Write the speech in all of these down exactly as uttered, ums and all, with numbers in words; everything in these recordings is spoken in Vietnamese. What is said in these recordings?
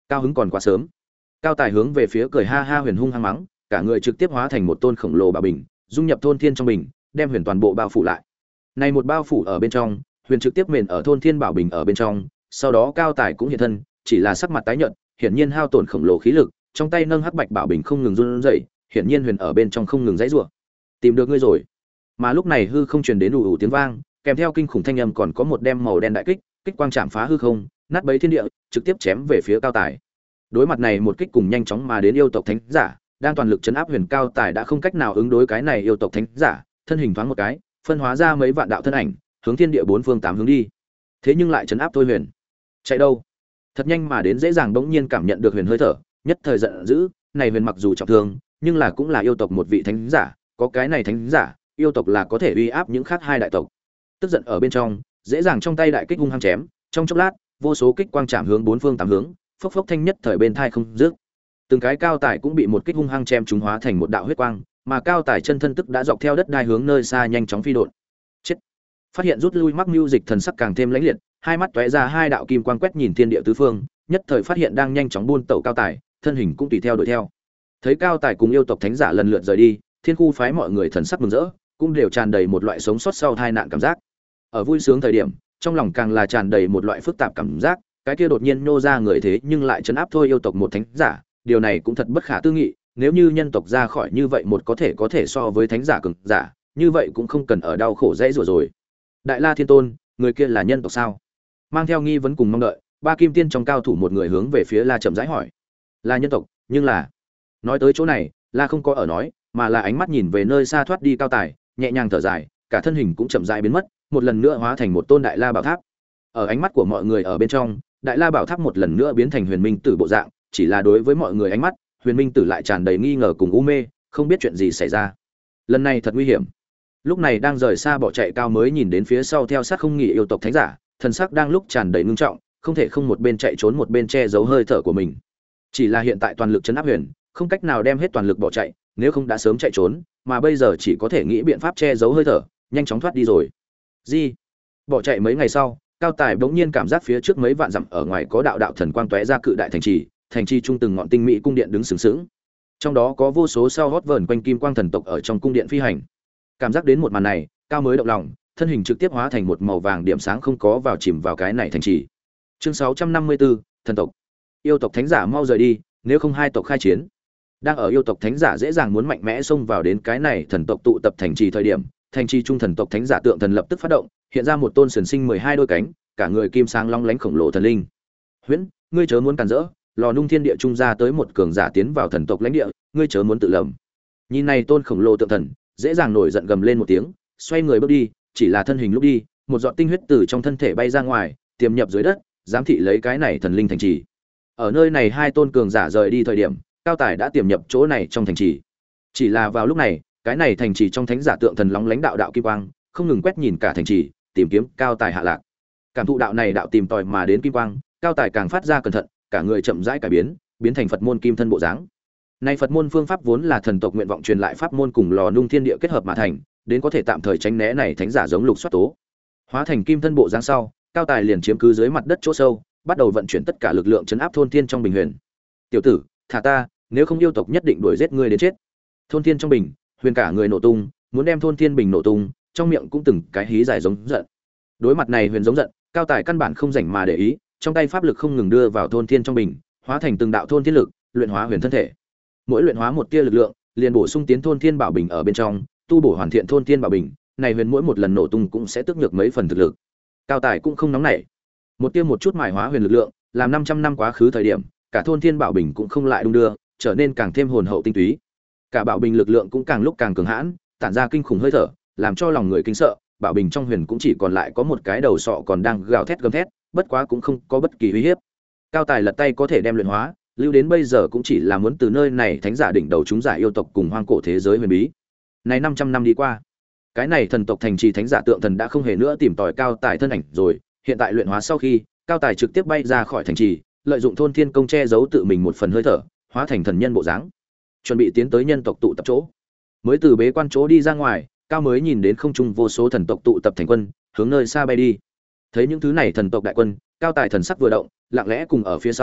Cao hứng còn quá sớm. Cao Tài hướng về phía cười ha ha Huyền hung hăng mắng, cả người trực tiếp hóa thành một tôn khổng lồ bảo bình, dung nhập thôn thiên trong bình, đem Huyền toàn bộ bao phủ lại. Này một bao phủ ở bên trong, Huyền trực tiếp mền ở thôn thiên bảo bình ở bên trong, sau đó Cao Tài cũng hiện thân, chỉ là sắc mặt tái nhợt, hiển nhiên hao tổn khổng lồ khí lực, trong tay nâng hắc bạch bảo bình không ngừng run rẩy, hiển nhiên Huyền ở bên trong không ngừng giãy giụa. Tìm được ngươi rồi. Mà lúc này hư không truyền đến ù ù tiếng vang, kèm theo kinh khủng thanh âm còn có một đem màu đen đại kích, kích quang chạm phá hư không, nát bấy thiên địa, trực tiếp chém về phía Cao Tài. Đối mặt này một kích cùng nhanh chóng mà đến yêu tộc thánh giả, đang toàn lực chấn áp Huyền, Cao Tài đã không cách nào ứng đối cái này yêu tộc thánh giả, thân hình thoáng một cái, phân hóa ra mấy vạn đạo thân ảnh, hướng thiên địa bốn phương tám hướng đi. Thế nhưng lại chấn áp thôi Huyền. Chạy đâu? Thật nhanh mà đến dễ dàng bỗng nhiên cảm nhận được Huyền hơi thở, nhất thời giận dữ, này Huyền mặc dù trọng thương, nhưng là cũng là yêu tộc một vị thánh giả, có cái này thánh giả, yêu tộc là có thể uy áp những khác hai đại tộc. Tức giận ở bên trong, dễ dàng trong tay đại kích hung hăng chém, trong chốc lát, vô số kích quang chạm hướng bốn phương tám hướng, phốc phốc thanh nhất thời bên thai không dứt. Từng cái Cao Tài cũng bị một kích hung hăng chém trúng hóa thành một đạo huyết quang, mà Cao Tài chân thân tức đã dọc theo đất đai hướng nơi xa nhanh chóng phi độn. Chết. Phát hiện rút lui Mắc Mưu Dịch thần sắc càng thêm lãnh liệt, hai mắt tóe ra hai đạo kim quang quét nhìn thiên địa tứ phương, nhất thời phát hiện đang nhanh chóng buôn tẩu Cao Tài, thân hình cũng tùy theo đuổi theo. Thấy Cao Tài cùng yêu tộc thánh giả lần lượt rời đi, thiên khu phái mọi người thần sắc mừng rỡ, cũng đều tràn đầy một loại sống sót sau tai nạn cảm giác. Ở vui sướng thời điểm, trong lòng càng là tràn đầy một loại phức tạp cảm giác, cái kia đột nhiên nô ra người thế nhưng lại trấn áp thôi yêu tộc một thánh giả, điều này cũng thật bất khả tư nghị, nếu như nhân tộc ra khỏi như vậy một có thể có thể so với thánh giả cường giả, như vậy cũng không cần ở đau khổ dễ rủa rồi. Đại La Thiên Tôn, người kia là nhân tộc sao? Mang theo nghi vấn cùng mong đợi, ba kim tiên trong cao thủ một người hướng về phía La chậm rãi hỏi. Là nhân tộc, nhưng là nói tới chỗ này, La không có ở nói, mà là ánh mắt nhìn về nơi xa thoát đi Cao Tài, nhẹ nhàng thở dài, cả thân hình cũng chậm rãi biến mất, một lần nữa hóa thành một tôn Đại La Bảo Tháp. Ở ánh mắt của mọi người ở bên trong, Đại La Bảo Tháp một lần nữa biến thành Huyền Minh Tử bộ dạng, chỉ là đối với mọi người ánh mắt, Huyền Minh Tử lại tràn đầy nghi ngờ cùng u mê, không biết chuyện gì xảy ra. Lần này thật nguy hiểm. Lúc này đang rời xa bỏ chạy Cao mới nhìn đến phía sau theo sát không nghỉ yêu tộc thánh giả, thần sắc đang lúc tràn đầy ngưng trọng, không thể không một bên chạy trốn một bên che giấu hơi thở của mình. Chỉ là hiện tại toàn lực trấn áp Huyền, không cách nào đem hết toàn lực bỏ chạy, nếu không đã sớm chạy trốn, mà bây giờ chỉ có thể nghĩ biện pháp che giấu hơi thở, nhanh chóng thoát đi rồi. Gì? Bỏ chạy mấy ngày sau, Cao Tài bỗng nhiên cảm giác phía trước mấy vạn dặm ở ngoài có đạo đạo thần quang tóe ra cự đại thành trì, thành trì trung từng ngọn tinh mỹ cung điện đứng sừng sững. Trong đó có vô số sao hót vờn quanh kim quang thần tộc ở trong cung điện phi hành. Cảm giác đến một màn này, Cao mới động lòng, thân hình trực tiếp hóa thành một màu vàng điểm sáng không có vào chìm vào cái này thành trì. Chương sáu trăm năm mươi tư, thần tộc. Yêu tộc thánh giả mau rời đi, nếu không hai tộc khai chiến. Đang ở yêu tộc thánh giả dễ dàng muốn mạnh mẽ xông vào đến cái này thần tộc tụ tập thành trì thời điểm, thành trì trung thần tộc thánh giả tượng thần lập tức phát động, hiện ra một tôn sần sinh mười hai đôi cánh, cả người kim sáng long lánh khổng lồ thần linh. Huyễn, ngươi chớ muốn cản rỡ, lò nung thiên địa trung ra tới một cường giả tiến vào thần tộc lãnh địa, ngươi chớ muốn tự lầm. Nhìn này tôn khổng lồ tượng thần, dễ dàng nổi giận gầm lên một tiếng, xoay người bước đi, chỉ là thân hình lúc đi, một giọt tinh huyết từ trong thân thể bay ra ngoài, tiềm nhập dưới đất, giám thị lấy cái này thần linh thành trì. Ở nơi này hai tôn cường giả rời đi thời điểm, Cao Tài đã tiềm nhập chỗ này trong thành trì. Chỉ là vào lúc này, cái này thành trì trong thánh giả tượng thần lóng lánh đạo đạo kim quang, không ngừng quét nhìn cả thành trì, tìm kiếm Cao Tài hạ lạc. Cảm thụ đạo này đạo tìm tòi mà đến kim quang, Cao Tài càng phát ra cẩn thận, cả người chậm rãi cải biến, biến thành Phật môn kim thân bộ dáng. Nay Phật môn phương pháp vốn là thần tộc nguyện vọng truyền lại pháp môn cùng lò nung thiên địa kết hợp mà thành, đến có thể tạm thời tránh né này thánh giả giống lục soát tố. Hóa thành kim thân bộ dáng sau, Cao Tài liền chiếm cứ dưới mặt đất chỗ sâu, bắt đầu vận chuyển tất cả lực lượng trấn áp thôn thiên trong bình huyền. "Tiểu tử, thả ta, nếu không yêu tộc nhất định đuổi giết ngươi đến chết." Thôn thiên trong bình, Huyền cả người nổ tung, muốn đem thôn thiên bình nổ tung, trong miệng cũng từng cái hí dài giống giận. Đối mặt này Huyền giống giận, Cao Tài căn bản không rảnh mà để ý, trong tay pháp lực không ngừng đưa vào thôn thiên trong bình, hóa thành từng đạo thôn thiên lực, luyện hóa Huyền thân thể. Mỗi luyện hóa một tia lực lượng, liền bổ sung tiến thôn thiên bảo bình ở bên trong, tu bổ hoàn thiện thôn thiên bảo bình, này Huyền mỗi một lần nổ tung cũng sẽ tức nhược mấy phần thực lực. Cao Tài cũng không nóng nảy, một tia một chút mài hóa Huyền lực lượng, làm năm trăm năm quá khứ thời điểm, cả thôn thiên bảo bình cũng không lại đung đưa, trở nên càng thêm hồn hậu tinh túy. Cả bảo bình lực lượng cũng càng lúc càng cường hãn, tản ra kinh khủng hơi thở, làm cho lòng người kinh sợ. Bảo bình trong Huyền cũng chỉ còn lại có một cái đầu sọ còn đang gào thét gầm thét, bất quá cũng không có bất kỳ uy hiếp. Cao Tài lật tay có thể đem luyện hóa, lưu đến bây giờ cũng chỉ là muốn từ nơi này thánh giả đỉnh đầu chúng giải yêu tộc cùng hoang cổ thế giới huyền bí. Này năm trăm năm đi qua, cái này thần tộc thành trì thánh giả tượng thần đã không hề nữa tìm tòi Cao Tài thân ảnh rồi, hiện tại luyện hóa sau khi, Cao Tài trực tiếp bay ra khỏi thành trì, lợi dụng thôn thiên công che giấu tự mình một phần hơi thở, hóa thành thần nhân bộ dáng, chuẩn bị tiến tới nhân tộc tụ tập chỗ. Mới từ bế quan chỗ đi ra ngoài, Cao mới nhìn đến không trung vô số thần tộc tụ tập thành quân, hướng nơi xa bay đi. Thấy những thứ này thần tộc đại quân, Cao Tài thần sắc vừa động, lặng lẽ cùng ở phía sau,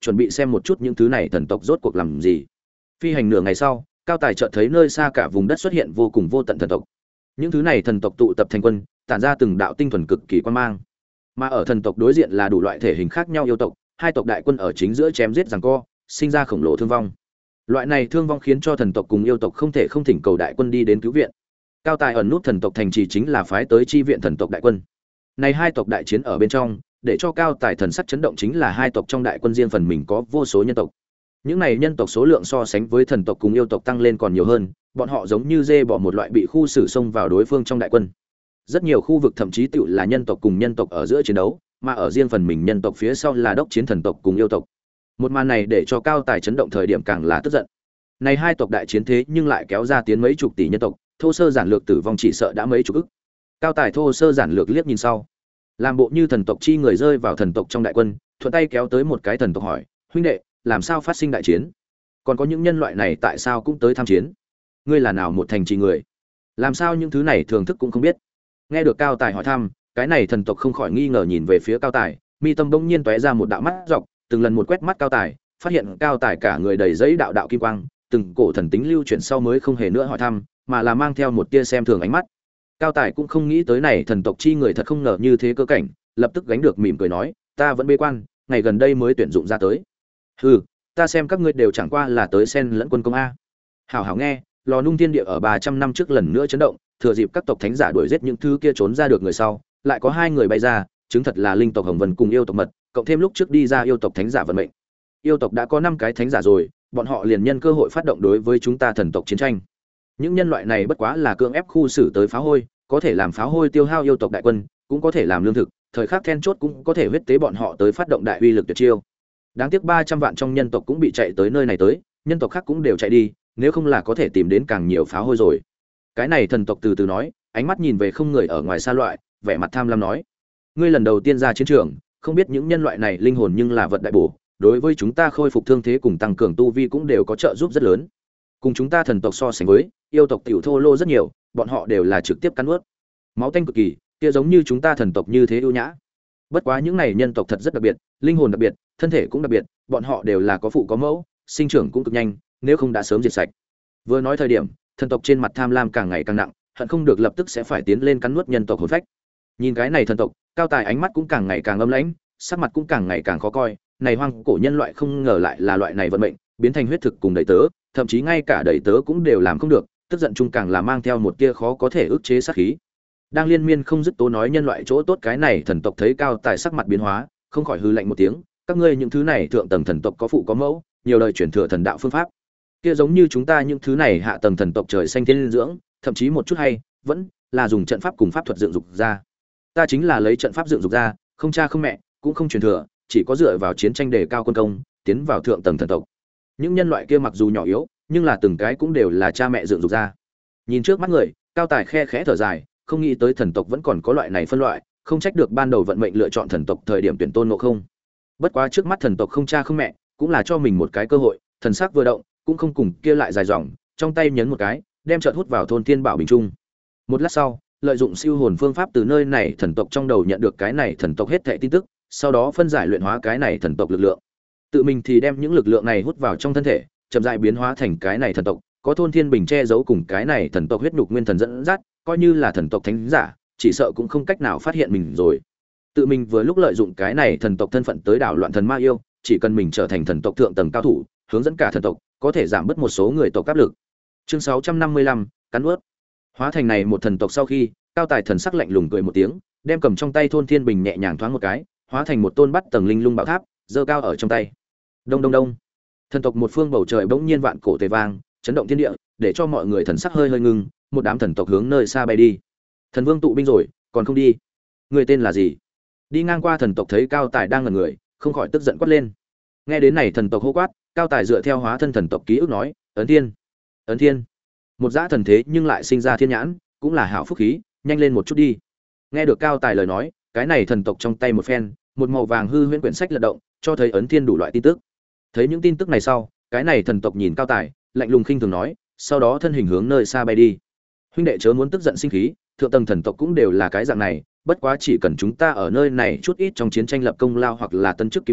chuẩn bị xem một chút những thứ này thần tộc rốt cuộc làm gì. Phi hành nửa ngày sau, Cao Tài chợt thấy nơi xa cả vùng đất xuất hiện vô cùng vô tận thần tộc. Những thứ này thần tộc tụ tập thành quân, tản ra từng đạo tinh thuần cực kỳ quan mang. Mà ở thần tộc đối diện là đủ loại thể hình khác nhau yêu tộc, hai tộc đại quân ở chính giữa chém giết giằng co, sinh ra khổng lồ thương vong. Loại này thương vong khiến cho thần tộc cùng yêu tộc không thể không thỉnh cầu đại quân đi đến cứu viện. Cao Tài ẩn nút thần tộc thành trì chính là phái tới chi viện thần tộc đại quân. Này hai tộc đại chiến ở bên trong, để cho Cao Tài thần sắc chấn động chính là hai tộc trong đại quân riêng phần mình có vô số nhân tộc. Những này nhân tộc số lượng so sánh với thần tộc cùng yêu tộc tăng lên còn nhiều hơn, bọn họ giống như dê bỏ một loại bị khu xử xông vào đối phương trong đại quân. Rất nhiều khu vực thậm chí tựu là nhân tộc cùng nhân tộc ở giữa chiến đấu, mà ở riêng phần mình nhân tộc phía sau là đốc chiến thần tộc cùng yêu tộc. Một màn này để cho Cao Tài chấn động thời điểm càng là tức giận. Này hai tộc đại chiến thế nhưng lại kéo ra tiến mấy chục tỷ nhân tộc, thô sơ giản lược tử vong chỉ sợ đã mấy chục ức. Cao Tài thô sơ giản lược liếc nhìn sau, làm bộ như thần tộc chi người rơi vào thần tộc trong đại quân, thuận tay kéo tới một cái thần tộc hỏi: "Huynh đệ, làm sao phát sinh đại chiến? Còn có những nhân loại này tại sao cũng tới tham chiến? Ngươi là nào một thành trì người? Làm sao những thứ này thường thức cũng không biết?" Nghe được Cao Tài hỏi thăm, cái này thần tộc không khỏi nghi ngờ nhìn về phía Cao Tài, mi tâm bỗng nhiên tóe ra một đạo mắt dọc, từng lần một quét mắt Cao Tài, phát hiện Cao Tài cả người đầy giấy đạo đạo kim quang, từng cổ thần tính lưu chuyển sau mới không hề nữa hỏi thăm, mà là mang theo một tia xem thường ánh mắt. Cao Tài cũng không nghĩ tới này thần tộc chi người thật không ngờ như thế cơ cảnh, lập tức gánh được mỉm cười nói: "Ta vẫn bế quan, ngày gần đây mới tuyển dụng ra tới." "Hừ, ta xem các ngươi đều chẳng qua là tới xen lẫn quân công a." Hảo hảo nghe, lò nung thiên địa ở ba trăm năm trước lần nữa chấn động, thừa dịp các tộc thánh giả đuổi giết những thứ kia trốn ra được người sau, lại có hai người bay ra, chứng thật là linh tộc Hồng Vân cùng yêu tộc Mật, cộng thêm lúc trước đi ra yêu tộc thánh giả vận mệnh. Yêu tộc đã có năm cái thánh giả rồi, bọn họ liền nhân cơ hội phát động đối với chúng ta thần tộc chiến tranh. Những nhân loại này bất quá là cưỡng ép khu xử tới pháo hôi, có thể làm pháo hôi tiêu hao yêu tộc đại quân, cũng có thể làm lương thực, thời khắc then chốt cũng có thể huyết tế bọn họ tới phát động đại uy lực tuyệt chiêu. Đáng tiếc ba trăm vạn trong nhân tộc cũng bị chạy tới nơi này tới, nhân tộc khác cũng đều chạy đi, nếu không là có thể tìm đến càng nhiều pháo hôi rồi. Cái này thần tộc từ từ nói, ánh mắt nhìn về không người ở ngoài xa loại, vẻ mặt tham lam nói: "Ngươi lần đầu tiên ra chiến trường, không biết những nhân loại này linh hồn nhưng là vật đại bổ, đối với chúng ta khôi phục thương thế cùng tăng cường tu vi cũng đều có trợ giúp rất lớn. Cùng chúng ta thần tộc so sánh với, yêu tộc tiểu thô lô rất nhiều, bọn họ đều là trực tiếp cắn nuốt. Máu tanh cực kỳ, kia giống như chúng ta thần tộc như thế ưu nhã. Bất quá những này nhân tộc thật rất đặc biệt, linh hồn đặc biệt, thân thể cũng đặc biệt, bọn họ đều là có phụ có mẫu, sinh trưởng cũng cực nhanh, nếu không đã sớm diệt sạch." Vừa nói thời điểm, thần tộc trên mặt tham lam càng ngày càng nặng, hận không được lập tức sẽ phải tiến lên cắn nuốt nhân tộc hồn phách. Nhìn cái này thần tộc, Cao Tài ánh mắt cũng càng ngày càng âm lãnh, sắc mặt cũng càng ngày càng khó coi, này hoang cổ nhân loại không ngờ lại là loại này vận mệnh, biến thành huyết thực cùng đầy tớ, thậm chí ngay cả đầy tớ cũng đều làm không được, tức giận chung càng là mang theo một tia khó có thể ức chế sát khí. Đang liên miên không dứt tố nói nhân loại chỗ tốt, cái này thần tộc thấy Cao Tài sắc mặt biến hóa, không khỏi hừ lạnh một tiếng: "Các ngươi những thứ này thượng tầng thần tộc có phụ có mẫu, nhiều đời truyền thừa thần đạo phương pháp, kia giống như chúng ta những thứ này hạ tầng thần tộc trời xanh thiên linh dưỡng, thậm chí một chút hay vẫn là dùng trận pháp cùng pháp thuật dựng dục ra. Ta chính là lấy trận pháp dựng dục ra, không cha không mẹ, cũng không truyền thừa, chỉ có dựa vào chiến tranh đề cao quân công, tiến vào thượng tầng thần tộc. Những nhân loại kia mặc dù nhỏ yếu, nhưng là từng cái cũng đều là cha mẹ dựng dục ra." Nhìn trước mắt người, Cao Tài khe khẽ thở dài, không nghĩ tới thần tộc vẫn còn có loại này phân loại, không trách được ban đầu vận mệnh lựa chọn thần tộc thời điểm tuyển Tôn Ngộ Không. Bất quá trước mắt thần tộc không cha không mẹ, cũng là cho mình một cái cơ hội, thần sắc vừa động, cũng không cùng kia lại dài dòng, trong tay nhấn một cái, đem chợt hút vào thôn thiên bảo bình trung. Một lát sau, lợi dụng siêu hồn phương pháp từ nơi này thần tộc trong đầu nhận được cái này thần tộc hết thảy tin tức, sau đó phân giải luyện hóa cái này thần tộc lực lượng. Tự mình thì đem những lực lượng này hút vào trong thân thể, chậm rãi biến hóa thành cái này thần tộc, có thôn thiên bình che giấu cùng cái này thần tộc huyết nhục nguyên thần dẫn dắt, coi như là thần tộc thánh giả, chỉ sợ cũng không cách nào phát hiện mình rồi. Tự mình vừa lúc lợi dụng cái này thần tộc thân phận tới đảo loạn thần ma yêu, chỉ cần mình trở thành thần tộc thượng tầng cao thủ, hướng dẫn cả thần tộc, có thể giảm bớt một số người tộc áp lực. Chương sáu trăm năm mươi lăm, cắn nuốt. Hóa thành này một thần tộc sau khi, Cao Tài thần sắc lạnh lùng cười một tiếng, đem cầm trong tay thôn thiên bình nhẹ nhàng thoáng một cái, hóa thành một tôn bắt tầng linh lung bảo tháp, giơ cao ở trong tay. Đông đông đông. Thần tộc một phương bầu trời bỗng nhiên vạn cổ tề vang, chấn động thiên địa, để cho mọi người thần sắc hơi hơi ngưng, một đám thần tộc hướng nơi xa bay đi. Thần Vương tụ binh rồi, còn không đi? Người tên là gì? Đi ngang qua thần tộc thấy Cao Tài đang ngẩn người, không khỏi tức giận quát lên. Nghe đến này thần tộc hô quát, Cao Tài dựa theo hóa thân thần tộc ký ức nói: "Ấn Thiên, Ấn Thiên." Một dã thần thế nhưng lại sinh ra thiên nhãn, cũng là hảo phúc khí, nhanh lên một chút đi. Nghe được Cao Tài lời nói, cái này thần tộc trong tay một phen, một màu vàng hư huyễn quyển sách lật động, cho thấy Ấn Thiên đủ loại tin tức. Thấy những tin tức này sau, cái này thần tộc nhìn Cao Tài, lạnh lùng khinh thường nói, sau đó thân hình hướng nơi xa bay đi. Huynh đệ chớ muốn tức giận sinh khí, thượng tầng thần tộc cũng đều là cái dạng này, bất quá chỉ cần chúng ta ở nơi này chút ít trong chiến tranh lập công lao hoặc là tân chức kim tiên,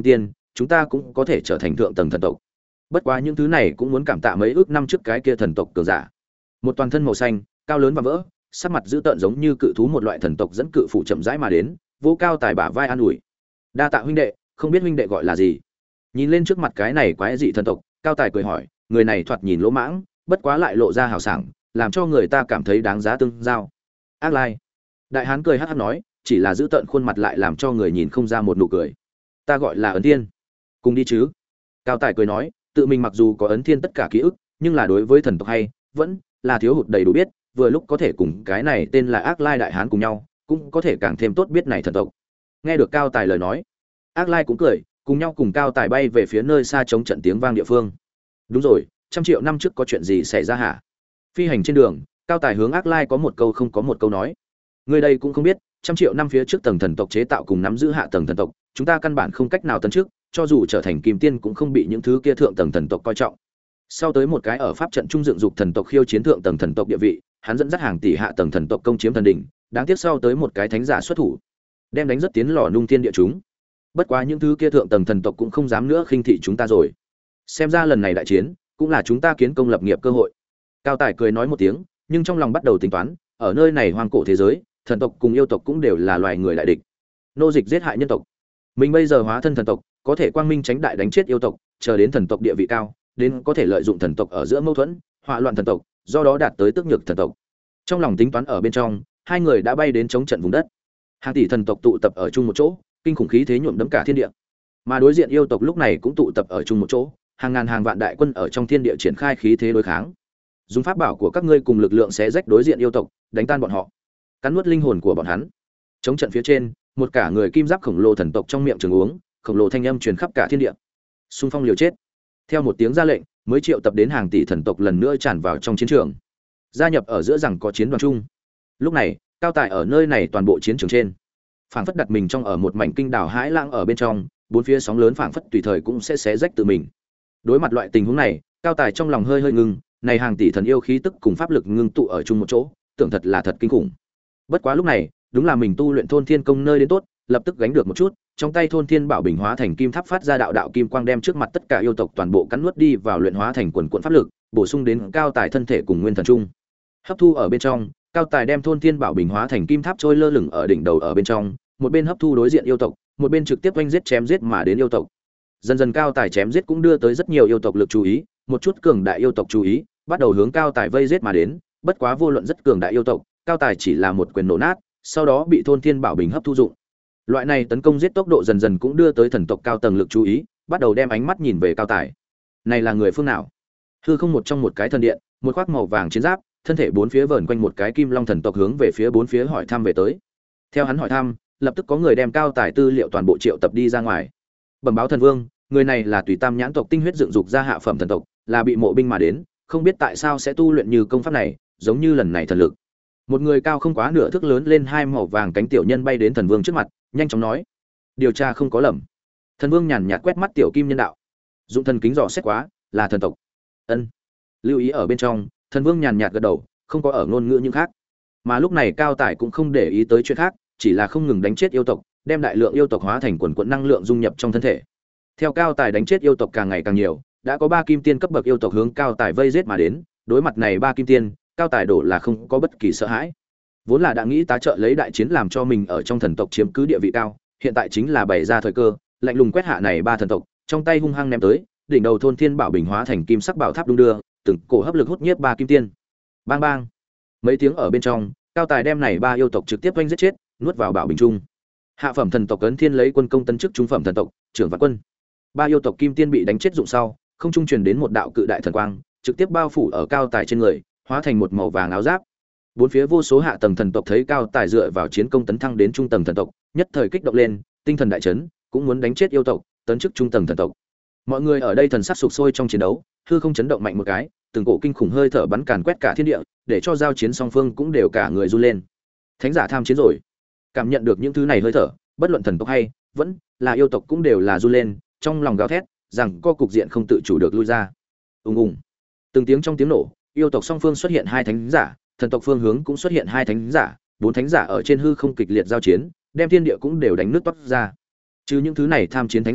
chúng ta cũng có thể trở thành thượng tầng thần tộc. Bất quá những thứ này cũng muốn cảm tạ mấy ước năm trước cái kia thần tộc cường giả. Một toàn thân màu xanh, cao lớn và vỡ, sắc mặt dữ tợn giống như cự thú một loại thần tộc dẫn cự phủ chậm rãi mà đến, vô cao tài bả vai an ủi. Đa tạ huynh đệ, không biết huynh đệ gọi là gì? Nhìn lên trước mặt cái này quái dị thần tộc, cao tài cười hỏi, người này thoạt nhìn lỗ mãng, bất quá lại lộ ra hào sảng, làm cho người ta cảm thấy đáng giá tương giao. Ác Lai. Đại hán cười hắc hắc nói, chỉ là giữ tợn khuôn mặt lại làm cho người nhìn không ra một nụ cười. Ta gọi là Ấn Thiên. Cùng đi chứ? Cao tài cười nói, tự mình mặc dù có Ấn Thiên tất cả ký ức, nhưng là đối với thần tộc hay vẫn là thiếu hụt đầy đủ biết, vừa lúc có thể cùng cái này tên là Ác Lai đại hán cùng nhau, cũng có thể càng thêm tốt biết này thần tộc. Nghe được Cao tài lời nói, Ác Lai cũng cười, cùng nhau cùng Cao tài bay về phía nơi xa chống trận tiếng vang địa phương. Đúng rồi, trăm triệu năm trước có chuyện gì xảy ra hả? Phi hành trên đường, Cao tài hướng Ác Lai có một câu không có một câu nói. Người đây cũng không biết, trăm triệu năm phía trước tầng thần tộc chế tạo cùng nắm giữ hạ tầng thần tộc, chúng ta căn bản không cách nào tấn trước, cho dù trở thành kim tiên cũng không bị những thứ kia thượng tầng thần tộc coi trọng. Sau tới một cái ở pháp trận trung dựng dục thần tộc khiêu chiến thượng tầng thần tộc địa vị, hắn dẫn dắt hàng tỷ hạ tầng thần tộc công chiếm thần đỉnh, đáng tiếc sau tới một cái thánh giả xuất thủ, đem đánh rất tiến lò nung thiên địa chúng. Bất quá những thứ kia thượng tầng thần tộc cũng không dám nữa khinh thị chúng ta rồi. Xem ra lần này đại chiến cũng là chúng ta kiến công lập nghiệp cơ hội. Cao Tài cười nói một tiếng, nhưng trong lòng bắt đầu tính toán, ở nơi này hoang cổ thế giới, thần tộc cùng yêu tộc cũng đều là loài người đại địch. Nô dịch giết hại nhân tộc. Mình bây giờ hóa thân thần tộc, có thể quang minh tránh đại đánh chết yêu tộc, chờ đến thần tộc địa vị cao, đến có thể lợi dụng thần tộc ở giữa mâu thuẫn, họa loạn thần tộc, do đó đạt tới tước nhược thần tộc. Trong lòng tính toán ở bên trong, hai người đã bay đến chống trận vùng đất. Hàng tỷ thần tộc tụ tập ở chung một chỗ, kinh khủng khí thế nhuộm đẫm cả thiên địa. Mà đối diện yêu tộc lúc này cũng tụ tập ở chung một chỗ, hàng ngàn hàng vạn đại quân ở trong thiên địa triển khai khí thế đối kháng. Dùng pháp bảo của các ngươi cùng lực lượng xé rách đối diện yêu tộc, đánh tan bọn họ, cắn nuốt linh hồn của bọn hắn. Chống trận phía trên, một cả người kim giáp khổng lồ thần tộc trong miệng trường uống, khổng lồ thanh âm truyền khắp cả thiên địa. Xung phong liều chết. Theo một tiếng ra lệnh, mới triệu tập đến hàng tỷ thần tộc lần nữa tràn vào trong chiến trường, gia nhập ở giữa rằng có chiến đoàn chung. Lúc này, Cao Tài ở nơi này toàn bộ chiến trường trên, phảng phất đặt mình trong ở một mảnh kinh đảo hãi lãng ở bên trong, bốn phía sóng lớn phảng phất tùy thời cũng sẽ xé rách tự mình. Đối mặt loại tình huống này, Cao Tài trong lòng hơi hơi ngưng, này hàng tỷ thần yêu khí tức cùng pháp lực ngưng tụ ở chung một chỗ, tưởng thật là thật kinh khủng. Bất quá lúc này, đúng là mình tu luyện thôn thiên công nơi đến tốt, lập tức gánh được một chút, trong tay thôn thiên bảo bình hóa thành kim tháp phát ra đạo đạo kim quang đem trước mặt tất cả yêu tộc toàn bộ cắn nuốt đi vào luyện hóa thành quần quần pháp lực, bổ sung đến Cao Tài thân thể cùng nguyên thần trung. Hấp thu ở bên trong, Cao Tài đem thôn thiên bảo bình hóa thành kim tháp trôi lơ lửng ở đỉnh đầu ở bên trong, một bên hấp thu đối diện yêu tộc, một bên trực tiếp oanh giết chém giết mà đến yêu tộc. Dần dần Cao Tài chém giết cũng đưa tới rất nhiều yêu tộc lực chú ý, một chút cường đại yêu tộc chú ý, bắt đầu hướng Cao Tài vây giết mà đến, bất quá vô luận rất cường đại yêu tộc, Cao Tài chỉ là một quyền nổ nát, sau đó bị thôn thiên bảo bình hấp thu dụng. Loại này tấn công giết tốc độ dần dần cũng đưa tới thần tộc cao tầng lực chú ý, bắt đầu đem ánh mắt nhìn về Cao Tài. Này là người phương nào? Hư không một trong một cái thần điện, một khoác màu vàng chiến giáp, thân thể bốn phía vờn quanh một cái kim long thần tộc hướng về phía bốn phía hỏi thăm về tới. Theo hắn hỏi thăm, lập tức có người đem Cao Tài tư liệu toàn bộ triệu tập đi ra ngoài. Bẩm báo thần vương, người này là tùy tam nhãn tộc tinh huyết dựng dục ra hạ phẩm thần tộc, là bị mộ binh mà đến, không biết tại sao sẽ tu luyện như công pháp này, giống như lần này thần lực. Một người cao không quá nửa thước lớn lên hai màu vàng cánh tiểu nhân bay đến thần vương trước mặt, nhanh chóng nói: điều tra không có lầm. Thần vương nhàn nhạt quét mắt tiểu kim nhân đạo, dụng thần kính dò xét quá, là thần tộc. Ân. Lưu ý ở bên trong, thần vương nhàn nhạt gật đầu, không có ở ngôn ngữ những khác. Mà lúc này Cao Tài cũng không để ý tới chuyện khác, chỉ là không ngừng đánh chết yêu tộc, đem đại lượng yêu tộc hóa thành quần quần năng lượng dung nhập trong thân thể. Theo Cao Tài đánh chết yêu tộc càng ngày càng nhiều, đã có ba kim tiên cấp bậc yêu tộc hướng Cao Tài vây giết mà đến, đối mặt này ba kim tiên, Cao Tài đổ là không có bất kỳ sợ hãi. Vốn là đã nghĩ tá trợ lấy đại chiến làm cho mình ở trong thần tộc chiếm cứ địa vị cao, hiện tại chính là bày ra thời cơ, lạnh lùng quét hạ này ba thần tộc, trong tay hung hăng ném tới, đỉnh đầu thôn thiên bảo bình hóa thành kim sắc bảo tháp đung đưa, từng cổ hấp lực hút nhiếp ba kim tiên. Bang bang. Mấy tiếng ở bên trong, Cao Tài đem này ba yêu tộc trực tiếp oanh giết chết, nuốt vào bảo bình trung. Hạ phẩm thần tộc Ấn Thiên lấy quân công tấn chức trung phẩm thần tộc, trưởng vạn quân. Ba yêu tộc kim tiên bị đánh chết dụng sau, không trung truyền đến một đạo cự đại thần quang, trực tiếp bao phủ ở Cao Tài trên người, hóa thành một màu vàng áo giáp. Bốn phía vô số hạ tầng thần tộc thấy Cao Tài dựa vào chiến công tấn thăng đến trung tầng thần tộc, nhất thời kích động lên, tinh thần đại chấn, cũng muốn đánh chết yêu tộc, tấn chức trung tầng thần tộc. Mọi người ở đây thần sắc sục sôi trong chiến đấu, hư không chấn động mạnh một cái, từng cổ kinh khủng hơi thở bắn càn quét cả thiên địa, để cho giao chiến song phương cũng đều cả người run lên. Thánh giả tham chiến rồi. Cảm nhận được những thứ này hơi thở, bất luận thần tộc hay vẫn là yêu tộc cũng đều là run lên, trong lòng gào thét, rằng co cục diện không tự chủ được lui ra. Ùng ùng. Từng tiếng trong tiếng nổ, yêu tộc song phương xuất hiện hai thánh giả, thần tộc phương hướng cũng xuất hiện hai thánh giả, bốn thánh giả ở trên hư không kịch liệt giao chiến, đem thiên địa cũng đều đánh nước toát ra. Trừ những thứ này tham chiến thánh giả,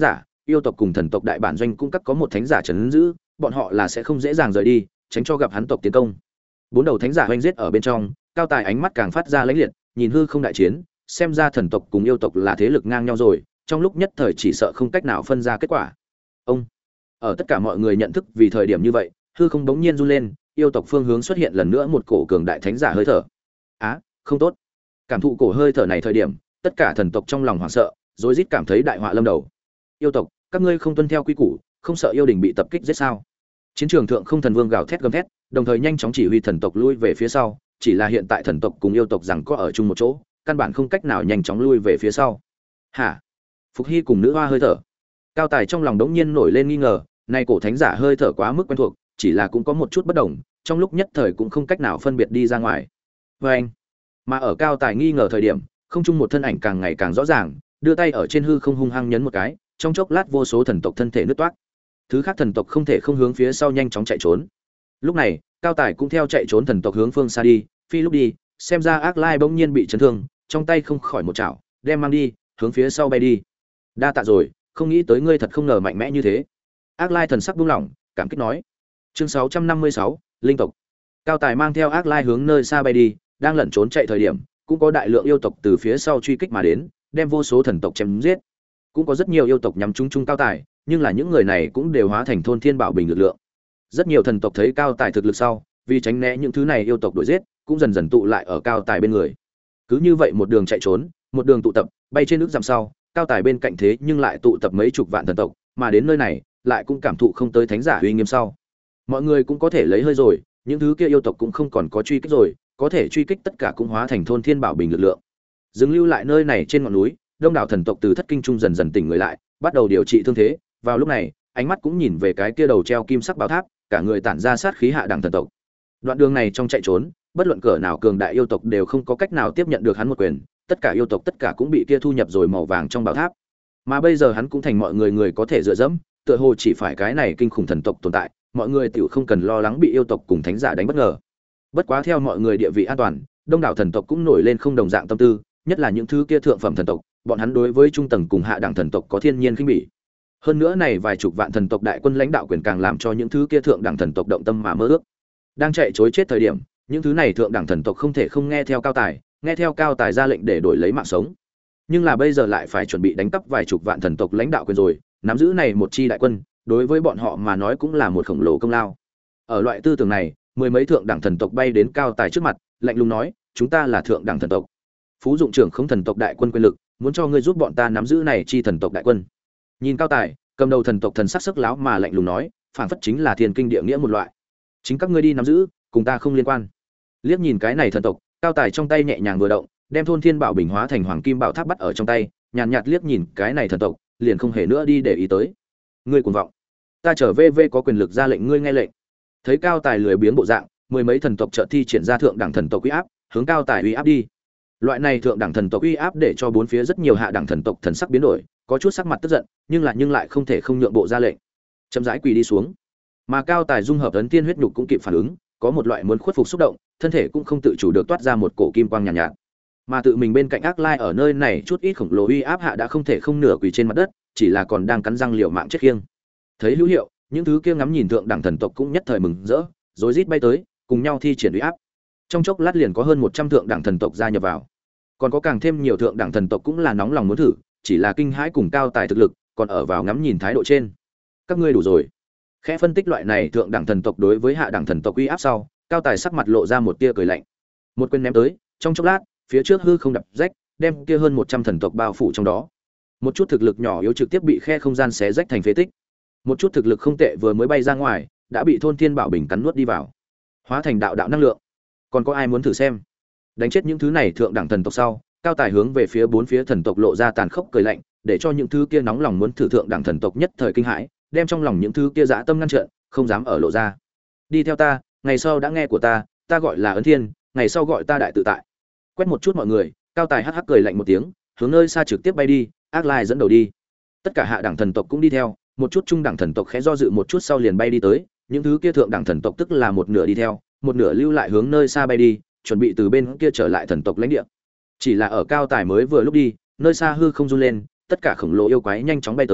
yêu tộc cùng thần tộc đại bản doanh cũng các có một thánh giả trấn giữ, bọn họ là sẽ không dễ dàng rời đi, tránh cho gặp hắn tộc tiến công. Bốn đầu thánh giả hoành giết ở bên trong, Cao Tài ánh mắt càng phát ra lãnh liệt, nhìn hư không đại chiến, xem ra thần tộc cùng yêu tộc là thế lực ngang nhau rồi, trong lúc nhất thời chỉ sợ không cách nào phân ra kết quả. Ông, ở tất cả mọi người nhận thức vì thời điểm như vậy, hư không bỗng nhiên run lên, yêu tộc phương hướng xuất hiện lần nữa một cổ cường đại thánh giả hơi thở. Á, không tốt. Cảm thụ cổ hơi thở này thời điểm, tất cả thần tộc trong lòng hoảng sợ, rối rít cảm thấy đại họa lâm đầu. Yêu tộc, các ngươi không tuân theo quy củ, không sợ yêu đình bị tập kích giết sao? Chiến trường thượng không thần vương gào thét gầm thét, đồng thời nhanh chóng chỉ huy thần tộc lui về phía sau, chỉ là hiện tại thần tộc cùng yêu tộc rằng có ở chung một chỗ, căn bản không cách nào nhanh chóng lui về phía sau. Hả? Phục Hy cùng nữ hoa hơi thở. Cao Tài trong lòng đống nhiên nổi lên nghi ngờ, nay cổ thánh giả hơi thở quá mức quen thuộc, chỉ là cũng có một chút bất đồng, trong lúc nhất thời cũng không cách nào phân biệt đi ra ngoài. Và anh, mà ở Cao Tài nghi ngờ thời điểm, không trung một thân ảnh càng ngày càng rõ ràng, đưa tay ở trên hư không hung hăng nhấn một cái, trong chốc lát vô số thần tộc thân thể nứt toác. Thứ khác thần tộc không thể không hướng phía sau nhanh chóng chạy trốn. Lúc này, Cao Tài cũng theo chạy trốn thần tộc hướng phương xa đi, phi lúc đi, xem ra Ác Lai bỗng nhiên bị chấn thương, trong tay không khỏi một chảo, đem mang đi, hướng phía sau bay đi. Đa tạ rồi, không nghĩ tới ngươi thật không ngờ mạnh mẽ như thế. Ác Lai thần sắc buông lỏng, cảm kích nói. Chương sáu trăm năm mươi sáu, linh tộc. Cao Tài mang theo Ác Lai hướng nơi xa bay đi, đang lẩn trốn chạy thời điểm, cũng có đại lượng yêu tộc từ phía sau truy kích mà đến, đem vô số thần tộc chém giết. Cũng có rất nhiều yêu tộc nhắm trúng chung Cao Tài, nhưng là những người này cũng đều hóa thành thôn thiên bảo bình lực lượng. Rất nhiều thần tộc thấy Cao Tài thực lực sau, vì tránh né những thứ này yêu tộc đuổi giết, cũng dần dần tụ lại ở Cao Tài bên người. Cứ như vậy một đường chạy trốn, một đường tụ tập, bay trên nước dặm sau, Cao Tài bên cạnh thế nhưng lại tụ tập mấy chục vạn thần tộc, mà đến nơi này, lại cũng cảm thụ không tới thánh giả uy nghiêm sau. Mọi người cũng có thể lấy hơi rồi, những thứ kia yêu tộc cũng không còn có truy kích rồi, có thể truy kích tất cả cũng hóa thành thôn thiên bảo bình lực lượng. Dừng lưu lại nơi này trên ngọn núi, đông đảo thần tộc từ thất kinh trung dần dần tỉnh người lại, bắt đầu điều trị thương thế. Vào lúc này, ánh mắt cũng nhìn về cái kia đầu treo kim sắc bảo tháp, cả người tản ra sát khí hạ đẳng thần tộc. Đoạn đường này trong chạy trốn, bất luận cỡ nào cường đại yêu tộc đều không có cách nào tiếp nhận được hắn một quyền, tất cả yêu tộc tất cả cũng bị kia thu nhập rồi màu vàng trong bảo tháp. Mà bây giờ hắn cũng thành mọi người người có thể dựa dẫm, tựa hồ chỉ phải cái này kinh khủng thần tộc tồn tại, mọi người tiểu không cần lo lắng bị yêu tộc cùng thánh giả đánh bất ngờ. Bất quá theo mọi người địa vị an toàn, đông đảo thần tộc cũng nổi lên không đồng dạng tâm tư, nhất là những thứ kia thượng phẩm thần tộc, bọn hắn đối với trung tầng cùng hạ đẳng thần tộc có thiên nhiên khinh bỉ. Hơn nữa này vài chục vạn thần tộc đại quân lãnh đạo quyền càng làm cho những thứ kia thượng đẳng thần tộc động tâm mà mơ ước. Đang chạy trối chết thời điểm, những thứ này thượng đẳng thần tộc không thể không nghe theo Cao Tài, nghe theo Cao Tài ra lệnh để đổi lấy mạng sống. Nhưng là bây giờ lại phải chuẩn bị đánh cắp vài chục vạn thần tộc lãnh đạo quyền rồi, nắm giữ này một chi đại quân, đối với bọn họ mà nói cũng là một khổng lồ công lao. Ở loại tư tưởng này, mười mấy thượng đẳng thần tộc bay đến Cao Tài trước mặt, lạnh lùng nói, chúng ta là thượng đẳng thần tộc. Phú dụng trưởng không thần tộc đại quân quyền lực, muốn cho ngươi giúp bọn ta nắm giữ này chi thần tộc đại quân. Nhìn Cao Tài, cầm đầu thần tộc thần sắc sắc láo mà lạnh lùng nói, phản phất chính là thiên kinh địa nghĩa một loại. Chính các ngươi đi nắm giữ, cùng ta không liên quan. Liếc nhìn cái này thần tộc, Cao Tài trong tay nhẹ nhàng vừa động, đem thôn thiên bảo bình hóa thành hoàng kim bảo tháp bắt ở trong tay, nhàn nhạt, nhạt liếc nhìn cái này thần tộc, liền không hề nữa đi để ý tới. Ngươi cuồng vọng, ta trở về về có quyền lực ra lệnh ngươi nghe lệnh. Thấy Cao Tài lười biếng bộ dạng, mười mấy thần tộc chợt thi triển ra thượng đẳng thần tộc uy áp, hướng Cao Tài uy áp đi. Loại này thượng đẳng thần tộc uy áp để cho bốn phía rất nhiều hạ đẳng thần tộc thần sắc biến đổi, có chút sắc mặt tức giận, nhưng lại nhưng lại không thể không nhượng bộ ra lệnh. Chậm rãi quỳ đi xuống. Mà Cao Tài dung hợp ấn tiên huyết nhục cũng kịp phản ứng, có một loại muốn khuất phục xúc động, thân thể cũng không tự chủ được toát ra một cổ kim quang nhàn nhạt, nhạt. Mà tự mình bên cạnh Ác Lai ở nơi này chút ít khổng lồ uy áp hạ đã không thể không nửa quỳ trên mặt đất, chỉ là còn đang cắn răng liều mạng chết khiêng. Thấy hữu hiệu, những thứ kia ngắm nhìn thượng đẳng thần tộc cũng nhất thời mừng rỡ, rối rít bay tới, cùng nhau thi triển uy áp. Trong chốc lát liền có hơn một trăm thượng đẳng thần tộc gia nhập vào. Còn có càng thêm nhiều thượng đẳng thần tộc cũng là nóng lòng muốn thử, chỉ là kinh hãi cùng Cao Tài thực lực, còn ở vào ngắm nhìn thái độ trên. Các ngươi đủ rồi. Khẽ phân tích loại này thượng đẳng thần tộc đối với hạ đẳng thần tộc uy áp sau, Cao Tài sắc mặt lộ ra một tia cười lạnh. Một quyền ném tới, trong chốc lát, phía trước hư không đập rách, đem kia hơn một trăm thần tộc bao phủ trong đó. Một chút thực lực nhỏ yếu trực tiếp bị khe không gian xé rách thành phế tích. Một chút thực lực không tệ vừa mới bay ra ngoài, đã bị thôn thiên bảo bình cắn nuốt đi vào, hóa thành đạo đạo năng lượng. Còn có ai muốn thử xem? Đánh chết những thứ này thượng đẳng thần tộc sau, Cao Tài hướng về phía bốn phía thần tộc lộ ra tàn khốc cười lạnh, để cho những thứ kia nóng lòng muốn thử thượng đẳng thần tộc nhất thời kinh hãi, đem trong lòng những thứ kia dã tâm ngăn trở, không dám ở lộ ra. Đi theo ta, ngày sau đã nghe của ta, ta gọi là Ấn Thiên, ngày sau gọi ta Đại Tự Tại. Quét một chút mọi người, Cao Tài hắc hắc cười lạnh một tiếng, hướng nơi xa trực tiếp bay đi, Ác Lai dẫn đầu đi. Tất cả hạ đẳng thần tộc cũng đi theo, một chút trung đẳng thần tộc khẽ do dự một chút sau liền bay đi tới, những thứ kia thượng đẳng thần tộc tức là một nửa đi theo, một nửa lưu lại hướng nơi xa bay đi, chuẩn bị từ bên kia trở lại thần tộc lãnh địa. Chỉ là ở Cao Tài mới vừa lúc đi, nơi xa hư không run lên, tất cả khổng lồ yêu quái nhanh chóng bay tới,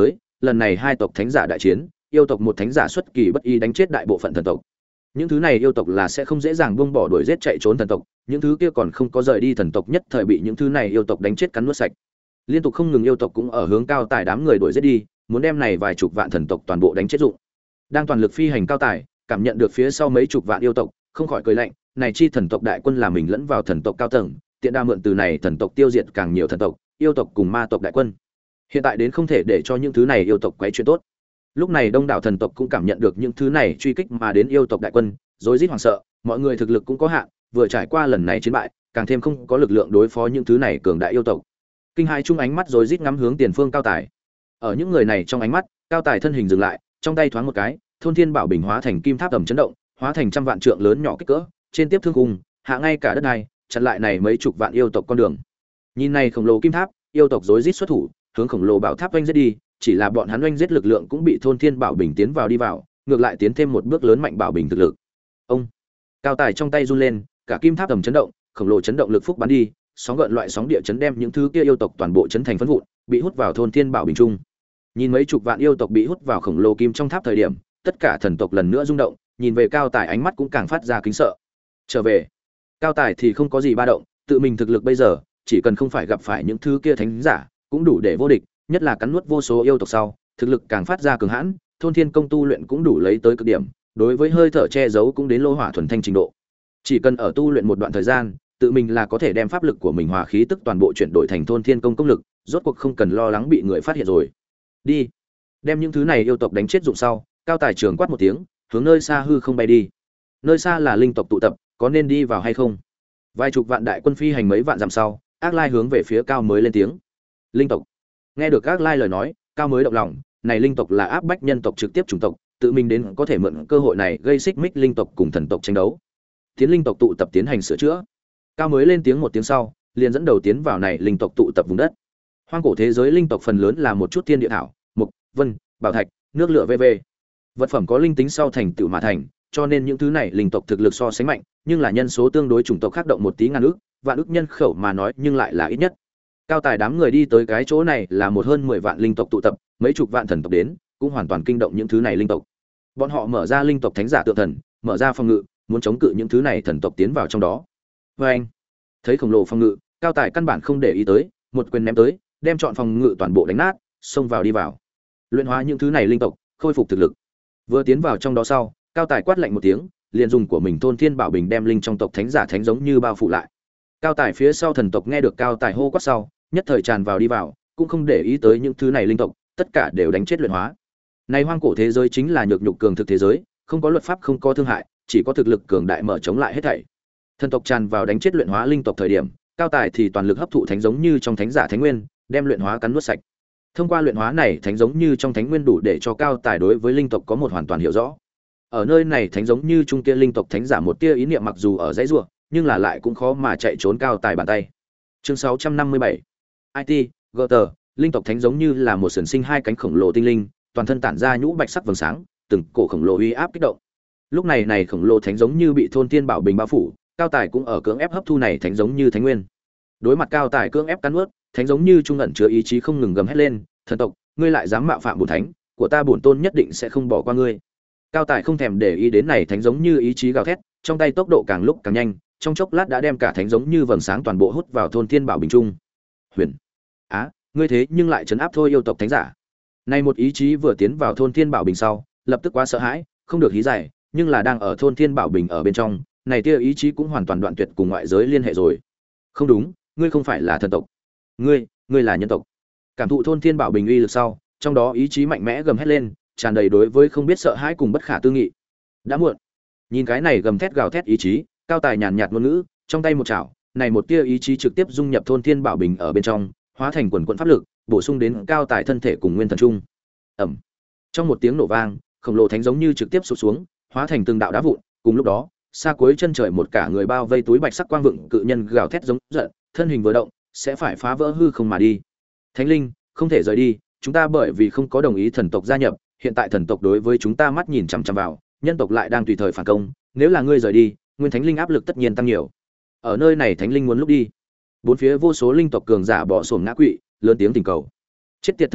lần này hai tộc thánh giả đại chiến, yêu tộc một thánh giả xuất kỳ bất ý đánh chết đại bộ phận thần tộc. Những thứ này yêu tộc là sẽ không dễ dàng buông bỏ đuổi giết chạy trốn thần tộc, những thứ kia còn không có rời đi thần tộc nhất thời bị những thứ này yêu tộc đánh chết cắn nuốt sạch. Liên tục không ngừng yêu tộc cũng ở hướng Cao Tài đám người đuổi giết đi, muốn đem này vài chục vạn thần tộc toàn bộ đánh chết dụng. Đang toàn lực phi hành Cao Tài, cảm nhận được phía sau mấy chục vạn yêu tộc, không khỏi cười lạnh, này chi thần tộc đại quân là mình lẫn vào thần tộc cao tầng, tiện đa mượn từ này thần tộc tiêu diệt càng nhiều thần tộc, yêu tộc cùng ma tộc đại quân. Hiện tại đến không thể để cho những thứ này yêu tộc quấy chuyện tốt. Lúc này đông đảo thần tộc cũng cảm nhận được những thứ này truy kích mà đến yêu tộc đại quân, rối rít hoảng sợ, mọi người thực lực cũng có hạn, vừa trải qua lần này chiến bại, càng thêm không có lực lượng đối phó những thứ này cường đại yêu tộc. Kinh hai chung ánh mắt rối rít ngắm hướng tiền phương Cao Tài. Ở những người này trong ánh mắt, Cao Tài thân hình dừng lại, trong tay thoáng một cái, thôn thiên bảo bình hóa thành kim tháp tầm chấn động, hóa thành trăm vạn trượng lớn nhỏ kích cỡ, trên tiếp thương cùng, hạ ngay cả đất này, chặn lại này mấy chục vạn yêu tộc con đường. Nhìn này khổng lồ kim tháp, yêu tộc rối rít xuất thủ, hướng khổng lồ bảo tháp oanh giết đi, chỉ là bọn hắn oanh giết lực lượng cũng bị thôn thiên bảo bình tiến vào đi vào, ngược lại tiến thêm một bước lớn mạnh bảo bình thực lực. Ông Cao Tài trong tay run lên, cả kim tháp tầm chấn động, khổng lồ chấn động lực phúc bắn đi, sóng gợn loại sóng địa chấn đem những thứ kia yêu tộc toàn bộ chấn thành phấn vụn, bị hút vào thôn thiên bảo bình trung. Nhìn mấy chục vạn yêu tộc bị hút vào khổng lồ kim trong tháp thời điểm, tất cả thần tộc lần nữa rung động, nhìn về Cao Tài ánh mắt cũng càng phát ra kính sợ. Trở về, Cao Tài thì không có gì ba động, tự mình thực lực bây giờ, chỉ cần không phải gặp phải những thứ kia thánh giả, cũng đủ để vô địch, nhất là cắn nuốt vô số yêu tộc sau, thực lực càng phát ra cường hãn, thôn thiên công tu luyện cũng đủ lấy tới cực điểm, đối với hơi thở che giấu cũng đến lô hỏa thuần thanh trình độ. Chỉ cần ở tu luyện một đoạn thời gian, tự mình là có thể đem pháp lực của mình hòa khí tức toàn bộ chuyển đổi thành thôn thiên công công lực, rốt cuộc không cần lo lắng bị người phát hiện rồi. Đi, đem những thứ này yêu tộc đánh chết dụng sau, Cao Tài trường quát một tiếng, hướng nơi xa hư không bay đi. Nơi xa là linh tộc tụ tập, có nên đi vào hay không? Vài chục vạn đại quân phi hành mấy vạn dặm sau, Ác Lai hướng về phía Cao mới lên tiếng. Linh tộc. Nghe được Ác Lai lời nói, Cao mới động lòng, này linh tộc là áp bách nhân tộc trực tiếp chủng tộc, tự mình đến có thể mượn cơ hội này gây xích mích linh tộc cùng thần tộc tranh đấu. Tiến linh tộc tụ tập tiến hành sửa chữa. Cao mới lên tiếng một tiếng sau, liền dẫn đầu tiến vào này linh tộc tụ tập vùng đất. Hoang cổ thế giới linh tộc phần lớn là một chút thiên địa thảo, mục, vân, bảo thạch, nước lửa vv. Vật phẩm có linh tính sau thành tựu mà thành, cho nên những thứ này linh tộc thực lực so sánh mạnh, nhưng là nhân số tương đối chủng tộc khác động một tí ngàn ước, vạn ước nhân khẩu mà nói nhưng lại là ít nhất. Cao Tài đám người đi tới cái chỗ này là một hơn mười vạn linh tộc tụ tập, mấy chục vạn thần tộc đến, cũng hoàn toàn kinh động những thứ này linh tộc. Bọn họ mở ra linh tộc thánh giả tượng thần, mở ra phòng ngự, muốn chống cự những thứ này thần tộc tiến vào trong đó. Và anh thấy khổng lồ phòng ngự, Cao Tài căn bản không để ý tới, một quyền ném tới, đem chọn phòng ngự toàn bộ đánh nát, xông vào đi vào. Luyện hóa những thứ này linh tộc, khôi phục thực lực. Vừa tiến vào trong đó sau, Cao Tài quát lạnh một tiếng, liền dùng của mình thôn thiên bảo bình đem linh trong tộc thánh giả thánh giống như bao phủ lại. Cao Tài phía sau thần tộc nghe được Cao Tài hô quát sau, nhất thời tràn vào đi vào, cũng không để ý tới những thứ này linh tộc, tất cả đều đánh chết luyện hóa. Này hoang cổ thế giới chính là nhược nhục cường thực thế giới, không có luật pháp, không có thương hại, chỉ có thực lực cường đại mở chống lại hết thảy. Thần tộc tràn vào đánh chết luyện hóa linh tộc thời điểm, Cao Tài thì toàn lực hấp thụ thánh giống như trong thánh giả thánh nguyên, đem luyện hóa cắn nuốt sạch. Thông qua luyện hóa này thánh giống như trong thánh nguyên đủ để cho Cao Tài đối với linh tộc có một hoàn toàn hiểu rõ. Ở nơi này thánh giống như trung kia linh tộc thánh giả một tia ý niệm mặc dù ở dãy rùa, nhưng là lại cũng khó mà chạy trốn Cao Tài bàn tay. Chương sáu trăm năm mươi bảy. i tê, giê tê, linh tộc thánh giống như là một sừng sinh hai cánh khổng lồ tinh linh, toàn thân tản ra nhũ bạch sắc vầng sáng, từng cổ khổng lồ uy áp kích động. Lúc này này khổng lồ thánh giống như bị thôn tiên bảo bình bao phủ, Cao Tài cũng ở cưỡng ép hấp thu này thánh giống như thánh nguyên. Đối mặt Cao Tài cưỡng ép cắn nuốt, thánh giống như trung ẩn chứa ý chí không ngừng gầm hét lên, "Thần tộc, ngươi lại dám mạo phạm bổn thánh, của ta bổn tôn nhất định sẽ không bỏ qua ngươi." Cao Tài không thèm để ý đến này thánh giống như ý chí gào thét, trong tay tốc độ càng lúc càng nhanh, trong chốc lát đã đem cả thánh giống như vầng sáng toàn bộ hút vào thôn thiên bảo bình trung. Huyền, á, ngươi thế nhưng lại trấn áp thôi yêu tộc thánh giả. Nay một ý chí vừa tiến vào thôn thiên bảo bình sau, lập tức quá sợ hãi, không được hí giải, nhưng là đang ở thôn thiên bảo bình ở bên trong, này tia ý chí cũng hoàn toàn đoạn tuyệt cùng ngoại giới liên hệ rồi. Không đúng, ngươi không phải là thần tộc, ngươi, ngươi là nhân tộc. Cảm thụ thôn thiên bảo bình uy lực sau, trong đó ý chí mạnh mẽ gầm hét lên, tràn đầy đối với không biết sợ hãi cùng bất khả tư nghị. Đã muộn. Nhìn cái này gầm thét gào thét ý chí, Cao Tài nhàn nhạt ngôn ngữ, trong tay một chảo, này một tia ý chí trực tiếp dung nhập thôn thiên bảo bình ở bên trong, hóa thành quần quần pháp lực, bổ sung đến Cao Tài thân thể cùng nguyên thần trung. Ầm. Trong một tiếng nổ vang, khổng lồ thánh giống như trực tiếp sụp xuống, hóa thành từng đạo đá vụn, cùng lúc đó, xa cuối chân trời một cả người bao vây túi bạch sắc quang vượng cự nhân gào thét giống giận, thân hình vừa động, sẽ phải phá vỡ hư không mà đi. Thánh linh, không thể rời đi, chúng ta bởi vì không có đồng ý thần tộc gia nhập, hiện tại thần tộc đối với chúng ta mắt nhìn chằm chằm vào, nhân tộc lại đang tùy thời phản công, nếu là ngươi rời đi, nguyên thánh linh áp lực tất nhiên tăng nhiều. Ở nơi này thánh linh muốn lúc đi. Bốn phía vô số linh tộc cường giả bỏ xổm ngã quỵ, lớn tiếng tình cầu. Chết tiệt thần tộc,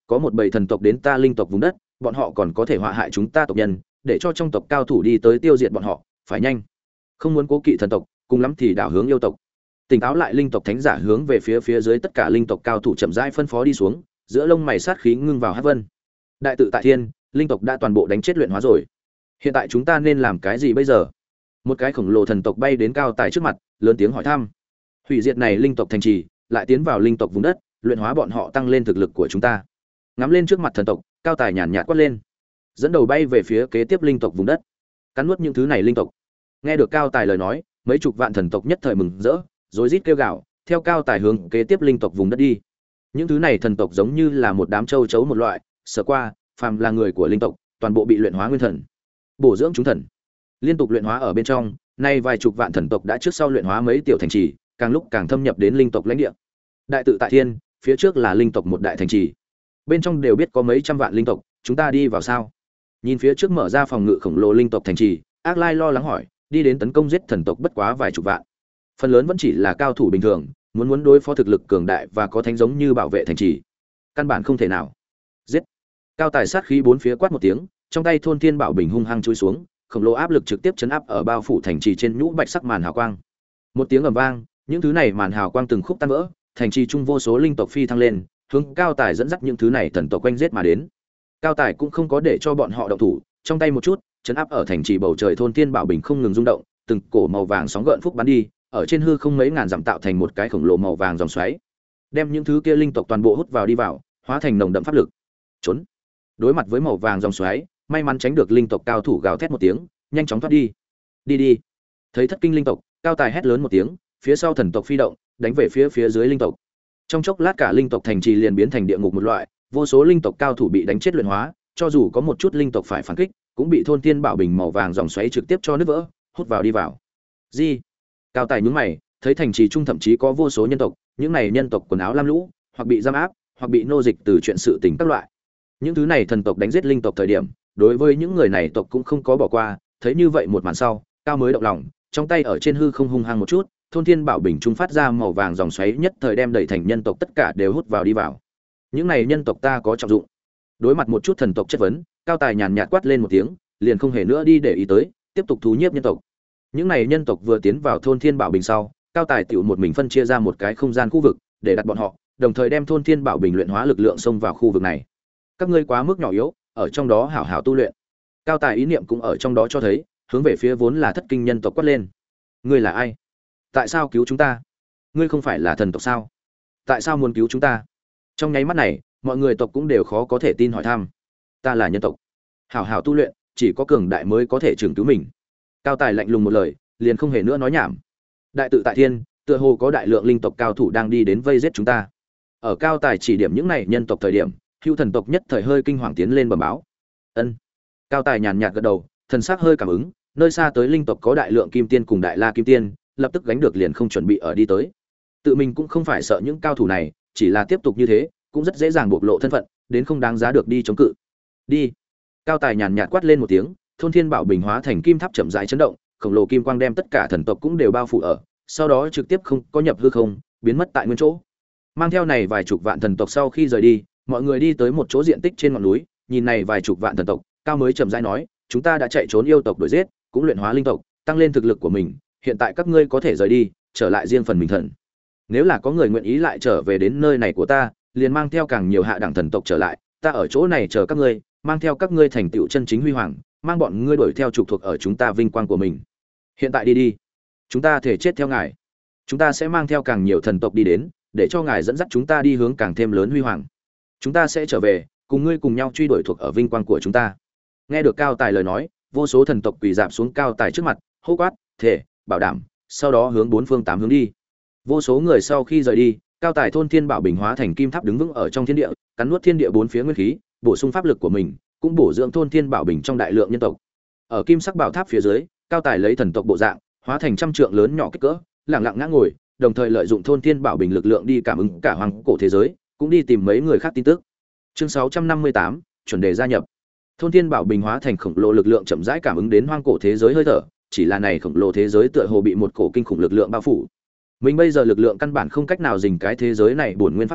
có một bầy thần tộc đến ta linh tộc vùng đất, bọn họ còn có thể họa hại chúng ta tộc nhân, để cho trong tộc cao thủ đi tới tiêu diệt bọn họ, phải nhanh, không muốn cố kỵ thần tộc, cùng lắm thì đảo hướng yêu tộc. Tỉnh táo lại linh tộc thánh giả hướng về phía phía dưới tất cả linh tộc cao thủ chậm rãi phân phó đi xuống, giữa lông mày sát khí ngưng vào hắc vân. Đại tự tại thiên, linh tộc đã toàn bộ đánh chết luyện hóa rồi. Hiện tại chúng ta nên làm cái gì bây giờ? Một cái khổng lồ thần tộc bay đến cao tài trước mặt, lớn tiếng hỏi thăm. Hủy diệt này linh tộc thành trì, lại tiến vào linh tộc vùng đất, luyện hóa bọn họ tăng lên thực lực của chúng ta. Ngắm lên trước mặt thần tộc, cao tài nhàn nhạt quát lên, dẫn đầu bay về phía kế tiếp linh tộc vùng đất, cắn nuốt những thứ này linh tộc. Nghe được cao tài lời nói, mấy chục vạn thần tộc nhất thời mừng rỡ, rối rít kêu gào, theo cao tài hướng kế tiếp linh tộc vùng đất đi. Những thứ này thần tộc giống như là một đám châu chấu một loại, sở qua, phàm là người của linh tộc, toàn bộ bị luyện hóa nguyên thần, bổ dưỡng chúng thần, liên tục luyện hóa ở bên trong. Nay vài chục vạn thần tộc đã trước sau luyện hóa mấy tiểu thành trì, càng lúc càng thâm nhập đến linh tộc lãnh địa. Đại tự tại thiên, phía trước là linh tộc một đại thành trì, bên trong đều biết có mấy trăm vạn linh tộc, chúng ta đi vào sao? Nhìn phía trước mở ra phòng ngự khổng lồ linh tộc thành trì, Ác Lai lo lắng hỏi, đi đến tấn công giết thần tộc bất quá vài chục vạn, phần lớn vẫn chỉ là cao thủ bình thường, muốn muốn đối phó thực lực cường đại và có thánh giống như bảo vệ thành trì, căn bản không thể nào. Giết! Cao tài sát khí bốn phía quát một tiếng, trong tay thôn thiên bảo bình hung hăng chui xuống, khổng lồ áp lực trực tiếp chấn áp ở bao phủ thành trì trên nhũ bạch sắc màn hào quang. Một tiếng ầm vang, những thứ này màn hào quang từng khúc tan vỡ, thành trì trung vô số linh tộc phi thăng lên, hướng cao tài dẫn dắt những thứ này thần tộc quanh giết mà đến. Cao tài cũng không có để cho bọn họ động thủ, trong tay một chút, chấn áp ở thành trì bầu trời thôn thiên bảo bình không ngừng rung động, từng cổ màu vàng sóng gợn phúc bắn đi, ở trên hư không mấy ngàn dặm tạo thành một cái khổng lồ màu vàng dòng xoáy, đem những thứ kia linh tộc toàn bộ hút vào đi vào, hóa thành nồng đậm pháp lực. Trốn! Đối mặt với màu vàng dòng xoáy, may mắn tránh được linh tộc cao thủ gào thét một tiếng, nhanh chóng thoát đi. Đi đi! Thấy thất kinh linh tộc, cao tài hét lớn một tiếng, phía sau thần tộc phi động, đánh về phía phía dưới linh tộc. Trong chốc lát cả linh tộc thành trì liền biến thành địa ngục một loại, vô số linh tộc cao thủ bị đánh chết luyện hóa, cho dù có một chút linh tộc phải phản kích, cũng bị thôn tiên bảo bình màu vàng dòng xoáy trực tiếp cho nứt vỡ, hút vào đi vào. Gì? Cao tài nhướng mày, thấy thành trì trung thậm chí có vô số nhân tộc, những này nhân tộc quần áo lam lũ, hoặc bị giam áp, hoặc bị nô dịch từ chuyện sự tình các loại. Những thứ này thần tộc đánh giết linh tộc thời điểm, đối với những người này tộc cũng không có bỏ qua, thấy như vậy một màn sau, cao mới động lòng, trong tay ở trên hư không hung hăng một chút, thôn thiên bảo bình trung phát ra màu vàng dòng xoáy nhất thời đem đẩy thành nhân tộc tất cả đều hút vào đi vào. Những này nhân tộc ta có trọng dụng. Đối mặt một chút thần tộc chất vấn, cao tài nhàn nhạt quát lên một tiếng, liền không hề nữa đi để ý tới, tiếp tục thú nhiếp nhân tộc. Những này nhân tộc vừa tiến vào thôn thiên bảo bình sau, cao tài tiểu một mình phân chia ra một cái không gian khu vực để đặt bọn họ, đồng thời đem thôn thiên bảo bình luyện hóa lực lượng xông vào khu vực này. Các ngươi quá mức nhỏ yếu, ở trong đó hảo hảo tu luyện. Cao tài ý niệm cũng ở trong đó cho thấy, hướng về phía vốn là thất kinh nhân tộc quát lên. Ngươi là ai? Tại sao cứu chúng ta? Ngươi không phải là thần tộc sao? Tại sao muốn cứu chúng ta? Trong nháy mắt này, mọi người tộc cũng đều khó có thể tin hỏi thăm. Ta là nhân tộc, hảo hảo tu luyện, chỉ có cường đại mới có thể trưởng cứu mình. Cao tài lạnh lùng một lời, liền không hề nữa nói nhảm. Đại tự tại thiên, tựa hồ có đại lượng linh tộc cao thủ đang đi đến vây giết chúng ta. Ở cao tài chỉ điểm những này nhân tộc thời điểm, Hưu thần tộc nhất thời hơi kinh hoàng tiến lên bẩm báo. Ân. Cao tài nhàn nhạt gật đầu, thần sắc hơi cảm ứng, nơi xa tới linh tộc có đại lượng kim tiên cùng đại la kim tiên, lập tức gánh được liền không chuẩn bị ở đi tới. Tự mình cũng không phải sợ những cao thủ này, chỉ là tiếp tục như thế, cũng rất dễ dàng bộc lộ thân phận, đến không đáng giá được đi chống cự. Đi. Cao tài nhàn nhạt quát lên một tiếng, thôn thiên bảo bình hóa thành kim tháp chậm rãi chấn động, khổng lồ kim quang đem tất cả thần tộc cũng đều bao phủ ở, sau đó trực tiếp không có nhập hư không, biến mất tại nguyên chỗ. Mang theo này vài chục vạn thần tộc sau khi rời đi, mọi người đi tới một chỗ diện tích trên ngọn núi, nhìn này vài chục vạn thần tộc, cao mới chậm rãi nói, chúng ta đã chạy trốn yêu tộc đuổi giết, cũng luyện hóa linh tộc, tăng lên thực lực của mình, hiện tại các ngươi có thể rời đi, trở lại riêng phần mình thần. Nếu là có người nguyện ý lại trở về đến nơi này của ta, liền mang theo càng nhiều hạ đẳng thần tộc trở lại, ta ở chỗ này chờ các ngươi, mang theo các ngươi thành tựu chân chính huy hoàng, mang bọn ngươi đuổi theo trục thuộc ở chúng ta vinh quang của mình. Hiện tại đi đi, chúng ta thể chết theo ngài, chúng ta sẽ mang theo càng nhiều thần tộc đi đến, để cho ngài dẫn dắt chúng ta đi hướng càng thêm lớn huy hoàng. Chúng ta sẽ trở về, cùng ngươi cùng nhau truy đuổi thuộc ở vinh quang của chúng ta. Nghe được cao tài lời nói, vô số thần tộc quỳ dạp xuống cao tài trước mặt, hô quát, thể, bảo đảm, sau đó hướng bốn phương tám hướng đi. Vô số người sau khi rời đi, cao tài thôn thiên bảo bình hóa thành kim tháp đứng vững ở trong thiên địa, cắn nuốt thiên địa bốn phía nguyên khí, bổ sung pháp lực của mình, cũng bổ dưỡng thôn thiên bảo bình trong đại lượng nhân tộc. Ở kim sắc bảo tháp phía dưới, cao tài lấy thần tộc bộ dạng, hóa thành trăm trượng lớn nhỏ kích cỡ, lặng lặng ngã ngồi, đồng thời lợi dụng thôn thiên bảo bình lực lượng đi cảm ứng cả hoàng cổ thế giới, cũng đi tìm mấy người khác tin tức. Chương sáu trăm năm mươi tám, chuẩn đề gia nhập. Thôn thiên bảo bình hóa thành khổng lồ lực lượng chậm rãi cảm ứng đến hoang cổ thế giới hơi thở, chỉ là này khổng lồ thế giới tựa hồ bị một cổ kinh khủng lực lượng bao phủ. Mình bây giờ lực lượng căn bản không cách nào dình cái thế giới này bổn nguyên pháp tắc,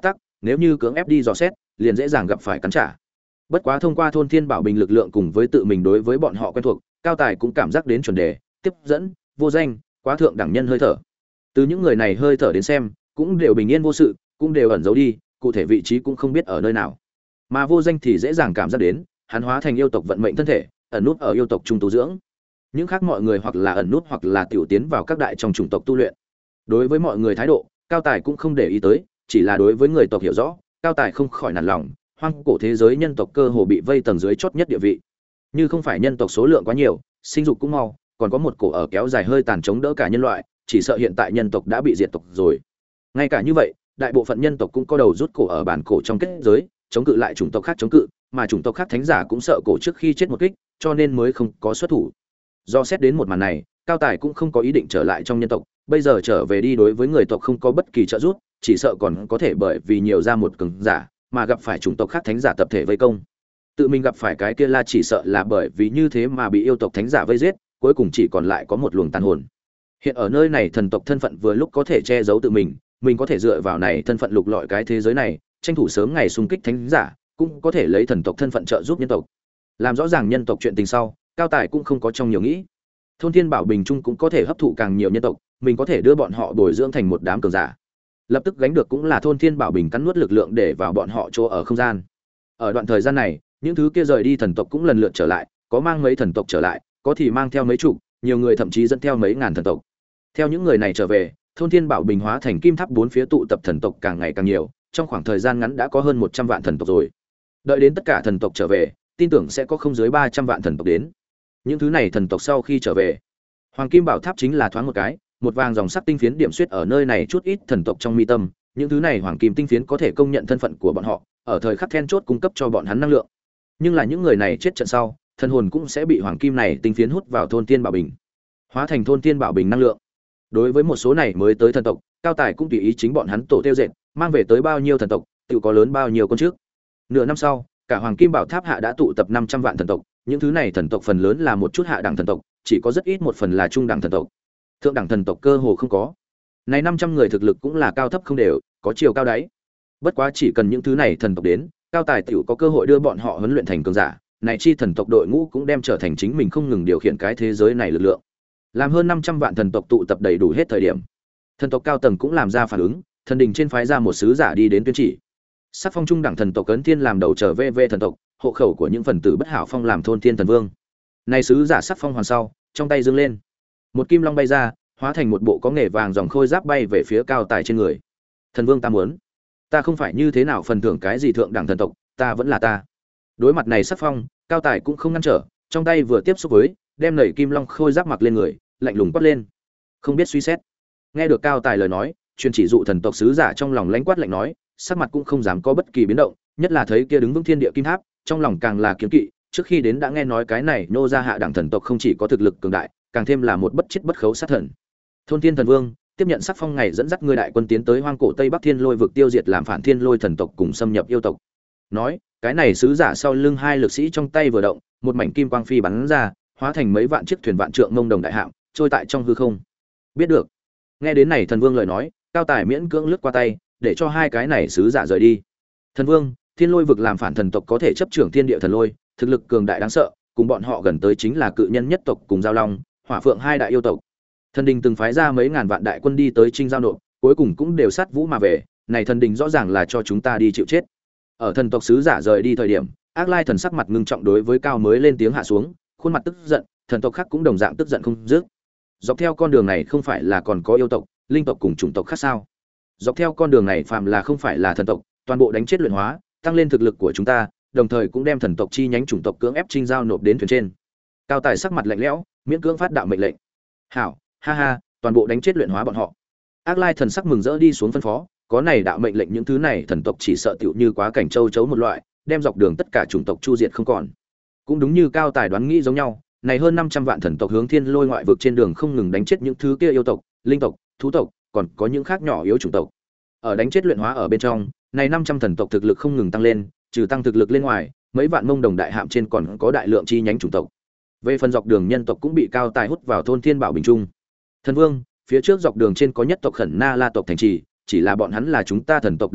nếu như cưỡng ép đi dò xét liền dễ dàng gặp phải cắn trả. Bất quá thông qua thôn thiên bảo bình lực lượng cùng với tự mình đối với bọn họ quen thuộc, Cao Tài cũng cảm giác đến chuẩn đề, tiếp dẫn, vô danh, quá thượng đẳng nhân hơi thở. Từ những người này hơi thở đến xem, cũng đều bình yên vô sự, cũng đều ẩn giấu đi, cụ thể vị trí cũng không biết ở nơi nào. Mà vô danh thì dễ dàng cảm giác đến, hắn hóa thành yêu tộc vận mệnh thân thể, ẩn nút ở yêu tộc trung tu dưỡng. Những khác mọi người hoặc là ẩn nút hoặc là tiểu tiến vào các đại trong chủng tộc tu luyện. Đối với mọi người thái độ, Cao Tài cũng không để ý tới, chỉ là đối với người tộc hiểu rõ, Cao Tài không khỏi nản lòng, hoang cổ thế giới nhân tộc cơ hồ bị vây tầng dưới chót nhất địa vị. Như không phải nhân tộc số lượng quá nhiều, sinh dục cũng mau, còn có một cổ ở kéo dài hơi tàn chống đỡ cả nhân loại, chỉ sợ hiện tại nhân tộc đã bị diệt tộc rồi. Ngay cả như vậy, đại bộ phận nhân tộc cũng có đầu rút cổ ở bản cổ trong kết giới, chống cự lại chủng tộc khác chống cự, mà chủng tộc khác thánh giả cũng sợ cổ trước khi chết một kích, cho nên mới không có xuất thủ. Do xét đến một màn này, Cao Tài cũng không có ý định trở lại trong nhân tộc, bây giờ trở về đi đối với người tộc không có bất kỳ trợ giúp, chỉ sợ còn có thể bởi vì nhiều ra một cường giả, mà gặp phải chủng tộc khác thánh giả tập thể vây công. Tự mình gặp phải cái kia La chỉ sợ là bởi vì như thế mà bị yêu tộc thánh giả vây giết, cuối cùng chỉ còn lại có một luồng tàn hồn. Hiện ở nơi này thần tộc thân phận vừa lúc có thể che giấu tự mình, mình có thể dựa vào này thân phận lục lọi cái thế giới này, tranh thủ sớm ngày xung kích thánh giả, cũng có thể lấy thần tộc thân phận trợ giúp nhân tộc. Làm rõ ràng nhân tộc chuyện tình sau, Cao Tài cũng không có trong nhiều nghĩ. Thôn Thiên Bảo Bình Trung cũng có thể hấp thụ càng nhiều nhân tộc, mình có thể đưa bọn họ bồi dưỡng thành một đám cường giả. Lập tức gánh được cũng là Thôn Thiên Bảo Bình cắn nuốt lực lượng để vào bọn họ chỗ ở không gian. Ở đoạn thời gian này, những thứ kia rời đi thần tộc cũng lần lượt trở lại, có mang mấy thần tộc trở lại, có thì mang theo mấy chục, nhiều người thậm chí dẫn theo mấy ngàn thần tộc. Theo những người này trở về, Thôn Thiên Bảo Bình hóa thành kim tháp bốn phía tụ tập thần tộc càng ngày càng nhiều, trong khoảng thời gian ngắn đã có hơn một trăm vạn thần tộc rồi. Đợi đến tất cả thần tộc trở về, tin tưởng sẽ có không dưới ba trăm vạn thần tộc đến. Những thứ này thần tộc sau khi trở về, Hoàng Kim Bảo Tháp chính là thoáng một cái, một vàng dòng sắc tinh phiến điểm xuyết ở nơi này chút ít thần tộc trong mi tâm, những thứ này hoàng kim tinh phiến có thể công nhận thân phận của bọn họ, ở thời khắc then chốt cung cấp cho bọn hắn năng lượng. Nhưng là những người này chết trận sau, thần hồn cũng sẽ bị hoàng kim này tinh phiến hút vào thôn tiên bảo bình, hóa thành thôn tiên bảo bình năng lượng. Đối với một số này mới tới thần tộc, Cao Tài cũng tùy ý chính bọn hắn tổ tiêu dệt, mang về tới bao nhiêu thần tộc, tự có lớn bao nhiêu con trước. Nửa năm sau, cả Hoàng Kim Bảo Tháp hạ đã tụ tập năm trăm vạn thần tộc, những thứ này thần tộc phần lớn là một chút hạ đẳng thần tộc, chỉ có rất ít một phần là trung đẳng thần tộc. Thượng đẳng thần tộc cơ hồ không có. Này năm trăm người thực lực cũng là cao thấp không đều, có chiều cao đáy. Bất quá chỉ cần những thứ này thần tộc đến, Cao Tài tiểu có cơ hội đưa bọn họ huấn luyện thành cường giả, này chi thần tộc đội ngũ cũng đem trở thành chính mình không ngừng điều khiển cái thế giới này lực lượng. Làm hơn năm trăm vạn thần tộc tụ tập đầy đủ hết thời điểm, thần tộc cao tầng cũng làm ra phản ứng, thần đình trên phái ra một sứ giả đi đến tuyên chỉ. Sắc phong trung đẳng thần tộc Cấn Thiên làm đầu trở về về thần tộc, hộ khẩu của những phần tử bất hảo phong làm thôn thiên thần vương. Này sứ giả sắc phong hoàn sau, trong tay giương lên, một kim long bay ra, hóa thành một bộ có nghề vàng dòng khôi giáp bay về phía Cao Tài trên người. Thần vương ta muốn, ta không phải như thế nào phần thưởng cái gì thượng đẳng thần tộc, ta vẫn là ta. Đối mặt này sắc phong, Cao Tài cũng không ngăn trở, trong tay vừa tiếp xúc với, đem nảy kim long khôi giáp mặc lên người, lạnh lùng quát lên, không biết suy xét. Nghe được Cao Tài lời nói, truyền chỉ dụ thần tộc sứ giả trong lòng lãnh quát lạnh nói, sắc mặt cũng không dám có bất kỳ biến động, nhất là thấy kia đứng vững thiên địa kim tháp, trong lòng càng là kiêng kỵ, trước khi đến đã nghe nói cái này nô gia hạ đẳng thần tộc không chỉ có thực lực cường đại, càng thêm là một bất chết bất khấu sát thần. Thôn Thiên Thần Vương tiếp nhận sắc phong ngày dẫn dắt ngươi đại quân tiến tới hoang cổ Tây Bắc Thiên Lôi vực tiêu diệt làm phản Thiên Lôi thần tộc cùng xâm nhập yêu tộc. Nói, cái này sứ giả sau lưng hai lực sĩ trong tay vừa động, một mảnh kim quang phi bắn ra, hóa thành mấy vạn chiếc thuyền vạn trượng mông đồng đại hạm, trôi tại trong hư không. Biết được. Nghe đến này thần vương lời nói, Cao Tài miễn cưỡng lướt qua tay, để cho hai cái này sứ giả rời đi. Thần vương, Thiên Lôi vực làm phản thần tộc có thể chấp trưởng thiên địa thần lôi, thực lực cường đại đáng sợ, cùng bọn họ gần tới chính là cự nhân nhất tộc cùng giao long, hỏa phượng hai đại yêu tộc. Thần đình từng phái ra mấy ngàn vạn đại quân đi tới trinh giao nộp, cuối cùng cũng đều sát vũ mà về, này thần đình rõ ràng là cho chúng ta đi chịu chết. Ở thần tộc sứ giả rời đi thời điểm, Ác Lai thần sắc mặt ngưng trọng đối với Cao mới lên tiếng hạ xuống, khuôn mặt tức giận, thần tộc khác cũng đồng dạng tức giận không dứt. Dọc theo con đường này không phải là còn có yêu tộc, linh tộc cùng chủng tộc khác sao? Dọc theo con đường này phàm là không phải là thần tộc, toàn bộ đánh chết luyện hóa, tăng lên thực lực của chúng ta, đồng thời cũng đem thần tộc chi nhánh chủng tộc cưỡng ép trinh giao nộp đến thuyền trên. Cao Tài sắc mặt lạnh lẽo, miễn cưỡng phát đạo mệnh lệnh. Hảo, ha ha, toàn bộ đánh chết luyện hóa bọn họ. Ác Lai thần sắc mừng rỡ đi xuống phân phó, có này đạo mệnh lệnh những thứ này thần tộc chỉ sợ tiểu như quá cảnh châu chấu một loại, đem dọc đường tất cả chủng tộc chu diệt không còn. Cũng đúng như Cao Tài đoán nghĩ giống nhau, này hơn năm trăm vạn thần tộc hướng Thiên Lôi ngoại vực trên đường không ngừng đánh chết những thứ kia yêu tộc, linh tộc, thú tộc, còn có những khác nhỏ yếu chủng tộc. Ở đánh chết luyện hóa ở bên trong, này năm trăm thần tộc thực lực không ngừng tăng lên, trừ tăng thực lực lên ngoài, mấy vạn mông đồng đại hạm trên còn có đại lượng chi nhánh chủng tộc. Về phần dọc đường nhân tộc cũng bị Cao Tài hút vào thôn Thiên Bảo Bình Trung. Thần Vương, phía trước dọc đường trên có nhất tộc Khẩn Na La tộc thành trì, chỉ là bọn hắn là chúng ta thần tộc đồng minh,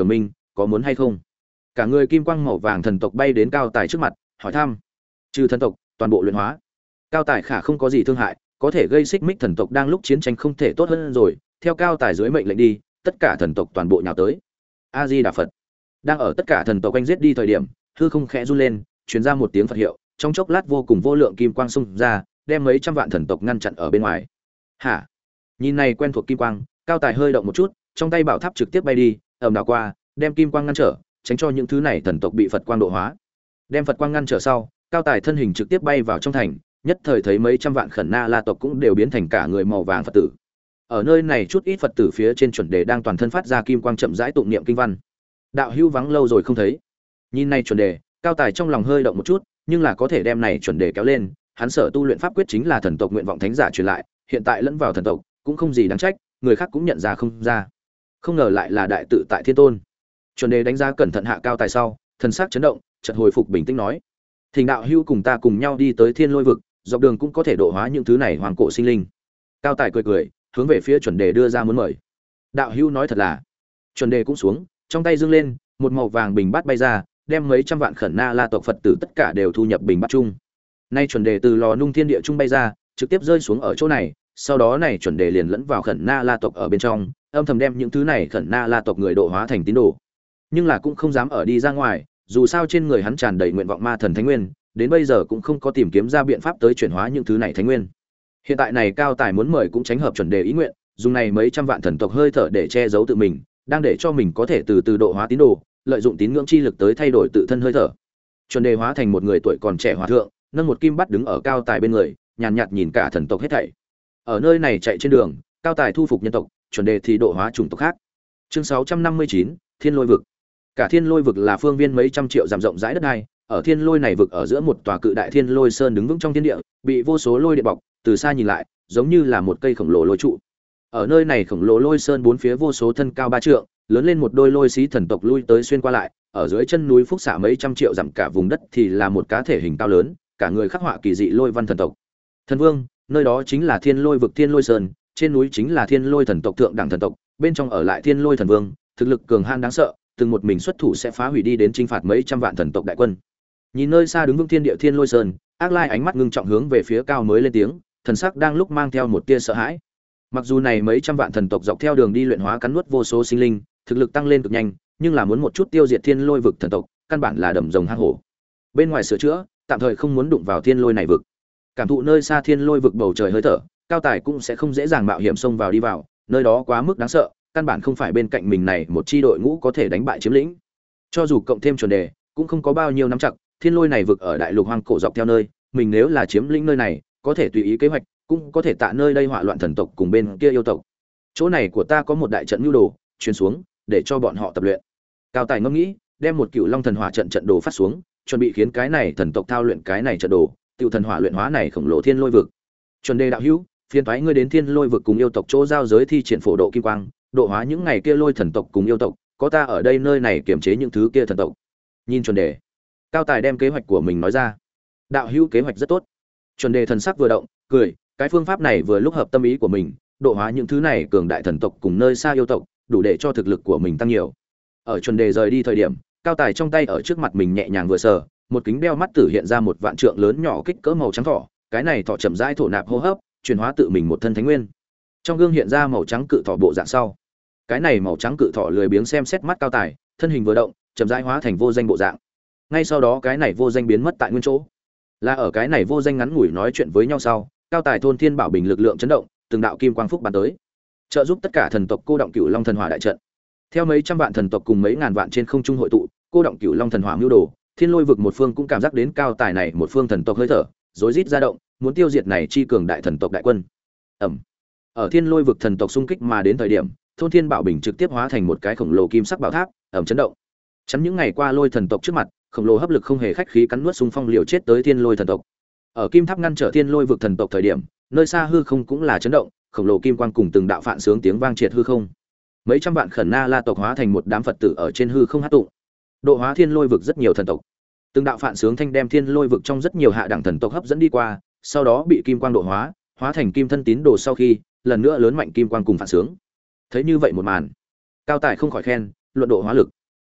có muốn hay không? Cả người kim quang màu vàng thần tộc bay đến Cao Tài trước mặt, hỏi thăm. Trừ thần tộc, toàn bộ luyện hóa. Cao Tài khả không có gì thương hại, có thể gây xích mích thần tộc đang lúc chiến tranh không thể tốt hơn rồi, theo Cao Tài dưới mệnh lệnh đi, tất cả thần tộc toàn bộ nhào tới. A Di Đà Phật. Đang ở tất cả thần tộc quanh giết đi thời điểm, hư không khẽ run lên, truyền ra một tiếng Phật hiệu, trong chốc lát vô cùng vô lượng kim quang xung ra, đem mấy trăm vạn thần tộc ngăn chặn ở bên ngoài. Hả? Nhìn này quen thuộc kim quang, Cao Tài hơi động một chút, trong tay bảo tháp trực tiếp bay đi, ầm đảo qua, đem kim quang ngăn trở, tránh cho những thứ này thần tộc bị Phật quang độ hóa. Đem Phật quang ngăn trở sau, Cao Tài thân hình trực tiếp bay vào trong thành, nhất thời thấy mấy trăm vạn khẩn na la tộc cũng đều biến thành cả người màu vàng Phật tử. Ở nơi này chút ít Phật tử phía trên chuẩn đề đang toàn thân phát ra kim quang chậm rãi tụng niệm kinh văn. Đạo hữu vắng lâu rồi không thấy. Nhìn này chuẩn đề, Cao Tài trong lòng hơi động một chút, nhưng là có thể đem này chuẩn đề kéo lên, hắn sở tu luyện pháp quyết chính là thần tộc nguyện vọng thánh giả truyền lại, hiện tại lẫn vào thần tộc, cũng không gì đáng trách, người khác cũng nhận ra không ra. Không ngờ lại là đại tự tại Thiên Tôn. Chuẩn đề đánh giá cẩn thận hạ Cao Tài sau, thần sắc chấn động, chợt hồi phục bình tĩnh nói: "Thỉnh đạo hữu cùng ta cùng nhau đi tới Thiên Lôi vực, dọc đường cũng có thể độ hóa những thứ này hoàng cổ sinh linh." Cao Tài cười cười, hướng về phía chuẩn đề đưa ra muốn mời. Đạo hữu nói thật là. Chuẩn đề cũng xuống, trong tay dương lên, một màu vàng bình bát bay ra, đem mấy trăm vạn khẩn na la tộc Phật tử tất cả đều thu nhập bình bát chung. Nay chuẩn đề từ lò nung thiên địa trung bay ra, trực tiếp rơi xuống ở chỗ này, sau đó này chuẩn đề liền lẫn vào khẩn na la tộc ở bên trong, âm thầm đem những thứ này khẩn na la tộc người độ hóa thành tín đồ. Nhưng là cũng không dám ở đi ra ngoài, dù sao trên người hắn tràn đầy nguyện vọng ma thần thánh nguyên, đến bây giờ cũng không có tìm kiếm ra biện pháp tới chuyển hóa những thứ này thánh nguyên. Hiện tại này Cao Tài muốn mời cũng tránh hợp chuẩn đề ý nguyện, dùng này mấy trăm vạn thần tộc hơi thở để che giấu tự mình, đang để cho mình có thể từ từ độ hóa tín đồ, lợi dụng tín ngưỡng chi lực tới thay đổi tự thân hơi thở. Chuẩn đề hóa thành một người tuổi còn trẻ hòa thượng, nâng một kim bát đứng ở Cao Tài bên người, nhàn nhạt, nhạt nhìn cả thần tộc hết thảy. Ở nơi này chạy trên đường, Cao Tài thu phục nhân tộc, chuẩn đề thì độ hóa chủng tộc khác. Chương sáu trăm năm mươi chín, Thiên Lôi vực. Cả Thiên Lôi vực là phương viên mấy trăm triệu dặm rộng rãi đất đai, ở Thiên Lôi này vực ở giữa một tòa cự đại Thiên Lôi Sơn đứng vững trong thiên địa, bị vô số lôi điện bọc, từ xa nhìn lại, giống như là một cây khổng lồ lôi trụ. Ở nơi này khổng lồ lôi sơn bốn phía vô số thân cao ba trượng, lớn lên một đôi lôi xí thần tộc lui tới xuyên qua lại, ở dưới chân núi phúc xạ mấy trăm triệu dặm cả vùng đất thì là một cá thể hình cao lớn, cả người khắc họa kỳ dị lôi văn thần tộc. Thần Vương, nơi đó chính là Thiên Lôi vực Thiên Lôi Sơn, trên núi chính là Thiên Lôi thần tộc thượng đẳng thần tộc, bên trong ở lại Thiên Lôi thần Vương, thực lực cường hãn đáng sợ, từng một mình xuất thủ sẽ phá hủy đi đến chinh phạt mấy trăm vạn thần tộc đại quân. Nhìn nơi xa đứng vững thiên địa Thiên Lôi Sơn, Ác Lai ánh mắt ngưng trọng hướng về phía cao mới lên tiếng, thần sắc đang lúc mang theo một tia sợ hãi. Mặc dù này mấy trăm vạn thần tộc dọc theo đường đi luyện hóa cắn nuốt vô số sinh linh, thực lực tăng lên cực nhanh, nhưng là muốn một chút tiêu diệt Thiên Lôi vực thần tộc, căn bản là đầm rồng hang hổ. Bên ngoài sửa chữa, tạm thời không muốn đụng vào Thiên Lôi này vực. Cảm thụ nơi xa Thiên Lôi vực bầu trời hơi thở, Cao Tài cũng sẽ không dễ dàng mạo hiểm xông vào đi vào, nơi đó quá mức đáng sợ, căn bản không phải bên cạnh mình này một chi đội ngũ có thể đánh bại chiếm lĩnh. Cho dù cộng thêm chuẩn đề, cũng không có bao nhiêu nắm chặt, Thiên Lôi này vực ở đại lục hoang cổ dọc theo nơi, mình nếu là chiếm lĩnh nơi này, có thể tùy ý kế hoạch, cũng có thể tạ nơi đây họa loạn thần tộc cùng bên kia yêu tộc. Chỗ này của ta có một đại trận nhu đồ, truyền xuống, để cho bọn họ tập luyện. Cao Tài ngẫm nghĩ, đem một cựu long thần hỏa trận trận đồ phát xuống, chuẩn bị khiến cái này thần tộc thao luyện cái này trận đồ, cựu thần hỏa luyện hóa này khổng lồ Thiên Lôi vực. Chuẩn đề đạo hữu, phiền toái ngươi đến Thiên Lôi vực cùng yêu tộc chỗ giao giới thi triển phổ độ kim quang, độ hóa những ngày kia lôi thần tộc cùng yêu tộc, có ta ở đây nơi này kiểm chế những thứ kia thần tộc. Nhìn chuẩn đề, Cao Tài đem kế hoạch của mình nói ra. Đạo hữu kế hoạch rất tốt. Chuẩn đề thần sắc vừa động, cười, cái phương pháp này vừa lúc hợp tâm ý của mình, độ hóa những thứ này cường đại thần tộc cùng nơi xa yêu tộc, đủ để cho thực lực của mình tăng nhiều. Ở chuẩn đề rời đi thời điểm, Cao Tài trong tay ở trước mặt mình nhẹ nhàng vừa sờ, một kính đeo mắt tử hiện ra một vạn trượng lớn nhỏ kích cỡ màu trắng thỏ, cái này thỏ chậm rãi thổ nạp hô hấp, chuyển hóa tự mình một thân thánh nguyên. Trong gương hiện ra màu trắng cự thỏ bộ dạng sau. Cái này màu trắng cự thỏ lười biếng xem xét mắt Cao Tài, thân hình vừa động, chậm rãi hóa thành vô danh bộ dạng. Ngay sau đó cái này vô danh biến mất tại nguyên chỗ. Là ở cái này vô danh ngắn ngủi nói chuyện với nhau sau, Cao Tài thôn thiên bảo bình lực lượng chấn động, từng đạo kim quang phúc bắn tới, trợ giúp tất cả thần tộc cô động cửu long thần hỏa đại trận. Theo mấy trăm vạn thần tộc cùng mấy ngàn vạn trên không trung hội tụ, cô động cửu long thần hỏa mưu đồ, Thiên Lôi vực một phương cũng cảm giác đến Cao Tài này một phương thần tộc hơi thở, rối rít ra động, muốn tiêu diệt này chi cường đại thần tộc đại quân. Ầm. Ở Thiên Lôi vực thần tộc xung kích mà đến thời điểm, thôn thiên bảo bình trực tiếp hóa thành một cái khổng lồ kim sắc bảo tháp, ầm chấn động. Chắn những ngày qua lôi thần tộc trước mặt, khổng lồ hấp lực không hề khách khí cắn nuốt xung phong liều chết tới Thiên Lôi thần tộc. Ở kim tháp ngăn trở Thiên Lôi vực thần tộc thời điểm, nơi xa hư không cũng là chấn động, khổng lồ kim quang cùng từng đạo phạn sướng tiếng vang triệt hư không. Mấy trăm vạn khẩn na la tộc hóa thành một đám Phật tử ở trên hư không hát tụng. Độ hóa Thiên Lôi vực rất nhiều thần tộc. Từng đạo phạn sướng thanh đem Thiên Lôi vực trong rất nhiều hạ đẳng thần tộc hấp dẫn đi qua, sau đó bị kim quang độ hóa, hóa thành kim thân tín đồ sau khi, lần nữa lớn mạnh kim quang cùng phạn sướng. Thấy như vậy một màn, Cao Tài không khỏi khen, luận độ hóa lực.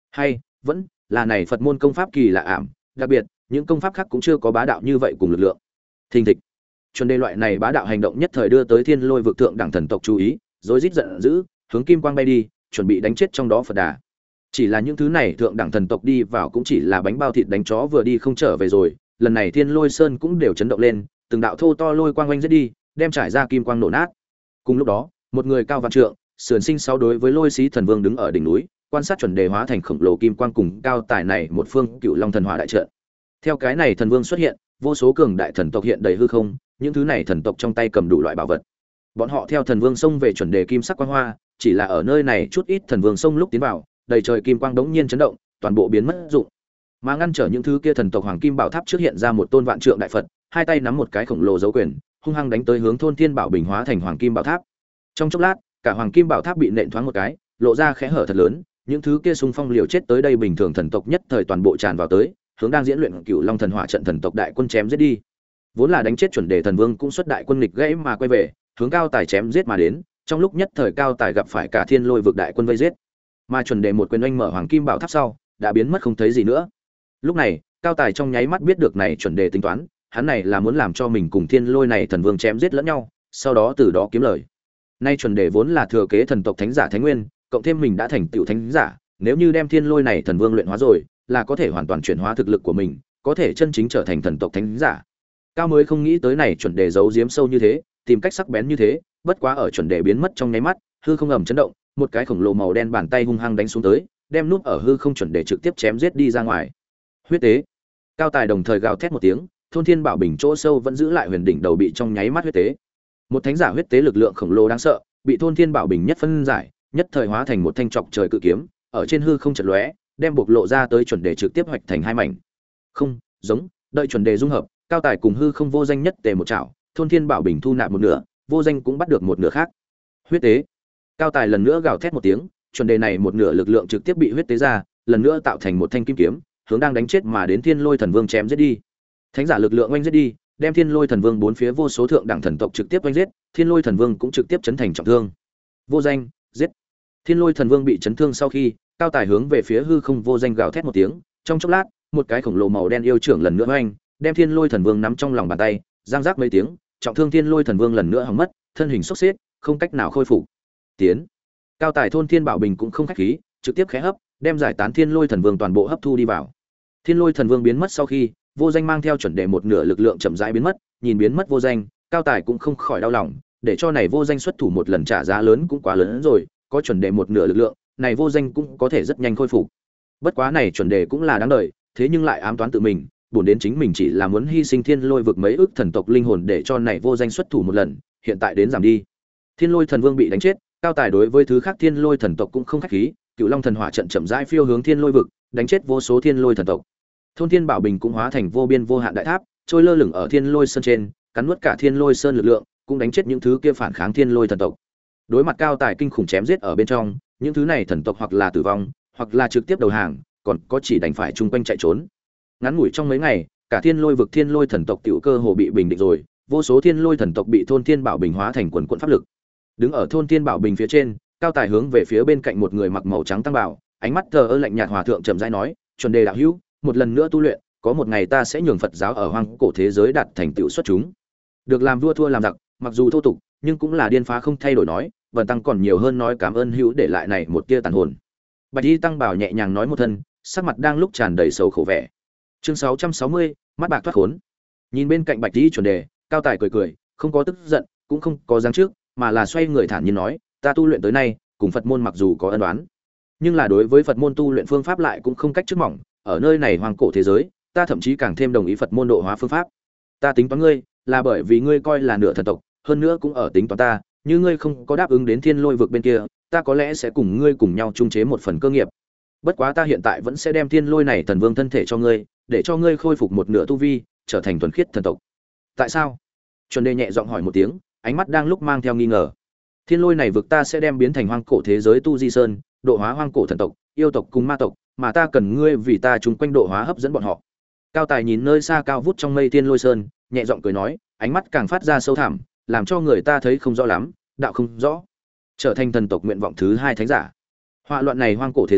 Hay vẫn là này Phật môn công pháp kỳ lạ ảm, đặc biệt những công pháp khác cũng chưa có bá đạo như vậy cùng lực lượng. Thình thịch. Chuẩn đề loại này bá đạo hành động nhất thời đưa tới Thiên Lôi vực thượng đẳng thần tộc chú ý, rối rít giận dữ, hướng kim quang bay đi, chuẩn bị đánh chết trong đó Phật Đà. Chỉ là những thứ này thượng đẳng thần tộc đi vào cũng chỉ là bánh bao thịt đánh chó vừa đi không trở về rồi, lần này Thiên Lôi Sơn cũng đều chấn động lên, từng đạo thô to lôi quang oanh giết đi, đem trải ra kim quang nổ nát. Cùng lúc đó, một người cao vạn trượng, sườn sinh sáu đối với Lôi Xí Thần Vương đứng ở đỉnh núi, quan sát chuẩn đề hóa thành khổng lồ kim quang cùng cao tài này một phương Cựu Long thần hỏa đại trận. Theo cái này thần vương xuất hiện, vô số cường đại thần tộc hiện đầy hư không, những thứ này thần tộc trong tay cầm đủ loại bảo vật. Bọn họ theo thần vương xông về chuẩn đề kim sắc quang hoa, chỉ là ở nơi này chút ít thần vương xông lúc tiến vào, đầy trời kim quang đống nhiên chấn động, toàn bộ biến mất dụng. Mà ngăn trở những thứ kia thần tộc hoàng kim bảo tháp trước hiện ra một tôn vạn trượng đại Phật, hai tay nắm một cái khổng lồ dấu quyền, hung hăng đánh tới hướng thôn thiên bảo bình hóa thành hoàng kim bảo tháp. Trong chốc lát, cả hoàng kim bảo tháp bị nện thoáng một cái, lộ ra khẽ hở thật lớn, những thứ kia xung phong liều chết tới đây bình thường thần tộc nhất thời toàn bộ tràn vào tới, hướng đang diễn luyện Cửu Long thần hỏa trận thần tộc đại quân chém giết đi. Vốn là đánh chết chuẩn đề thần vương cũng xuất đại quân nghịch gãy mà quay về, hướng cao tài chém giết mà đến, trong lúc nhất thời cao tài gặp phải cả thiên lôi vực đại quân vây giết. Mà chuẩn đề một quyền oanh mở hoàng kim bảo tháp sau, đã biến mất không thấy gì nữa. Lúc này, cao tài trong nháy mắt biết được này chuẩn đề tính toán, hắn này là muốn làm cho mình cùng thiên lôi này thần vương chém giết lẫn nhau, sau đó từ đó kiếm lời. Nay chuẩn đề vốn là thừa kế thần tộc thánh giả thánh nguyên, cộng thêm mình đã thành tựu thánh giả, nếu như đem thiên lôi này thần vương luyện hóa rồi, là có thể hoàn toàn chuyển hóa thực lực của mình, có thể chân chính trở thành thần tộc thánh giả. Cao mới không nghĩ tới này chuẩn đề giấu giếm sâu như thế, tìm cách sắc bén như thế, bất quá ở chuẩn đề biến mất trong nháy mắt, hư không ầm chấn động, một cái khổng lồ màu đen bàn tay hung hăng đánh xuống tới, đem núp ở hư không chuẩn đề trực tiếp chém giết đi ra ngoài. Huyết tế. Cao tài đồng thời gào thét một tiếng, thôn thiên bảo bình chỗ sâu vẫn giữ lại huyền đỉnh đầu bị trong nháy mắt huyết tế. Một thánh giả huyết tế lực lượng khổng lồ đáng sợ, bị thôn thiên bảo bình nhất phân giải, nhất thời hóa thành một thanh trọc trời cự kiếm, ở trên hư không chợt lóe, đem bộc lộ ra tới chuẩn đề trực tiếp hoạch thành hai mảnh. Không, giống, đợi chuẩn đề dung hợp, cao tài cùng hư không vô danh nhất tề một chảo, thôn thiên bảo bình thu nạp một nửa, vô danh cũng bắt được một nửa khác. Huyết tế. Cao tài lần nữa gào thét một tiếng, chuẩn đề này một nửa lực lượng trực tiếp bị huyết tế ra, lần nữa tạo thành một thanh kim kiếm, hướng đang đánh chết mà đến thiên lôi thần vương chém giết đi. Thánh giả lực lượng oanh giết đi, đem thiên lôi thần vương bốn phía vô số thượng đẳng thần tộc trực tiếp oanh giết, thiên lôi thần vương cũng trực tiếp chấn thành trọng thương. Vô danh, giết. Thiên lôi thần vương bị chấn thương sau khi, cao tài hướng về phía hư không vô danh gào thét một tiếng, trong chốc lát, một cái khổng lồ màu đen yêu trưởng lần nữa oanh, đem thiên lôi thần vương nắm trong lòng bàn tay, giang giác mấy tiếng, trọng thương thiên lôi thần vương lần nữa hỏng mất, thân hình sốc xếp, không cách nào khôi phục. Tiến. Cao tài thôn thiên bảo bình cũng không khách khí, trực tiếp khẽ hấp, đem giải tán thiên lôi thần vương toàn bộ hấp thu đi vào. Thiên lôi thần vương biến mất sau khi, vô danh mang theo chuẩn đề một nửa lực lượng chậm rãi biến mất, nhìn biến mất vô danh, cao tài cũng không khỏi đau lòng, để cho này vô danh xuất thủ một lần trả giá lớn cũng quá lớn hơn rồi, có chuẩn đề một nửa lực lượng, này vô danh cũng có thể rất nhanh khôi phục. Bất quá này chuẩn đề cũng là đáng đời, thế nhưng lại ám toán tự mình, buồn đến chính mình chỉ là muốn hy sinh thiên lôi vực mấy ức thần tộc linh hồn để cho này vô danh xuất thủ một lần, hiện tại đến giảm đi. Thiên lôi thần vương bị đánh chết, cao tài đối với thứ khác thiên lôi thần tộc cũng không khách khí, Cựu Long thần hỏa trận chậm rãi phiêu hướng thiên lôi vực, đánh chết vô số thiên lôi thần tộc. Thôn thiên bảo bình cũng hóa thành vô biên vô hạn đại tháp, trôi lơ lửng ở thiên lôi sơn trên, cắn nuốt cả thiên lôi sơn lực lượng, cũng đánh chết những thứ kia phản kháng thiên lôi thần tộc. Đối mặt cao tài kinh khủng chém giết ở bên trong, những thứ này thần tộc hoặc là tử vong, hoặc là trực tiếp đầu hàng, còn có chỉ đành phải chung quanh chạy trốn. Ngắn ngủi trong mấy ngày, cả thiên lôi vực thiên lôi thần tộc tiểu cơ hồ bị bình định rồi, vô số thiên lôi thần tộc bị thôn thiên bảo bình hóa thành quần quần pháp lực. Đứng ở thôn thiên bảo bình phía trên, cao tài hướng về phía bên cạnh một người mặc màu trắng tăng bảo, ánh mắt thờ ơ lạnh nhạt hòa thượng trầm rãi nói, chuẩn đề đạo hữu, một lần nữa tu luyện, có một ngày ta sẽ nhường Phật giáo ở hoang cổ thế giới đạt thành tựu xuất chúng. Được làm vua thua làm giặc, mặc dù thô tục, nhưng cũng là điên phá không thay đổi nói, Vân tăng còn nhiều hơn nói cảm ơn hữu để lại này một tia tàn hồn. Bạch Y tăng bảo nhẹ nhàng nói một thân, sắc mặt đang lúc tràn đầy sầu khổ vẻ. Chương sáu trăm sáu mươi, mắt bạc thoát khốn. Nhìn bên cạnh Bạch Y chuẩn đề, cao tài cười cười, không có tức giận, cũng không có giáng trước, mà là xoay người thản nhiên nói, ta tu luyện tới nay, cùng Phật môn mặc dù có ân oán, nhưng là đối với Phật môn tu luyện phương pháp lại cũng không cách trước mỏng, ở nơi này hoang cổ thế giới, ta thậm chí càng thêm đồng ý Phật môn độ hóa phương pháp. Ta tính toán ngươi, là bởi vì ngươi coi là nửa thần tộc, hơn nữa cũng ở tính toán ta, như ngươi không có đáp ứng đến thiên lôi vực bên kia, ta có lẽ sẽ cùng ngươi cùng nhau chung chế một phần cơ nghiệp. Bất quá ta hiện tại vẫn sẽ đem thiên lôi này thần vương thân thể cho ngươi, để cho ngươi khôi phục một nửa tu vi, trở thành thuần khiết thần tộc. Tại sao? Chuẩn đề nhẹ giọng hỏi một tiếng, ánh mắt đang lúc mang theo nghi ngờ. Thiên lôi này vực ta sẽ đem biến thành hoang cổ thế giới tu di sơn, độ hóa hoang cổ thần tộc, yêu tộc cùng ma tộc, mà ta cần ngươi vì ta chung quanh độ hóa hấp dẫn bọn họ. Cao tài nhìn nơi xa cao vút trong mây thiên lôi sơn, nhẹ giọng cười nói, ánh mắt càng phát ra sâu thẳm, làm cho người ta thấy không rõ lắm, đạo không rõ. Trở thành thần tộc nguyện vọng thứ hai thánh giả. Họa loạn này hoang cổ thế giới,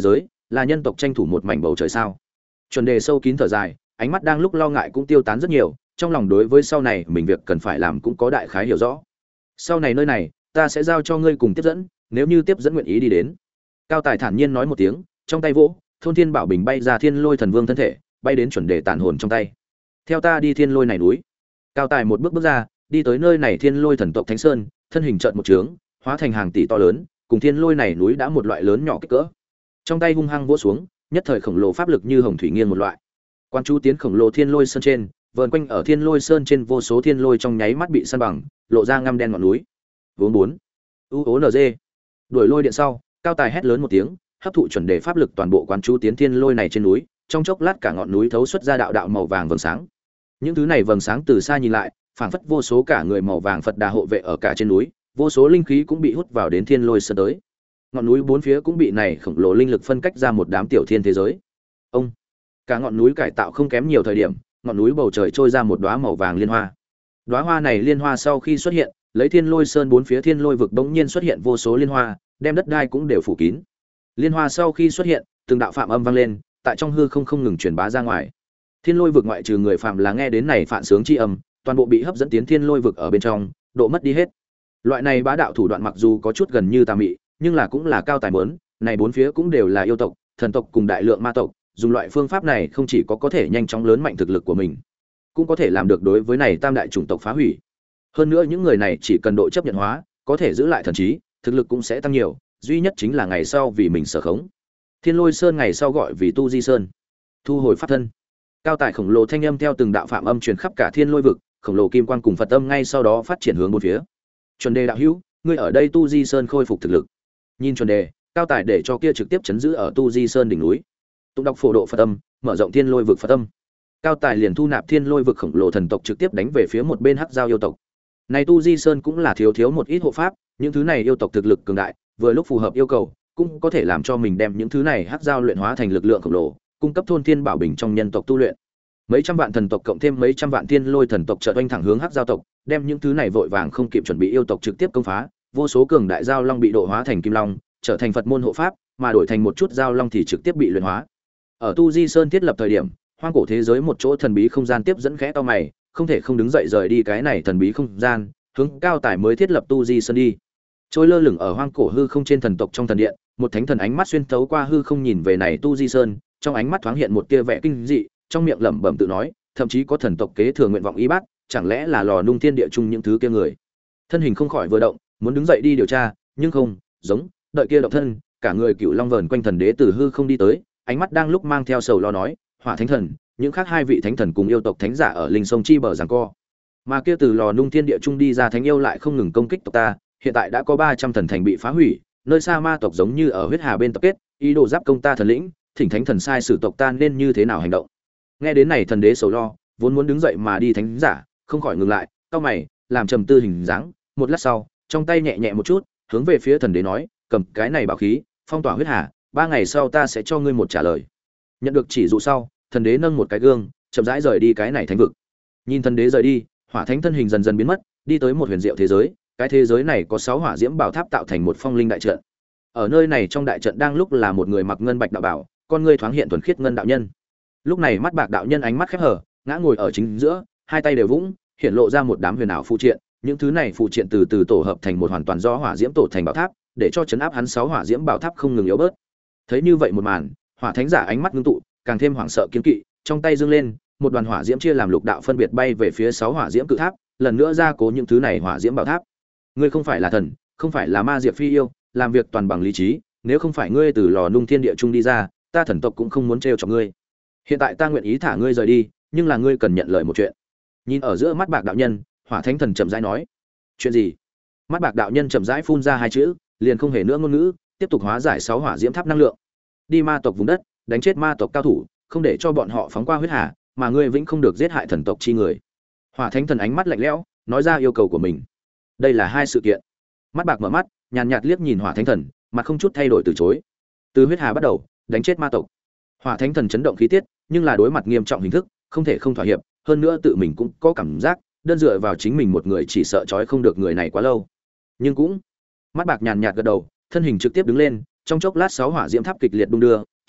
là nhân tộc tranh thủ một mảnh bầu trời sao? Chuẩn đề sâu kín thở dài, ánh mắt đang lúc lo ngại cũng tiêu tán rất nhiều, trong lòng đối với sau này mình việc cần phải làm cũng có đại khái hiểu rõ. Sau này nơi này, ta sẽ giao cho ngươi cùng tiếp dẫn, nếu như tiếp dẫn nguyện ý đi đến. Cao Tài thản nhiên nói một tiếng, trong tay vỗ, thôn thiên bảo bình bay ra Thiên Lôi Thần Vương thân thể, bay đến chuẩn đề tàn hồn trong tay. Theo ta đi Thiên Lôi này núi. Cao Tài một bước bước ra, đi tới nơi này Thiên Lôi thần tộc Thánh Sơn, thân hình chợt một trướng, hóa thành hàng tỷ to lớn, cùng Thiên Lôi này núi đã một loại lớn nhỏ kích cỡ. Trong tay hung hăng vỗ xuống, nhất thời khổng lồ pháp lực như hồng thủy nghiêng một loại. Quan chú tiến khổng lồ Thiên Lôi Sơn trên, vờn quanh ở Thiên Lôi Sơn trên vô số thiên lôi trong nháy mắt bị san bằng, lộ ra ngăm đen ngọn núi. Vốn bốn. U O N G. Đuổi lôi điện sau, Cao Tài hét lớn một tiếng, hấp thụ chuẩn đề pháp lực toàn bộ quán chú tiến thiên lôi này trên núi, trong chốc lát cả ngọn núi thấu xuất ra đạo đạo màu vàng vầng sáng. Những thứ này vầng sáng từ xa nhìn lại, phảng phất vô số cả người màu vàng Phật Đà hộ vệ ở cả trên núi, vô số linh khí cũng bị hút vào đến thiên lôi sơn tới. Ngọn núi bốn phía cũng bị này khổng lồ linh lực phân cách ra một đám tiểu thiên thế giới. Ông, cả ngọn núi cải tạo không kém nhiều thời điểm, ngọn núi bầu trời trôi ra một đóa màu vàng liên hoa. Đóa hoa này liên hoa sau khi xuất hiện, lấy thiên lôi sơn bốn phía thiên lôi vực bỗng nhiên xuất hiện vô số liên hoa, đem đất đai cũng đều phủ kín. Liên hoa sau khi xuất hiện, từng đạo phạm âm vang lên, tại trong hư không không ngừng truyền bá ra ngoài. Thiên lôi vực ngoại trừ người phạm là nghe đến này phản sướng chi âm, toàn bộ bị hấp dẫn tiến thiên lôi vực ở bên trong, độ mất đi hết. Loại này bá đạo thủ đoạn mặc dù có chút gần như tà mị, nhưng là cũng là cao tài muốn, này bốn phía cũng đều là yêu tộc, thần tộc cùng đại lượng ma tộc, dùng loại phương pháp này không chỉ có có thể nhanh chóng lớn mạnh thực lực của mình, cũng có thể làm được đối với này tam đại chủng tộc phá hủy. Hơn nữa những người này chỉ cần độ chấp nhận hóa, có thể giữ lại thần trí, thực lực cũng sẽ tăng nhiều, duy nhất chính là ngày sau vì mình sở khống. Thiên Lôi Sơn ngày sau gọi vì Tu Di Sơn. Thu hồi pháp thân. Cao tài khổng lồ thanh âm theo từng đạo phạm âm truyền khắp cả Thiên Lôi vực, khổng lồ kim quang cùng Phật âm ngay sau đó phát triển hướng bốn phía. Chuẩn Đề đạo hữu, ngươi ở đây Tu Di Sơn khôi phục thực lực. Nhìn Chuẩn Đề, Cao tài để cho kia trực tiếp chấn giữ ở Tu Di Sơn đỉnh núi. Tụng đọc phổ độ Phật âm, mở rộng Thiên Lôi vực Phật âm. Cao tài liền thu nạp Thiên Lôi vực khổng lồ thần tộc trực tiếp đánh về phía một bên Hắc Giao yêu tộc. Này Tu Di Sơn cũng là thiếu thiếu một ít hộ pháp, những thứ này yêu tộc thực lực cường đại, vừa lúc phù hợp yêu cầu, cũng có thể làm cho mình đem những thứ này Hắc Giao luyện hóa thành lực lượng khổng lồ, cung cấp thôn thiên bảo bình trong nhân tộc tu luyện. Mấy trăm vạn thần tộc cộng thêm mấy trăm vạn thiên lôi thần tộc chợt oanh thẳng hướng Hắc Giao tộc, đem những thứ này vội vàng không kịp chuẩn bị yêu tộc trực tiếp công phá, vô số cường đại giao long bị độ hóa thành kim long, trở thành Phật môn hộ pháp, mà đổi thành một chút giao long thì trực tiếp bị luyện hóa. Ở Tu Di Sơn thiết lập thời điểm, hoang cổ thế giới một chỗ thần bí không gian tiếp dẫn khẽ to mày, không thể không đứng dậy rời đi cái này thần bí không gian, hướng Cao tài mới thiết lập Tu Di Sơn đi. Trôi lơ lửng ở hoang cổ hư không trên thần tộc trong thần điện, một thánh thần ánh mắt xuyên thấu qua hư không nhìn về này Tu Di Sơn, trong ánh mắt thoáng hiện một tia vẻ kinh dị, trong miệng lẩm bẩm tự nói, thậm chí có thần tộc kế thừa nguyện vọng y bát, chẳng lẽ là lò nung thiên địa chung những thứ kia người. Thân hình không khỏi vừa động, muốn đứng dậy đi điều tra, nhưng không, giống, đợi kia động thân, cả người cựu long vờn quanh thần đế từ hư không đi tới, ánh mắt đang lúc mang theo sầu lo nói, Hỏa Thánh Thần, những khác hai vị thánh thần cùng yêu tộc thánh giả ở linh sông chi bờ giằng co. Mà kia từ lò nung thiên địa chung đi ra thánh yêu lại không ngừng công kích tộc ta, hiện tại đã có ba trăm thần thành bị phá hủy, nơi xa ma tộc giống như ở huyết hà bên tập kết, ý đồ giáp công ta thần lĩnh, thỉnh thánh thần sai sử tộc ta nên như thế nào hành động. Nghe đến này thần đế sầu lo, vốn muốn đứng dậy mà đi thánh giả, không khỏi ngừng lại, cau mày, làm trầm tư hình dáng, một lát sau, trong tay nhẹ nhẹ một chút, hướng về phía thần đế nói, cầm cái này bảo khí, phong tỏa huyết hà, ba ngày sau ta sẽ cho ngươi một trả lời. Nhận được chỉ dụ sau, thần đế nâng một cái gương, chậm rãi rời đi cái này thánh vực. Nhìn thần đế rời đi, hỏa thánh thân hình dần dần biến mất, đi tới một huyền diệu thế giới, cái thế giới này có sáu hỏa diễm bảo tháp tạo thành một phong linh đại trận. Ở nơi này trong đại trận đang lúc là một người mặc ngân bạch đạo bảo, con ngươi thoáng hiện thuần khiết ngân đạo nhân. Lúc này mắt bạc đạo nhân ánh mắt khép hờ, ngã ngồi ở chính giữa, hai tay đều vũng, hiện lộ ra một đám huyền ảo phụ triện, những thứ này phụ triện từ từ tổ hợp thành một hoàn toàn do hỏa diễm tổ thành bảo tháp, để cho chấn áp hắn sáu hỏa diễm bảo tháp không ngừng yếu bớt. Thấy như vậy một màn, hỏa thánh giả ánh mắt ngưng tụ, càng thêm hoảng sợ kiên kỵ, trong tay dương lên, một đoàn hỏa diễm chia làm lục đạo phân biệt bay về phía sáu hỏa diễm cự tháp, lần nữa gia cố những thứ này hỏa diễm bảo tháp. Ngươi không phải là thần, không phải là ma diệp phi yêu, làm việc toàn bằng lý trí, nếu không phải ngươi từ lò nung thiên địa trung đi ra, ta thần tộc cũng không muốn trêu chọc ngươi. Hiện tại ta nguyện ý thả ngươi rời đi, nhưng là ngươi cần nhận lời một chuyện. Nhìn ở giữa mắt bạc đạo nhân, hỏa thánh thần chậm rãi nói. Chuyện gì? Mắt bạc đạo nhân chậm rãi phun ra hai chữ, liền không hề nữa ngôn ngữ, tiếp tục hóa giải sáu hỏa diễm tháp năng lượng. Đi ma tộc vùng đất, đánh chết ma tộc cao thủ, không để cho bọn họ phóng qua huyết hà, mà ngươi vĩnh không được giết hại thần tộc chi người. Hỏa thánh thần ánh mắt lạnh lẽo, nói ra yêu cầu của mình. Đây là hai sự kiện. Mắt bạc mở mắt, nhàn nhạt liếc nhìn hỏa thánh thần, mặt không chút thay đổi từ chối. Từ huyết hà bắt đầu, đánh chết ma tộc. Hỏa thánh thần chấn động khí tiết, nhưng là đối mặt nghiêm trọng hình thức, không thể không thỏa hiệp, hơn nữa tự mình cũng có cảm giác, đơn dựa vào chính mình một người chỉ sợ trói không được người này quá lâu. Nhưng cũng, mắt bạc nhàn nhạt gật đầu, thân hình trực tiếp đứng lên, trong chốc lát sáu hỏa diễm tháp kịch liệt đung đưa,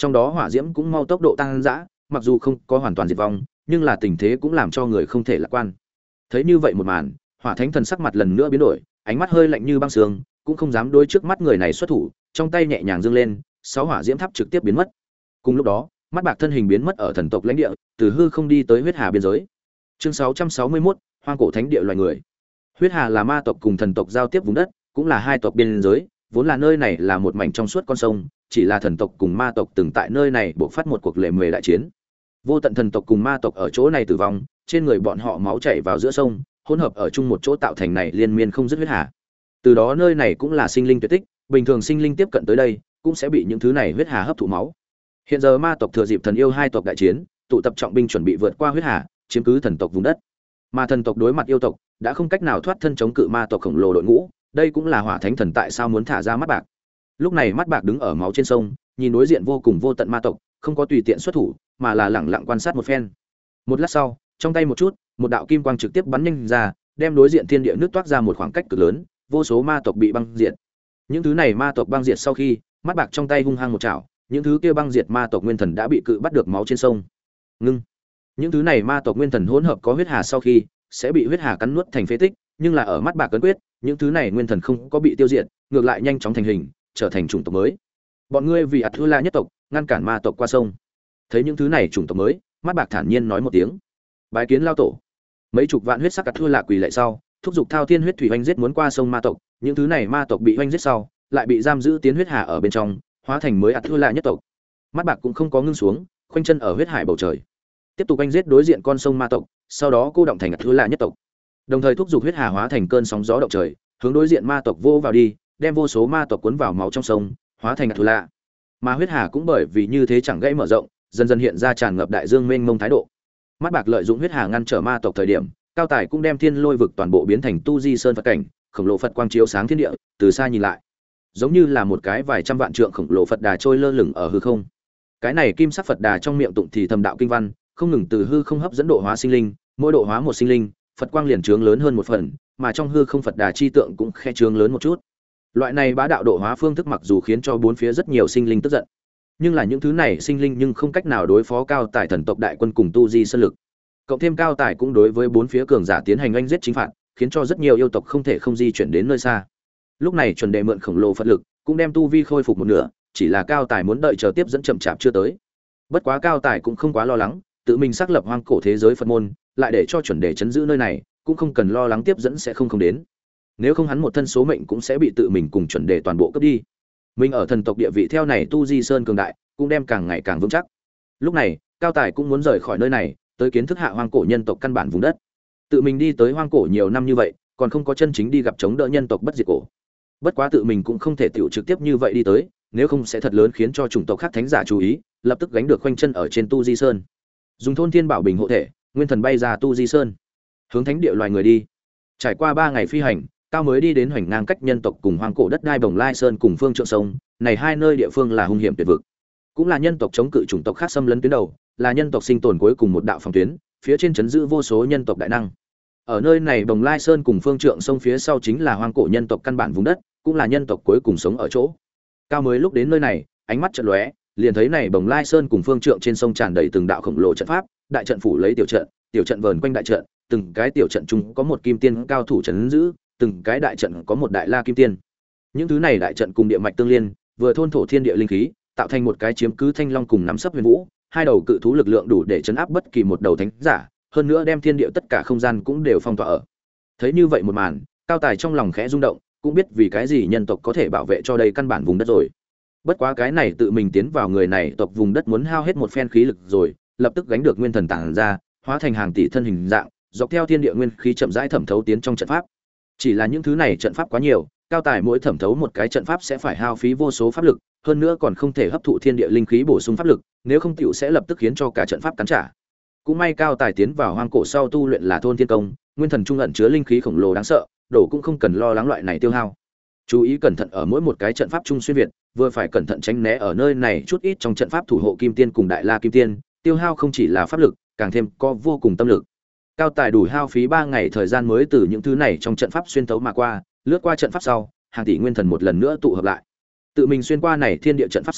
trong đó hỏa diễm cũng mau tốc độ tăng dã, mặc dù không có hoàn toàn diệt vong, nhưng là tình thế cũng làm cho người không thể lạc quan. Thấy như vậy một màn, Hỏa Thánh Thần sắc mặt lần nữa biến đổi, ánh mắt hơi lạnh như băng sương, cũng không dám đối trước mắt người này xuất thủ, trong tay nhẹ nhàng giương lên, sáu hỏa diễm tháp trực tiếp biến mất. Cùng lúc đó, mắt bạc thân hình biến mất ở thần tộc lãnh địa, từ hư không đi tới huyết hà biên giới. Chương sáu trăm sáu mươi mốt, Hoang cổ thánh địa loài người. Huyết hà là ma tộc cùng thần tộc giao tiếp vùng đất, cũng là hai tộc biên giới, vốn là nơi này là một mảnh trong suốt con sông, chỉ là thần tộc cùng ma tộc từng tại nơi này bộc phát một cuộc lệ mề đại chiến. Vô tận thần tộc cùng ma tộc ở chỗ này tử vong, trên người bọn họ máu chảy vào giữa sông, hỗn hợp ở chung một chỗ tạo thành này liên miên không dứt huyết hà. Từ đó nơi này cũng là sinh linh tuyệt tích, bình thường sinh linh tiếp cận tới đây, cũng sẽ bị những thứ này huyết hà hấp thụ máu. Hiện giờ ma tộc thừa dịp thần yêu hai tộc đại chiến, tụ tập trọng binh chuẩn bị vượt qua huyết hà, chiếm cứ thần tộc vùng đất. Mà thần tộc đối mặt yêu tộc, đã không cách nào thoát thân chống cự ma tộc khổng lồ đội ngũ, đây cũng là Hỏa Thánh Thần tại sao muốn thả ra mắt bạc. Lúc này mắt bạc đứng ở máu trên sông, nhìn đối diện vô cùng vô tận ma tộc, không có tùy tiện xuất thủ, mà là lẳng lặng quan sát một phen. Một lát sau, trong tay một chút, một đạo kim quang trực tiếp bắn nhanh ra, đem đối diện thiên địa nước toát ra một khoảng cách cực lớn, vô số ma tộc bị băng diệt. Những thứ này ma tộc băng diệt sau khi, mắt bạc trong tay hung hăng một chảo, những thứ kia băng diệt ma tộc nguyên thần đã bị cự bắt được máu trên sông. Ngưng. Những thứ này ma tộc nguyên thần hỗn hợp có huyết hà sau khi, sẽ bị huyết hà cắn nuốt thành phế tích, nhưng là ở mắt bạc cấn quyết, những thứ này nguyên thần không có bị tiêu diệt, ngược lại nhanh chóng thành hình, trở thành chủng tộc mới. Bọn ngươi vì Atula nhất tộc, ngăn cản ma tộc qua sông. Thấy những thứ này chủng tộc mới, mắt bạc thản nhiên nói một tiếng. Bái kiến lao tổ. Mấy chục vạn huyết sắc Atula quỳ lạy sau, thúc giục thao thiên huyết thủy oanh giết muốn qua sông ma tộc, những thứ này ma tộc bị oanh giết sau, lại bị giam giữ tiến huyết hà ở bên trong, hóa thành mới Atula nhất tộc. Mắt bạc cũng không có ngưng xuống, khoanh chân ở huyết hải bầu trời, tiếp tục oanh giết đối diện con sông ma tộc, sau đó cô động thành Atula nhất tộc. Đồng thời thúc giục huyết hà hóa thành cơn sóng gió động trời, hướng đối diện ma tộc vô vào đi, đem vô số ma tộc cuốn vào máu trong sông, hóa thành Atula. Mà huyết hà cũng bởi vì như thế chẳng gãy mở rộng, dần dần hiện ra tràn ngập đại dương mênh mông thái độ. Mắt bạc lợi dụng huyết hà ngăn trở ma tộc thời điểm, cao tài cũng đem thiên lôi vực toàn bộ biến thành tu di sơn Phật cảnh, khổng lồ Phật quang chiếu sáng thiên địa, từ xa nhìn lại, giống như là một cái vài trăm vạn trượng khổng lồ Phật đà trôi lơ lửng ở hư không. Cái này kim sắc Phật đà trong miệng tụng thì thầm đạo kinh văn, không ngừng từ hư không hấp dẫn độ hóa sinh linh, mỗi độ hóa một sinh linh, Phật quang liền trướng lớn hơn một phần, mà trong hư không Phật đà chi tượng cũng khe trướng lớn một chút. Loại này bá đạo độ hóa phương thức mặc dù khiến cho bốn phía rất nhiều sinh linh tức giận, nhưng là những thứ này sinh linh nhưng không cách nào đối phó cao tài thần tộc đại quân cùng tu di sơn lực. Cộng thêm cao tài cũng đối với bốn phía cường giả tiến hành oanh giết chính phạt, khiến cho rất nhiều yêu tộc không thể không di chuyển đến nơi xa. Lúc này chuẩn đề mượn khổng lồ Phật lực, cũng đem tu vi khôi phục một nửa, chỉ là cao tài muốn đợi chờ tiếp dẫn chậm chạp chưa tới. Bất quá cao tài cũng không quá lo lắng, tự mình xác lập hoang cổ thế giới Phật môn, lại để cho chuẩn đề chấn giữ nơi này, cũng không cần lo lắng tiếp dẫn sẽ không không đến. Nếu không hắn một thân số mệnh cũng sẽ bị tự mình cùng chuẩn đề toàn bộ cướp đi. Mình ở thần tộc địa vị theo này tu di sơn cường đại, cũng đem càng ngày càng vững chắc. Lúc này, cao tài cũng muốn rời khỏi nơi này, tới kiến thức hạ hoang cổ nhân tộc căn bản vùng đất. Tự mình đi tới hoang cổ nhiều năm như vậy, còn không có chân chính đi gặp chống đỡ nhân tộc bất diệt cổ. Bất quá tự mình cũng không thể tiểu trực tiếp như vậy đi tới, nếu không sẽ thật lớn khiến cho chủng tộc khác thánh giả chú ý, lập tức gánh được khoanh chân ở trên tu di sơn. Dùng thôn thiên bảo bình hộ thể, nguyên thần bay ra tu di sơn, hướng thánh địa loài người đi. Trải qua ba ngày phi hành, cao mới đi đến hoành ngang cách nhân tộc cùng hoang cổ đất đai Bồng Lai Sơn cùng phương trượng sông, này hai nơi địa phương là hung hiểm tuyệt vực, cũng là nhân tộc chống cự chủng tộc khác xâm lấn tuyến đầu, là nhân tộc sinh tồn cuối cùng một đạo phòng tuyến, phía trên chấn giữ vô số nhân tộc đại năng. Ở nơi này Bồng Lai Sơn cùng phương trượng sông phía sau chính là hoang cổ nhân tộc căn bản vùng đất, cũng là nhân tộc cuối cùng sống ở chỗ. Cao mới lúc đến nơi này, ánh mắt chợt lóe, liền thấy này Bồng Lai Sơn cùng phương trượng trên sông tràn đầy từng đạo khổng lồ trận pháp, đại trận phủ lấy tiểu trận, tiểu trận vờn quanh đại trận, từng cái tiểu trận chung có một kim tiên cao thủ trấn giữ, từng cái đại trận có một đại la kim tiên. Những thứ này đại trận cùng địa mạch tương liên, vừa thôn thổ thiên địa linh khí, tạo thành một cái chiếm cứ thanh long cùng nắm sấp huyền vũ, hai đầu cự thú lực lượng đủ để chấn áp bất kỳ một đầu thánh giả, hơn nữa đem thiên địa tất cả không gian cũng đều phong tỏa ở. Thấy như vậy một màn, cao tài trong lòng khẽ rung động, cũng biết vì cái gì nhân tộc có thể bảo vệ cho đây căn bản vùng đất rồi. Bất quá cái này tự mình tiến vào người này tộc vùng đất muốn hao hết một phen khí lực rồi, lập tức gánh được nguyên thần tàng ra, hóa thành hàng tỷ thân hình dạng, dọc theo thiên địa nguyên khí chậm rãi thẩm thấu tiến trong trận pháp. Chỉ là những thứ này trận pháp quá nhiều, cao tài mỗi thẩm thấu một cái trận pháp sẽ phải hao phí vô số pháp lực, hơn nữa còn không thể hấp thụ thiên địa linh khí bổ sung pháp lực, nếu không tiểu sẽ lập tức khiến cho cả trận pháp cắn trả. Cũng may cao tài tiến vào hoang cổ sau tu luyện là thôn thiên công, nguyên thần trung ẩn chứa linh khí khổng lồ đáng sợ, đổ cũng không cần lo lắng loại này tiêu hao. Chú ý cẩn thận ở mỗi một cái trận pháp trung xuyên việt, vừa phải cẩn thận tránh né ở nơi này chút ít trong trận pháp thủ hộ kim tiên cùng đại la kim tiên, tiêu hao không chỉ là pháp lực, càng thêm có vô cùng tâm lực. Cao tài đủ hao phí ba ngày thời gian mới từ những thứ này trong trận pháp xuyên thấu mà qua, lướt qua trận pháp sau, hàng tỷ nguyên thần một lần nữa tụ hợp lại. Tự mình xuyên qua này thiên địa trận pháp sau,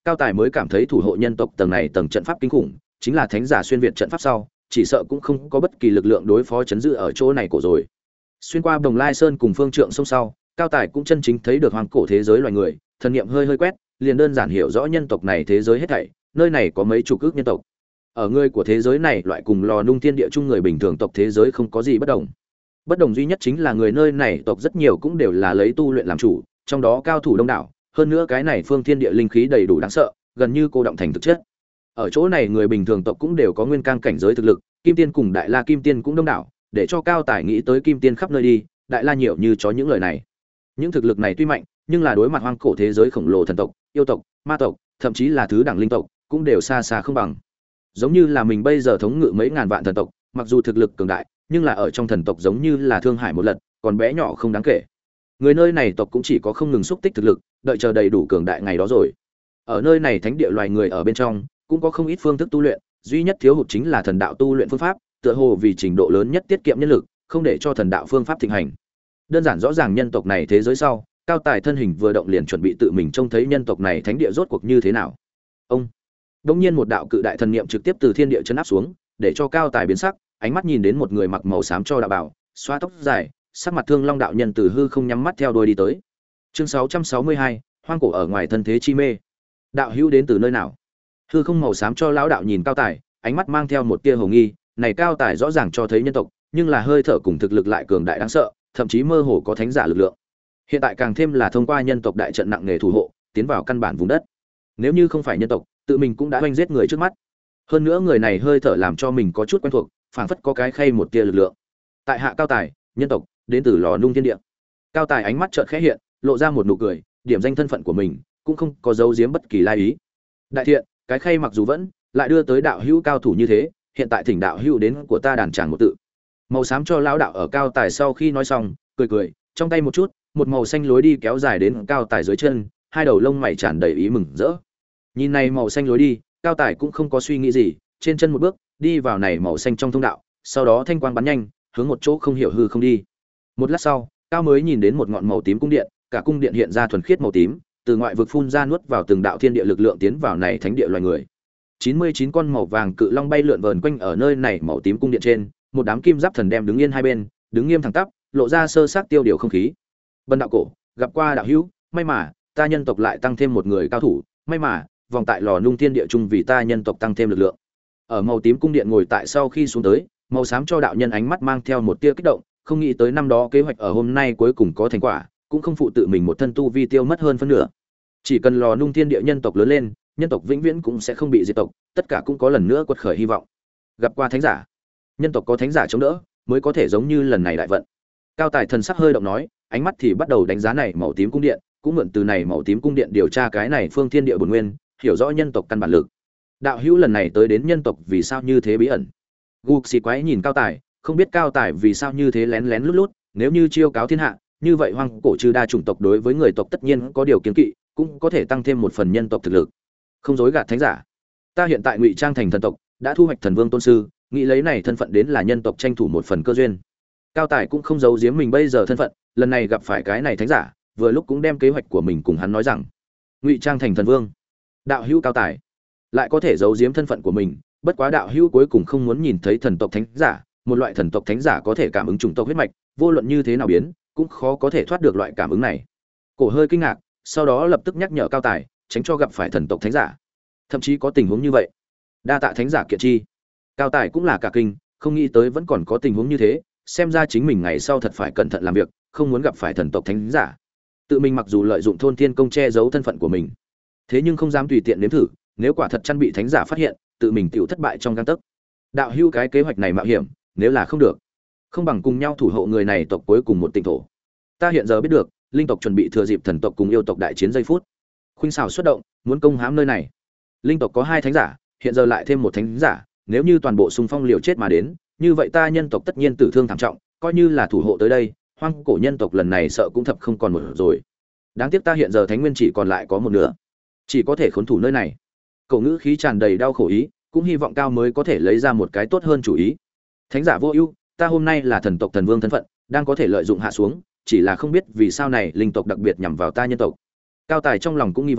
Cao Tài mới cảm thấy thủ hộ nhân tộc tầng này tầng trận pháp kinh khủng, chính là thánh giả xuyên việt trận pháp sau, chỉ sợ cũng không có bất kỳ lực lượng đối phó chấn giữ ở chỗ này cổ rồi. Xuyên qua Đồng Lai Sơn cùng phương trượng sông sau, Cao Tài cũng chân chính thấy được hoang cổ thế giới loài người, thần niệm hơi hơi quét, liền đơn giản hiểu rõ nhân tộc này thế giới hết thảy, nơi này có mấy chục ước nhân tộc. Ở người của thế giới này loại cùng lò nung thiên địa chung người bình thường tộc thế giới không có gì bất đồng. Bất đồng duy nhất chính là người nơi này tộc rất nhiều cũng đều là lấy tu luyện làm chủ, trong đó cao thủ đông đảo, hơn nữa cái này phương thiên địa linh khí đầy đủ đáng sợ, gần như cô động thành thực chất. Ở chỗ này người bình thường tộc cũng đều có nguyên cang cảnh giới thực lực, Kim Tiên cùng Đại La Kim Tiên cũng đông đảo, để cho Cao Tài nghĩ tới Kim Tiên khắp nơi đi, Đại La nhiều như chó những lời này. Những thực lực này tuy mạnh, nhưng là đối mặt hoang cổ thế giới khổng lồ thần tộc, yêu tộc, ma tộc, thậm chí là thứ đẳng linh tộc, cũng đều xa xa không bằng. Giống như là mình bây giờ thống ngự mấy ngàn vạn thần tộc, mặc dù thực lực cường đại, nhưng là ở trong thần tộc giống như là thương hải một lần, còn bé nhỏ không đáng kể. Người nơi này tộc cũng chỉ có không ngừng xúc tích thực lực, đợi chờ đầy đủ cường đại ngày đó rồi. Ở nơi này thánh địa loài người ở bên trong, cũng có không ít phương thức tu luyện, duy nhất thiếu hụt chính là thần đạo tu luyện phương pháp, tựa hồ vì trình độ lớn nhất tiết kiệm nhân lực, không để cho thần đạo phương pháp thịnh hành. Đơn giản rõ ràng nhân tộc này thế giới sau, Cao Tài thân hình vừa động liền chuẩn bị tự mình trông thấy nhân tộc này thánh địa rốt cuộc như thế nào. Ông đột nhiên một đạo cự đại thần niệm trực tiếp từ thiên địa chấn áp xuống, để cho Cao Tài biến sắc, ánh mắt nhìn đến một người mặc màu xám cho đạo bào, xoa tóc dài, sắc mặt thương long đạo nhân từ hư không nhắm mắt theo đuôi đi tới. Chương sáu trăm sáu mươi hai, hoang cổ ở ngoài thân thế chi mê. Đạo hữu đến từ nơi nào? Hư không màu xám cho lão đạo nhìn Cao Tài, ánh mắt mang theo một tia hồ nghi, này Cao Tài rõ ràng cho thấy nhân tộc, nhưng là hơi thở cùng thực lực lại cường đại đáng sợ, thậm chí mơ hồ có thánh giả lực lượng. Hiện tại càng thêm là thông qua nhân tộc đại trận nặng nghề thủ hộ, tiến vào căn bản vùng đất. Nếu như không phải nhân tộc, tự mình cũng đã oanh giết người trước mắt. Hơn nữa người này hơi thở làm cho mình có chút quen thuộc, phảng phất có cái khay một tia lực lượng. Tại hạ Cao Tài, nhân tộc, đến từ lò nung thiên địa. Cao Tài ánh mắt chợt khẽ hiện, lộ ra một nụ cười, điểm danh thân phận của mình, cũng không có giấu giếm bất kỳ lai ý. Đại thiện, cái khay mặc dù vẫn lại đưa tới đạo hữu cao thủ như thế, hiện tại thỉnh đạo hữu đến của ta đàn tràng một tự. Màu xám cho lão đạo ở Cao Tài sau khi nói xong, cười cười, trong tay một chút, một màu xanh lối đi kéo dài đến Cao Tài dưới chân, hai đầu lông mày tràn đầy ý mừng rỡ. Nhìn này màu xanh lối đi, Cao Tài cũng không có suy nghĩ gì, trên chân một bước, đi vào này màu xanh trong thông đạo, sau đó thanh quang bắn nhanh, hướng một chỗ không hiểu hư không đi. Một lát sau, Cao mới nhìn đến một ngọn màu tím cung điện, cả cung điện hiện ra thuần khiết màu tím, từ ngoại vực phun ra nuốt vào từng đạo thiên địa lực lượng tiến vào này thánh địa loài người. chín mươi chín con màu vàng cự long bay lượn vờn quanh ở nơi này màu tím cung điện trên, một đám kim giáp thần đem đứng yên hai bên, đứng nghiêm thẳng tắp, lộ ra sơ xác tiêu điều không khí. Bần đạo cổ, gặp qua đạo hữu, may mà ta nhân tộc lại tăng thêm một người cao thủ, may mà vòng tại lò nung thiên địa chung vì ta nhân tộc tăng thêm lực lượng. Ở màu tím cung điện ngồi tại sau khi xuống tới, màu xám cho đạo nhân ánh mắt mang theo một tia kích động, không nghĩ tới năm đó kế hoạch ở hôm nay cuối cùng có thành quả, cũng không phụ tự mình một thân tu vi tiêu mất hơn phân nửa. Chỉ cần lò nung thiên địa nhân tộc lớn lên, nhân tộc vĩnh viễn cũng sẽ không bị diệt tộc, tất cả cũng có lần nữa quật khởi hy vọng. Gặp qua thánh giả, nhân tộc có thánh giả chống đỡ, mới có thể giống như lần này đại vận. Cao Tài thần sắc hơi động nói, ánh mắt thì bắt đầu đánh giá này màu tím cung điện, cũng mượn từ này màu tím cung điện điều tra cái này phương thiên địa bổn nguyên, hiểu rõ nhân tộc căn bản lực. Đạo hữu lần này tới đến nhân tộc vì sao như thế bí ẩn? Gục xì quái nhìn Cao Tài, không biết Cao Tài vì sao như thế lén lén lút lút, nếu như chiêu cáo thiên hạ, như vậy hoang cổ trừ đa chủng tộc đối với người tộc tất nhiên có điều kiến kỵ, cũng có thể tăng thêm một phần nhân tộc thực lực. Không dối gạt thánh giả, ta hiện tại ngụy trang thành thần tộc, đã thu hoạch thần vương tôn sư, nghĩ lấy này thân phận đến là nhân tộc tranh thủ một phần cơ duyên. Cao Tài cũng không giấu giếm mình bây giờ thân phận, lần này gặp phải cái này thánh giả, vừa lúc cũng đem kế hoạch của mình cùng hắn nói rằng, ngụy trang thành thần vương. Đạo hữu Cao Tài lại có thể giấu giếm thân phận của mình, bất quá đạo hữu cuối cùng không muốn nhìn thấy thần tộc thánh giả, một loại thần tộc thánh giả có thể cảm ứng chủng tộc huyết mạch, vô luận như thế nào biến, cũng khó có thể thoát được loại cảm ứng này. Cổ hơi kinh ngạc, sau đó lập tức nhắc nhở Cao Tài, tránh cho gặp phải thần tộc thánh giả. Thậm chí có tình huống như vậy. Đa tạ thánh giả kiện chi. Cao Tài cũng là cả kinh, không nghĩ tới vẫn còn có tình huống như thế, xem ra chính mình ngày sau thật phải cẩn thận làm việc, không muốn gặp phải thần tộc thánh giả. Tự mình mặc dù lợi dụng thôn thiên công che giấu thân phận của mình, thế nhưng không dám tùy tiện nếm thử, nếu quả thật chăn bị thánh giả phát hiện, tự mình tiểu thất bại trong gang tấc. Đạo hữu cái kế hoạch này mạo hiểm, nếu là không được, không bằng cùng nhau thủ hộ người này tộc cuối cùng một tỉnh thổ. Ta hiện giờ biết được, linh tộc chuẩn bị thừa dịp thần tộc cùng yêu tộc đại chiến giây phút, khuynh xảo xuất động, muốn công hãm nơi này. Linh tộc có hai thánh giả, hiện giờ lại thêm một thánh giả, nếu như toàn bộ xung phong liều chết mà đến, như vậy ta nhân tộc tất nhiên tử thương thảm trọng, coi như là thủ hộ tới đây, hoang cổ nhân tộc lần này sợ cũng thập không còn một rồi. Đáng tiếc ta hiện giờ thánh nguyên chỉ còn lại có một nửa, chỉ có thể khốn thủ nơi này. Cậu ngữ khí tràn đầy đau khổ ý, cũng hy vọng Cao mới có thể lấy ra một cái tốt hơn chủ ý. Thánh giả vô ưu, ta hôm nay là thần tộc thần vương thân phận, đang có thể lợi dụng hạ xuống, chỉ là không biết vì sao này linh tộc đặc biệt nhằm vào ta nhân tộc. Cao Tài trong lòng cũng nghi vấn,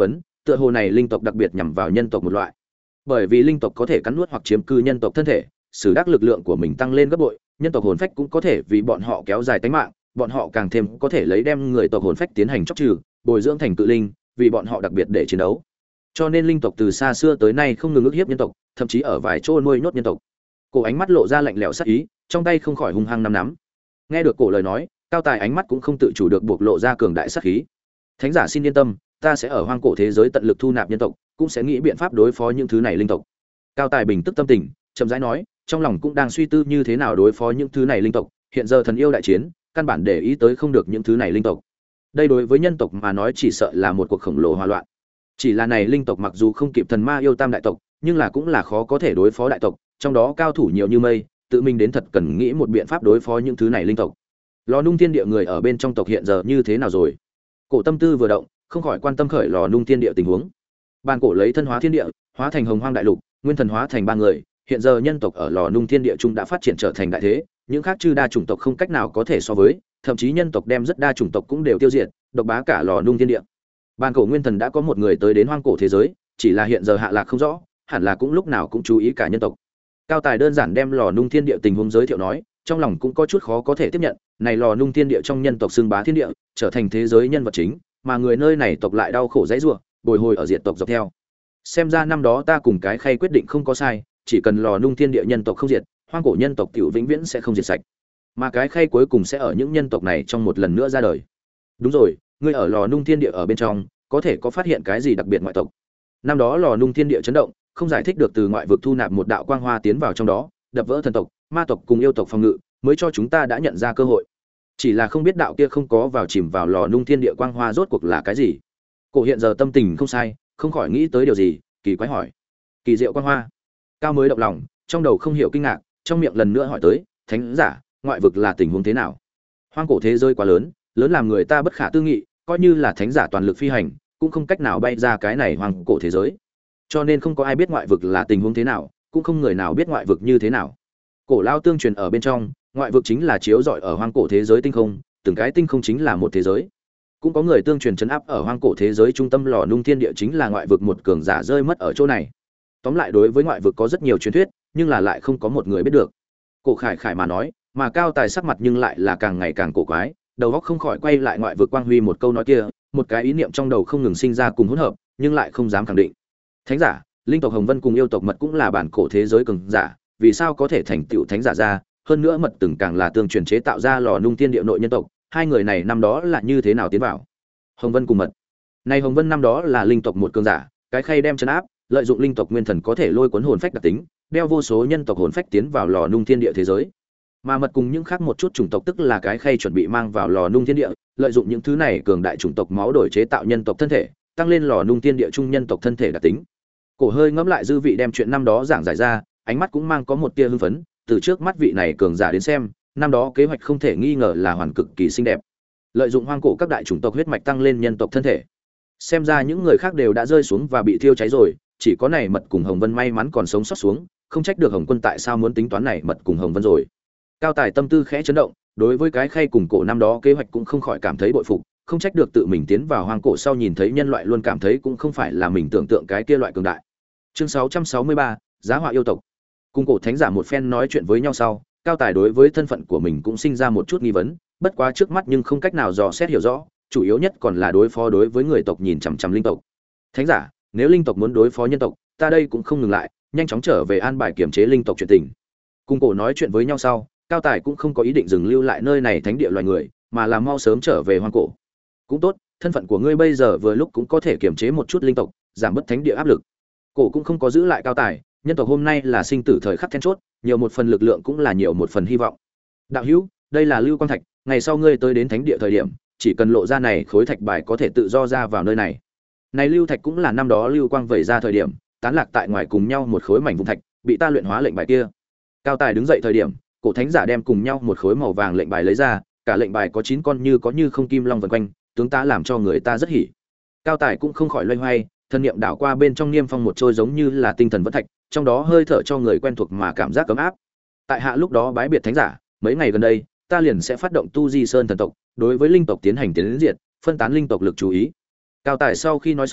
tựa hồ này linh tộc đặc biệt nhằm vào nhân tộc một loại. Bởi vì linh tộc có thể cắn nuốt hoặc chiếm cư nhân tộc thân thể, sử đắc lực lượng của mình tăng lên gấp bội, nhân tộc hồn phách cũng có thể vì bọn họ kéo dài tính mạng, bọn họ càng thêm có thể lấy đem người tộc hồn phách tiến hành chóc trừ, bồi dưỡng thành cự linh, vì bọn họ đặc biệt để chiến đấu. Cho nên linh tộc từ xa xưa tới nay không ngừng ức hiếp nhân tộc, thậm chí ở vài chỗ nuôi nhốt nhân tộc. Cổ ánh mắt lộ ra lạnh lẽo sắc ý, trong tay không khỏi hung hăng nắm nắm. Nghe được cổ lời nói, Cao Tài ánh mắt cũng không tự chủ được buộc lộ ra cường đại sát khí. Thánh giả xin yên tâm, ta sẽ ở hoang cổ thế giới tận lực thu nạp nhân tộc, cũng sẽ nghĩ biện pháp đối phó những thứ này linh tộc. Cao Tài bình tức tâm tình, chậm rãi nói, trong lòng cũng đang suy tư như thế nào đối phó những thứ này linh tộc, hiện giờ thần yêu đại chiến, căn bản để ý tới không được những thứ này linh tộc. Đây đối với nhân tộc mà nói chỉ sợ là một cuộc khổng lồ hòa loạn. Chỉ là này linh tộc mặc dù không kịp thần ma yêu tam đại tộc, nhưng là cũng là khó có thể đối phó đại tộc, trong đó cao thủ nhiều như mây, tự mình đến thật cần nghĩ một biện pháp đối phó những thứ này linh tộc. Lò Nung Thiên Địa người ở bên trong tộc hiện giờ như thế nào rồi? Cổ tâm tư vừa động, không khỏi quan tâm khởi Lò Nung Thiên Địa tình huống. Ban cổ lấy thân hóa thiên địa, hóa thành hồng hoang đại lục, nguyên thần hóa thành ba người, hiện giờ nhân tộc ở Lò Nung Thiên Địa trung đã phát triển trở thành đại thế, những khác chư đa chủng tộc không cách nào có thể so với, thậm chí nhân tộc đem rất đa chủng tộc cũng đều tiêu diệt, độc bá cả Lò Nung Thiên Địa. Ban cổ nguyên thần đã có một người tới đến hoang cổ thế giới, chỉ là hiện giờ hạ lạc không rõ, hẳn là cũng lúc nào cũng chú ý cả nhân tộc. Cao Tài đơn giản đem Lò Nung Thiên Địa tình huống giới thiệu nói, trong lòng cũng có chút khó có thể tiếp nhận, này Lò Nung Thiên Địa trong nhân tộc xưng bá thiên địa, trở thành thế giới nhân vật chính, mà người nơi này tộc lại đau khổ dãy rủa, bồi hồi ở diệt tộc dọc theo. Xem ra năm đó ta cùng cái khay quyết định không có sai, chỉ cần Lò Nung Thiên Địa nhân tộc không diệt, hoang cổ nhân tộc tiểu vĩnh viễn sẽ không diệt sạch. Mà cái khay cuối cùng sẽ ở những nhân tộc này trong một lần nữa ra đời. Đúng rồi, ngươi ở Lò Nung Thiên Địa ở bên trong, có thể có phát hiện cái gì đặc biệt ngoại tộc? Năm đó Lò Nung Thiên Địa chấn động, không giải thích được từ ngoại vực thu nạp một đạo quang hoa tiến vào trong đó, đập vỡ thần tộc, ma tộc cùng yêu tộc phòng ngự, mới cho chúng ta đã nhận ra cơ hội. Chỉ là không biết đạo kia không có vào chìm vào Lò Nung Thiên Địa quang hoa rốt cuộc là cái gì. Cổ hiện giờ tâm tình không sai, không khỏi nghĩ tới điều gì, kỳ quái hỏi: "Kỳ diệu quang hoa?" Cao mới động lòng, trong đầu không hiểu kinh ngạc, trong miệng lần nữa hỏi tới: "Thánh giả, ngoại vực là tình huống thế nào?" Hoang cổ thế giới quá lớn, lớn làm người ta bất khả tư nghị, coi như là thánh giả toàn lực phi hành, cũng không cách nào bay ra cái này hoang cổ thế giới. Cho nên không có ai biết ngoại vực là tình huống thế nào, cũng không người nào biết ngoại vực như thế nào. Cổ lao tương truyền ở bên trong, ngoại vực chính là chiếu rọi ở hoang cổ thế giới tinh không, từng cái tinh không chính là một thế giới. Cũng có người tương truyền trấn áp ở hoang cổ thế giới trung tâm Lò Nung Thiên Địa chính là ngoại vực một cường giả rơi mất ở chỗ này. Tóm lại đối với ngoại vực có rất nhiều truyền thuyết, nhưng là lại không có một người biết được. Cổ Khải Khải mà nói, mà Cao Tài sắc mặt nhưng lại là càng ngày càng cổ quái, đầu óc không khỏi quay lại ngoại vực quang huy một câu nói kia, một cái ý niệm trong đầu không ngừng sinh ra cùng hỗn hợp, nhưng lại không dám khẳng định. Thánh giả, linh tộc Hồng Vân cùng yêu tộc Mật cũng là bản cổ thế giới cường giả, vì sao có thể thành tựu thánh giả ra, hơn nữa Mật từng càng là tương truyền chế tạo ra Lò Nung Thiên Địa nội nhân tộc, hai người này năm đó là như thế nào tiến vào? Hồng Vân cùng Mật. Này Hồng Vân năm đó là linh tộc một cường giả, cái khay đem trấn áp, lợi dụng linh tộc nguyên thần có thể lôi cuốn hồn phách đặc tính, đeo vô số nhân tộc hồn phách tiến vào Lò Nung Thiên Địa thế giới. Mà Mật cùng những khác một chút chủng tộc tức là cái khay chuẩn bị mang vào Lò Nung Thiên Địa, lợi dụng những thứ này cường đại chủng tộc máu đổi chế tạo nhân tộc thân thể, tăng lên Lò Nung Thiên Địa trung nhân tộc thân thể đặc tính. Cổ hơi ngẫm lại dư vị đem chuyện năm đó giảng giải ra, ánh mắt cũng mang có một tia hưng phấn, từ trước mắt vị này cường giả đến xem, năm đó kế hoạch không thể nghi ngờ là hoàn cực kỳ xinh đẹp. Lợi dụng hoang cổ các đại chủng tộc huyết mạch tăng lên nhân tộc thân thể. Xem ra những người khác đều đã rơi xuống và bị thiêu cháy rồi, chỉ có này Mật cùng Hồng Vân may mắn còn sống sót xuống, không trách được Hồng Quân tại sao muốn tính toán này Mật cùng Hồng Vân rồi. Cao Tài tâm tư khẽ chấn động, đối với cái khay cùng cổ năm đó kế hoạch cũng không khỏi cảm thấy bội phục, không trách được tự mình tiến vào hoang cổ sau nhìn thấy nhân loại luôn cảm thấy cũng không phải là mình tưởng tượng cái kia loại cường đại. Chương sáu trăm sáu mươi ba, giá họa yêu tộc. Cùng cổ thánh giả một phen nói chuyện với nhau sau, Cao Tài đối với thân phận của mình cũng sinh ra một chút nghi vấn, bất quá trước mắt nhưng không cách nào dò xét hiểu rõ, chủ yếu nhất còn là đối phó đối với người tộc nhìn chằm chằm linh tộc. Thánh giả, nếu linh tộc muốn đối phó nhân tộc, ta đây cũng không ngừng lại, nhanh chóng trở về an bài kiểm chế linh tộc chuyện tình. Cùng cổ nói chuyện với nhau sau, Cao Tài cũng không có ý định dừng lưu lại nơi này thánh địa loài người, mà là mau sớm trở về hoang cổ. Cũng tốt, thân phận của ngươi bây giờ vừa lúc cũng có thể kiểm chế một chút linh tộc, giảm bớt thánh địa áp lực. Cổ cũng không có giữ lại Cao Tài, nhân tộc hôm nay là sinh tử thời khắc then chốt, nhiều một phần lực lượng cũng là nhiều một phần hy vọng. Đạo hữu, đây là lưu quang thạch, ngày sau ngươi tới đến thánh địa thời điểm, chỉ cần lộ ra này khối thạch bài có thể tự do ra vào nơi này. Này lưu thạch cũng là năm đó lưu quang vẩy ra thời điểm, tán lạc tại ngoài cùng nhau một khối mảnh vụn thạch, bị ta luyện hóa lệnh bài kia. Cao Tài đứng dậy thời điểm, cổ thánh giả đem cùng nhau một khối màu vàng lệnh bài lấy ra, cả lệnh bài có chín con như có như không kim long vần quanh, tướng tá làm cho người ta rất hỉ. Cao Tài cũng không khỏi loay hoay, thân niệm đảo qua bên trong niêm phong một trôi giống như là tinh thần vẫn thạch, trong đó hơi thở cho người quen thuộc mà cảm giác cấm áp. Tại hạ lúc đó bái biệt thánh giả, mấy ngày gần đây, ta liền sẽ phát động Tu Di Sơn thần tộc, đối với linh tộc tiến hành tiến diệt, phân tán linh tộc lực chú ý. Cao Tài sau khi nói xong,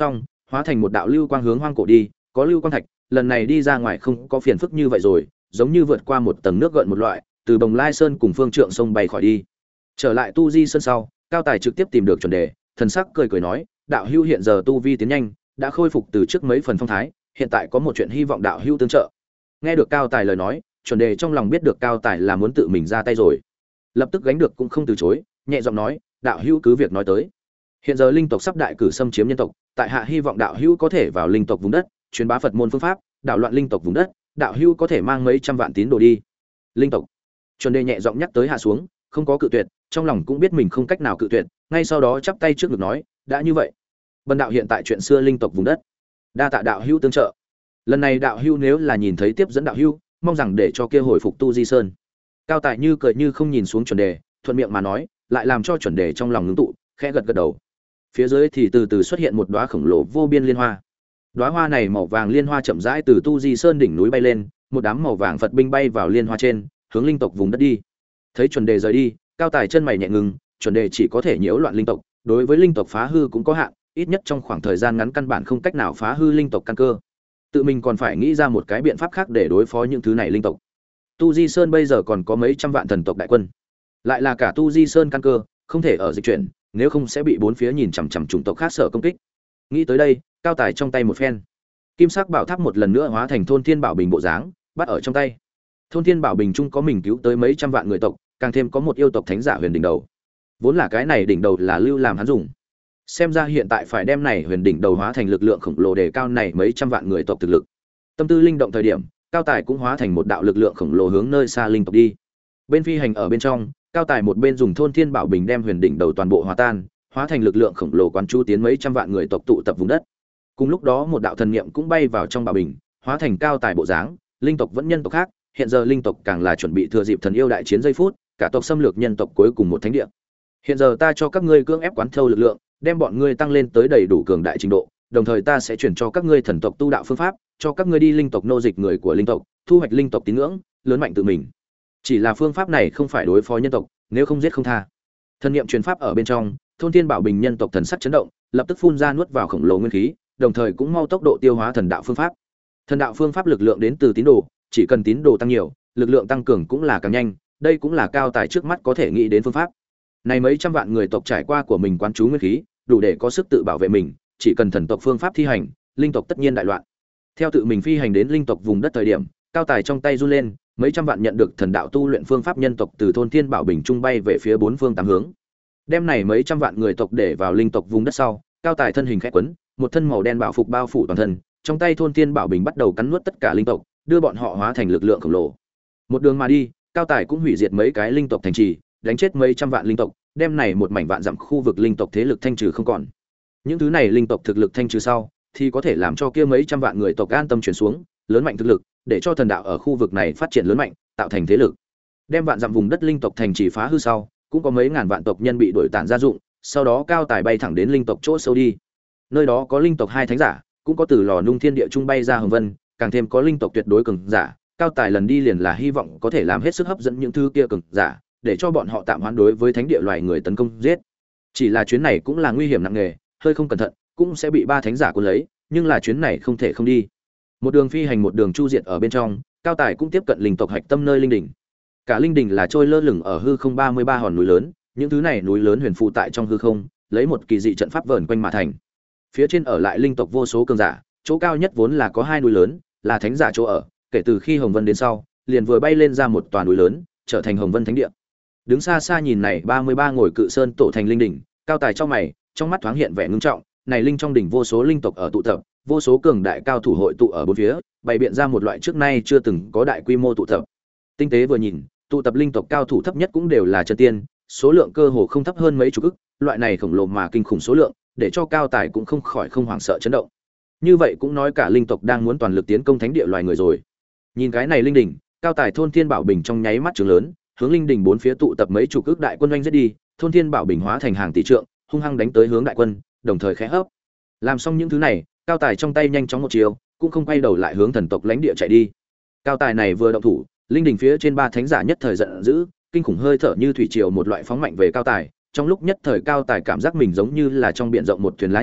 hóa thành một đạo lưu quang hướng hoang cổ đi, có lưu quang thạch, lần này đi ra ngoài không có phiền phức như vậy rồi, giống như vượt qua một tầng nước gợn một loại, từ Bồng Lai Sơn cùng Phương Trượng sông bay khỏi đi. Trở lại Tu Di Sơn sau, Cao Tài trực tiếp tìm được chuẩn đề, thần sắc cười cười nói, đạo hữu hiện giờ tu vi tiến nhanh, đã khôi phục từ trước mấy phần phong thái, hiện tại có một chuyện hy vọng đạo hữu tương trợ. Nghe được Cao Tài lời nói, chuẩn đề trong lòng biết được Cao Tài là muốn tự mình ra tay rồi, lập tức gánh được cũng không từ chối, nhẹ giọng nói, đạo hữu cứ việc nói tới. Hiện giờ linh tộc sắp đại cử xâm chiếm nhân tộc, tại hạ hy vọng đạo hữu có thể vào linh tộc vùng đất, truyền bá Phật môn phương pháp, đảo loạn linh tộc vùng đất, đạo hữu có thể mang mấy trăm vạn tín đồ đi. Linh tộc. Chuẩn đề nhẹ giọng nhắc tới hạ xuống, không có cự tuyệt, trong lòng cũng biết mình không cách nào cự tuyệt, ngay sau đó chắp tay trước ngực nói, đã như vậy, bần đạo hiện tại chuyện xưa linh tộc vùng đất, đa tạ đạo hữu tương trợ. Lần này đạo hữu nếu là nhìn thấy tiếp dẫn đạo hữu, mong rằng để cho kia hồi phục Tu Di Sơn. Cao Tài như cười như không nhìn xuống chuẩn đề, thuận miệng mà nói, lại làm cho chuẩn đề trong lòng ngưng tụ, khẽ gật gật đầu. Phía dưới thì từ từ xuất hiện một đóa khổng lồ vô biên liên hoa. Đóa hoa này màu vàng liên hoa chậm rãi từ Tu Di Sơn đỉnh núi bay lên, một đám màu vàng Phật binh bay vào liên hoa trên, hướng linh tộc vùng đất đi. Thấy chuẩn đề rời đi, Cao Tài chân mày nhẹ ngừng, chuẩn đề chỉ có thể nhiễu loạn linh tộc, đối với linh tộc phá hư cũng có hạn, ít nhất trong khoảng thời gian ngắn căn bản không cách nào phá hư linh tộc căn cơ. Tự mình còn phải nghĩ ra một cái biện pháp khác để đối phó những thứ này linh tộc. Tu Di Sơn bây giờ còn có mấy trăm vạn thần tộc đại quân, lại là cả Tu Di Sơn căn cơ, không thể ở dịch chuyển, nếu không sẽ bị bốn phía nhìn chằm chằm chủng tộc khác sở công kích. Nghĩ tới đây, Cao Tài trong tay một phen, kim sắc bảo tháp một lần nữa hóa thành thôn thiên bảo bình bộ dáng, bắt ở trong tay. Thôn thiên bảo bình chung có mình cứu tới mấy trăm vạn người tộc, càng thêm có một yêu tộc thánh giả huyền đỉnh đầu. Vốn là cái này đỉnh đầu là lưu làm hắn dùng, xem ra hiện tại phải đem này huyền đỉnh đầu hóa thành lực lượng khổng lồ để cao này mấy trăm vạn người tộc thực lực. Tâm tư linh động thời điểm, Cao Tài cũng hóa thành một đạo lực lượng khổng lồ hướng nơi xa linh tộc đi. Bên phi hành ở bên trong, Cao Tài một bên dùng thôn thiên bảo bình đem huyền đỉnh đầu toàn bộ hòa tan, hóa thành lực lượng khổng lồ quán chú tiến mấy trăm vạn người tộc tụ tập vùng đất. Cùng lúc đó một đạo thần niệm cũng bay vào trong bảo bình, hóa thành Cao Tài bộ dáng, linh tộc vẫn nhân tộc khác, hiện giờ linh tộc càng là chuẩn bị thừa dịp thần yêu đại chiến giây phút, cả tộc xâm lược nhân tộc cuối cùng một thánh địa. Hiện giờ ta cho các ngươi cưỡng ép quán thâu lực lượng, đem bọn ngươi tăng lên tới đầy đủ cường đại trình độ, đồng thời ta sẽ chuyển cho các ngươi thần tộc tu đạo phương pháp, cho các ngươi đi linh tộc nô dịch người của linh tộc, thu hoạch linh tộc tín ngưỡng, lớn mạnh tự mình. Chỉ là phương pháp này không phải đối phó nhân tộc, nếu không giết không tha. Thần niệm truyền pháp ở bên trong, thôn thiên bảo bình nhân tộc thần sắc chấn động, lập tức phun ra nuốt vào khổng lồ nguyên khí, đồng thời cũng mau tốc độ tiêu hóa thần đạo phương pháp. Thần đạo phương pháp lực lượng đến từ tín đồ, chỉ cần tín đồ tăng nhiều, lực lượng tăng cường cũng là càng nhanh, đây cũng là Cao Tài trước mắt có thể nghĩ đến phương pháp. Này mấy trăm vạn người tộc trải qua của mình quán chú nguyên khí, đủ để có sức tự bảo vệ mình, chỉ cần thần tộc phương pháp thi hành, linh tộc tất nhiên đại loạn. Theo tự mình phi hành đến linh tộc vùng đất thời điểm, Cao Tài trong tay run lên, mấy trăm vạn nhận được thần đạo tu luyện phương pháp nhân tộc từ thôn thiên bảo bình trung bay về phía bốn phương tám hướng. Đem này mấy trăm vạn người tộc để vào linh tộc vùng đất sau, Cao Tài thân hình khẽ quấn, một thân màu đen bảo phục bao phủ toàn thân, trong tay thôn thiên bảo bình bắt đầu cắn nuốt tất cả linh tộc, đưa bọn họ hóa thành lực lượng khổng lồ. Một đường mà đi, Cao Tài cũng hủy diệt mấy cái linh tộc thành trì, đánh chết mấy trăm vạn linh tộc, đem này một mảnh vạn dặm khu vực linh tộc thế lực thanh trừ không còn. Những thứ này linh tộc thực lực thanh trừ sau, thì có thể làm cho kia mấy trăm vạn người tộc an tâm chuyển xuống, lớn mạnh thực lực, để cho thần đạo ở khu vực này phát triển lớn mạnh, tạo thành thế lực. Đem vạn dặm vùng đất linh tộc thành trì phá hư sau, cũng có mấy ngàn vạn tộc nhân bị đuổi tản ra dụng, sau đó Cao Tài bay thẳng đến linh tộc chỗ sâu đi. Nơi đó có linh tộc hai thánh giả, cũng có từ lò nung thiên địa trung bay ra hồng vân, càng thêm có linh tộc tuyệt đối cường giả. Cao Tài lần đi liền là hy vọng có thể làm hết sức hấp dẫn những thứ kia cường giả, để cho bọn họ tạm hoãn đối với thánh địa loài người tấn công giết. Chỉ là chuyến này cũng là nguy hiểm nặng nề, hơi không cẩn thận cũng sẽ bị ba thánh giả cuốn lấy, nhưng là chuyến này không thể không đi. Một đường phi hành một đường chu diệt ở bên trong, Cao Tài cũng tiếp cận linh tộc hạch tâm nơi linh đỉnh. Cả linh đỉnh là trôi lơ lửng ở hư không ba mươi ba hòn núi lớn, những thứ này núi lớn huyền phù tại trong hư không, lấy một kỳ dị trận pháp vờn quanh mà thành. Phía trên ở lại linh tộc vô số cường giả, chỗ cao nhất vốn là có hai núi lớn, là thánh giả chỗ ở, kể từ khi Hồng Vân đến sau, liền vừa bay lên ra một tòa núi lớn, trở thành Hồng Vân thánh địa. Đứng xa xa nhìn này ba mươi ba ngồi cự sơn tổ thành linh đỉnh, Cao Tài trong mày, trong mắt thoáng hiện vẻ ngưng trọng, này linh trong đỉnh vô số linh tộc ở tụ tập, vô số cường đại cao thủ hội tụ ở bốn phía, bày biện ra một loại trước nay chưa từng có đại quy mô tụ tập. Tinh tế vừa nhìn, tụ tập linh tộc cao thủ thấp nhất cũng đều là chân tiên, số lượng cơ hồ không thấp hơn mấy chục ức, loại này khổng lồ mà kinh khủng số lượng, để cho Cao Tài cũng không khỏi không hoảng sợ chấn động. Như vậy cũng nói cả linh tộc đang muốn toàn lực tiến công thánh địa loài người rồi. Nhìn cái này linh đỉnh, Cao Tài thôn thiên bảo bình trong nháy mắt trừng lớn, hướng linh đỉnh bốn phía tụ tập mấy chục ức đại quân doanh giết đi, thôn thiên bảo bình hóa thành hàng tỷ trượng, hung hăng đánh tới hướng đại quân, đồng thời khẽ hấp. Làm xong những thứ này, Cao Tài trong tay nhanh chóng một chiều, cũng không quay đầu lại hướng thần tộc lãnh địa chạy đi. Cao Tài này vừa động thủ, linh đỉnh phía trên ba thánh giả nhất thời giận dữ, kinh khủng hơi thở như thủy triều một loại phóng mạnh về Cao Tài, trong lúc nhất thời Cao Tài cảm giác mình giống như là trong biển rộng một thuyền lá nhỏ,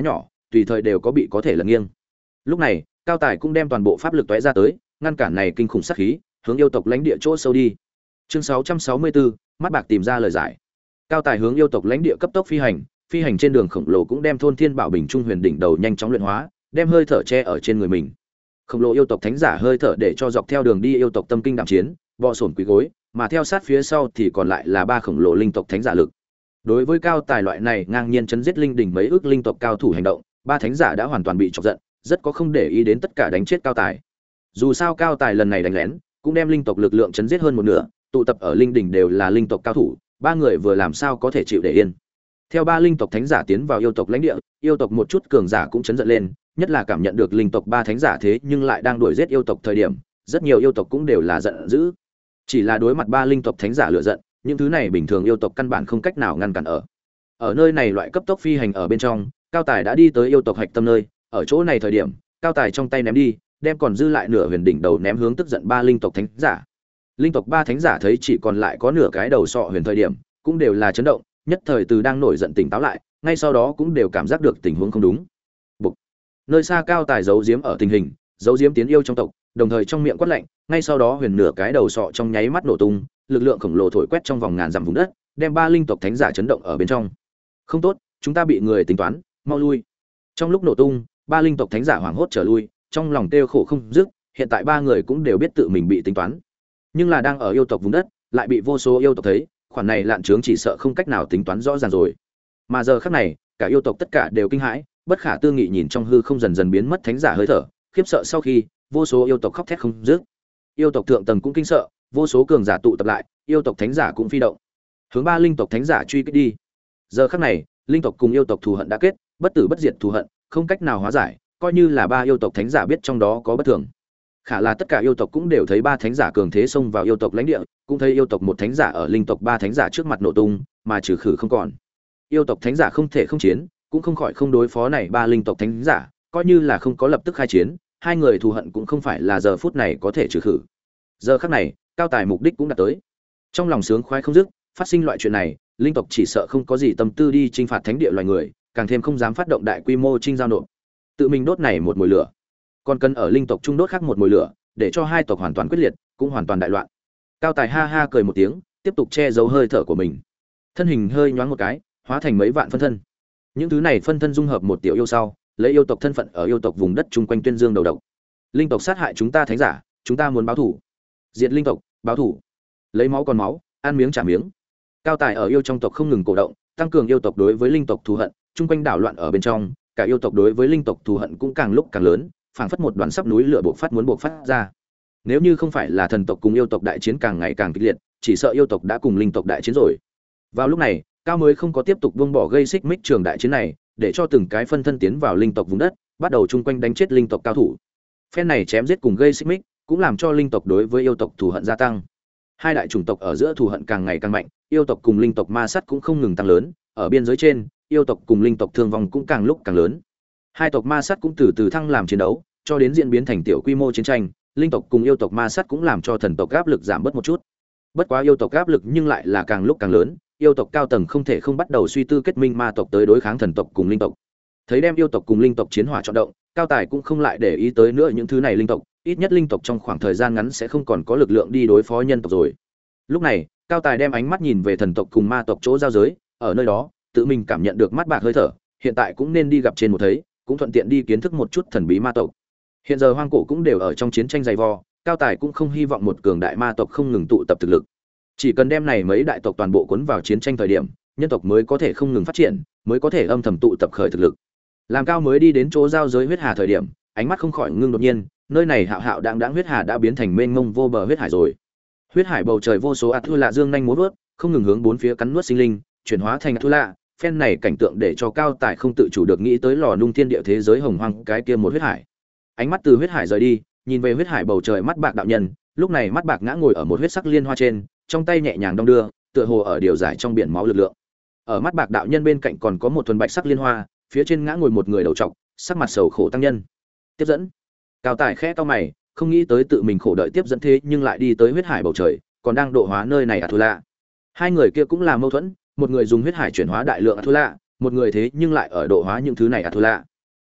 tùy thời đều có bị có thể lật nghiêng. Lúc này, Cao Tài cũng đem toàn bộ pháp lực tóe ra tới, ngăn cản này kinh khủng sát khí, hướng yêu tộc lãnh địa chỗ sâu đi. Chương sáu trăm sáu mươi bốn, mắt bạc tìm ra lời giải. Cao Tài hướng yêu tộc lãnh địa cấp tốc phi hành, phi hành trên đường khổng lồ cũng đem thôn thiên bảo bình trung huyền đỉnh đầu nhanh chóng luyện hóa, đem hơi thở che ở trên người mình. Khổng lồ yêu tộc thánh giả hơi thở để cho dọc theo đường đi yêu tộc tâm kinh đạm chiến, bò sổn quỳ gối, mà theo sát phía sau thì còn lại là ba khổng lồ linh tộc thánh giả lực. Đối với Cao Tài loại này ngang nhiên chấn giết linh đỉnh mấy ước linh tộc cao thủ hành động, ba thánh giả đã hoàn toàn bị chọc giận, rất có không để ý đến tất cả đánh chết Cao Tài. Dù sao Cao Tài lần này đánh lén, cũng đem linh tộc lực lượng chấn giết hơn một nửa, tụ tập ở linh đỉnh đều là linh tộc cao thủ, ba người vừa làm sao có thể chịu để yên. Theo ba linh tộc thánh giả tiến vào yêu tộc lãnh địa, yêu tộc một chút cường giả cũng chấn giận lên, nhất là cảm nhận được linh tộc ba thánh giả thế nhưng lại đang đuổi giết yêu tộc thời điểm, rất nhiều yêu tộc cũng đều là giận dữ. Chỉ là đối mặt ba linh tộc thánh giả lựa giận, những thứ này bình thường yêu tộc căn bản không cách nào ngăn cản ở. Ở nơi này loại cấp tốc phi hành ở bên trong, Cao Tài đã đi tới yêu tộc hạch tâm nơi, ở chỗ này thời điểm, Cao Tài trong tay ném đi, đem còn dư lại nửa huyền đỉnh đầu ném hướng tức giận ba linh tộc thánh giả. Linh tộc ba thánh giả thấy chỉ còn lại có nửa cái đầu sọ huyền thời điểm, cũng đều là chấn động, nhất thời từ đang nổi giận tỉnh táo lại, ngay sau đó cũng đều cảm giác được tình huống không đúng. Bục. Nơi xa Cao Tài giấu giếm ở tình hình, giấu giếm tiến yêu trong tộc, đồng thời trong miệng quát lạnh, ngay sau đó huyền nửa cái đầu sọ trong nháy mắt nổ tung, lực lượng khổng lồ thổi quét trong vòng ngàn dặm vùng đất, đem ba linh tộc thánh giả chấn động ở bên trong. Không tốt, chúng ta bị người tính toán, mau lui. Trong lúc nổ tung, ba linh tộc thánh giả hoảng hốt trở lui, trong lòng kêu khổ không dứt, hiện tại ba người cũng đều biết tự mình bị tính toán. Nhưng là đang ở yêu tộc vùng đất, lại bị vô số yêu tộc thấy, khoản này lạn trướng chỉ sợ không cách nào tính toán rõ ràng rồi. Mà giờ khắc này, cả yêu tộc tất cả đều kinh hãi, bất khả tư nghị nhìn trong hư không dần dần biến mất thánh giả hơi thở, khiếp sợ sau khi, vô số yêu tộc khóc thét không dứt. Yêu tộc thượng tầng cũng kinh sợ, vô số cường giả tụ tập lại, yêu tộc thánh giả cũng phi động, hướng ba linh tộc thánh giả truy kích đi. Giờ khắc này, linh tộc cùng yêu tộc thù hận đã kết, bất tử bất diệt thù hận, không cách nào hóa giải, coi như là ba yêu tộc thánh giả biết trong đó có bất thường. Khả là tất cả yêu tộc cũng đều thấy ba thánh giả cường thế xông vào yêu tộc lãnh địa, cũng thấy yêu tộc một thánh giả ở linh tộc ba thánh giả trước mặt nổ tung, mà trừ khử không còn. Yêu tộc thánh giả không thể không chiến, cũng không khỏi không đối phó này ba linh tộc thánh giả, coi như là không có lập tức khai chiến, hai người thù hận cũng không phải là giờ phút này có thể trừ khử. Giờ khắc này, Cao Tài mục đích cũng đạt tới. Trong lòng sướng khoái không dứt, phát sinh loại chuyện này, linh tộc chỉ sợ không có gì tâm tư đi chinh phạt thánh địa loài người, càng thêm không dám phát động đại quy mô chinh giao nộp. Tự mình đốt này một mùi lửa, còn cần ở linh tộc trung đốt khác một mùi lửa, để cho hai tộc hoàn toàn quyết liệt, cũng hoàn toàn đại loạn. Cao Tài ha ha cười một tiếng, tiếp tục che giấu hơi thở của mình. Thân hình hơi nhoáng một cái, hóa thành mấy vạn phân thân. Những thứ này phân thân dung hợp một tiểu yêu sau, lấy yêu tộc thân phận ở yêu tộc vùng đất chung quanh tuyên dương đầu độc. Linh tộc sát hại chúng ta thánh giả, chúng ta muốn báo thù. Diệt linh tộc, báo thù. Lấy máu còn máu, ăn miếng trả miếng. Cao Tài ở yêu trong tộc không ngừng cổ động, tăng cường yêu tộc đối với linh tộc thù hận, chung quanh đảo loạn ở bên trong, cả yêu tộc đối với linh tộc thù hận cũng càng lúc càng lớn, phảng phất một đoàn sắp núi lửa bộc phát muốn bộc phát ra. Nếu như không phải là thần tộc cùng yêu tộc đại chiến càng ngày càng kịch liệt, chỉ sợ yêu tộc đã cùng linh tộc đại chiến rồi. Vào lúc này, Cao mới không có tiếp tục buông bỏ gây xích mích trường đại chiến này, để cho từng cái phân thân tiến vào linh tộc vùng đất, bắt đầu chung quanh đánh chết linh tộc cao thủ. Phen này chém giết cùng gây xích mích, cũng làm cho linh tộc đối với yêu tộc thù hận gia tăng. Hai đại chủng tộc ở giữa thù hận càng ngày càng mạnh, yêu tộc cùng linh tộc ma sát cũng không ngừng tăng lớn, ở biên giới trên, yêu tộc cùng linh tộc thương vong cũng càng lúc càng lớn. Hai tộc ma sát cũng từ từ thăng làm chiến đấu, cho đến diễn biến thành tiểu quy mô chiến tranh, linh tộc cùng yêu tộc ma sát cũng làm cho thần tộc áp lực giảm bớt một chút. Bất quá yêu tộc áp lực nhưng lại là càng lúc càng lớn, yêu tộc cao tầng không thể không bắt đầu suy tư kết minh ma tộc tới đối kháng thần tộc cùng linh tộc. Thấy đem yêu tộc cùng linh tộc chiến hỏa chọn động, Cao Tài cũng không lại để ý tới nữa những thứ này linh tộc, ít nhất linh tộc trong khoảng thời gian ngắn sẽ không còn có lực lượng đi đối phó nhân tộc rồi. Lúc này, Cao Tài đem ánh mắt nhìn về thần tộc cùng ma tộc chỗ giao giới, ở nơi đó, tự mình cảm nhận được mắt bạc hơi thở, hiện tại cũng nên đi gặp trên một thấy, cũng thuận tiện đi kiến thức một chút thần bí ma tộc. Hiện giờ hoang cổ cũng đều ở trong chiến tranh dày vò, Cao Tài cũng không hy vọng một cường đại ma tộc không ngừng tụ tập thực lực. Chỉ cần đem này mấy đại tộc toàn bộ cuốn vào chiến tranh thời điểm, nhân tộc mới có thể không ngừng phát triển, mới có thể âm thầm tụ tập khởi thực lực. Làm Cao mới đi đến chỗ giao giới huyết hà thời điểm, ánh mắt không khỏi ngưng đột nhiên, nơi này hạo hạo đãng đãng huyết hà đã biến thành mênh mông vô bờ huyết hải rồi. Huyết hải bầu trời vô số ạt thua lạ dương nhanh múa vớt, không ngừng hướng bốn phía cắn nuốt sinh linh, chuyển hóa thành ạt thua lạ. Phen này cảnh tượng để cho Cao Tài không tự chủ được nghĩ tới lò nung thiên địa thế giới hồng hoang cái kia một huyết hải. Ánh mắt từ huyết hải rời đi, nhìn về huyết hải bầu trời mắt bạc đạo nhân, lúc này mắt bạc ngã ngồi ở một huyết sắc liên hoa trên, trong tay nhẹ nhàng đong đưa, tựa hồ ở điều giải trong biển máu lực lượng. Ở mắt bạc đạo nhân bên cạnh còn có một thuần bạch sắc liên hoa, phía trên ngã ngồi một người đầu trọc, sắc mặt sầu khổ tăng nhân. Tiếp dẫn. Cao Tài khẽ cau mày, không nghĩ tới tự mình khổ đợi tiếp dẫn thế nhưng lại đi tới huyết hải bầu trời, còn đang độ hóa nơi này à thua lạ. Hai người kia cũng là mâu thuẫn, một người dùng huyết hải chuyển hóa đại lượng à thua lạ, một người thế nhưng lại ở độ hóa những thứ này à thua lạ.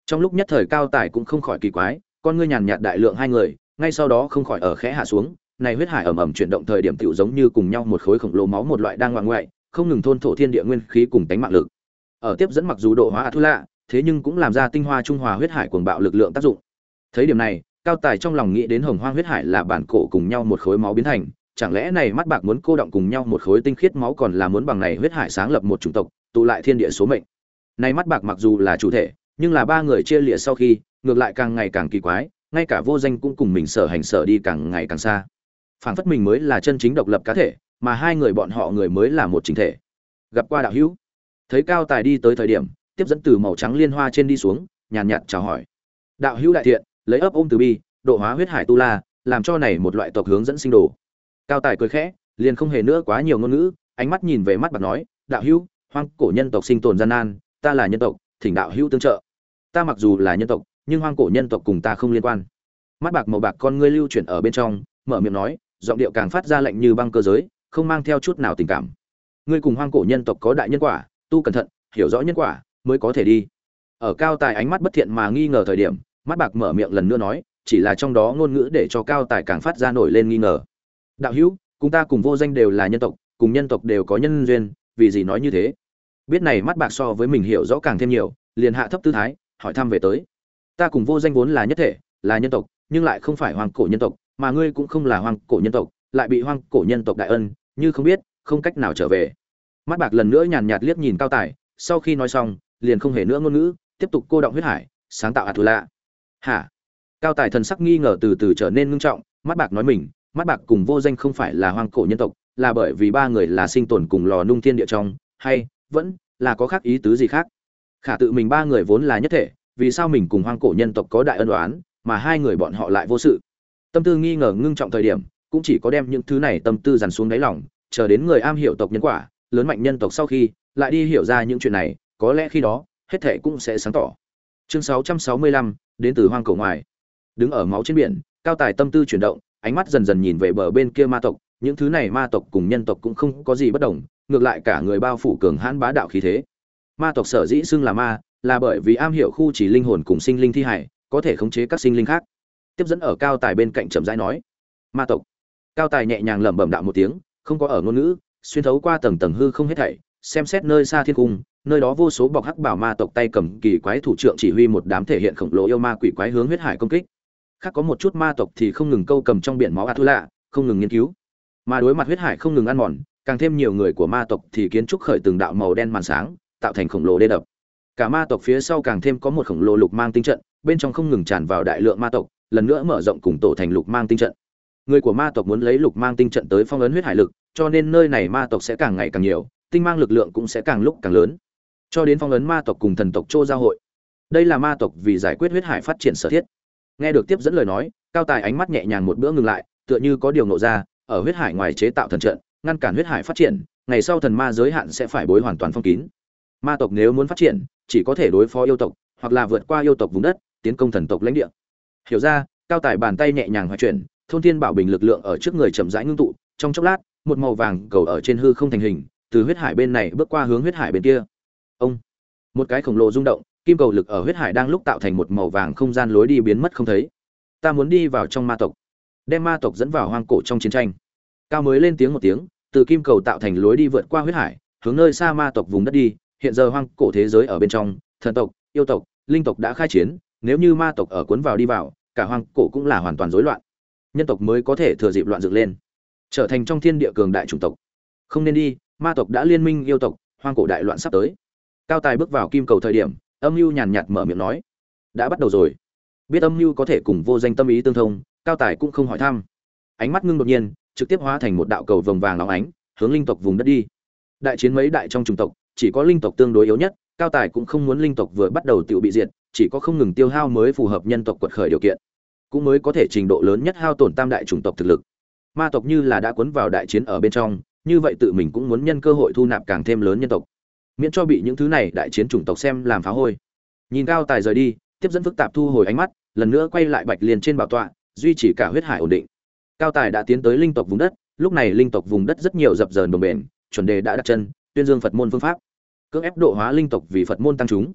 Trong lúc nhất thời Cao Tài cũng không khỏi kỳ quái, con ngươi nhàn nhạt đại lượng hai người, ngay sau đó không khỏi ở khẽ hạ xuống, này huyết hải ầm ầm chuyển động thời điểm tiểu giống như cùng nhau một khối khổng lồ máu một loại đang ngoạn ngoại, không ngừng thôn thổ thiên địa nguyên khí cùng tánh mạng lực. Ở tiếp dẫn mặc dù độ hóa Atula, thế nhưng cũng làm ra tinh hoa trung hòa huyết hải cuồng bạo lực lượng tác dụng. Thấy điểm này, Cao Tài trong lòng nghĩ đến Hồng Hoang huyết hải là bản cổ cùng nhau một khối máu biến thành, chẳng lẽ này mắt bạc muốn cô động cùng nhau một khối tinh khiết máu còn là muốn bằng này huyết hải sáng lập một chủng tộc, tụ lại thiên địa số mệnh. Này mắt bạc mặc dù là chủ thể, nhưng là ba người chia lìa sau khi, ngược lại càng ngày càng kỳ quái, ngay cả vô danh cũng cùng mình sở hành sở đi càng ngày càng xa. Phảng phất mình mới là chân chính độc lập cá thể, mà hai người bọn họ người mới là một chính thể. Gặp qua đạo hữu. Thấy Cao Tài đi tới thời điểm, tiếp dẫn từ màu trắng liên hoa trên đi xuống, nhàn nhạt chào hỏi. Đạo hữu đại thiện, lấy ấp ôm từ bi, độ hóa huyết hải tu la, làm cho này một loại tộc hướng dẫn sinh đồ. Cao Tài cười khẽ, liền không hề nữa quá nhiều ngôn ngữ, ánh mắt nhìn về mắt bạc nói, đạo hữu, hoang cổ nhân tộc sinh tồn gian nan, ta là nhân tộc, thỉnh đạo hữu tương trợ. Ta mặc dù là nhân tộc, nhưng hoang cổ nhân tộc cùng ta không liên quan. Mắt bạc màu bạc con ngươi lưu chuyển ở bên trong, mở miệng nói, giọng điệu càng phát ra lạnh như băng cơ giới, không mang theo chút nào tình cảm. Ngươi cùng hoang cổ nhân tộc có đại nhân quả, tu cẩn thận, hiểu rõ nhân quả, mới có thể đi. Ở Cao Tài ánh mắt bất thiện mà nghi ngờ thời điểm, mắt bạc mở miệng lần nữa nói, chỉ là trong đó ngôn ngữ để cho Cao Tài càng phát ra nổi lên nghi ngờ. Đạo hữu, cùng ta cùng vô danh đều là nhân tộc, cùng nhân tộc đều có nhân duyên, vì gì nói như thế? Biết này mắt bạc so với mình hiểu rõ càng thêm nhiều, liền hạ thấp tư thái, hỏi thăm về tới. Ta cùng vô danh vốn là nhất thể, là nhân tộc, nhưng lại không phải hoang cổ nhân tộc, mà ngươi cũng không là hoang cổ nhân tộc, lại bị hoang cổ nhân tộc đại ân, như không biết, không cách nào trở về. Mắt bạc lần nữa nhàn nhạt liếc nhìn Cao Tài, sau khi nói xong, liền không hề nữa ngôn ngữ, tiếp tục cô động huyết hải, sáng tạo Atula. Hả? Cao Tài thần sắc nghi ngờ từ từ trở nên ngưng trọng, mắt bạc nói mình, mắt bạc cùng vô danh không phải là hoang cổ nhân tộc, là bởi vì ba người là sinh tồn cùng lò nung thiên địa trong, hay vẫn là có khác ý tứ gì khác? Khả tự mình ba người vốn là nhất thể, vì sao mình cùng hoang cổ nhân tộc có đại ân oán, mà hai người bọn họ lại vô sự? Tâm tư nghi ngờ ngưng trọng thời điểm, cũng chỉ có đem những thứ này tâm tư dằn xuống đáy lòng, chờ đến người am hiểu tộc nhân quả, lớn mạnh nhân tộc sau khi, lại đi hiểu ra những chuyện này, có lẽ khi đó, hết thảy cũng sẽ sáng tỏ. Chương sáu trăm sáu mươi lăm, đến từ hoang cổ ngoài. Đứng ở máu trên biển, Cao Tài tâm tư chuyển động, ánh mắt dần dần nhìn về bờ bên kia ma tộc, những thứ này ma tộc cùng nhân tộc cũng không có gì bất đồng, ngược lại cả người bao phủ cường hãn bá đạo khí thế. Ma tộc sở dĩ xưng là ma, là bởi vì am hiểu khu chỉ linh hồn cùng sinh linh thi hải, có thể khống chế các sinh linh khác. Tiếp dẫn ở Cao Tài bên cạnh chậm rãi nói, ma tộc. Cao Tài nhẹ nhàng lẩm bẩm đạo một tiếng, không có ở ngôn ngữ, xuyên thấu qua tầng tầng hư không hết thảy, xem xét nơi xa thiên cung, nơi đó vô số bọc hắc bảo ma tộc tay cầm kỳ quái thủ trưởng chỉ huy một đám thể hiện khổng lồ yêu ma quỷ quái hướng huyết hải công kích. Khác có một chút ma tộc thì không ngừng câu cầm trong biển máu Atula, không ngừng nghiên cứu. Mà đối mặt huyết hải không ngừng ăn mòn, càng thêm nhiều người của ma tộc thì kiến trúc khởi từng đạo màu đen màn sáng, tạo thành khổng lồ đê đập. Cả ma tộc phía sau càng thêm có một khổng lồ lục mang tinh trận, bên trong không ngừng tràn vào đại lượng ma tộc, lần nữa mở rộng cùng tổ thành lục mang tinh trận. Người của ma tộc muốn lấy lục mang tinh trận tới phong ấn huyết hải lực, cho nên nơi này ma tộc sẽ càng ngày càng nhiều, tinh mang lực lượng cũng sẽ càng lúc càng lớn. Cho đến phong ấn ma tộc cùng thần tộc Trô giao hội. Đây là ma tộc vì giải quyết huyết hải phát triển sở thiết. Nghe được tiếp dẫn lời nói, Cao Tài ánh mắt nhẹ nhàng một bữa ngừng lại, tựa như có điều ngộ ra, ở huyết hải ngoài chế tạo thần trận, ngăn cản huyết hải phát triển, ngày sau thần ma giới hạn sẽ phải bối hoàn toàn phong kín. Ma tộc nếu muốn phát triển, chỉ có thể đối phó yêu tộc, hoặc là vượt qua yêu tộc vùng đất, tiến công thần tộc lãnh địa. Hiểu ra, Cao Tài bàn tay nhẹ nhàng hoạt chuyển, thôn thiên bảo bình lực lượng ở trước người chậm rãi ngưng tụ, trong chốc lát, một màu vàng cầu ở trên hư không thành hình, từ huyết hải bên này bước qua hướng huyết hải bên kia. Ông, một cái khổng lồ rung động, kim cầu lực ở huyết hải đang lúc tạo thành một màu vàng không gian lối đi biến mất không thấy. Ta muốn đi vào trong ma tộc, đem ma tộc dẫn vào hoang cổ trong chiến tranh. Cao mới lên tiếng một tiếng, từ kim cầu tạo thành lối đi vượt qua huyết hải, hướng nơi xa ma tộc vùng đất đi. Hiện giờ hoang cổ thế giới ở bên trong, thần tộc, yêu tộc, linh tộc đã khai chiến, nếu như ma tộc ở cuốn vào đi vào, cả hoang cổ cũng là hoàn toàn rối loạn. Nhân tộc mới có thể thừa dịp loạn dựng lên, trở thành trong thiên địa cường đại chủng tộc. Không nên đi, ma tộc đã liên minh yêu tộc, hoang cổ đại loạn sắp tới. Cao Tài bước vào kim cầu thời điểm, Âm Nhu nhàn nhạt mở miệng nói, đã bắt đầu rồi. Biết Âm Nhu có thể cùng vô danh tâm ý tương thông, Cao Tài cũng không hỏi thăm. Ánh mắt ngưng đột nhiên, trực tiếp hóa thành một đạo cầu vồng vàng óng ánh, hướng linh tộc vùng đất đi. Đại chiến mấy đại trong chủng tộc, chỉ có linh tộc tương đối yếu nhất, Cao Tài cũng không muốn linh tộc vừa bắt đầu tự bị diệt, chỉ có không ngừng tiêu hao mới phù hợp nhân tộc quật khởi điều kiện, cũng mới có thể trình độ lớn nhất hao tổn tam đại chủng tộc thực lực. Ma tộc như là đã cuốn vào đại chiến ở bên trong, như vậy tự mình cũng muốn nhân cơ hội thu nạp càng thêm lớn nhân tộc, miễn cho bị những thứ này đại chiến chủng tộc xem làm phá hôi. Nhìn Cao Tài rời đi, tiếp dẫn phức tạp thu hồi ánh mắt, lần nữa quay lại Bạch Liên trên bảo tọa, duy trì cả huyết hải ổn định. Cao Tài đã tiến tới linh tộc vùng đất, lúc này linh tộc vùng đất rất nhiều dập dờn đồng bền, chuẩn đề đã đặt chân, tuyên dương Phật môn phương pháp, cưỡng ép độ hóa linh tộc vì Phật môn tăng chúng.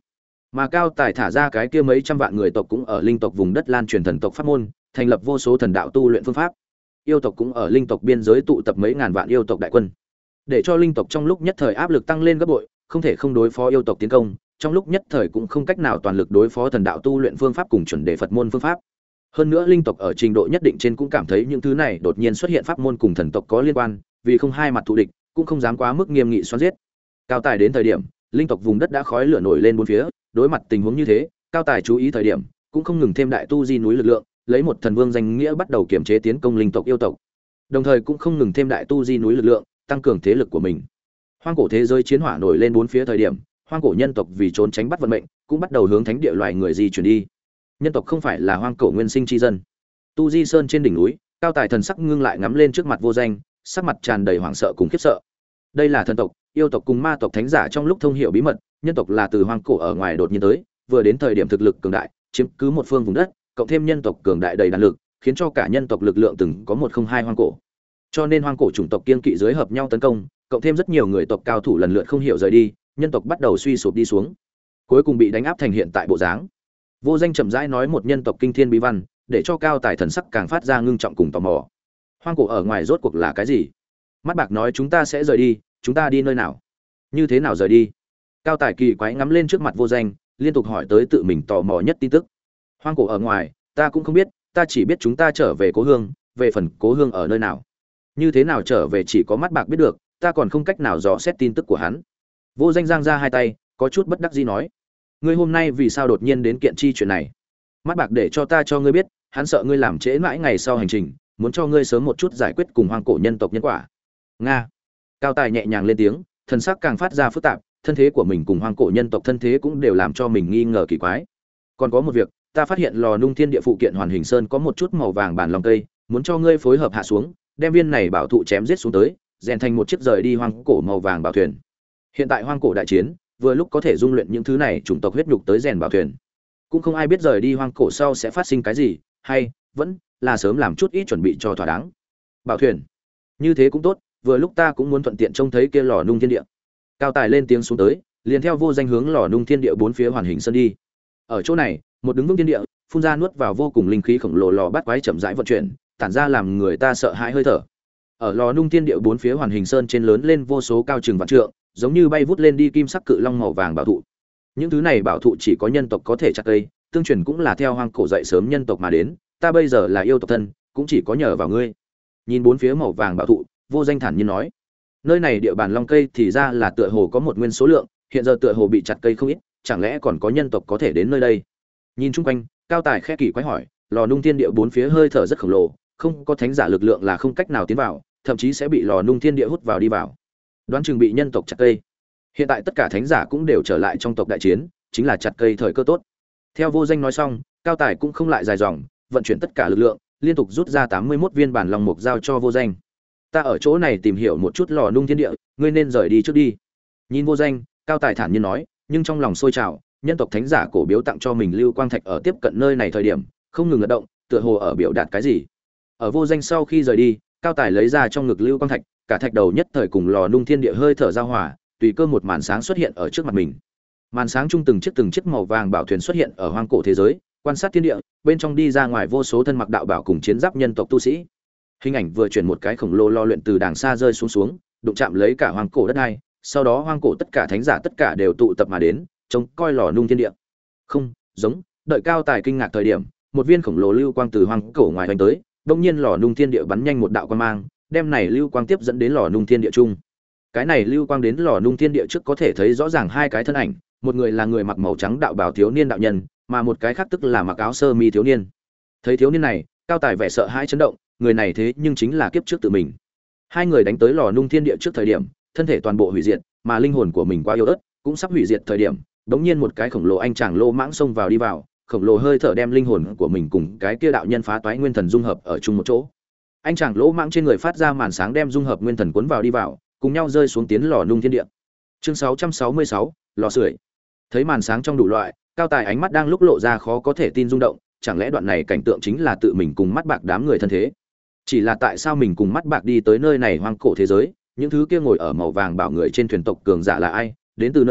Mà Cao Tài thả ra cái kia mấy trăm vạn người tộc cũng ở linh tộc vùng đất lan truyền thần tộc pháp môn, thành lập vô số thần đạo tu luyện phương pháp. Yêu tộc cũng ở linh tộc biên giới tụ tập mấy ngàn vạn yêu tộc đại quân, để cho linh tộc trong lúc nhất thời áp lực tăng lên gấp bội, không thể không đối phó yêu tộc tiến công, trong lúc nhất thời cũng không cách nào toàn lực đối phó thần đạo tu luyện phương pháp cùng chuẩn đề Phật môn phương pháp. Hơn nữa linh tộc ở trình độ nhất định trên cũng cảm thấy những thứ này đột nhiên xuất hiện pháp môn cùng thần tộc có liên quan, vì không hai mặt thù địch, cũng không dám quá mức nghiêm nghị xoắn giết. Cao Tài đến thời điểm, linh tộc vùng đất đã khói lửa nổi lên bốn phía, đối mặt tình huống như thế, Cao Tài chú ý thời điểm, cũng không ngừng thêm đại tu di núi lực lượng, lấy một thần vương danh nghĩa bắt đầu kiểm chế tiến công linh tộc yêu tộc. Đồng thời cũng không ngừng thêm đại tu di núi lực lượng, tăng cường thế lực của mình. Hoang cổ thế giới chiến hỏa nổi lên bốn phía thời điểm, hoang cổ nhân tộc vì trốn tránh bắt vận mệnh, cũng bắt đầu hướng thánh địa loài người di chuyển đi. Nhân tộc không phải là hoang cổ nguyên sinh chi dân. Tu Di Sơn trên đỉnh núi, Cao Tài thần sắc ngưng lại ngắm lên trước mặt Vô Danh, sắc mặt tràn đầy hoảng sợ cùng khiếp sợ. Đây là thần tộc, yêu tộc cùng ma tộc thánh giả trong lúc thông hiểu bí mật, nhân tộc là từ hoang cổ ở ngoài đột nhiên tới, vừa đến thời điểm thực lực cường đại, chiếm cứ một phương vùng đất, cộng thêm nhân tộc cường đại đầy đàn lực, khiến cho cả nhân tộc lực lượng từng có một không hai hoang cổ. Cho nên hoang cổ chủng tộc kiên kỵ dưới hợp nhau tấn công, cộng thêm rất nhiều người tộc cao thủ lần lượt không hiểu rời đi, nhân tộc bắt đầu suy sụp đi xuống, cuối cùng bị đánh áp thành hiện tại bộ dáng. Vô Danh chậm rãi nói một nhân tộc kinh thiên bí văn, để cho Cao Tài thần sắc càng phát ra ngưng trọng cùng tò mò. Hoang cổ ở ngoài rốt cuộc là cái gì? Mắt bạc nói chúng ta sẽ rời đi, chúng ta đi nơi nào? Như thế nào rời đi? Cao Tài kỳ quái ngắm lên trước mặt Vô Danh, liên tục hỏi tới tự mình tò mò nhất tin tức. Hoang cổ ở ngoài, ta cũng không biết, ta chỉ biết chúng ta trở về cố hương, về phần cố hương ở nơi nào, như thế nào trở về chỉ có mắt bạc biết được, ta còn không cách nào dò xét tin tức của hắn. Vô Danh giang ra hai tay, có chút bất đắc dĩ nói: ngươi hôm nay vì sao đột nhiên đến kiện chi chuyện này? Mắt bạc để cho ta cho ngươi biết, hắn sợ ngươi làm trễ mãi ngày sau hành trình, muốn cho ngươi sớm một chút giải quyết cùng hoang cổ nhân tộc nhân quả. Nga. Cao Tài nhẹ nhàng lên tiếng, thần sắc càng phát ra phức tạp, thân thế của mình cùng hoang cổ nhân tộc thân thế cũng đều làm cho mình nghi ngờ kỳ quái. Còn có một việc, ta phát hiện lò nung thiên địa phụ kiện hoàn hình sơn có một chút màu vàng bản lòng cây, muốn cho ngươi phối hợp hạ xuống, đem viên này bảo thụ chém giết xuống tới, rèn thành một chiếc rời đi hoang cổ màu vàng bảo thuyền. Hiện tại hoang cổ đại chiến, vừa lúc có thể dung luyện những thứ này chủng tộc huyết nhục tới rèn bảo thuyền. Cũng không ai biết rời đi hoang cổ sau sẽ phát sinh cái gì, hay vẫn là sớm làm chút ít chuẩn bị cho thỏa đáng. Bảo thuyền, như thế cũng tốt, vừa lúc ta cũng muốn thuận tiện trông thấy kia lò nung thiên địa. Cao Tài lên tiếng xuống tới, liền theo Vô Danh hướng lò nung thiên địa bốn phía hoàn hình sơn đi. Ở chỗ này, một đứng vững thiên địa, phun ra nuốt vào vô cùng linh khí khổng lồ lò bát quái chậm rãi vận chuyển, tản ra làm người ta sợ hãi hơi thở. Ở lò nung thiên địa bốn phía hoàn hình sơn trên lớn lên vô số cao chừng vạn trượng, giống như bay vút lên đi kim sắc cự long màu vàng bảo thụ. Những thứ này bảo thụ chỉ có nhân tộc có thể chặt cây, tương truyền cũng là theo hoang cổ dậy sớm nhân tộc mà đến, ta bây giờ là yêu tộc thân, cũng chỉ có nhờ vào ngươi. Nhìn bốn phía màu vàng bảo thụ, Vô Danh thản nhiên nói: nơi này địa bàn long cây thì ra là tựa hồ có một nguyên số lượng, hiện giờ tựa hồ bị chặt cây không ít, chẳng lẽ còn có nhân tộc có thể đến nơi đây? Nhìn chung quanh, Cao Tài khẽ kỳ quái hỏi, lò nung thiên địa bốn phía hơi thở rất khổng lồ, không có thánh giả lực lượng là không cách nào tiến vào, thậm chí sẽ bị lò nung thiên địa hút vào đi vào. Đoán chừng bị nhân tộc chặt cây. Hiện tại tất cả thánh giả cũng đều trở lại trong tộc đại chiến, chính là chặt cây thời cơ tốt. Theo Vô Danh nói xong, Cao Tài cũng không lại dài dòng, vận chuyển tất cả lực lượng, liên tục rút ra tám mươi mốt viên bản long mục giao cho Vô Danh. Ta ở chỗ này tìm hiểu một chút lò nung thiên địa, ngươi nên rời đi trước đi. Nhìn Vô Danh, Cao Tài thản nhiên nói, nhưng trong lòng sôi trào, nhân tộc thánh giả cổ biếu tặng cho mình lưu quang thạch ở tiếp cận nơi này thời điểm, không ngừng ngật động, tựa hồ ở biểu đạt cái gì. Ở Vô Danh sau khi rời đi, Cao Tài lấy ra trong ngực lưu quang thạch, cả thạch đầu nhất thời cùng lò nung thiên địa hơi thở giao hòa, tùy cơ một màn sáng xuất hiện ở trước mặt mình. Màn sáng trung từng chiếc từng chiếc màu vàng bảo thuyền xuất hiện ở hoang cổ thế giới, quan sát thiên địa, bên trong đi ra ngoài vô số thân mặc đạo bảo cùng chiến giáp nhân tộc tu sĩ. Hình ảnh vừa chuyển một cái khổng lồ lo luyện từ đàng xa rơi xuống xuống, đụng chạm lấy cả hoang cổ đất này, sau đó hoang cổ tất cả thánh giả tất cả đều tụ tập mà đến, trông coi lò nung thiên địa. Không, giống, đợi Cao Tài kinh ngạc thời điểm, một viên khổng lồ lưu quang từ hoang cổ ngoài hoành tới, đột nhiên lò nung thiên địa bắn nhanh một đạo quang mang, đem này lưu quang tiếp dẫn đến lò nung thiên địa trung. Cái này lưu quang đến lò nung thiên địa trước có thể thấy rõ ràng hai cái thân ảnh, một người là người mặc màu trắng đạo bào thiếu niên đạo nhân, mà một cái khác tức là mặc áo sơ mi thiếu niên. Thấy thiếu niên này, Cao Tài vẻ sợ hãi chấn động, người này thế nhưng chính là kiếp trước tự mình. Hai người đánh tới lò nung thiên địa trước thời điểm, thân thể toàn bộ hủy diệt, mà linh hồn của mình quá yếu ớt, cũng sắp hủy diệt thời điểm, đống nhiên một cái khổng lồ anh chàng lô mãng xông vào đi vào, khổng lồ hơi thở đem linh hồn của mình cùng cái kia đạo nhân phá toái nguyên thần dung hợp ở chung một chỗ. Anh chàng lỗ mãng trên người phát ra màn sáng đem dung hợp nguyên thần cuốn vào đi vào, cùng nhau rơi xuống tiến lò nung thiên địa. Chương sáu trăm sáu mươi sáu, lò sưởi. Thấy màn sáng trong đủ loại, Cao Tài ánh mắt đang lúc lộ ra khó có thể tin rung động, chẳng lẽ đoạn này cảnh tượng chính là tự mình cùng mắt bạc đám người thân thế? Chỉ là tại sao mình cùng mắt bạc đi tới nơi này hoang cổ thế giới, những thứ kia ngồi ở màu vàng bảo người trên thuyền tộc cường giả là ai, đến từ nơi đó,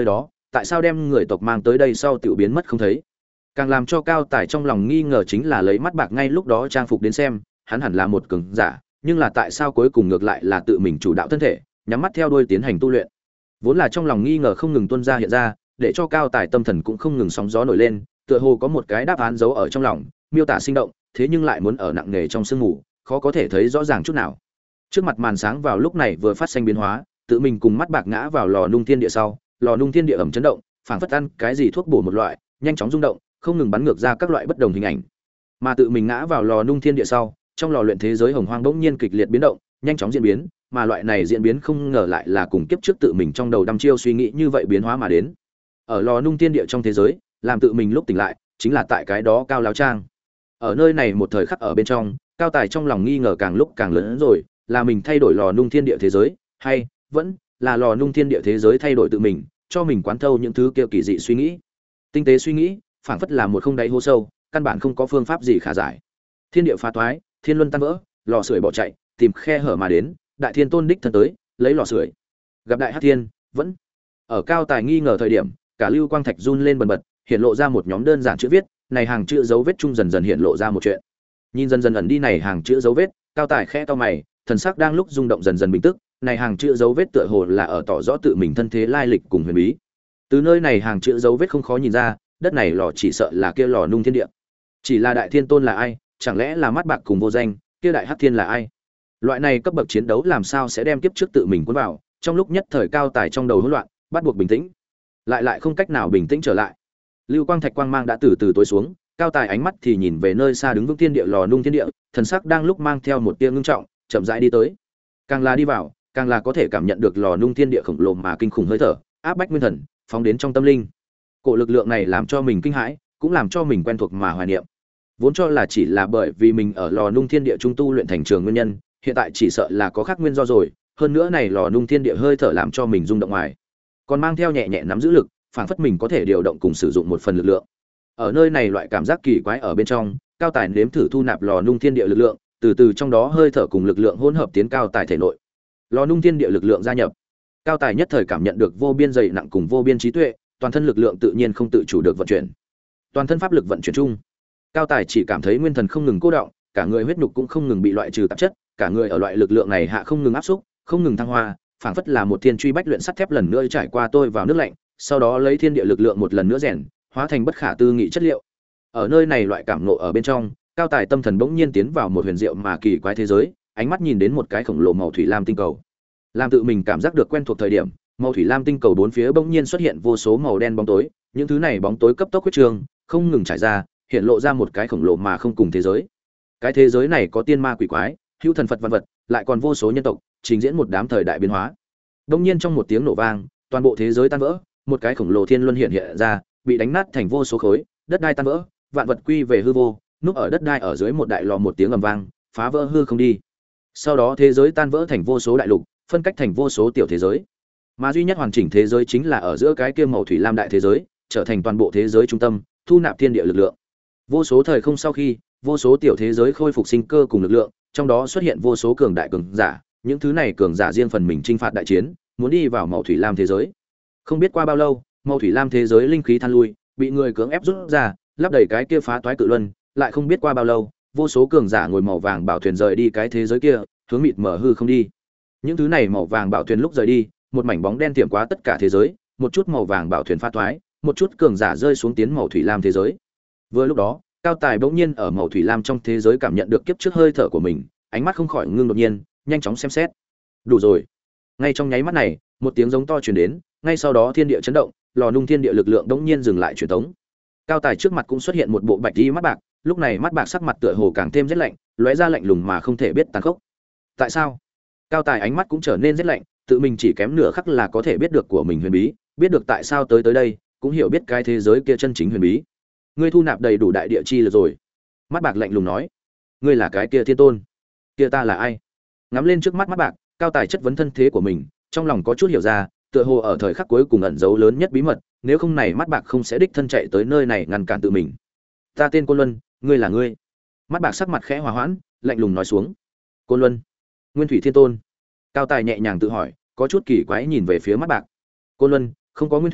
tại sao đem người tộc mang tới đây sau tiểu biến mất không thấy. Càng làm cho Cao Tài trong lòng nghi ngờ chính là lấy mắt bạc ngay lúc đó trang phục đến xem, hắn hẳn là một cường giả, nhưng là tại sao cuối cùng ngược lại là tự mình chủ đạo thân thể, nhắm mắt theo đuôi tiến hành tu luyện. Vốn là trong lòng nghi ngờ không ngừng tuôn ra hiện ra, để cho Cao Tài tâm thần cũng không ngừng sóng gió nổi lên, tựa hồ có một cái đáp án giấu ở trong lòng, miêu tả sinh động, thế nhưng lại muốn ở nặng nề trong sương mù, khó có thể thấy rõ ràng chút nào. Trước mặt màn sáng vào lúc này vừa phát sinh biến hóa, tự mình cùng mắt bạc ngã vào lò nung thiên địa sau, lò nung thiên địa ẩm chấn động, phảng phất ăn cái gì thuốc bổ một loại, nhanh chóng rung động, không ngừng bắn ngược ra các loại bất đồng hình ảnh. Mà tự mình ngã vào lò nung thiên địa sau, trong lò luyện thế giới hồng hoang bỗng nhiên kịch liệt biến động, nhanh chóng diễn biến, mà loại này diễn biến không ngờ lại là cùng kiếp trước tự mình trong đầu đăm chiêu suy nghĩ như vậy biến hóa mà đến. Ở lò nung thiên địa trong thế giới, làm tự mình lúc tỉnh lại, chính là tại cái đó Cao Láo Trang. Ở nơi này một thời khắc ở bên trong, Cao Tài trong lòng nghi ngờ càng lúc càng lớn rồi, là mình thay đổi lò nung thiên địa thế giới, hay vẫn là lò nung thiên địa thế giới thay đổi tự mình, cho mình quán thâu những thứ kia kỳ dị suy nghĩ. Tinh tế suy nghĩ, phảng phất là một không đáy hố sâu, căn bản không có phương pháp gì khả giải. Thiên địa phá toái, thiên luân tan vỡ, lò sưởi bỏ chạy, tìm khe hở mà đến, đại thiên tôn đích thân tới, lấy lò sưởi. Gặp đại hắc thiên, vẫn ở Cao Tài nghi ngờ thời điểm, cả lưu quang thạch run lên bần bật, hiện lộ ra một nhóm đơn giản chữ viết, này hàng chữ dấu vết trung dần dần hiện lộ ra một chuyện. Nhìn dần dần ẩn đi này hàng chữ dấu vết, Cao Tài khẽ cau mày, thần sắc đang lúc rung động dần dần bình tức, này hàng chữ dấu vết tựa hồ là ở tỏ rõ tự mình thân thế lai lịch cùng huyền bí. Từ nơi này hàng chữ dấu vết không khó nhìn ra, đất này lò chỉ sợ là kia lò nung thiên địa. Chỉ là đại thiên tôn là ai, chẳng lẽ là mắt bạc cùng vô danh, kia đại hắc thiên là ai? Loại này cấp bậc chiến đấu làm sao sẽ đem kiếp trước tự mình cuốn vào, trong lúc nhất thời Cao Tài trong đầu hỗn loạn, bắt buộc bình tĩnh. Lại lại không cách nào bình tĩnh trở lại. Lưu quang thạch quang mang đã từ từ tối xuống, Cao Tài ánh mắt thì nhìn về nơi xa đứng vững thiên địa lò nung thiên địa, thần sắc đang lúc mang theo một tia ngưng trọng, chậm rãi đi tới. Càng là đi vào, càng là có thể cảm nhận được lò nung thiên địa khổng lồ mà kinh khủng hơi thở, áp bách nguyên thần, phóng đến trong tâm linh. Cổ lực lượng này làm cho mình kinh hãi, cũng làm cho mình quen thuộc mà hoài niệm. Vốn cho là chỉ là bởi vì mình ở lò nung thiên địa trung tu luyện thành trường nguyên nhân, hiện tại chỉ sợ là có khác nguyên do rồi, hơn nữa này lò nung thiên địa hơi thở làm cho mình rung động ngoài. Còn mang theo nhẹ nhẹ nắm giữ lực, phảng phất mình có thể điều động cùng sử dụng một phần lực lượng. Ở nơi này loại cảm giác kỳ quái ở bên trong, Cao Tài nếm thử thu nạp lò nung thiên địa lực lượng, từ từ trong đó hơi thở cùng lực lượng hỗn hợp tiến Cao Tài thể nội. Lò nung thiên địa lực lượng gia nhập. Cao Tài nhất thời cảm nhận được vô biên dày nặng cùng vô biên trí tuệ, toàn thân lực lượng tự nhiên không tự chủ được vận chuyển. Toàn thân pháp lực vận chuyển chung. Cao Tài chỉ cảm thấy nguyên thần không ngừng cô động, cả người huyết nhục cũng không ngừng bị loại trừ tạp chất, cả người ở loại lực lượng này hạ không ngừng áp xúc, không ngừng thăng hoa, phảng phất là một thiên truy bách luyện sắt thép lần nữa trải qua tôi vào nước lạnh, sau đó lấy thiên địa lực lượng một lần nữa rèn, hóa thành bất khả tư nghị chất liệu. Ở nơi này loại cảm ngộ ở bên trong, Cao Tài tâm thần bỗng nhiên tiến vào một huyền diệu mà kỳ quái thế giới, ánh mắt nhìn đến một cái khổng lồ màu thủy lam tinh cầu. Làm tự mình cảm giác được quen thuộc thời điểm, màu thủy lam tinh cầu bốn phía bỗng nhiên xuất hiện vô số màu đen bóng tối, những thứ này bóng tối cấp tốc huyết trường, không ngừng trải ra, hiện lộ ra một cái khổng lồ mà không cùng thế giới. Cái thế giới này có tiên ma quỷ quái, hữu thần Phật văn vật, lại còn vô số nhân tộc, trình diễn một đám thời đại biến hóa. Bỗng nhiên trong một tiếng nổ vang, toàn bộ thế giới tan vỡ, một cái khổng lồ thiên luân hiện hiện ra, bị đánh nát thành vô số khối, đất đai tan vỡ, vạn vật quy về hư vô, núp ở đất đai ở dưới một đại lò một tiếng ầm vang, phá vỡ hư không đi. Sau đó thế giới tan vỡ thành vô số đại lục, phân cách thành vô số tiểu thế giới. Mà duy nhất hoàn chỉnh thế giới chính là ở giữa cái kia màu thủy lam đại thế giới, trở thành toàn bộ thế giới trung tâm, thu nạp thiên địa lực lượng. Vô số thời không sau khi, vô số tiểu thế giới khôi phục sinh cơ cùng lực lượng, trong đó xuất hiện vô số cường đại cường giả, những thứ này cường giả riêng phần mình chinh phạt đại chiến, muốn đi vào màu thủy lam thế giới. Không biết qua bao lâu, màu thủy lam thế giới linh khí than lui, bị người cưỡng ép rút ra, lấp đầy cái kia phá toái cự luân, lại không biết qua bao lâu, vô số cường giả ngồi màu vàng bảo thuyền rời đi cái thế giới kia, hướng mịt mở hư không đi. Những thứ này màu vàng bảo thuyền lúc rời đi, một mảnh bóng đen tiệm quá tất cả thế giới, một chút màu vàng bảo thuyền phá toái, một chút cường giả rơi xuống tiến màu thủy lam thế giới. Vừa lúc đó, Cao Tài bỗng nhiên ở màu thủy lam trong thế giới cảm nhận được kiếp trước hơi thở của mình, ánh mắt không khỏi ngưng đột nhiên, nhanh chóng xem xét. Đủ rồi. Ngay trong nháy mắt này, một tiếng giống to truyền đến, ngay sau đó thiên địa chấn động, lò nung thiên địa lực lượng bỗng nhiên dừng lại truyền tống. Cao Tài trước mặt cũng xuất hiện một bộ bạch y mắt bạc, lúc này mắt bạc sắc mặt tựa hồ càng thêm rét lạnh, lóe ra lạnh lùng mà không thể biết tàn khốc. Tại sao? Cao Tài ánh mắt cũng trở nên rét lạnh, tự mình chỉ kém nửa khắc là có thể biết được của mình huyền bí, biết được tại sao tới tới đây, cũng hiểu biết cái thế giới kia chân chính huyền bí. Ngươi thu nạp đầy đủ đại địa chi lực rồi. Mắt bạc lạnh lùng nói. Ngươi là cái kia thiên tôn. Kia ta là ai? Ngắm lên trước mắt mắt bạc, Cao Tài chất vấn thân thế của mình, trong lòng có chút hiểu ra, tựa hồ ở thời khắc cuối cùng ẩn giấu lớn nhất bí mật, nếu không này mắt bạc không sẽ đích thân chạy tới nơi này ngăn cản tự mình. Ta tên Côn Luân, ngươi là ngươi. Mắt bạc sắc mặt khẽ hòa hoãn, lạnh lùng nói xuống. Côn Luân, Nguyên Thủy Thiên Tôn. Cao Tài nhẹ nhàng tự hỏi, có chút kỳ quái nhìn về phía mắt bạc. Côn Luân, không có Nguyên Thủy,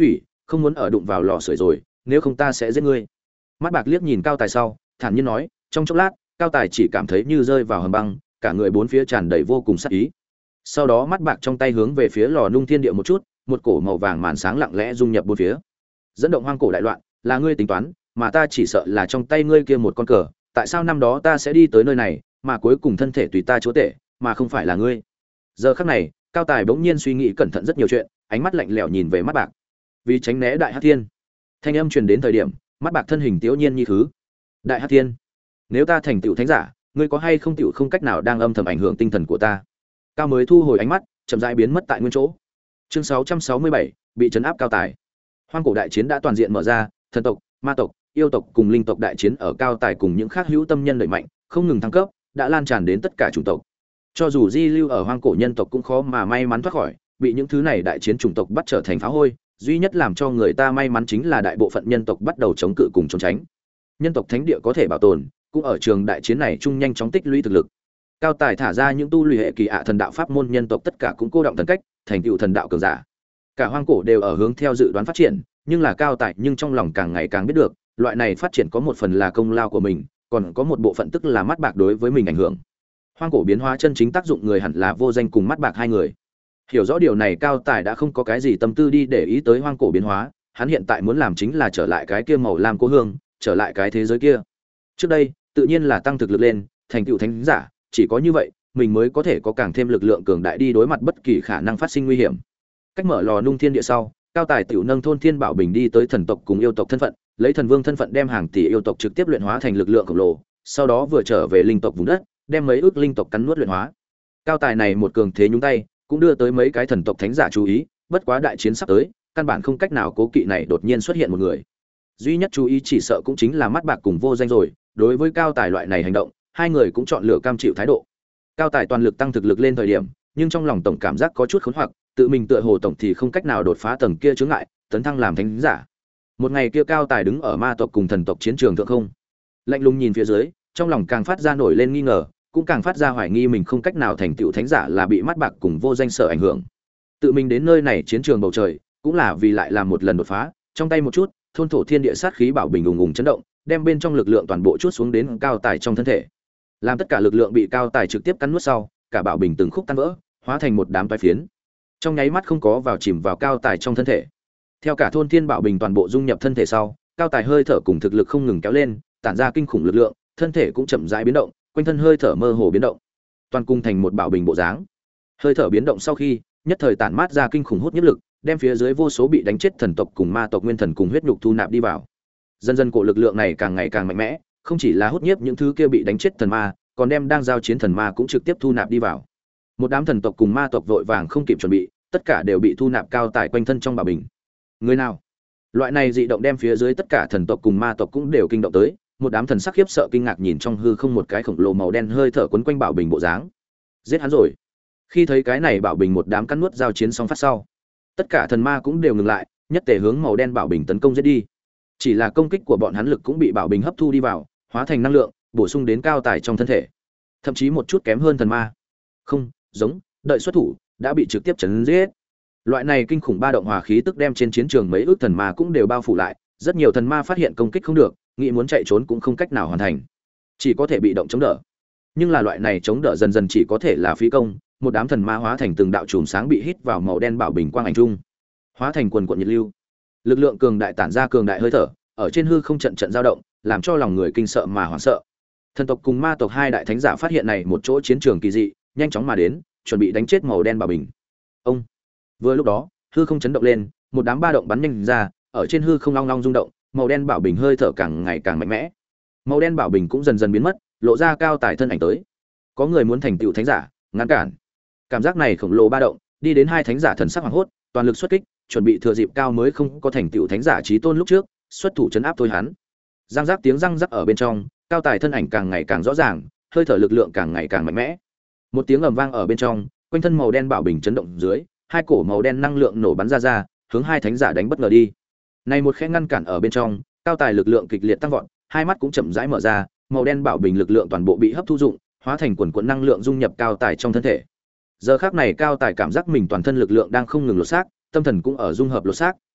không muốn ở đụng vào lò sưởi rồi, nếu không ta sẽ giết ngươi. Mắt bạc liếc nhìn Cao Tài sau, thản nhiên nói, trong chốc lát, Cao Tài chỉ cảm thấy như rơi vào hầm băng, cả người bốn phía tràn đầy vô cùng sát ý. Sau đó mắt bạc trong tay hướng về phía lò nung thiên địa một chút, một cổ màu vàng màn sáng lặng lẽ dung nhập bốn phía. Dẫn động hoang cổ đại loạn, là ngươi tính toán, mà ta chỉ sợ là trong tay ngươi kia một con cờ, tại sao năm đó ta sẽ đi tới nơi này, mà cuối cùng thân thể tùy ta chúa tể, mà không phải là ngươi. Giờ khắc này, Cao Tài bỗng nhiên suy nghĩ cẩn thận rất nhiều chuyện, ánh mắt lạnh lẽo nhìn về mắt bạc. Vì tránh né đại hắc thiên, thanh âm truyền đến thời điểm, mắt bạc thân hình tiểu nhiên như thứ. Đại hắc thiên, nếu ta thành tựu thánh giả, ngươi có hay không tựu không cách nào đang âm thầm ảnh hưởng tinh thần của ta. Cao mới thu hồi ánh mắt, chậm rãi biến mất tại nguyên chỗ. Chương sáu trăm sáu mươi bảy, bị trấn áp Cao Tài. Hoang cổ đại chiến đã toàn diện mở ra, thần tộc, ma tộc, yêu tộc cùng linh tộc đại chiến ở Cao Tài cùng những khác hữu tâm nhân đẩy mạnh, không ngừng thăng cấp, đã lan tràn đến tất cả chủng tộc. Cho dù di lưu ở hoang cổ nhân tộc cũng khó mà may mắn thoát khỏi, bị những thứ này đại chiến chủng tộc bắt trở thành phá hôi, duy nhất làm cho người ta may mắn chính là đại bộ phận nhân tộc bắt đầu chống cự cùng trốn tránh. Nhân tộc thánh địa có thể bảo tồn, cũng ở trường đại chiến này chung nhanh chóng tích lũy thực lực. Cao Tài thả ra những tu luyện hệ kỳ ạ thần đạo pháp môn nhân tộc tất cả cũng cô động thần cách, thành tựu thần đạo cường giả. Cả hoang cổ đều ở hướng theo dự đoán phát triển, nhưng là Cao Tài nhưng trong lòng càng ngày càng biết được, loại này phát triển có một phần là công lao của mình, còn có một bộ phận tức là mắt bạc đối với mình ảnh hưởng. Hoang cổ biến hóa chân chính tác dụng người hẳn là Vô Danh cùng mắt bạc hai người. Hiểu rõ điều này, Cao Tài đã không có cái gì tâm tư đi để ý tới hoang cổ biến hóa, hắn hiện tại muốn làm chính là trở lại cái kia màu lam cố hương, trở lại cái thế giới kia. Trước đây, tự nhiên là tăng thực lực lên, thành tựu thánh giả, chỉ có như vậy, mình mới có thể có càng thêm lực lượng cường đại đi đối mặt bất kỳ khả năng phát sinh nguy hiểm. Cách mở lò nung thiên địa sau, Cao Tài tiểu nâng thôn Thiên Bảo Bình đi tới thần tộc cùng yêu tộc thân phận, lấy thần vương thân phận đem hàng tỷ yêu tộc trực tiếp luyện hóa thành lực lượng khổng lồ, sau đó vừa trở về linh tộc vùng đất, đem mấy ước linh tộc cắn nuốt luyện hóa. Cao Tài này một cường thế nhúng tay, cũng đưa tới mấy cái thần tộc thánh giả chú ý, bất quá đại chiến sắp tới, căn bản không cách nào cố kỵ này đột nhiên xuất hiện một người. Duy nhất chú ý chỉ sợ cũng chính là mắt bạc cùng Vô Danh rồi, đối với Cao Tài loại này hành động, hai người cũng chọn lựa cam chịu thái độ. Cao Tài toàn lực tăng thực lực lên thời điểm, nhưng trong lòng tổng cảm giác có chút khốn hoặc, tự mình tựa hồ tổng thì không cách nào đột phá tầng kia chướng ngại, tấn thăng làm thánh giả. Một ngày kia Cao Tài đứng ở ma tộc cùng thần tộc chiến trường thượng không, lạnh lùng nhìn phía dưới, trong lòng càng phát ra nổi lên nghi ngờ, cũng càng phát ra hoài nghi mình không cách nào thành tựu thánh giả là bị mắt bạc cùng Vô Danh sợ ảnh hưởng. Tự mình đến nơi này chiến trường bầu trời, cũng là vì lại làm một lần đột phá, trong tay một chút, thôn thổ thiên địa sát khí bảo bình ùng ùng chấn động, đem bên trong lực lượng toàn bộ chút xuống đến Cao Tài trong thân thể. Làm tất cả lực lượng bị Cao Tài trực tiếp cắn nuốt sau, cả bảo bình từng khúc tan vỡ, hóa thành một đám toái phiến. Trong nháy mắt không có vào chìm vào Cao Tài trong thân thể. Theo cả thôn thiên bảo bình toàn bộ dung nhập thân thể sau, Cao Tài hơi thở cùng thực lực không ngừng kéo lên, tản ra kinh khủng lực lượng, thân thể cũng chậm rãi biến động, quanh thân hơi thở mơ hồ biến động, toàn cung thành một bảo bình bộ dáng. Hơi thở biến động sau khi, nhất thời tản mát ra kinh khủng hút nhất lực, đem phía dưới vô số bị đánh chết thần tộc cùng ma tộc nguyên thần cùng huyết nhục thu nạp đi vào. Dần dần cổ lực lượng này càng ngày càng mạnh mẽ, không chỉ là hút nhiếp những thứ kia bị đánh chết thần ma, còn đem đang giao chiến thần ma cũng trực tiếp thu nạp đi vào. Một đám thần tộc cùng ma tộc vội vàng không kịp chuẩn bị, tất cả đều bị thu nạp Cao Tài quanh thân trong bảo bình. Người nào? Loại này dị động đem phía dưới tất cả thần tộc cùng ma tộc cũng đều kinh động tới, một đám thần sắc khiếp sợ kinh ngạc nhìn trong hư không một cái khổng lồ màu đen hơi thở quấn quanh bảo bình bộ dáng. Giết hắn rồi. Khi thấy cái này bảo bình một đám cắn nuốt giao chiến xong phát sau, tất cả thần ma cũng đều ngừng lại, nhất tề hướng màu đen bảo bình tấn công giết đi. Chỉ là công kích của bọn hắn lực cũng bị bảo bình hấp thu đi vào, hóa thành năng lượng, bổ sung đến Cao Tài trong thân thể. Thậm chí một chút kém hơn thần ma. Không, giống, đợi xuất thủ, đã bị trực tiếp chấn giết. Loại này kinh khủng ba động hòa khí tức đem trên chiến trường mấy ước thần ma cũng đều bao phủ lại, rất nhiều thần ma phát hiện công kích không được, nghĩ muốn chạy trốn cũng không cách nào hoàn thành, chỉ có thể bị động chống đỡ. Nhưng là loại này chống đỡ dần dần chỉ có thể là phí công, một đám thần ma hóa thành từng đạo chùm sáng bị hít vào màu đen bảo bình quang ảnh trung, hóa thành quần quần nhiệt lưu. Lực lượng cường đại tản ra cường đại hơi thở, ở trên hư không trận trận dao động, làm cho lòng người kinh sợ mà hoảng sợ. Thần tộc cùng ma tộc hai đại thánh giả phát hiện này một chỗ chiến trường kỳ dị, nhanh chóng mà đến, chuẩn bị đánh chết màu đen bảo bình. Ông. Vừa lúc đó, hư không chấn động lên, một đám ba động bắn nhanh ra, ở trên hư không long long rung động, màu đen bảo bình hơi thở càng ngày càng mạnh mẽ. Màu đen bảo bình cũng dần dần biến mất, lộ ra Cao Tài thân ảnh tới. Có người muốn thành tựu thánh giả, ngăn cản. Cảm giác này khổng lồ ba động, đi đến hai thánh giả thần sắc hoảng hốt, toàn lực xuất kích, chuẩn bị thừa dịp Cao mới không có thành tựu thánh giả chí tôn lúc trước, xuất thủ trấn áp thôi hắn. Răng rắc tiếng răng rắc ở bên trong, Cao Tài thân ảnh càng ngày càng rõ ràng, hơi thở lực lượng càng ngày càng mạnh mẽ. Một tiếng ầm vang ở bên trong, quanh thân màu đen bảo bình chấn động dưới, hai cổ màu đen năng lượng nổ bắn ra ra, hướng hai thánh giả đánh bất ngờ đi. Này một khẽ ngăn cản ở bên trong, Cao Tài lực lượng kịch liệt tăng vọt, hai mắt cũng chậm rãi mở ra, màu đen bảo bình lực lượng toàn bộ bị hấp thu dụng, hóa thành quần quần năng lượng dung nhập Cao Tài trong thân thể. Giờ khắc này Cao Tài cảm giác mình toàn thân lực lượng đang không ngừng lột xác, tâm thần cũng ở dung hợp lột xác,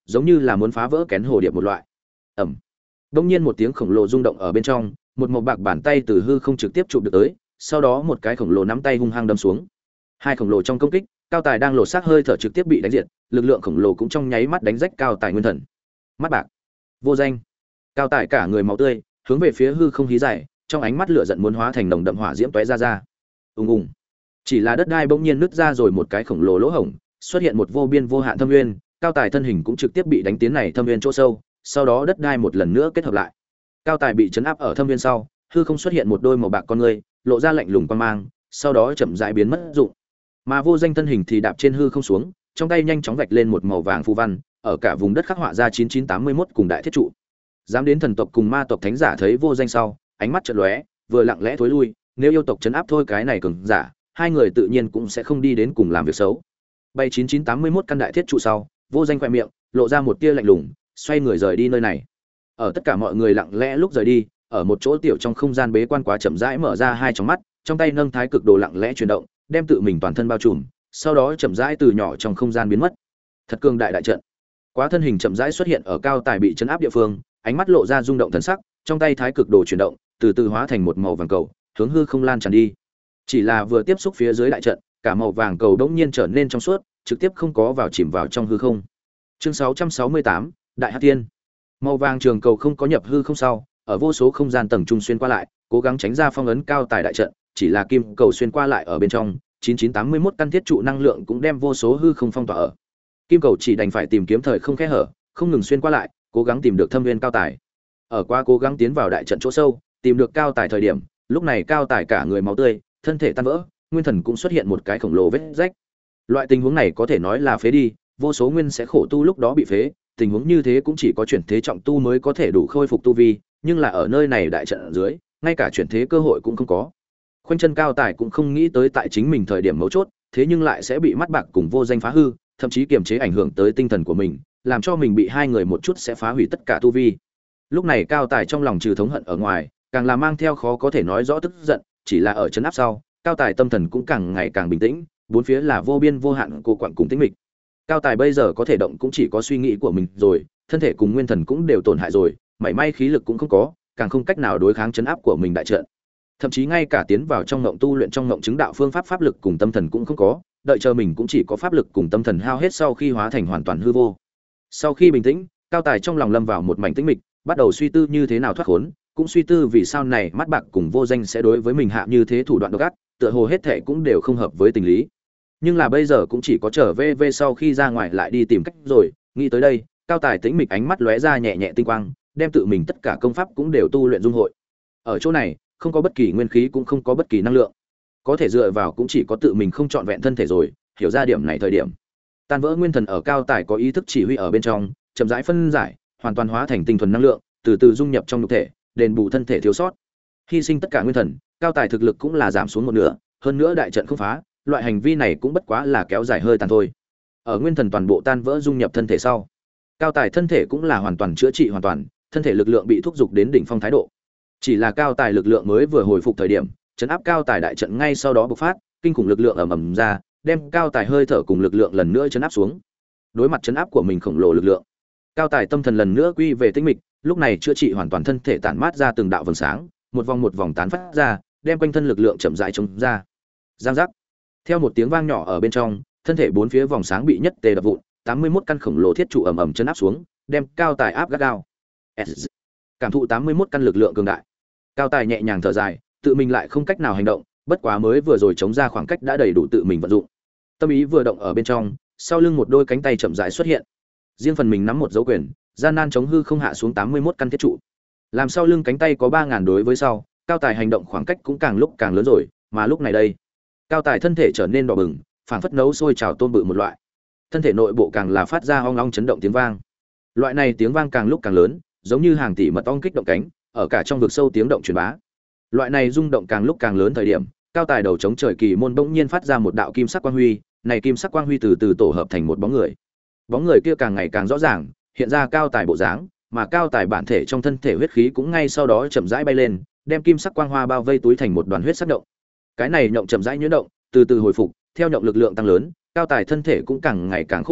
giống như là muốn phá vỡ kén hồ điệp một loại. Ầm. Đông nhiên một tiếng khổng lồ rung động ở bên trong, một màu bạc bàn tay từ hư không trực tiếp chụp được tới, sau đó một cái khổng lồ nắm tay hung hăng đâm xuống. Hai khổng lồ trong công kích, Cao Tài đang lột xác hơi thở trực tiếp bị đánh diệt, lực lượng khổng lồ cũng trong nháy mắt đánh rách Cao Tài nguyên thần. Mắt bạc, vô danh. Cao Tài cả người máu tươi, hướng về phía hư không hí dài, trong ánh mắt lửa giận muốn hóa thành nồng đậm hỏa diễm tóe ra ra. Ùng ùng. Chỉ là đất đai bỗng nhiên nứt ra rồi một cái khổng lồ lỗ hổng, xuất hiện một vô biên vô hạn thâm nguyên, Cao Tài thân hình cũng trực tiếp bị đánh tiến này thâm nguyên chỗ sâu, sau đó đất đai một lần nữa kết hợp lại. Cao Tài bị chấn áp ở thâm nguyên sau, hư không xuất hiện một đôi màu bạc con ngươi, lộ ra lạnh lùng quan mang, sau đó chậm rãi biến mất dụng. Mà vô danh thân hình thì đạp trên hư không xuống, trong tay nhanh chóng vạch lên một màu vàng phù văn, ở cả vùng đất khắc họa ra chín chín tám mươi mốt cùng đại thiết trụ. Dám đến thần tộc cùng ma tộc thánh giả thấy vô danh sau, ánh mắt chợt lóe, vừa lặng lẽ thối lui, nếu yêu tộc chấn áp thôi cái này cường giả, hai người tự nhiên cũng sẽ không đi đến cùng làm việc xấu. Bay chín chín tám mươi mốt căn đại thiết trụ sau, vô danh khẽ miệng, lộ ra một tia lạnh lùng, xoay người rời đi nơi này. Ở tất cả mọi người lặng lẽ lúc rời đi, ở một chỗ tiểu trong không gian bế quan quá chậm rãi mở ra hai tròng mắt, trong tay nâng thái cực đồ lặng lẽ chuyển động, đem tự mình toàn thân bao trùm, sau đó chậm rãi từ nhỏ trong không gian biến mất. Thật cường đại đại trận. Quá thân hình chậm rãi xuất hiện ở Cao Tài bị chấn áp địa phương, ánh mắt lộ ra rung động thần sắc, trong tay thái cực đồ chuyển động, từ từ hóa thành một màu vàng cầu, hướng hư không lan tràn đi. Chỉ là vừa tiếp xúc phía dưới đại trận, cả màu vàng cầu đống nhiên trở nên trong suốt, trực tiếp không có vào chìm vào trong hư không. Chương sáu trăm sáu mươi tám, Đại Hắc Tiên. Màu vàng trường cầu không có nhập hư không sau, ở vô số không gian tầng trung xuyên qua lại, cố gắng tránh ra phong ấn Cao Tài đại trận, chỉ là kim cầu xuyên qua lại ở bên trong, chín chín tám mươi mốt căn thiết trụ năng lượng cũng đem vô số hư không phong tỏa ở. Kim cầu chỉ đành phải tìm kiếm thời không kẽ hở, không ngừng xuyên qua lại, cố gắng tìm được thâm viên Cao Tài. Ở qua cố gắng tiến vào đại trận chỗ sâu, tìm được Cao Tài thời điểm, lúc này Cao Tài cả người máu tươi, thân thể tan vỡ, nguyên thần cũng xuất hiện một cái khổng lồ vết rách. Loại tình huống này có thể nói là phế đi, vô số nguyên sẽ khổ tu lúc đó bị phế, tình huống như thế cũng chỉ có chuyển thế trọng tu mới có thể đủ khôi phục tu vi, nhưng là ở nơi này đại trận ở dưới, ngay cả chuyển thế cơ hội cũng không có. Khoanh chân Cao Tài cũng không nghĩ tới tại chính mình thời điểm mấu chốt, thế nhưng lại sẽ bị mắt bạc cùng vô danh phá hư, thậm chí kiềm chế ảnh hưởng tới tinh thần của mình, làm cho mình bị hai người một chút sẽ phá hủy tất cả tu vi. Lúc này Cao Tài trong lòng trừ thống hận ở ngoài, càng là mang theo khó có thể nói rõ tức giận, chỉ là ở chấn áp sau, Cao Tài tâm thần cũng càng ngày càng bình tĩnh, bốn phía là vô biên vô hạn cô quặn cùng tĩnh mịch. Cao Tài bây giờ có thể động cũng chỉ có suy nghĩ của mình rồi, thân thể cùng nguyên thần cũng đều tổn hại rồi, mảy may khí lực cũng không có, càng không cách nào đối kháng chấn áp của mình đại trận. Thậm chí ngay cả tiến vào trong ngộng tu luyện trong ngộng chứng đạo phương pháp pháp lực cùng tâm thần cũng không có, đợi chờ mình cũng chỉ có pháp lực cùng tâm thần hao hết sau khi hóa thành hoàn toàn hư vô. Sau khi bình tĩnh, Cao Tài trong lòng lâm vào một mảnh tĩnh mịch, bắt đầu suy tư như thế nào thoát khốn, cũng suy tư vì sao này mắt bạc cùng vô danh sẽ đối với mình hạ như thế thủ đoạn độc ác, tựa hồ hết thệ cũng đều không hợp với tình lý. Nhưng là bây giờ cũng chỉ có trở về về sau khi ra ngoài lại đi tìm cách rồi, nghĩ tới đây, Cao Tài tĩnh mịch ánh mắt lóe ra nhẹ nhẹ tinh quang, đem tự mình tất cả công pháp cũng đều tu luyện dung hội. Ở chỗ này, không có bất kỳ nguyên khí cũng không có bất kỳ năng lượng, có thể dựa vào cũng chỉ có tự mình không trọn vẹn thân thể rồi, hiểu ra điểm này thời điểm, tan vỡ nguyên thần ở Cao Tài có ý thức chỉ huy ở bên trong, chậm rãi phân giải, hoàn toàn hóa thành tinh thuần năng lượng, từ từ dung nhập trong nhục thể, đền bù thân thể thiếu sót. Hy sinh tất cả nguyên thần, Cao Tài thực lực cũng là giảm xuống một nửa, hơn nữa đại trận không phá, loại hành vi này cũng bất quá là kéo dài hơi tàn thôi. Ở nguyên thần toàn bộ tan vỡ dung nhập thân thể sau, Cao Tài thân thể cũng là hoàn toàn chữa trị hoàn toàn, thân thể lực lượng bị thúc giục đến đỉnh phong thái độ. Chỉ là Cao Tài lực lượng mới vừa hồi phục thời điểm, trấn áp Cao Tài đại trận ngay sau đó bộc phát, kinh khủng lực lượng ầm ầm ra, đem Cao Tài hơi thở cùng lực lượng lần nữa trấn áp xuống. Đối mặt trấn áp của mình khổng lồ lực lượng, Cao Tài tâm thần lần nữa quy về tĩnh mịch, lúc này chữa trị hoàn toàn thân thể tản mát ra từng đạo vầng sáng, một vòng một vòng tán phát ra, đem quanh thân lực lượng chậm rãi chống ra. Giang giác. Theo một tiếng vang nhỏ ở bên trong, thân thể bốn phía vòng sáng bị nhất tề đập vụn, tám mươi mốt căn khổng lồ thiết trụ ầm ầm chấn áp xuống, đem Cao Tài áp gắt gao. Cảm thụ tám mươi mốt căn lực lượng cường đại, Cao Tài nhẹ nhàng thở dài, tự mình lại không cách nào hành động, bất quá mới vừa rồi chống ra khoảng cách đã đầy đủ tự mình vận dụng. Tâm ý vừa động ở bên trong, sau lưng một đôi cánh tay chậm rãi xuất hiện. Riêng phần mình nắm một dấu quyền, gian nan chống hư không hạ xuống tám mươi mốt căn thiết trụ. Làm sau lưng cánh tay có ba ngàn đối với sau, Cao Tài hành động khoảng cách cũng càng lúc càng lớn rồi, mà lúc này đây, Cao Tài thân thể trở nên đỏ bừng, phảng phất nấu sôi trào tôm bự một loại. Thân thể nội bộ càng là phát ra ong ong chấn động tiếng vang. Loại này tiếng vang càng lúc càng lớn, giống như hàng tỷ mật ong kích động cánh, ở cả trong vực sâu tiếng động truyền bá. Loại này rung động càng lúc càng lớn thời điểm, Cao Tài đầu chống trời kỳ môn bỗng nhiên phát ra một đạo kim sắc quang huy, này kim sắc quang huy từ từ tổ hợp thành một bóng người. Bóng người kia càng ngày càng rõ ràng, hiện ra Cao Tài bộ dáng, mà Cao Tài bản thể trong thân thể huyết khí cũng ngay sau đó chậm rãi bay lên, đem kim sắc quang hoa bao vây túi thành một đoàn huyết sắc động. Cái này nhộng chậm rãi nhuyễn động, từ từ hồi phục, theo nhộng lực lượng tăng lớn, Cao Tài thân thể cũng càng ngày càng khô gắt,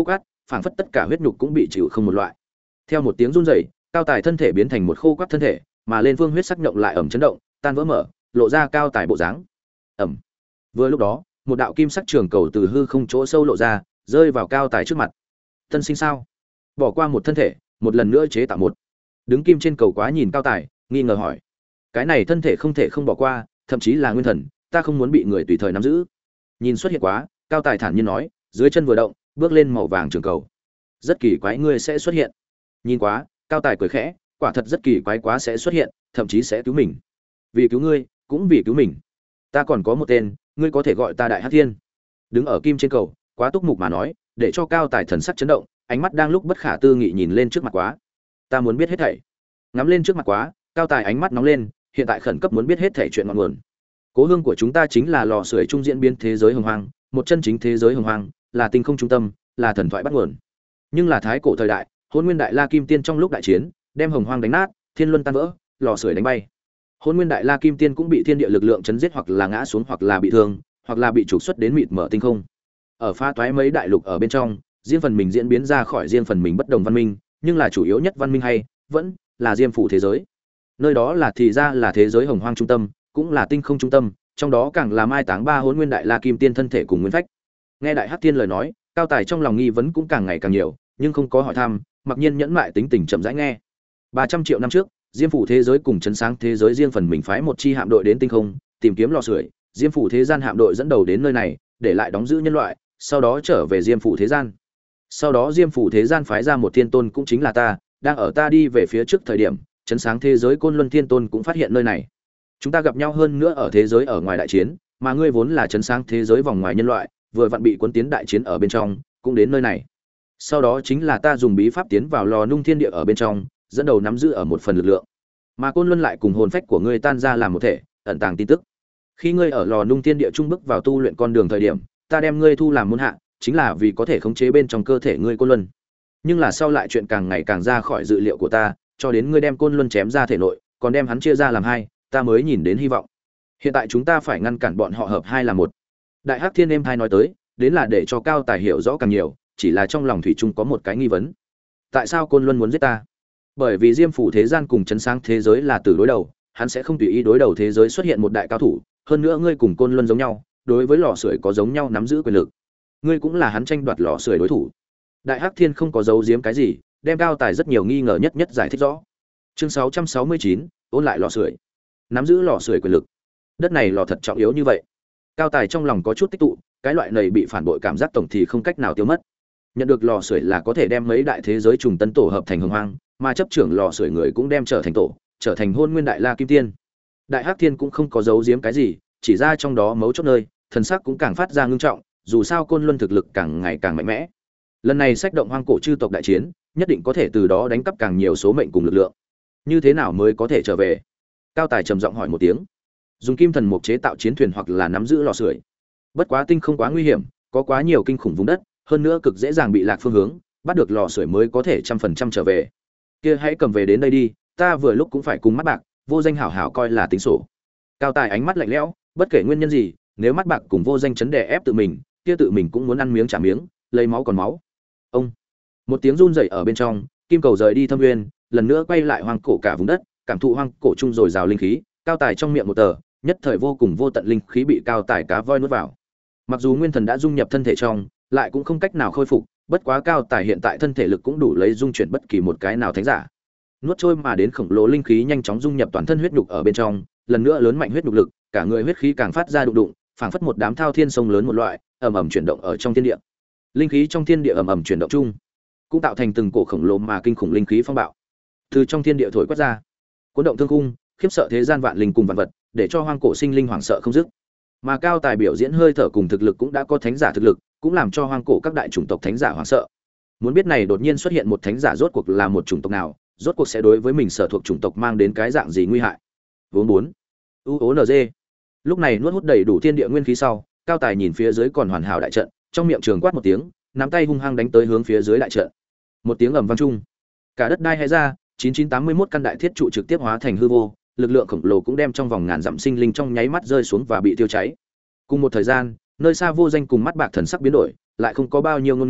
phảng phất tất cả huyết nhục cũng bị chịu không một loại. Theo một tiếng run rẩy, Cao Tài thân thể biến thành một khô quắt thân thể, mà lên phương huyết sắc nhộng lại ẩm chấn động, tan vỡ mở, lộ ra Cao Tài bộ dáng. Ẩm. Vừa lúc đó, một đạo kim sắc trường cầu từ hư không chỗ sâu lộ ra, rơi vào Cao Tài trước mặt. Tân sinh sao? Bỏ qua một thân thể, một lần nữa chế tạo một. Đứng kim trên cầu quá nhìn Cao Tài, nghi ngờ hỏi: cái này thân thể không thể không bỏ qua, thậm chí là nguyên thần, ta không muốn bị người tùy thời nắm giữ. Nhìn xuất hiện quá, Cao Tài thản nhiên nói, dưới chân vừa động, bước lên màu vàng trường cầu. Rất kỳ quái ngươi sẽ xuất hiện. Nhìn quá, Cao Tài cười khẽ, quả thật rất kỳ quái quá sẽ xuất hiện, thậm chí sẽ cứu mình. Vì cứu ngươi, cũng vì cứu mình. Ta còn có một tên, ngươi có thể gọi ta Đại Hắc Thiên. Đứng ở kim trên cầu, quá túc mục mà nói, để cho Cao Tài thần sắc chấn động, ánh mắt đang lúc bất khả tư nghị nhìn lên trước mặt quá. Ta muốn biết hết thảy. Ngắm lên trước mặt quá, Cao Tài ánh mắt nóng lên, hiện tại khẩn cấp muốn biết hết thảy chuyện ngọn nguồn. Cố hương của chúng ta chính là lò sưởi trung diễn biến thế giới hồng hoang, một chân chính thế giới hồng hoang, là tinh không trung tâm, là thần thoại bắt nguồn. Nhưng là thái cổ thời đại, Hỗn Nguyên Đại La Kim Tiên trong lúc đại chiến, đem hồng hoang đánh nát, thiên luân tan vỡ, lò sưởi đánh bay. Hỗn Nguyên Đại La Kim Tiên cũng bị thiên địa lực lượng chấn giết hoặc là ngã xuống hoặc là bị thương, hoặc là bị trục xuất đến mịt mở tinh không. Ở pha toái mấy đại lục ở bên trong, riêng phần mình diễn biến ra khỏi riêng phần mình bất đồng văn minh, nhưng là chủ yếu nhất văn minh hay vẫn là Diêm Phủ thế giới. Nơi đó là thì ra là thế giới hồng hoang trung tâm, cũng là tinh không trung tâm, trong đó càng là mai táng ba Hỗn Nguyên Đại La Kim Tiên thân thể cùng nguyên phách. Nghe Đại Hắc Tiên lời nói, Cao Tài trong lòng nghi vấn cũng càng ngày càng nhiều, nhưng không có hỏi thăm, mặc nhiên nhẫn mại tính tình chậm rãi nghe. ba trăm triệu năm trước, Diêm Phủ thế giới cùng chấn sáng thế giới riêng phần mình phái một chi hạm đội đến tinh không, tìm kiếm lò sưởi, Diêm Phủ thế gian hạm đội dẫn đầu đến nơi này, để lại đóng giữ nhân loại, sau đó trở về Diêm Phủ thế gian. Sau đó Diêm Phủ thế gian phái ra một thiên tôn cũng chính là ta, đang ở ta đi về phía trước thời điểm, chấn sáng thế giới Côn Luân Thiên Tôn cũng phát hiện nơi này. Chúng ta gặp nhau hơn nữa ở thế giới ở ngoài đại chiến, mà ngươi vốn là chấn sáng thế giới vòng ngoài nhân loại, vừa vặn bị cuốn tiến đại chiến ở bên trong, cũng đến nơi này. Sau đó chính là ta dùng bí pháp tiến vào lò nung thiên địa ở bên trong, dẫn đầu nắm giữ ở một phần lực lượng. Mà Côn Luân lại cùng hồn phách của ngươi tan ra làm một thể, ẩn tàng tin tức. Khi ngươi ở lò nung thiên địa trung bước vào tu luyện con đường thời điểm, ta đem ngươi thu làm môn hạ, chính là vì có thể khống chế bên trong cơ thể ngươi Côn Luân. Nhưng là sau lại chuyện càng ngày càng ra khỏi dự liệu của ta, cho đến ngươi đem Côn Luân chém ra thể nội, còn đem hắn chia ra làm hai, ta mới nhìn đến hy vọng. Hiện tại chúng ta phải ngăn cản bọn họ hợp hai là một. Đại Hắc Thiên em thai nói tới, đến là để cho Cao Tài hiểu rõ càng nhiều, chỉ là trong lòng thủy chung có một cái nghi vấn. Tại sao Côn Luân muốn giết ta? Bởi vì Diêm Phủ thế gian cùng chấn sáng thế giới là từ đối đầu, hắn sẽ không tùy ý đối đầu thế giới xuất hiện một đại cao thủ, hơn nữa ngươi cùng Côn Luân giống nhau, đối với lò sưởi có giống nhau nắm giữ quyền lực. Ngươi cũng là hắn tranh đoạt lò sưởi đối thủ. Đại Hắc Thiên không có giấu giếm cái gì, đem Cao Tài rất nhiều nghi ngờ nhất nhất giải thích rõ. Chương sáu trăm sáu mươi chín, ôn lại lò sưởi. Nắm giữ lò sưởi quyền lực. Đất này lò thật trọng yếu như vậy. Cao Tài trong lòng có chút tích tụ, cái loại này bị phản bội cảm giác tổng thì không cách nào tiêu mất. Nhận được lò sưởi là có thể đem mấy đại thế giới trùng tân tổ hợp thành hồng hoang, mà chấp trưởng lò sưởi người cũng đem trở thành tổ, trở thành Hôn Nguyên Đại La Kim Tiên. Đại Hắc Thiên cũng không có giấu giếm cái gì, chỉ ra trong đó mấu chốt nơi, thần sắc cũng càng phát ra ngưng trọng, dù sao Côn Luân thực lực càng ngày càng mạnh mẽ. Lần này sách động hoang cổ chư tộc đại chiến, nhất định có thể từ đó đánh cắp càng nhiều số mệnh cùng lực lượng. Như thế nào mới có thể trở về? Cao Tài trầm giọng hỏi một tiếng. Dùng kim thần mục chế tạo chiến thuyền hoặc là nắm giữ lò sưởi. Bất quá tinh không quá nguy hiểm, có quá nhiều kinh khủng vùng đất, hơn nữa cực dễ dàng bị lạc phương hướng, bắt được lò sưởi mới có thể trăm phần trăm trở về. Kia hãy cầm về đến đây đi, ta vừa lúc cũng phải cùng mắt bạc, vô danh hảo hảo coi là tính sổ. Cao Tài ánh mắt lạnh lẽo, bất kể nguyên nhân gì, nếu mắt bạc cùng vô danh chấn đè ép tự mình, kia tự mình cũng muốn ăn miếng trả miếng, lấy máu còn máu. Ông, một tiếng run rẩy ở bên trong, kim cầu rời đi thâm nguyên, lần nữa quay lại hoang cổ cả vùng đất, cảm thụ hoang cổ trung rồi rào linh khí, Cao Tài trong miệng một tờ, nhất thời vô cùng vô tận linh khí bị Cao Tài cá voi nuốt vào. Mặc dù nguyên thần đã dung nhập thân thể trong, lại cũng không cách nào khôi phục, bất quá Cao Tài hiện tại thân thể lực cũng đủ lấy dung chuyển bất kỳ một cái nào thánh giả. Nuốt trôi mà đến khổng lồ linh khí nhanh chóng dung nhập toàn thân huyết nhục ở bên trong, lần nữa lớn mạnh huyết nhục lực, cả người huyết khí càng phát ra đụng đụng, phảng phất một đám thao thiên sông lớn một loại, ầm ầm chuyển động ở trong thiên địa. Linh khí trong thiên địa ầm ầm chuyển động chung, cũng tạo thành từng cổ khổng lồ mà kinh khủng linh khí phong bạo. Từ trong thiên địa thổi quét ra, cuốn động thương khung, khiếp sợ thế gian vạn linh cùng vạn vật, để cho hoang cổ sinh linh hoảng sợ không dứt. Mà Cao Tài biểu diễn hơi thở cùng thực lực cũng đã có thánh giả thực lực, cũng làm cho hoang cổ các đại chủng tộc thánh giả hoảng sợ. Muốn biết này đột nhiên xuất hiện một thánh giả rốt cuộc là một chủng tộc nào, rốt cuộc sẽ đối với mình sở thuộc chủng tộc mang đến cái dạng gì nguy hại. Vốn bốn. u ố en giê. Lúc này nuốt hút đầy đủ thiên địa nguyên khí sau, Cao Tài nhìn phía dưới còn hoàn hảo đại trận, trong miệng trường quát một tiếng, nắm tay hung hăng đánh tới hướng phía dưới đại trận. Một tiếng ầm vang chung, cả đất đai hé ra, chín chín tám mươi mốt căn đại thiết trụ trực tiếp hóa thành hư vô, lực lượng khổng lồ cũng đem trong vòng ngàn dặm sinh linh trong nháy mắt rơi xuống và bị tiêu cháy. Cùng một thời gian, nơi xa vô danh cùng mắt bạc thần sắc biến đổi, lại không có bao nhiêu ngôn ngữ,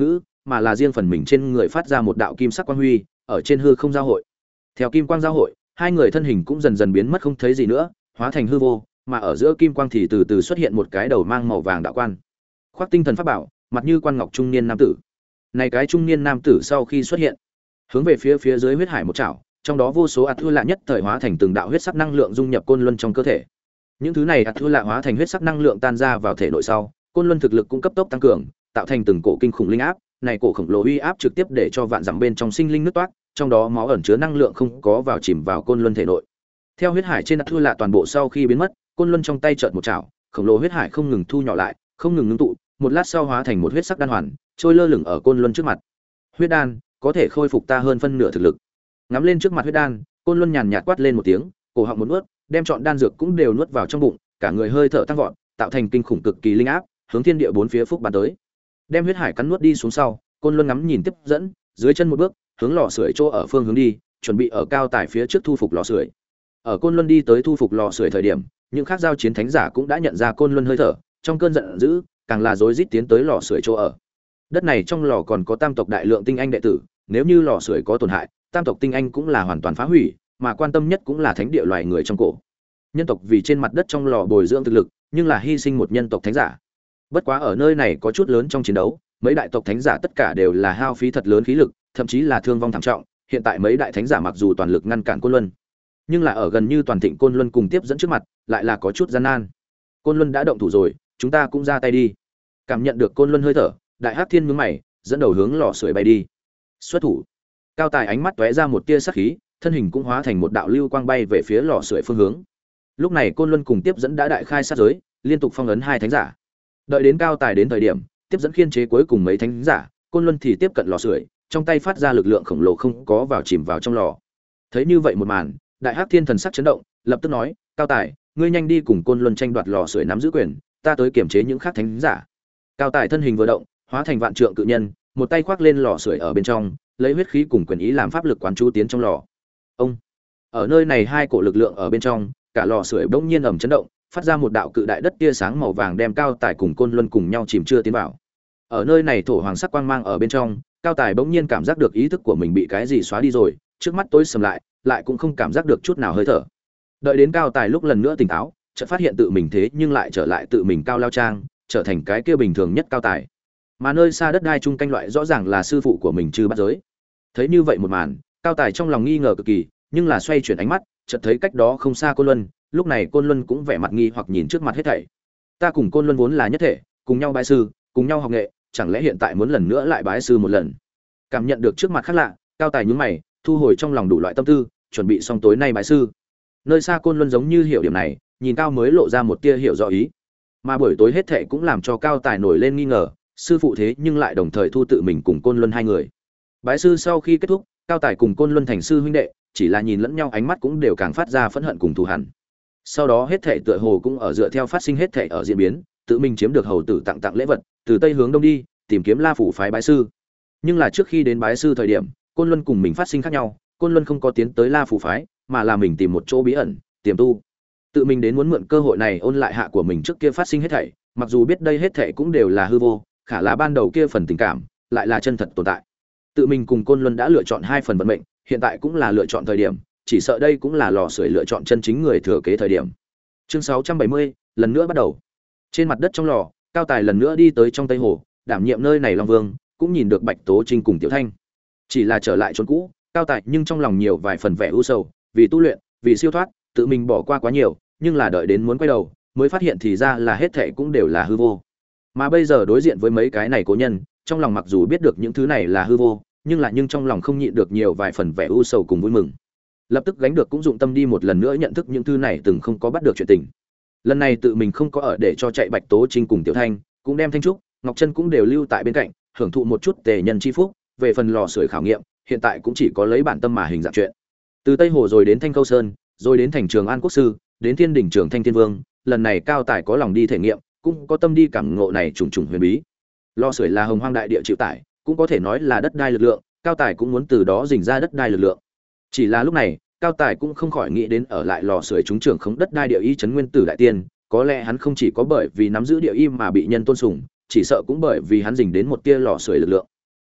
mà là riêng phần mình trên người phát ra một đạo kim sắc quang huy, ở trên hư không giao hội. Theo kim quang giao hội, hai người thân hình cũng dần dần biến mất không thấy gì nữa, hóa thành hư vô, mà ở giữa kim quang thì từ từ xuất hiện một cái đầu mang màu vàng đạo quan. Khoác tinh thần pháp bảo, mặt như quan ngọc trung niên nam tử. Này cái trung niên nam tử sau khi xuất hiện, hướng về phía phía dưới huyết hải một chảo, trong đó vô số ạt thua lạ nhất thời hóa thành từng đạo huyết sắc năng lượng dung nhập côn luân trong cơ thể. Những thứ này ạt thua lạ hóa thành huyết sắc năng lượng tan ra vào thể nội sau, côn luân thực lực cũng cấp tốc tăng cường, tạo thành từng cổ kinh khủng linh áp, này cổ khổng lồ uy áp trực tiếp để cho vạn dặm bên trong sinh linh nứt toát, trong đó máu ẩn chứa năng lượng không có vào chìm vào côn luân thể nội. Theo huyết hải trên ạt thua lạ toàn bộ sau khi biến mất, côn luân trong tay chợt một chảo, khổng lồ huyết hải không ngừng thu nhỏ lại, không ngừng ngưng tụ, một lát sau hóa thành một huyết sắc đan hoàn, trôi lơ lửng ở côn luân trước mặt. Huyết đan có thể khôi phục ta hơn phân nửa thực lực. Ngắm lên trước mặt huyết đan, côn luân nhàn nhạt quát lên một tiếng, cổ họng muốn nuốt, đem trọn đan dược cũng đều nuốt vào trong bụng, cả người hơi thở tăng vọt, tạo thành kinh khủng cực kỳ linh áp, hướng thiên địa bốn phía phúc bắn tới. Đem huyết hải cắn nuốt đi xuống sau, côn luân ngắm nhìn tiếp dẫn, dưới chân một bước, hướng lò sưởi chỗ ở phương hướng đi, chuẩn bị ở cao tải phía trước thu phục lò sưởi. Ở côn luân đi tới thu phục lò sưởi thời điểm, những khác giao chiến thánh giả cũng đã nhận ra côn luân hơi thở, trong cơn giận dữ, càng là rối rít tiến tới lò sưởi chỗ ở. Đất này trong lò còn có tam tộc đại lượng tinh anh đệ tử, nếu như lò sưởi có tổn hại, tam tộc tinh anh cũng là hoàn toàn phá hủy, mà quan tâm nhất cũng là thánh địa loài người trong cổ. Nhân tộc vì trên mặt đất trong lò bồi dưỡng thực lực, nhưng là hy sinh một nhân tộc thánh giả. Bất quá ở nơi này có chút lớn trong chiến đấu, mấy đại tộc thánh giả tất cả đều là hao phí thật lớn khí lực, thậm chí là thương vong thảm trọng. Hiện tại mấy đại thánh giả mặc dù toàn lực ngăn cản Côn Luân, nhưng là ở gần như toàn thịnh Côn Luân cùng tiếp dẫn trước mặt, lại là có chút gian nan. Côn Luân đã động thủ rồi, chúng ta cũng ra tay đi. Cảm nhận được Côn Luân hơi thở, Đại Hắc Thiên nhướng mày, dẫn đầu hướng lò sưởi bay đi. Xuất thủ. Cao Tài ánh mắt tóe ra một tia sắc khí, thân hình cũng hóa thành một đạo lưu quang bay về phía lò sưởi phương hướng. Lúc này Côn Luân cùng tiếp dẫn đã đại khai sát giới, liên tục phong ấn hai thánh giả. Đợi đến Cao Tài đến thời điểm, tiếp dẫn khiên chế cuối cùng mấy thánh giả, Côn Luân thì tiếp cận lò sưởi, trong tay phát ra lực lượng khổng lồ không có vào chìm vào trong lò. Thấy như vậy một màn, Đại Hắc Thiên thần sắc chấn động, lập tức nói, "Cao Tài, ngươi nhanh đi cùng Côn Luân tranh đoạt lò sưởi nắm giữ quyền, ta tới kiểm chế những khác thánh giả." Cao Tài thân hình vừa động, hóa thành vạn trượng cự nhân, một tay khoác lên lò sưởi ở bên trong, lấy huyết khí cùng quyền ý làm pháp lực quán chú tiến trong lò. Ông. Ở nơi này hai cổ lực lượng ở bên trong, cả lò sưởi bỗng nhiên ầm chấn động, phát ra một đạo cự đại đất tia sáng màu vàng đem Cao Tài cùng Côn Luân cùng nhau chìm chưa tiến vào. Ở nơi này thổ hoàng sắc quang mang ở bên trong, Cao Tài bỗng nhiên cảm giác được ý thức của mình bị cái gì xóa đi rồi, trước mắt tối sầm lại, lại cũng không cảm giác được chút nào hơi thở. Đợi đến Cao Tài lúc lần nữa tỉnh táo, chợt phát hiện tự mình thế nhưng lại trở lại tự mình Cao Lao Trang, trở thành cái kia bình thường nhất Cao Tài. Mà nơi xa đất đai chung canh loại rõ ràng là sư phụ của mình Trư Bát Giới. Thấy như vậy một màn, Cao Tài trong lòng nghi ngờ cực kỳ, nhưng là xoay chuyển ánh mắt, chợt thấy cách đó không xa Côn Luân, lúc này Côn Luân cũng vẻ mặt nghi hoặc nhìn trước mặt hết thảy. Ta cùng Côn Luân vốn là nhất thể, cùng nhau bái sư, cùng nhau học nghệ, chẳng lẽ hiện tại muốn lần nữa lại bái sư một lần? Cảm nhận được trước mặt khác lạ, Cao Tài nhướng mày, thu hồi trong lòng đủ loại tâm tư, chuẩn bị xong tối nay bái sư. Nơi xa Côn Luân giống như hiểu điểm này, nhìn Cao mới lộ ra một tia hiểu rõ ý. Mà buổi tối hết thảy cũng làm cho Cao Tài nổi lên nghi ngờ, sư phụ thế nhưng lại đồng thời thu tự mình cùng Côn Luân hai người. Bái sư sau khi kết thúc, Cao Tài cùng Côn Luân thành sư huynh đệ, chỉ là nhìn lẫn nhau ánh mắt cũng đều càng phát ra phẫn hận cùng thù hằn. Sau đó hết thảy tựa hồ cũng ở dựa theo phát sinh hết thảy ở diễn biến, tự mình chiếm được hầu tử tặng tặng lễ vật, từ tây hướng đông đi, tìm kiếm La phủ phái bái sư. Nhưng là trước khi đến bái sư thời điểm, Côn Luân cùng mình phát sinh khác nhau, Côn Luân không có tiến tới La phủ phái, mà là mình tìm một chỗ bí ẩn, tiềm tu. Tự mình đến muốn mượn cơ hội này ôn lại hạ của mình trước kia phát sinh hết thảy, mặc dù biết đây hết thảy cũng đều là hư vô, khả là ban đầu kia phần tình cảm, lại là chân thật tồn tại. Tự mình cùng Côn Luân đã lựa chọn hai phần vận mệnh, hiện tại cũng là lựa chọn thời điểm, chỉ sợ đây cũng là lò sưởi lựa chọn chân chính người thừa kế thời điểm. Chương sáu trăm bảy mươi, lần nữa bắt đầu. Trên mặt đất trong lò, Cao Tài lần nữa đi tới trong Tây Hồ, đảm nhiệm nơi này Long Vương, cũng nhìn được Bạch Tố Trinh cùng Tiểu Thanh. Chỉ là trở lại chốn cũ, Cao Tài nhưng trong lòng nhiều vài phần vẻ u sầu, vì tu luyện, vì siêu thoát, tự mình bỏ qua quá nhiều, nhưng là đợi đến muốn quay đầu, mới phát hiện thì ra là hết thảy cũng đều là hư vô. Mà bây giờ đối diện với mấy cái này cố nhân, trong lòng mặc dù biết được những thứ này là hư vô, nhưng là nhưng trong lòng không nhịn được nhiều vài phần vẻ u sầu cùng vui mừng. Lập tức gánh được cũng dụng tâm đi một lần nữa nhận thức những thứ này từng không có bắt được chuyện tình. Lần này tự mình không có ở để cho chạy Bạch Tố Trinh cùng Tiểu Thanh, cũng đem Thanh Trúc, Ngọc Chân cũng đều lưu tại bên cạnh, hưởng thụ một chút tề nhân chi phúc, về phần lò sưởi khảo nghiệm, hiện tại cũng chỉ có lấy bản tâm mà hình dạng chuyện. Từ Tây Hồ rồi đến Thanh Câu Sơn, rồi đến thành Trường An Quốc sư, đến Thiên đỉnh Trường Thanh Thiên Vương, lần này Cao Tài có lòng đi thể nghiệm, cũng có tâm đi cảm ngộ này trùng trùng huyền bí. Lò sưởi là hồng hoang đại địa chịu tải, cũng có thể nói là đất đai lực lượng, Cao Tài cũng muốn từ đó rình ra đất đai lực lượng. Chỉ là lúc này, Cao Tài cũng không khỏi nghĩ đến ở lại lò sưởi chúng trưởng khống đất đai địa y trấn nguyên tử đại tiên, có lẽ hắn không chỉ có bởi vì nắm giữ địa y mà bị nhân tôn sùng, chỉ sợ cũng bởi vì hắn rình đến một tia lò sưởi lực lượng.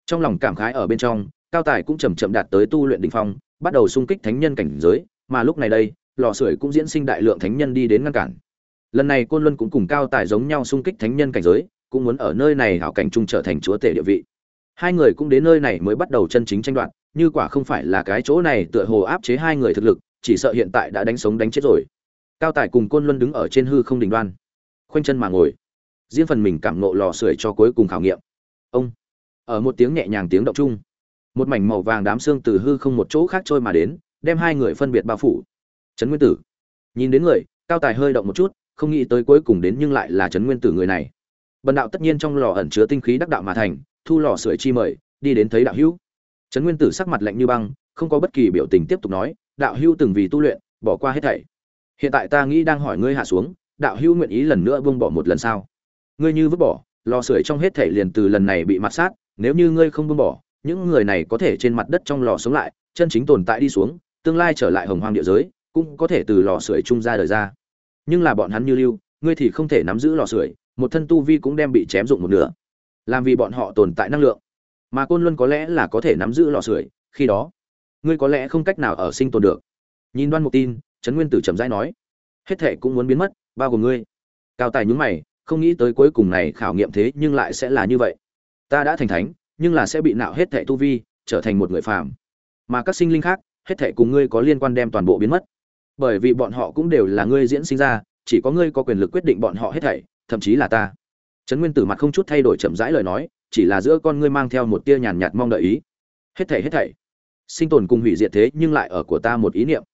Trong lòng cảm khái ở bên trong, Cao Tài cũng chậm chậm đạt tới tu luyện đỉnh phong, bắt đầu xung kích thánh nhân cảnh giới, mà lúc này đây, lò sưởi cũng diễn sinh đại lượng thánh nhân đi đến ngăn cản. Lần này Côn Luân cũng cùng Cao Tài giống nhau xung kích thánh nhân cảnh giới, cũng muốn ở nơi này hảo cảnh trung trở thành chúa tể địa vị. Hai người cũng đến nơi này mới bắt đầu chân chính tranh đoạt, như quả không phải là cái chỗ này tựa hồ áp chế hai người thực lực, chỉ sợ hiện tại đã đánh sống đánh chết rồi. Cao Tài cùng Côn Luân đứng ở trên hư không đỉnh đoan, khoanh chân mà ngồi, riêng phần mình cảm ngộ lò sưởi cho cuối cùng khảo nghiệm. Ông, ở một tiếng nhẹ nhàng tiếng động chung, một mảnh màu vàng đám xương từ hư không một chỗ khác trôi mà đến, đem hai người phân biệt bao phủ. Trấn Nguyên Tử nhìn đến người, Cao Tài hơi động một chút, không nghĩ tới cuối cùng đến nhưng lại là Trấn Nguyên Tử người này. Bần đạo tất nhiên trong lò ẩn chứa tinh khí đắc đạo mà thành, thu lò sưởi chi mời, đi đến thấy đạo hữu. Trấn Nguyên Tử sắc mặt lạnh như băng, không có bất kỳ biểu tình tiếp tục nói, đạo hữu từng vì tu luyện, bỏ qua hết thảy. Hiện tại ta nghĩ đang hỏi ngươi hạ xuống, đạo hữu nguyện ý lần nữa buông bỏ một lần sao? Ngươi như vứt bỏ, lò sưởi trong hết thảy liền từ lần này bị mặt sát, nếu như ngươi không buông bỏ, những người này có thể trên mặt đất trong lò sống lại, chân chính tồn tại đi xuống, tương lai trở lại hồng hoang địa giới, cũng có thể từ lò sưởi trung ra đời ra. Nhưng là bọn hắn như lưu, ngươi thì không thể nắm giữ lò sưởi, một thân tu vi cũng đem bị chém dụng một nửa. Làm vì bọn họ tồn tại năng lượng, mà Côn Luân có lẽ là có thể nắm giữ lò sưởi, khi đó, ngươi có lẽ không cách nào ở sinh tồn được. Nhìn Đoan Mục Tin, Trấn Nguyên Tử chậm rãi nói, hết thảy cũng muốn biến mất, bao gồm ngươi. Cao Tài nhướng mày, không nghĩ tới cuối cùng này khảo nghiệm thế nhưng lại sẽ là như vậy. Ta đã thành thánh, nhưng là sẽ bị nạo hết thảy tu vi, trở thành một người phàm. Mà các sinh linh khác, hết thảy cùng ngươi có liên quan đem toàn bộ biến mất. Bởi vì bọn họ cũng đều là ngươi diễn sinh ra, chỉ có ngươi có quyền lực quyết định bọn họ hết thảy, thậm chí là ta. Trấn Nguyên Tử mặt không chút thay đổi chậm rãi lời nói, chỉ là giữa con ngươi mang theo một tia nhàn nhạt mong đợi ý. Hết thảy hết thảy, sinh tồn cùng hủy diệt thế nhưng lại ở của ta một ý niệm.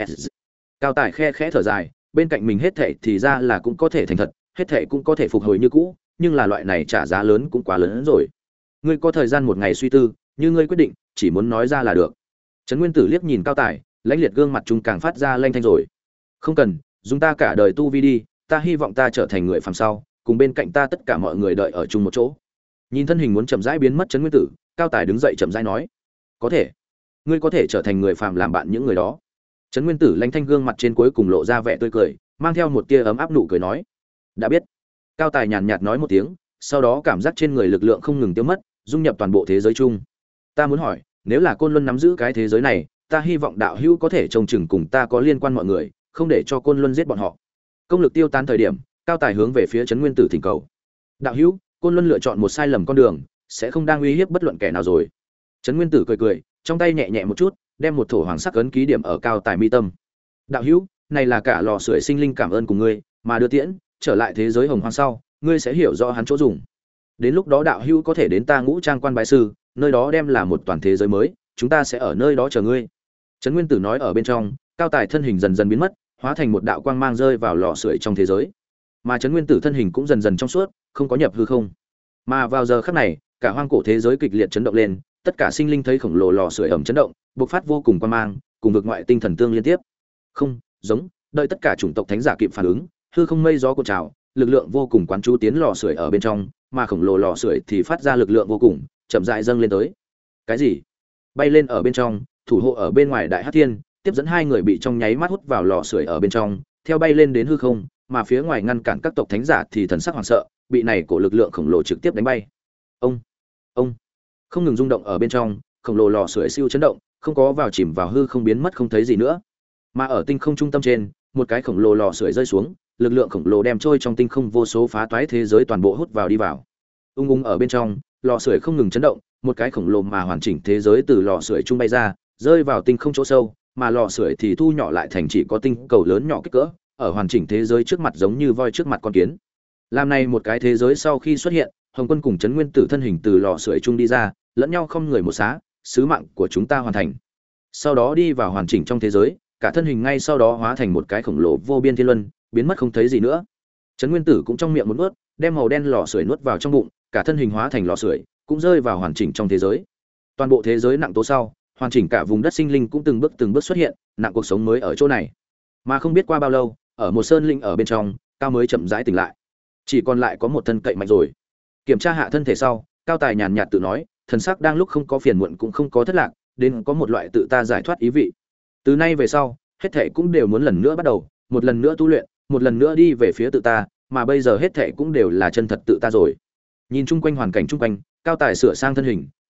Cao Tài khe khẽ thở dài, bên cạnh mình hết thảy thì ra là cũng có thể thành thật, hết thảy cũng có thể phục hồi như cũ, nhưng là loại này trả giá lớn cũng quá lớn hơn rồi. Ngươi có thời gian một ngày suy tư, như ngươi quyết định, chỉ muốn nói ra là được. Trấn Nguyên Tử liếc nhìn Cao Tài, lãnh liệt gương mặt trung càng phát ra lanh thanh rồi. Không cần, dùng ta cả đời tu vi đi, ta hy vọng ta trở thành người phàm sau, cùng bên cạnh ta tất cả mọi người đợi ở chung một chỗ. Nhìn thân hình muốn chậm rãi biến mất Trấn Nguyên Tử, Cao Tài đứng dậy chậm rãi nói, có thể, ngươi có thể trở thành người phàm làm bạn những người đó. Trấn Nguyên Tử lãnh thanh gương mặt trên cuối cùng lộ ra vẻ tươi cười, mang theo một tia ấm áp nụ cười nói, đã biết. Cao Tài nhàn nhạt nói một tiếng, sau đó cảm giác trên người lực lượng không ngừng tiêu mất, dung nhập toàn bộ thế giới chung. Ta muốn hỏi, nếu là Côn Luân nắm giữ cái thế giới này, ta hy vọng đạo hữu có thể trông chừng cùng ta có liên quan mọi người, không để cho Côn Luân giết bọn họ. Công lực tiêu tan thời điểm, Cao Tài hướng về phía Trấn Nguyên Tử thỉnh cầu. Đạo hữu, Côn Luân lựa chọn một sai lầm con đường, sẽ không đang uy hiếp bất luận kẻ nào rồi. Trấn Nguyên Tử cười cười, trong tay nhẹ nhẹ một chút, đem một thổ hoàng sắc ấn ký điểm ở Cao Tài mi tâm. Đạo hữu, này là cả lò sưởi sinh linh cảm ơn cùng ngươi, mà đưa tiễn trở lại thế giới hồng hoang sau, ngươi sẽ hiểu rõ hắn chỗ dùng. Đến lúc đó đạo hữu có thể đến ta Ngũ Trang quan bái sư, nơi đó đem là một toàn thế giới mới, chúng ta sẽ ở nơi đó chờ ngươi. Trấn Nguyên Tử nói ở bên trong, Cao Tài thân hình dần dần biến mất, hóa thành một đạo quang mang rơi vào lò sưởi trong thế giới. Mà Trấn Nguyên Tử thân hình cũng dần dần trong suốt, không có nhập hư không. Mà vào giờ khắc này, cả hoang cổ thế giới kịch liệt chấn động lên, tất cả sinh linh thấy khổng lồ lò sưởi ẩm chấn động, bộc phát vô cùng quang mang, cùng vực ngoại tinh thần tương liên tiếp. Không, giống, đợi tất cả chủng tộc thánh giả kịp phản ứng, hư không mây gió cuộn trào, lực lượng vô cùng quán chú tiến lò sưởi ở bên trong, mà khổng lồ lò sưởi thì phát ra lực lượng vô cùng, chậm rãi dâng lên tới. Cái gì? Bay lên ở bên trong, thủ hộ ở bên ngoài Đại Hắc Thiên, tiếp dẫn hai người bị trong nháy mắt hút vào lò sưởi ở bên trong, theo bay lên đến hư không, mà phía ngoài ngăn cản các tộc thánh giả thì thần sắc hoảng sợ, bị này cổ lực lượng khổng lồ trực tiếp đánh bay. Ông, ông, không ngừng rung động ở bên trong, khổng lồ lò sưởi siêu chấn động, không có vào chìm vào hư không biến mất không thấy gì nữa. Mà ở tinh không trung tâm trên, một cái khổng lồ lò sưởi rơi xuống, lực lượng khổng lồ đem trôi trong tinh không vô số phá toái thế giới toàn bộ hút vào đi vào. Ung ung ở bên trong, lò sưởi không ngừng chấn động, một cái khổng lồ mà hoàn chỉnh thế giới từ lò sưởi trung bay ra, rơi vào tinh không chỗ sâu, mà lò sưởi thì thu nhỏ lại thành chỉ có tinh cầu lớn nhỏ kích cỡ, ở hoàn chỉnh thế giới trước mặt giống như voi trước mặt con kiến. Làm này một cái thế giới sau khi xuất hiện, Hồng Quân cùng Trấn Nguyên Tử thân hình từ lò sưởi trung đi ra, lẫn nhau không người một xá, sứ mạng của chúng ta hoàn thành. Sau đó đi vào hoàn chỉnh trong thế giới, cả thân hình ngay sau đó hóa thành một cái khổng lồ vô biên thiên luân, biến mất không thấy gì nữa. Trấn Nguyên Tử cũng trong miệng một nuốt, đem màu đen lò sưởi nuốt vào trong bụng, cả thân hình hóa thành lò sưởi, cũng rơi vào hoàn chỉnh trong thế giới. Toàn bộ thế giới nặng tố sau, hoàn chỉnh cả vùng đất sinh linh cũng từng bước từng bước xuất hiện, nặng cuộc sống mới ở chỗ này. Mà không biết qua bao lâu, ở một sơn linh ở bên trong, Cao mới chậm rãi tỉnh lại. Chỉ còn lại có một thân cậy mạnh rồi. Kiểm tra hạ thân thể sau, Cao Tài nhàn nhạt tự nói, thần sắc đang lúc không có phiền muộn cũng không có thất lạc, đến có một loại tự ta giải thoát ý vị. Từ nay về sau, hết thảy cũng đều muốn lần nữa bắt đầu, một lần nữa tu luyện, một lần nữa đi về phía tự ta, mà bây giờ hết thảy cũng đều là chân thật tự ta rồi. Nhìn chung quanh hoàn cảnh chung quanh, Cao Tài sửa sang thân hình,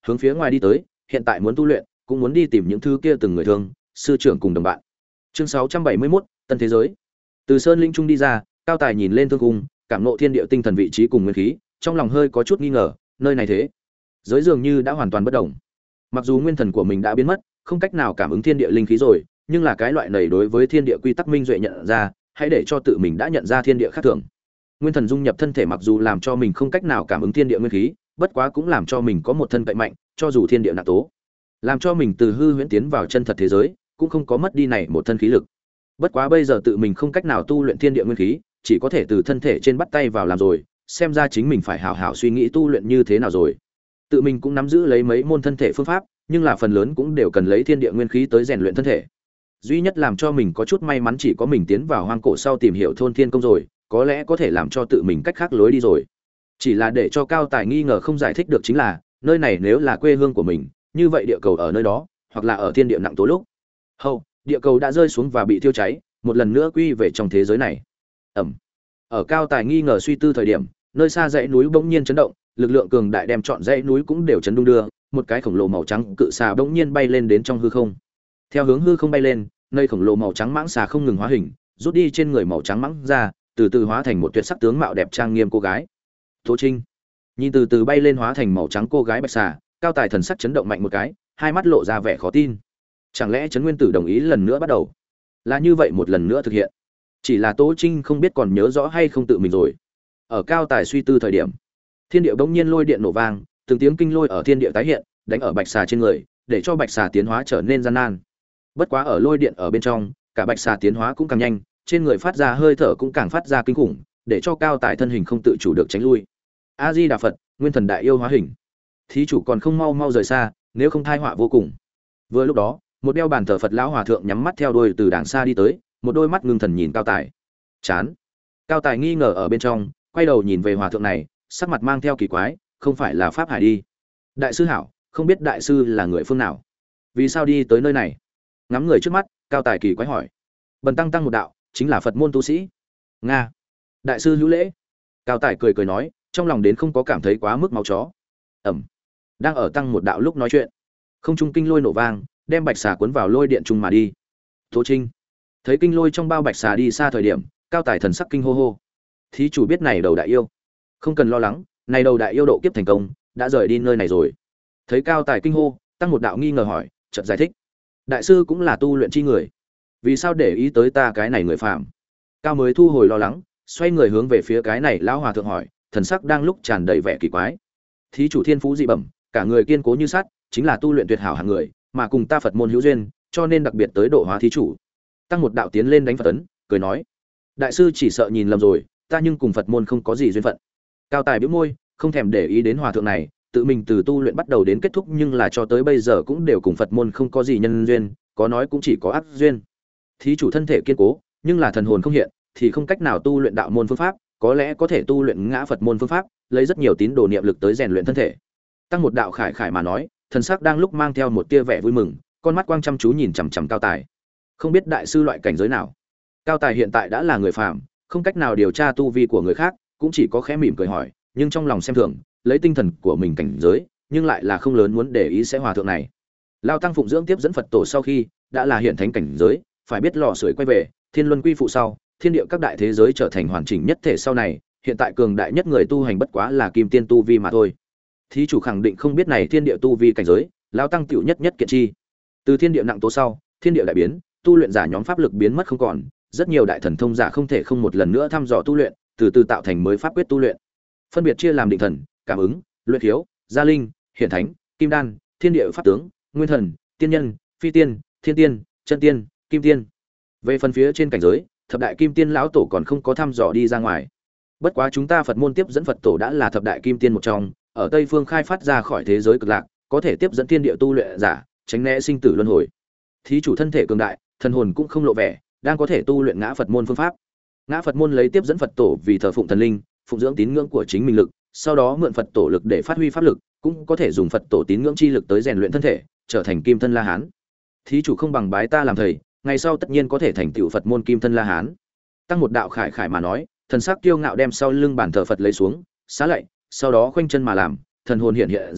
hướng phía ngoài đi tới, hiện tại muốn tu luyện, cũng muốn đi tìm những thứ kia từng người thương, sư trưởng cùng đồng bạn. Chương sáu trăm bảy mươi mốt, Tân thế giới. Từ sơn linh trung đi ra, Cao Tài nhìn lên thương cung, cảm ngộ thiên địa tinh thần vị trí cùng nguyên khí, trong lòng hơi có chút nghi ngờ, nơi này thế giới dường như đã hoàn toàn bất động. Mặc dù nguyên thần của mình đã biến mất, không cách nào cảm ứng thiên địa linh khí rồi, nhưng là cái loại này đối với thiên địa quy tắc minh duệ nhận ra, hãy để cho tự mình đã nhận ra thiên địa khác thường. Nguyên thần dung nhập thân thể mặc dù làm cho mình không cách nào cảm ứng thiên địa nguyên khí, bất quá cũng làm cho mình có một thân cậy mạnh, cho dù thiên địa nặng tố, làm cho mình từ hư huyễn tiến vào chân thật thế giới, cũng không có mất đi này một thân khí lực. Bất quá bây giờ tự mình không cách nào tu luyện thiên địa nguyên khí, chỉ có thể từ thân thể trên bắt tay vào làm rồi, xem ra chính mình phải hảo hảo suy nghĩ tu luyện như thế nào rồi. Tự mình cũng nắm giữ lấy mấy môn thân thể phương pháp, nhưng là phần lớn cũng đều cần lấy thiên địa nguyên khí tới rèn luyện thân thể. Duy nhất làm cho mình có chút may mắn chỉ có mình tiến vào hoang cổ sau tìm hiểu thôn thiên công rồi, có lẽ có thể làm cho tự mình cách khác lối đi rồi. Chỉ là để cho Cao Tài nghi ngờ không giải thích được chính là, nơi này nếu là quê hương của mình, như vậy địa cầu ở nơi đó, hoặc là ở thiên địa nặng tố lúc hậu, địa cầu đã rơi xuống và bị thiêu cháy, một lần nữa quy về trong thế giới này. Ẩm. Ở Cao Tài nghi ngờ suy tư thời điểm, nơi xa dãy núi bỗng nhiên chấn động, lực lượng cường đại đem trọn dãy núi cũng đều chấn đung đưa, một cái khổng lồ màu trắng cự xà bỗng nhiên bay lên đến trong hư không. Theo hướng hư không bay lên, nơi khổng lồ màu trắng mãng xà không ngừng hóa hình, rút đi trên người màu trắng mãng ra, từ từ hóa thành một tuyệt sắc tướng mạo đẹp trang nghiêm cô gái. Tố Trinh. Nhìn từ từ bay lên hóa thành màu trắng cô gái bạch xà, Cao Tài thần sắc chấn động mạnh một cái, hai mắt lộ ra vẻ khó tin. Chẳng lẽ Trấn Nguyên Tử đồng ý lần nữa bắt đầu? Là như vậy một lần nữa thực hiện. Chỉ là Tố Trinh không biết còn nhớ rõ hay không tự mình rồi. Ở Cao Tài suy tư thời điểm, thiên địa bỗng nhiên lôi điện nổ vang, từng tiếng kinh lôi ở thiên địa tái hiện, đánh ở bạch xà trên người, để cho bạch xà tiến hóa trở nên gian nan. Bất quá ở lôi điện ở bên trong, cả bạch xà tiến hóa cũng càng nhanh, trên người phát ra hơi thở cũng càng phát ra kinh khủng, để cho Cao Tài thân hình không tự chủ được tránh lui. A Di Đà Phật, Nguyên Thần Đại Yêu hóa hình. Thí chủ còn không mau mau rời xa, nếu không tai họa vô cùng. Vừa lúc đó, một đeo bàn thờ Phật lão hòa thượng nhắm mắt theo đuôi từ đàng xa đi tới, một đôi mắt ngưng thần nhìn Cao Tài. Chán. Cao Tài nghi ngờ ở bên trong, quay đầu nhìn về hòa thượng này, sắc mặt mang theo kỳ quái, không phải là pháp hải đi. Đại sư hảo, không biết đại sư là người phương nào, vì sao đi tới nơi này? Ngắm người trước mắt, Cao Tài kỳ quái hỏi. Bần tăng tăng một đạo, chính là Phật môn tu sĩ. Nga. Đại sư hữu lễ. Cao Tài cười cười nói, trong lòng đến không có cảm thấy quá mức máu chó. Ẩm. Đang ở tăng một đạo lúc nói chuyện, không trung kinh lôi nổ vang, đem bạch xà cuốn vào lôi điện trung mà đi. Tố Trinh thấy kinh lôi trong bao bạch xà đi xa thời điểm, Cao Tài thần sắc kinh hô hô. Thí chủ biết này đầu đại yêu, không cần lo lắng, này đầu đại yêu độ kiếp thành công, đã rời đi nơi này rồi. Thấy Cao Tài kinh hô, tăng một đạo nghi ngờ hỏi, chợt giải thích. Đại sư cũng là tu luyện chi người, vì sao để ý tới ta cái này người phàm? Cao mới thu hồi lo lắng, xoay người hướng về phía cái này lão hòa thượng hỏi, thần sắc đang lúc tràn đầy vẻ kỳ quái. Thí chủ thiên phú dị bẩm, cả người kiên cố như sắt, chính là tu luyện tuyệt hảo hạng người, mà cùng ta Phật môn hữu duyên, cho nên đặc biệt tới độ hóa thí chủ. Tăng một đạo tiến lên đánh Phật ấn, cười nói, đại sư chỉ sợ nhìn lầm rồi, ta nhưng cùng Phật môn không có gì duyên phận. Cao Tài bĩu môi, không thèm để ý đến hòa thượng này, tự mình từ tu luyện bắt đầu đến kết thúc nhưng là cho tới bây giờ cũng đều cùng Phật môn không có gì nhân duyên, có nói cũng chỉ có ác duyên. Thí chủ thân thể kiên cố, nhưng là thần hồn không hiện, thì không cách nào tu luyện đạo môn phương pháp, có lẽ có thể tu luyện ngã Phật môn phương pháp, lấy rất nhiều tín đồ niệm lực tới rèn luyện thân thể. Tăng một đạo khải khải mà nói, thần sắc đang lúc mang theo một tia vẻ vui mừng, con mắt quang chăm chú nhìn chằm chằm Cao Tài. Không biết đại sư loại cảnh giới nào? Cao Tài hiện tại đã là người phàm, không cách nào điều tra tu vi của người khác, cũng chỉ có khẽ mỉm cười hỏi, nhưng trong lòng xem thường, lấy tinh thần của mình cảnh giới, nhưng lại là không lớn muốn để ý sẽ hòa thượng này. Lao tăng phụng dưỡng tiếp dẫn Phật tổ sau khi đã là hiện thánh cảnh giới, phải biết lò sưởi quay về, thiên luân quy phụ sau, thiên địa các đại thế giới trở thành hoàn chỉnh nhất thể sau này, hiện tại cường đại nhất người tu hành bất quá là kim tiên tu vi mà thôi. Thí chủ khẳng định không biết này thiên địa tu vi cảnh giới, lão tăng tiểu nhất nhất kiện chi. Từ thiên địa nặng tố sau, thiên địa đại biến, tu luyện giả nhóm pháp lực biến mất không còn, rất nhiều đại thần thông giả không thể không một lần nữa thăm dò tu luyện, từ từ tạo thành mới pháp quyết tu luyện. Phân biệt chia làm định thần, cảm ứng, luyện khiếu, gia linh, hiển thánh, kim đan, thiên địa pháp tướng, nguyên thần, tiên nhân, phi tiên, thiên tiên, chân tiên, kim tiên. Về phần phía trên cảnh giới, thập đại kim tiên lão tổ còn không có thăm dò đi ra ngoài. Bất quá chúng ta Phật môn tiếp dẫn Phật tổ đã là thập đại kim tiên một trong, ở Tây phương khai phát ra khỏi thế giới cực lạc, có thể tiếp dẫn thiên địa tu luyện giả, tránh né sinh tử luân hồi. Thí chủ thân thể cường đại, thần hồn cũng không lộ vẻ, đang có thể tu luyện ngã Phật môn phương pháp. Ngã Phật môn lấy tiếp dẫn Phật tổ vì thờ phụng thần linh, phụng dưỡng tín ngưỡng của chính mình lực, sau đó mượn Phật tổ lực để phát huy pháp lực, cũng có thể dùng Phật tổ tín ngưỡng chi lực tới rèn luyện thân thể, trở thành kim thân La Hán. Thí chủ không bằng bái ta làm thầy, ngày sau tất nhiên có thể thành tựu Phật môn kim thân La Hán. Tăng một đạo khải khải mà nói, thần sắc kiêu ngạo đem sau lưng bàn thờ Phật lấy xuống, xá lạy, sau đó khoanh chân mà làm, thần hồn hiện hiện ra,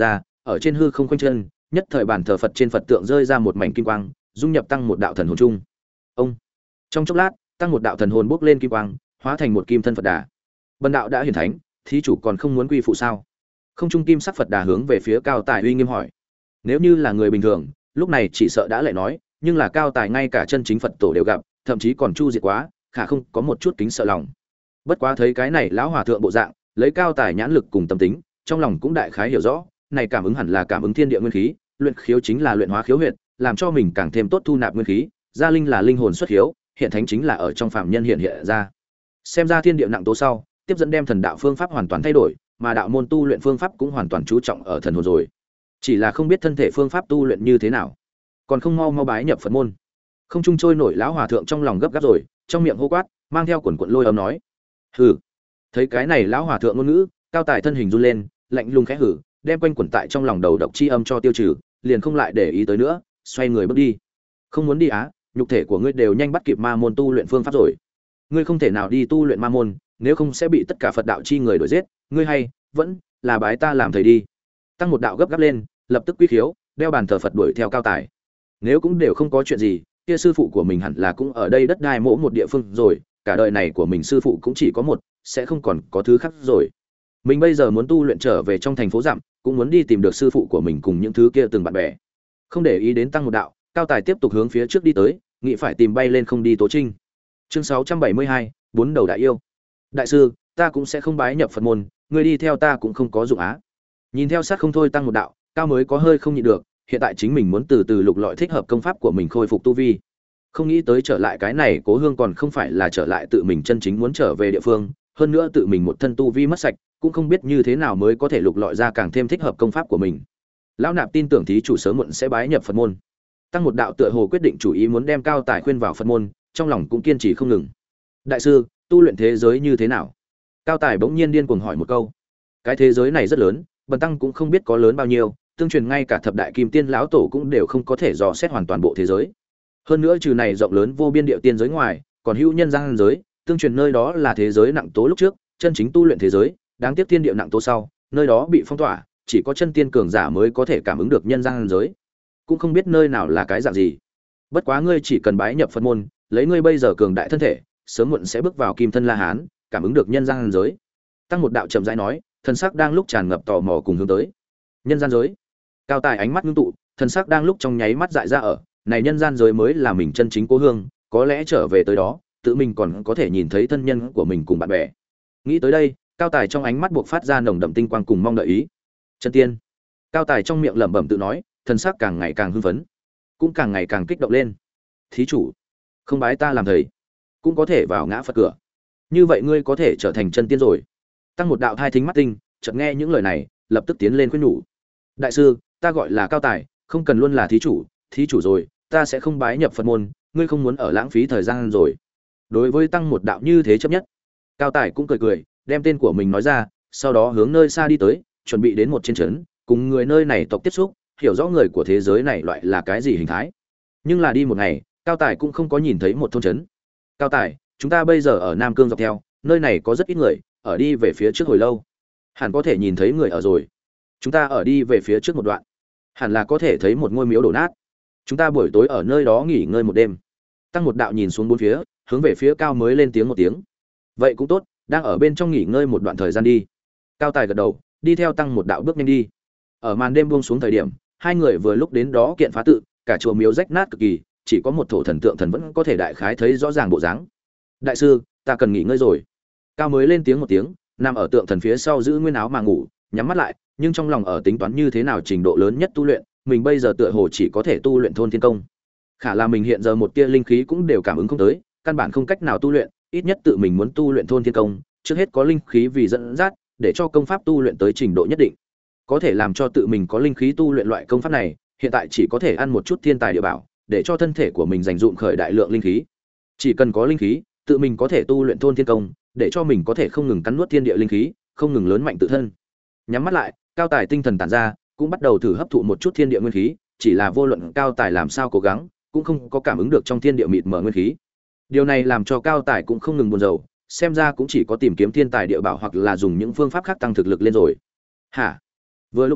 ở trên hư không quanh chân, nhất thời bàn thờ Phật trên Phật tượng rơi ra một mảnh kim quang, dung nhập tăng một đạo thần hồn chung. Ông. Trong chốc lát, tăng một đạo thần hồn bốc lên kim quang, hóa thành một kim thân Phật Đà. Bần đạo đã hiển thánh, thí chủ còn không muốn quy phụ sao? Không trung kim sắc Phật Đà hướng về phía Cao Tài uy nghiêm hỏi. Nếu như là người bình thường, lúc này chỉ sợ đã lại nói, nhưng là Cao Tài ngay cả chân chính Phật tổ đều gặp, thậm chí còn chu diệt quá, khả không có một chút kính sợ lòng. Bất quá thấy cái này lão hòa thượng bộ dạng, lấy Cao Tài nhãn lực cùng tâm tính, trong lòng cũng đại khái hiểu rõ, này cảm ứng hẳn là cảm ứng thiên địa nguyên khí, luyện khiếu chính là luyện hóa khiếu huyệt, làm cho mình càng thêm tốt thu nạp nguyên khí, gia linh là linh hồn xuất khiếu, hiện thánh chính là ở trong phàm nhân hiện hiện ra. Xem ra thiên địa nặng tố sau, tiếp dẫn đem thần đạo phương pháp hoàn toàn thay đổi, mà đạo môn tu luyện phương pháp cũng hoàn toàn chú trọng ở thần hồn rồi. Chỉ là không biết thân thể phương pháp tu luyện như thế nào, còn không mau mau bái nhập Phật môn. Không trung trôi nổi lão hòa thượng trong lòng gấp gáp rồi, trong miệng hô quát, mang theo quần quần lôi ấm nói: "Hừ." Thấy cái này lão hòa thượng ngôn ngữ, Cao Tài thân hình run lên, lạnh lùng khẽ hừ, đem quanh quẩn tại trong lòng đầu độc chi âm cho tiêu trừ, liền không lại để ý tới nữa, xoay người bước đi. Không muốn đi á, nhục thể của ngươi đều nhanh bắt kịp ma môn tu luyện phương pháp rồi. Ngươi không thể nào đi tu luyện ma môn, nếu không sẽ bị tất cả Phật đạo chi người đuổi giết, ngươi hay vẫn là bái ta làm thầy đi. Tăng một đạo gấp gáp lên, lập tức quy khiếu, đeo bàn thờ Phật đuổi theo Cao Tài. Nếu cũng đều không có chuyện gì, kia sư phụ của mình hẳn là cũng ở đây đất đai mỗ một địa phương rồi, cả đời này của mình sư phụ cũng chỉ có một, sẽ không còn có thứ khác rồi. Mình bây giờ muốn tu luyện trở về trong thành phố dặm, cũng muốn đi tìm được sư phụ của mình cùng những thứ kia từng bạn bè. Không để ý đến Tăng một đạo, Cao Tài tiếp tục hướng phía trước đi tới, nghĩ phải tìm bay lên không đi Tố Trinh. Chương sáu trăm bảy mươi hai, bốn đầu đại yêu. Đại sư, ta cũng sẽ không bái nhập Phật môn, người đi theo ta cũng không có dụng á. Nhìn theo sát không thôi Tăng một đạo, Cao mới có hơi không nhịn được, hiện tại chính mình muốn từ từ lục lọi thích hợp công pháp của mình khôi phục tu vi. Không nghĩ tới trở lại cái này cố hương còn không phải là trở lại tự mình chân chính muốn trở về địa phương, hơn nữa tự mình một thân tu vi mất sạch, cũng không biết như thế nào mới có thể lục lọi ra càng thêm thích hợp công pháp của mình. Lão nạp tin tưởng thí chủ sớm muộn sẽ bái nhập Phật môn. Tăng một đạo tựa hồ quyết định chủ ý muốn đem Cao Tài khuyên vào Phật môn, trong lòng cũng kiên trì không ngừng. Đại sư, tu luyện thế giới như thế nào? Cao Tài bỗng nhiên điên cuồng hỏi một câu. Cái thế giới này rất lớn, bần tăng cũng không biết có lớn bao nhiêu, tương truyền ngay cả thập đại kim tiên lão tổ cũng đều không có thể dò xét hoàn toàn bộ thế giới. Hơn nữa trừ này rộng lớn vô biên địa tiên giới ngoài, còn hữu nhân gian giới, tương truyền nơi đó là thế giới nặng tố lúc trước, chân chính tu luyện thế giới, đáng tiếc thiên địa nặng tố sau, nơi đó bị phong tỏa, chỉ có chân tiên cường giả mới có thể cảm ứng được nhân gian giới. Cũng không biết nơi nào là cái dạng gì. Bất quá ngươi chỉ cần bái nhập Phật môn, lấy ngươi bây giờ cường đại thân thể, sớm muộn sẽ bước vào kim thân La Hán, cảm ứng được nhân gian giới. Tăng một đạo chậm rãi nói, thân sắc đang lúc tràn ngập tò mò cùng hướng tới. Nhân gian giới. Cao Tài ánh mắt ngưng tụ, thân sắc đang lúc trong nháy mắt dại ra ở, này nhân gian giới mới là mình chân chính cố hương, có lẽ trở về tới đó, tự mình còn có thể nhìn thấy thân nhân của mình cùng bạn bè. Nghĩ tới đây, Cao Tài trong ánh mắt buộc phát ra nồng đậm tinh quang cùng mong đợi ý. Chân tiên. Cao Tài trong miệng lẩm bẩm tự nói, thân sắc càng ngày càng hưng phấn, cũng càng ngày càng kích động lên. Thí chủ, không bái ta làm thầy, cũng có thể vào ngã Phật cửa. Như vậy ngươi có thể trở thành chân tiên rồi. Tăng một đạo thai thính mắt tinh, chợt nghe những lời này, lập tức tiến lên khuyên nhủ. Đại sư, ta gọi là Cao Tài, không cần luôn là thí chủ, thí chủ rồi, ta sẽ không bái nhập Phật môn, ngươi không muốn ở lãng phí thời gian rồi. Đối với Tăng một đạo như thế chấp nhất, Cao Tài cũng cười cười, đem tên của mình nói ra, sau đó hướng nơi xa đi tới, chuẩn bị đến một trên trấn, cùng người nơi này tộc tiếp xúc, hiểu rõ người của thế giới này loại là cái gì hình thái. Nhưng là đi một ngày, Cao Tài cũng không có nhìn thấy một thôn trấn. Cao Tài, chúng ta bây giờ ở Nam Cương dọc theo, nơi này có rất ít người, ở đi về phía trước hồi lâu, hẳn có thể nhìn thấy người ở rồi. Chúng ta ở đi về phía trước một đoạn, hẳn là có thể thấy một ngôi miếu đổ nát. Chúng ta buổi tối ở nơi đó nghỉ ngơi một đêm. Tăng một đạo nhìn xuống bốn phía, hướng về phía Cao mới lên tiếng một tiếng. Vậy cũng tốt, đang ở bên trong nghỉ ngơi một đoạn thời gian đi. Cao Tài gật đầu, đi theo Tăng một đạo bước nhanh đi. Ở màn đêm buông xuống thời điểm, hai người vừa lúc đến đó kiện phá tự, cả chùa miếu rách nát cực kỳ, chỉ có một thổ thần tượng thần vẫn có thể đại khái thấy rõ ràng bộ dáng. Đại sư, ta cần nghỉ ngơi rồi. Cao mới lên tiếng một tiếng, nằm ở tượng thần phía sau giữ nguyên áo mà ngủ, nhắm mắt lại, nhưng trong lòng ở tính toán như thế nào trình độ lớn nhất tu luyện, mình bây giờ tựa hồ chỉ có thể tu luyện thôn thiên công. Khả là mình hiện giờ một tia linh khí cũng đều cảm ứng không tới, căn bản không cách nào tu luyện, ít nhất tự mình muốn tu luyện thôn thiên công, trước hết có linh khí vì dẫn dắt, để cho công pháp tu luyện tới trình độ nhất định. Có thể làm cho tự mình có linh khí tu luyện loại công pháp này, hiện tại chỉ có thể ăn một chút thiên tài địa bảo, để cho thân thể của mình dành dụm khởi đại lượng linh khí. Chỉ cần có linh khí, tự mình có thể tu luyện thôn thiên công, để cho mình có thể không ngừng cắn nuốt thiên địa linh khí, không ngừng lớn mạnh tự thân. Nhắm mắt lại, Cao Tài tinh thần tản ra, cũng bắt đầu thử hấp thụ một chút thiên địa nguyên khí, chỉ là vô luận Cao Tài làm sao cố gắng, cũng không có cảm ứng được trong thiên địa mịt mờ nguyên khí. Điều này làm cho Cao Tài cũng không ngừng buồn rầu, xem ra cũng chỉ có tìm kiếm thiên tài địa bảo hoặc là dùng những phương pháp khác tăng thực lực lên rồi. Hả? Vừa lúc đó,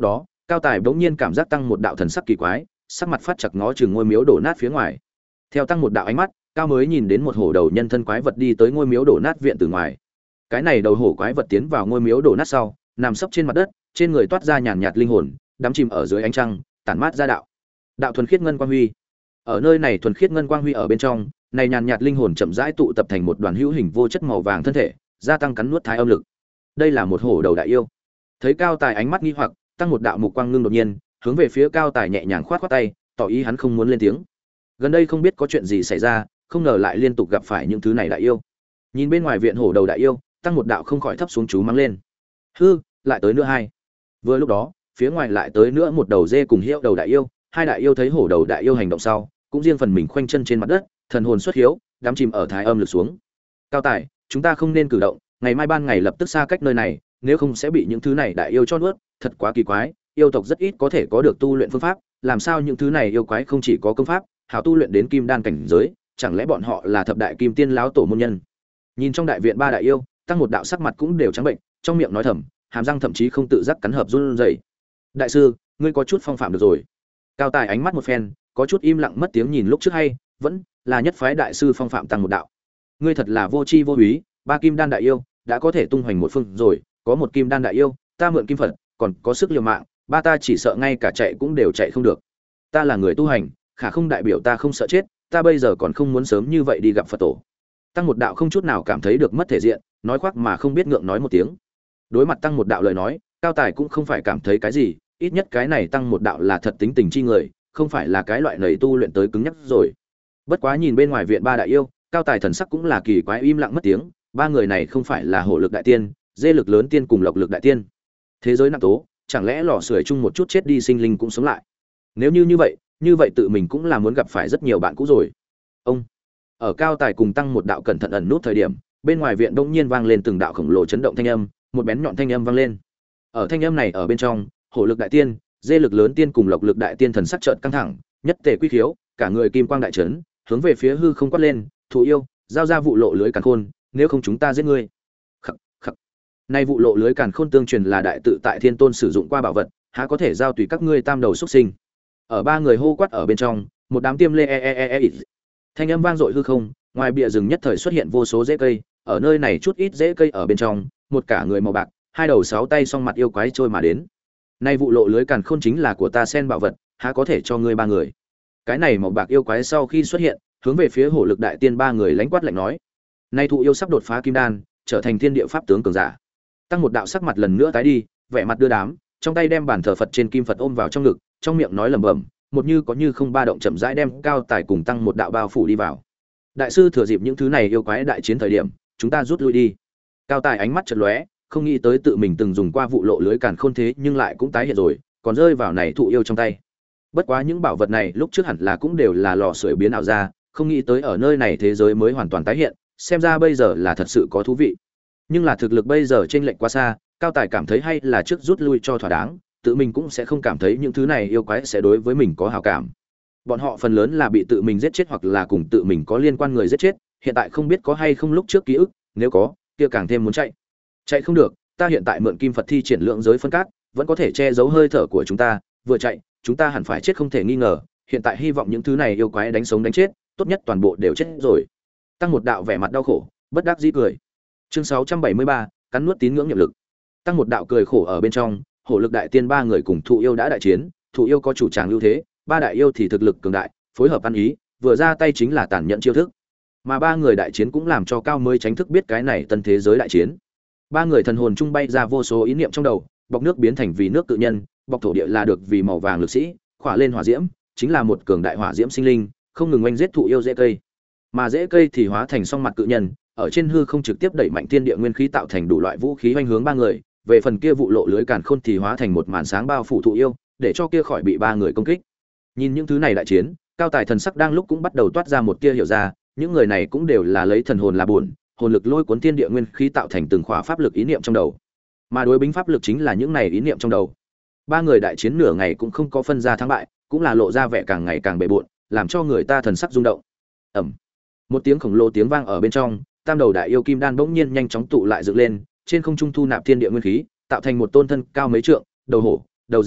Cao Tài bỗng nhiên cảm giác tăng một đạo thần sắc kỳ quái, sắc mặt phát chặt ngó chừng ngôi miếu đổ nát phía ngoài. Theo tăng một đạo ánh mắt, Cao mới nhìn đến một hổ đầu nhân thân quái vật đi tới ngôi miếu đổ nát viện từ ngoài. Cái này đầu hổ quái vật tiến vào ngôi miếu đổ nát sau, nằm sấp trên mặt đất, trên người toát ra nhàn nhạt linh hồn, đắm chìm ở dưới ánh trăng, tản mát ra đạo. Đạo thuần khiết ngân quang huy. Ở nơi này thuần khiết ngân quang huy ở bên trong, này nhàn nhạt linh hồn chậm rãi tụ tập thành một đoàn hữu hình vô chất màu vàng thân thể, gia tăng cắn nuốt thái âm lực. Đây là một hổ đầu đại yêu. Thấy Cao Tài ánh mắt nghi hoặc, tăng một đạo mục quang ngưng đột nhiên, hướng về phía Cao Tài nhẹ nhàng khoát khoát tay, tỏ ý hắn không muốn lên tiếng. Gần đây không biết có chuyện gì xảy ra, không ngờ lại liên tục gặp phải những thứ này đại yêu. Nhìn bên ngoài viện hổ đầu đại yêu, tăng một đạo không khỏi thấp xuống chú mắng lên. Hư, lại tới nữa hai. Vừa lúc đó, phía ngoài lại tới nữa một đầu dê cùng hiệu đầu đại yêu, hai đại yêu thấy hổ đầu đại yêu hành động sau, cũng riêng phần mình khoanh chân trên mặt đất, thần hồn xuất hiếu, đắm chìm ở thái âm lực xuống. Cao Tài, chúng ta không nên cử động, ngày mai ban ngày lập tức xa cách nơi này, nếu không sẽ bị những thứ này đại yêu cho nuốt, thật quá kỳ quái, yêu tộc rất ít có thể có được tu luyện phương pháp, làm sao những thứ này yêu quái không chỉ có công pháp, hảo tu luyện đến kim đan cảnh giới, chẳng lẽ bọn họ là thập đại kim tiên lão tổ môn nhân? Nhìn trong đại viện ba đại yêu, tăng một đạo sắc mặt cũng đều trắng bệnh, trong miệng nói thầm, hàm răng thậm chí không tự giác cắn hợp run rẩy. Đại sư, ngươi có chút phong phạm được rồi. Cao Tài ánh mắt một phen, có chút im lặng mất tiếng nhìn lúc trước hay, vẫn là nhất phái đại sư phong phạm tăng một đạo. Ngươi thật là vô tri vô úy, ba kim đan đại yêu đã có thể tung hoành một phương rồi, có một kim đan đại yêu, ta mượn kim Phật, còn có sức liều mạng, ba ta chỉ sợ ngay cả chạy cũng đều chạy không được. Ta là người tu hành, khả không đại biểu ta không sợ chết, ta bây giờ còn không muốn sớm như vậy đi gặp Phật tổ. Tăng một đạo không chút nào cảm thấy được mất thể diện, nói khoác mà không biết ngượng nói một tiếng. Đối mặt tăng một đạo lời nói, Cao Tài cũng không phải cảm thấy cái gì, ít nhất cái này tăng một đạo là thật tính tình chi người, không phải là cái loại nầy tu luyện tới cứng nhắc rồi. Bất quá nhìn bên ngoài viện ba đại yêu, Cao Tài thần sắc cũng là kỳ quái im lặng mất tiếng, ba người này không phải là hổ lực đại tiên, dê lực lớn tiên cùng lộc lực đại tiên. Thế giới nặng tố, chẳng lẽ lò sưởi chung một chút chết đi sinh linh cũng sống lại? Nếu như như vậy, như vậy tự mình cũng là muốn gặp phải rất nhiều bạn cũ rồi. Ông ở Cao Tài cùng tăng một đạo cẩn thận ẩn nút thời điểm, bên ngoài viện bỗng nhiên vang lên từng đạo khổng lồ chấn động thanh âm, một bén nhọn thanh âm vang lên. Ở thanh âm này ở bên trong, hổ lực đại tiên, dê lực lớn tiên cùng lộc lực đại tiên thần sắc chợt căng thẳng, nhất tề quy khiếu, cả người kim quang đại trấn, hướng về phía hư không quát lên, "Thù yêu, giao ra vụ lộ lưới càn khôn, nếu không chúng ta giết ngươi." Khắc, khắc. Nay vụ lộ lưới càn khôn tương truyền là đại tự tại Thiên Tôn sử dụng qua bảo vật, há có thể giao tùy các ngươi tam đầu xuất sinh. Ở ba người hô quát ở bên trong, một đám tiêm lê e e e e. Thanh âm vang dội hư không, ngoài bìa rừng nhất thời xuất hiện vô số rễ cây, ở nơi này chút ít rễ cây ở bên trong, một cả người màu bạc, hai đầu sáu tay song mặt yêu quái trôi mà đến. Nay vụ lộ lưới càn khôn chính là của ta sen bảo vật, há có thể cho ngươi ba người. Cái này màu bạc yêu quái sau khi xuất hiện, hướng về phía hổ lực đại tiên ba người lãnh quát lạnh nói: "Nay thụ yêu sắp đột phá kim đan, trở thành thiên địa pháp tướng cường giả." Tăng một đạo sắc mặt lần nữa tái đi, vẻ mặt đưa đám, trong tay đem bản thờ Phật trên kim Phật ôm vào trong ngực, trong miệng nói lẩm bẩm, một như có như không ba động chậm rãi đem Cao Tài cùng tăng một đạo bao phủ đi vào. Đại sư thừa dịp những thứ này yêu quái đại chiến thời điểm, chúng ta rút lui đi. Cao Tài ánh mắt chợt lóe, không nghĩ tới tự mình từng dùng qua vụ lộ lưới càn khôn thế nhưng lại cũng tái hiện rồi, còn rơi vào này thụ yêu trong tay. Bất quá những bảo vật này lúc trước hẳn là cũng đều là lò sưởi biến ảo ra, không nghĩ tới ở nơi này thế giới mới hoàn toàn tái hiện, xem ra bây giờ là thật sự có thú vị. Nhưng là thực lực bây giờ chênh lệch quá xa, Cao Tài cảm thấy hay là trước rút lui cho thỏa đáng, tự mình cũng sẽ không cảm thấy những thứ này yêu quái sẽ đối với mình có hảo cảm. Bọn họ phần lớn là bị tự mình giết chết hoặc là cùng tự mình có liên quan người giết chết, hiện tại không biết có hay không lúc trước ký ức, nếu có, kia càng thêm muốn chạy. Chạy không được, ta hiện tại mượn kim Phật thi triển lượng giới phân cát, vẫn có thể che giấu hơi thở của chúng ta, vừa chạy, chúng ta hẳn phải chết không thể nghi ngờ, hiện tại hy vọng những thứ này yêu quái đánh sống đánh chết, tốt nhất toàn bộ đều chết rồi. Tăng một đạo vẻ mặt đau khổ, bất đắc dĩ cười. Chương sáu trăm bảy mươi ba, cắn nuốt tín ngưỡng nhiệm lực. Tăng một đạo cười khổ ở bên trong, hổ lực đại tiên ba người cùng thụ yêu đã đại chiến, thụ yêu có chủ tràng ưu thế, ba đại yêu thì thực lực cường đại, phối hợp ăn ý, vừa ra tay chính là tàn nhẫn chiêu thức. Mà ba người đại chiến cũng làm cho Cao mới tránh thức biết cái này tân thế giới đại chiến. Ba người thần hồn trung bay ra vô số ý niệm trong đầu, bọc nước biến thành vì nước tự nhân, bọc thổ địa là được vì màu vàng lực sĩ, khỏa lên hỏa diễm, chính là một cường đại hỏa diễm sinh linh, không ngừng oanh giết thụ yêu rễ cây. Mà rễ cây thì hóa thành song mặt cự nhân, ở trên hư không trực tiếp đẩy mạnh thiên địa nguyên khí tạo thành đủ loại vũ khí hoành hướng ba người, về phần kia vụ lộ lưới càn khôn thì hóa thành một màn sáng bao phủ thụ yêu, để cho kia khỏi bị ba người công kích. Nhìn những thứ này đại chiến, Cao Tài thần sắc đang lúc cũng bắt đầu toát ra một tia hiểu ra, những người này cũng đều là lấy thần hồn là buồn, hồn lực lôi cuốn thiên địa nguyên khí tạo thành từng khỏa pháp lực ý niệm trong đầu. Mà đối binh pháp lực chính là những này ý niệm trong đầu. Ba người đại chiến nửa ngày cũng không có phân ra thắng bại, cũng là lộ ra vẻ càng ngày càng bề bộn, làm cho người ta thần sắc rung động. Ầm. Một tiếng khổng lồ tiếng vang ở bên trong, tam đầu đại yêu kim đan bỗng nhiên nhanh chóng tụ lại dựng lên, trên không trung thu nạp thiên địa nguyên khí, tạo thành một tôn thân cao mấy trượng, đầu hổ, đầu dê,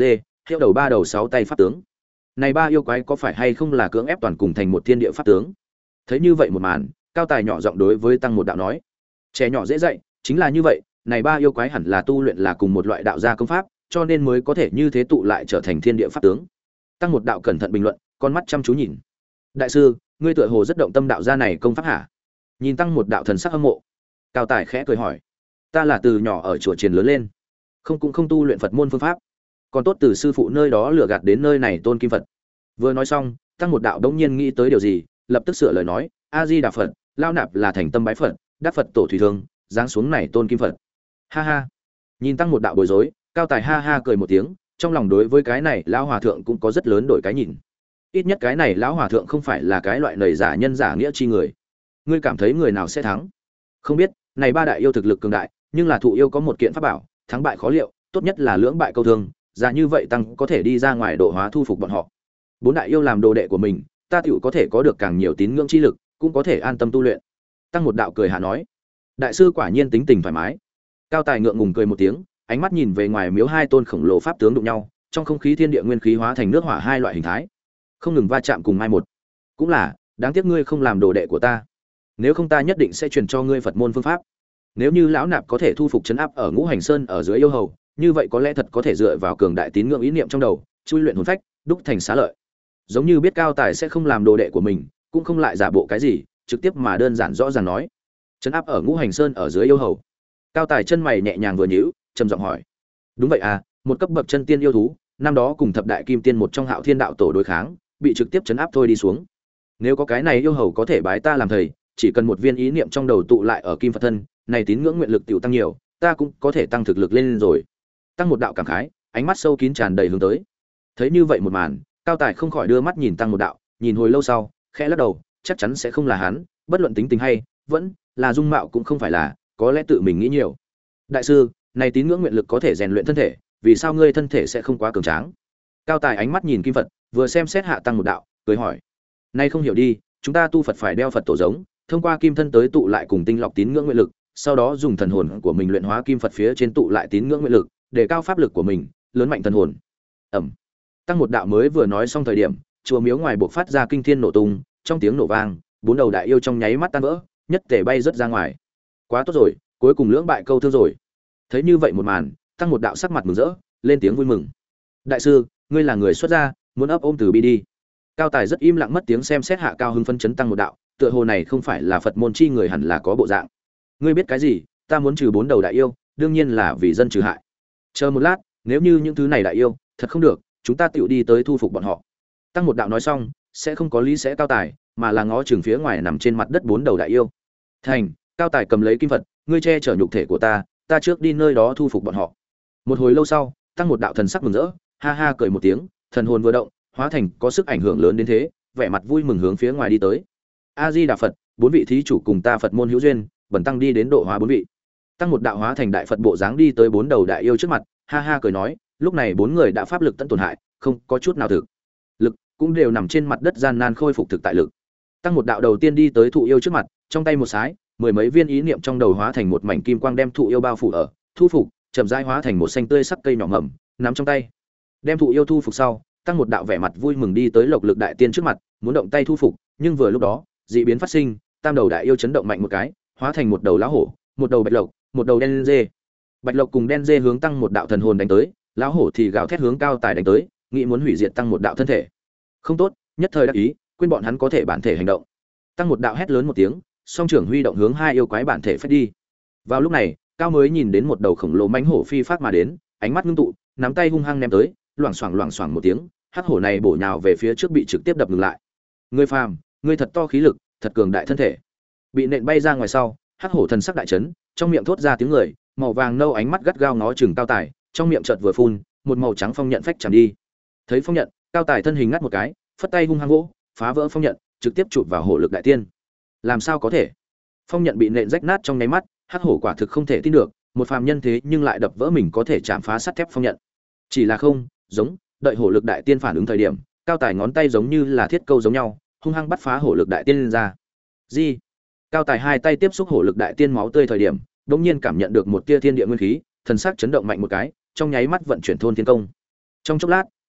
hiệu đầu ba đầu sáu tay pháp tướng. Này ba yêu quái có phải hay không là cưỡng ép toàn cùng thành một thiên địa pháp tướng? Thấy như vậy một màn, Cao Tài nhỏ giọng đối với Tăng Một Đạo nói: "Trẻ nhỏ dễ dạy, chính là như vậy, này ba yêu quái hẳn là tu luyện là cùng một loại đạo gia công pháp, cho nên mới có thể như thế tụ lại trở thành thiên địa pháp tướng." Tăng Một Đạo cẩn thận bình luận, con mắt chăm chú nhìn. "Đại sư, ngươi tựa hồ rất động tâm đạo gia này công pháp hả?" Nhìn Tăng Một Đạo thần sắc hâm mộ, Cao Tài khẽ cười hỏi: "Ta là từ nhỏ ở chùa chiền lớn lên, không cũng không tu luyện Phật môn phương pháp, còn tốt từ sư phụ nơi đó lừa gạt đến nơi này tôn kim Phật." Vừa nói xong, Tăng Một Đạo đống nhiên nghĩ tới điều gì, lập tức sửa lời nói: "A Di Đà Phật, lao nạp là thành tâm bái Phật, đắc Phật tổ thủy thương, giáng xuống này tôn kim Phật." Ha ha. Nhìn Tăng Một Đạo bối rối, Cao Tài ha ha cười một tiếng, trong lòng đối với cái này lão hòa thượng cũng có rất lớn đổi cái nhìn. Ít nhất cái này lão hòa thượng không phải là cái loại nầy giả nhân giả nghĩa chi người. Ngươi cảm thấy người nào sẽ thắng? Không biết, này ba đại yêu thực lực cường đại, nhưng là thụ yêu có một kiện pháp bảo, thắng bại khó liệu, tốt nhất là lưỡng bại câu thương, ra như vậy tăng có thể đi ra ngoài độ hóa thu phục bọn họ. Bốn đại yêu làm đồ đệ của mình, ta tiểu có thể có được càng nhiều tín ngưỡng chi lực, cũng có thể an tâm tu luyện. Tăng Một Đạo cười hạ nói: "Đại sư quả nhiên tính tình thoải mái." Cao Tài ngượng ngùng cười một tiếng, ánh mắt nhìn về ngoài miếu hai tôn khổng lồ pháp tướng đụng nhau, trong không khí thiên địa nguyên khí hóa thành nước hỏa hai loại hình thái, không ngừng va chạm cùng mai một. Cũng là, đáng tiếc ngươi không làm đồ đệ của ta. Nếu không ta nhất định sẽ truyền cho ngươi Phật môn phương pháp. Nếu như lão nạp có thể thu phục trấn áp ở Ngũ Hành Sơn ở dưới yêu hầu, như vậy có lẽ thật có thể dựa vào cường đại tín ngưỡng ý niệm trong đầu, chui luyện hồn phách, đúc thành xá lợi. Giống như biết Cao Tài sẽ không làm đồ đệ của mình, cũng không lại giả bộ cái gì, trực tiếp mà đơn giản rõ ràng nói: "Trấn áp ở Ngũ Hành Sơn ở dưới yêu hầu." Cao Tài chân mày nhẹ nhàng vừa nhíu, trầm giọng hỏi: "Đúng vậy à, một cấp bậc chân tiên yêu thú, năm đó cùng thập đại kim tiên một trong Hạo Thiên đạo tổ đối kháng, bị trực tiếp trấn áp thôi đi xuống. Nếu có cái này yêu hầu có thể bái ta làm thầy, chỉ cần một viên ý niệm trong đầu tụ lại ở kim Phật thân, này tín ngưỡng nguyện lực tiểu tăng nhiều, ta cũng có thể tăng thực lực lên rồi." Tăng Một Đạo cảm khái, ánh mắt sâu kín tràn đầy hướng tới. Thấy như vậy một màn, Cao Tài không khỏi đưa mắt nhìn Tăng Một Đạo, nhìn hồi lâu sau, khẽ lắc đầu, chắc chắn sẽ không là hắn, bất luận tính tình hay vẫn là dung mạo cũng không phải là, có lẽ tự mình nghĩ nhiều. "Đại sư, này tín ngưỡng nguyện lực có thể rèn luyện thân thể, vì sao ngươi thân thể sẽ không quá cường tráng?" Cao Tài ánh mắt nhìn kim Phật, vừa xem xét hạ Tăng Một Đạo, cười hỏi: "Nay không hiểu đi, chúng ta tu Phật phải đeo Phật tổ giống, thông qua kim thân tới tụ lại cùng tinh lọc tín ngưỡng nguyện lực, sau đó dùng thần hồn của mình luyện hóa kim Phật phía trên tụ lại tín ngưỡng nguyện lực, để cao pháp lực của mình, lớn mạnh thần hồn." Ẩm. Tăng Một Đạo mới vừa nói xong thời điểm, chùa miếu ngoài bộc phát ra kinh thiên nổ tung, trong tiếng nổ vang, bốn đầu đại yêu trong nháy mắt tan vỡ, nhất tề bay rất ra ngoài. Quá tốt rồi, cuối cùng lưỡng bại câu thương rồi. Thấy như vậy một màn, Tăng Một Đạo sắc mặt mừng rỡ, lên tiếng vui mừng: "Đại sư, ngươi là người xuất gia, muốn ấp ôm từ bi đi." Cao Tài rất im lặng mất tiếng xem xét hạ cao hưng phân chấn Tăng Một Đạo, tựa hồ này không phải là Phật môn chi người hẳn là có bộ dạng. "Ngươi biết cái gì, ta muốn trừ bốn đầu đại yêu, đương nhiên là vì dân trừ hại. Chờ một lát, nếu như những thứ này đại yêu thật không được, chúng ta tựu đi tới thu phục bọn họ." Tăng Một Đạo nói xong, sẽ không có lý sẽ Cao Tài, mà là ngó chừng phía ngoài nằm trên mặt đất bốn đầu đại yêu. "Thành." Cao Tài cầm lấy kim Phật, "Ngươi che chở nhục thể của ta, ta trước đi nơi đó thu phục bọn họ." Một hồi lâu sau, Tăng Một Đạo thần sắc mừng rỡ, ha ha cười một tiếng, thần hồn vừa động, hóa thành có sức ảnh hưởng lớn đến thế, vẻ mặt vui mừng hướng phía ngoài đi tới. "A Di Đà Phật, bốn vị thí chủ cùng ta Phật môn hữu duyên, bần tăng đi đến độ hóa bốn vị." Tăng Một Đạo hóa thành đại Phật bộ dáng đi tới bốn đầu đại yêu trước mặt, ha ha cười nói, lúc này bốn người đã pháp lực tận tổn hại, không có chút nào thực lực, cũng đều nằm trên mặt đất gian nan khôi phục thực tại lực. Tăng Một Đạo đầu tiên đi tới thụ yêu trước mặt, trong tay một sái, mười mấy viên ý niệm trong đầu hóa thành một mảnh kim quang đem thụ yêu bao phủ ở, thu phục, chậm rãi hóa thành một xanh tươi sắc cây nhỏ mầm, nắm trong tay. Đem thụ yêu thu phục sau, Tăng Một Đạo vẻ mặt vui mừng đi tới Lộc Lực Đại Tiên trước mặt, muốn động tay thu phục, nhưng vừa lúc đó, dị biến phát sinh, tam đầu đại yêu chấn động mạnh một cái, hóa thành một đầu lão hổ, một đầu bạch lộc, một đầu đen dê. Bạch lộc cùng đen dê hướng Tăng Một Đạo thần hồn đánh tới, lão hổ thì gào thét hướng Cao Tài đánh tới, nghĩ muốn hủy diệt Tăng Một Đạo thân thể. Không tốt, nhất thời đắc ý, quên bọn hắn có thể bản thể hành động. Tăng Một Đạo hét lớn một tiếng, song trưởng huy động hướng hai yêu quái bản thể phách đi. Vào lúc này, Cao mới nhìn đến một đầu khổng lồ mãnh hổ phi phát mà đến, ánh mắt ngưng tụ, nắm tay hung hăng ném tới, loảng xoảng loảng xoảng một tiếng, hắc hổ này bổ nhào về phía trước bị trực tiếp đập ngừng lại. Ngươi phàm, ngươi thật to khí lực, thật cường đại thân thể. Bị nện bay ra ngoài sau, hắc hổ thần sắc đại chấn, trong miệng thốt ra tiếng người, màu vàng nâu ánh mắt gắt gao ngó chừng Cao Tài, trong miệng chợt vừa phun, một màu trắng phong nhận phách chạm đi. Thấy phong nhận, Cao Tài thân hình ngắt một cái, phất tay hung hăng vỗ, phá vỡ phong nhận, trực tiếp chụp vào hổ lực đại tiên. Làm sao có thể? Phong nhận bị nện rách nát trong nháy mắt, hắc hổ quả thực không thể tin được, một phàm nhân thế nhưng lại đập vỡ mình có thể chạm phá sắt thép phong nhận. Chỉ là không, giống, đợi hổ lực đại tiên phản ứng thời điểm, Cao Tài ngón tay giống như là thiết câu giống nhau, hung hăng bắt phá hổ lực đại tiên lên ra. Gì? Cao Tài hai tay tiếp xúc hổ lực đại tiên máu tươi thời điểm, đột nhiên cảm nhận được một tia thiên địa nguyên khí, thần sắc chấn động mạnh một cái, trong nháy mắt vận chuyển thôn thiên công. Trong chốc lát,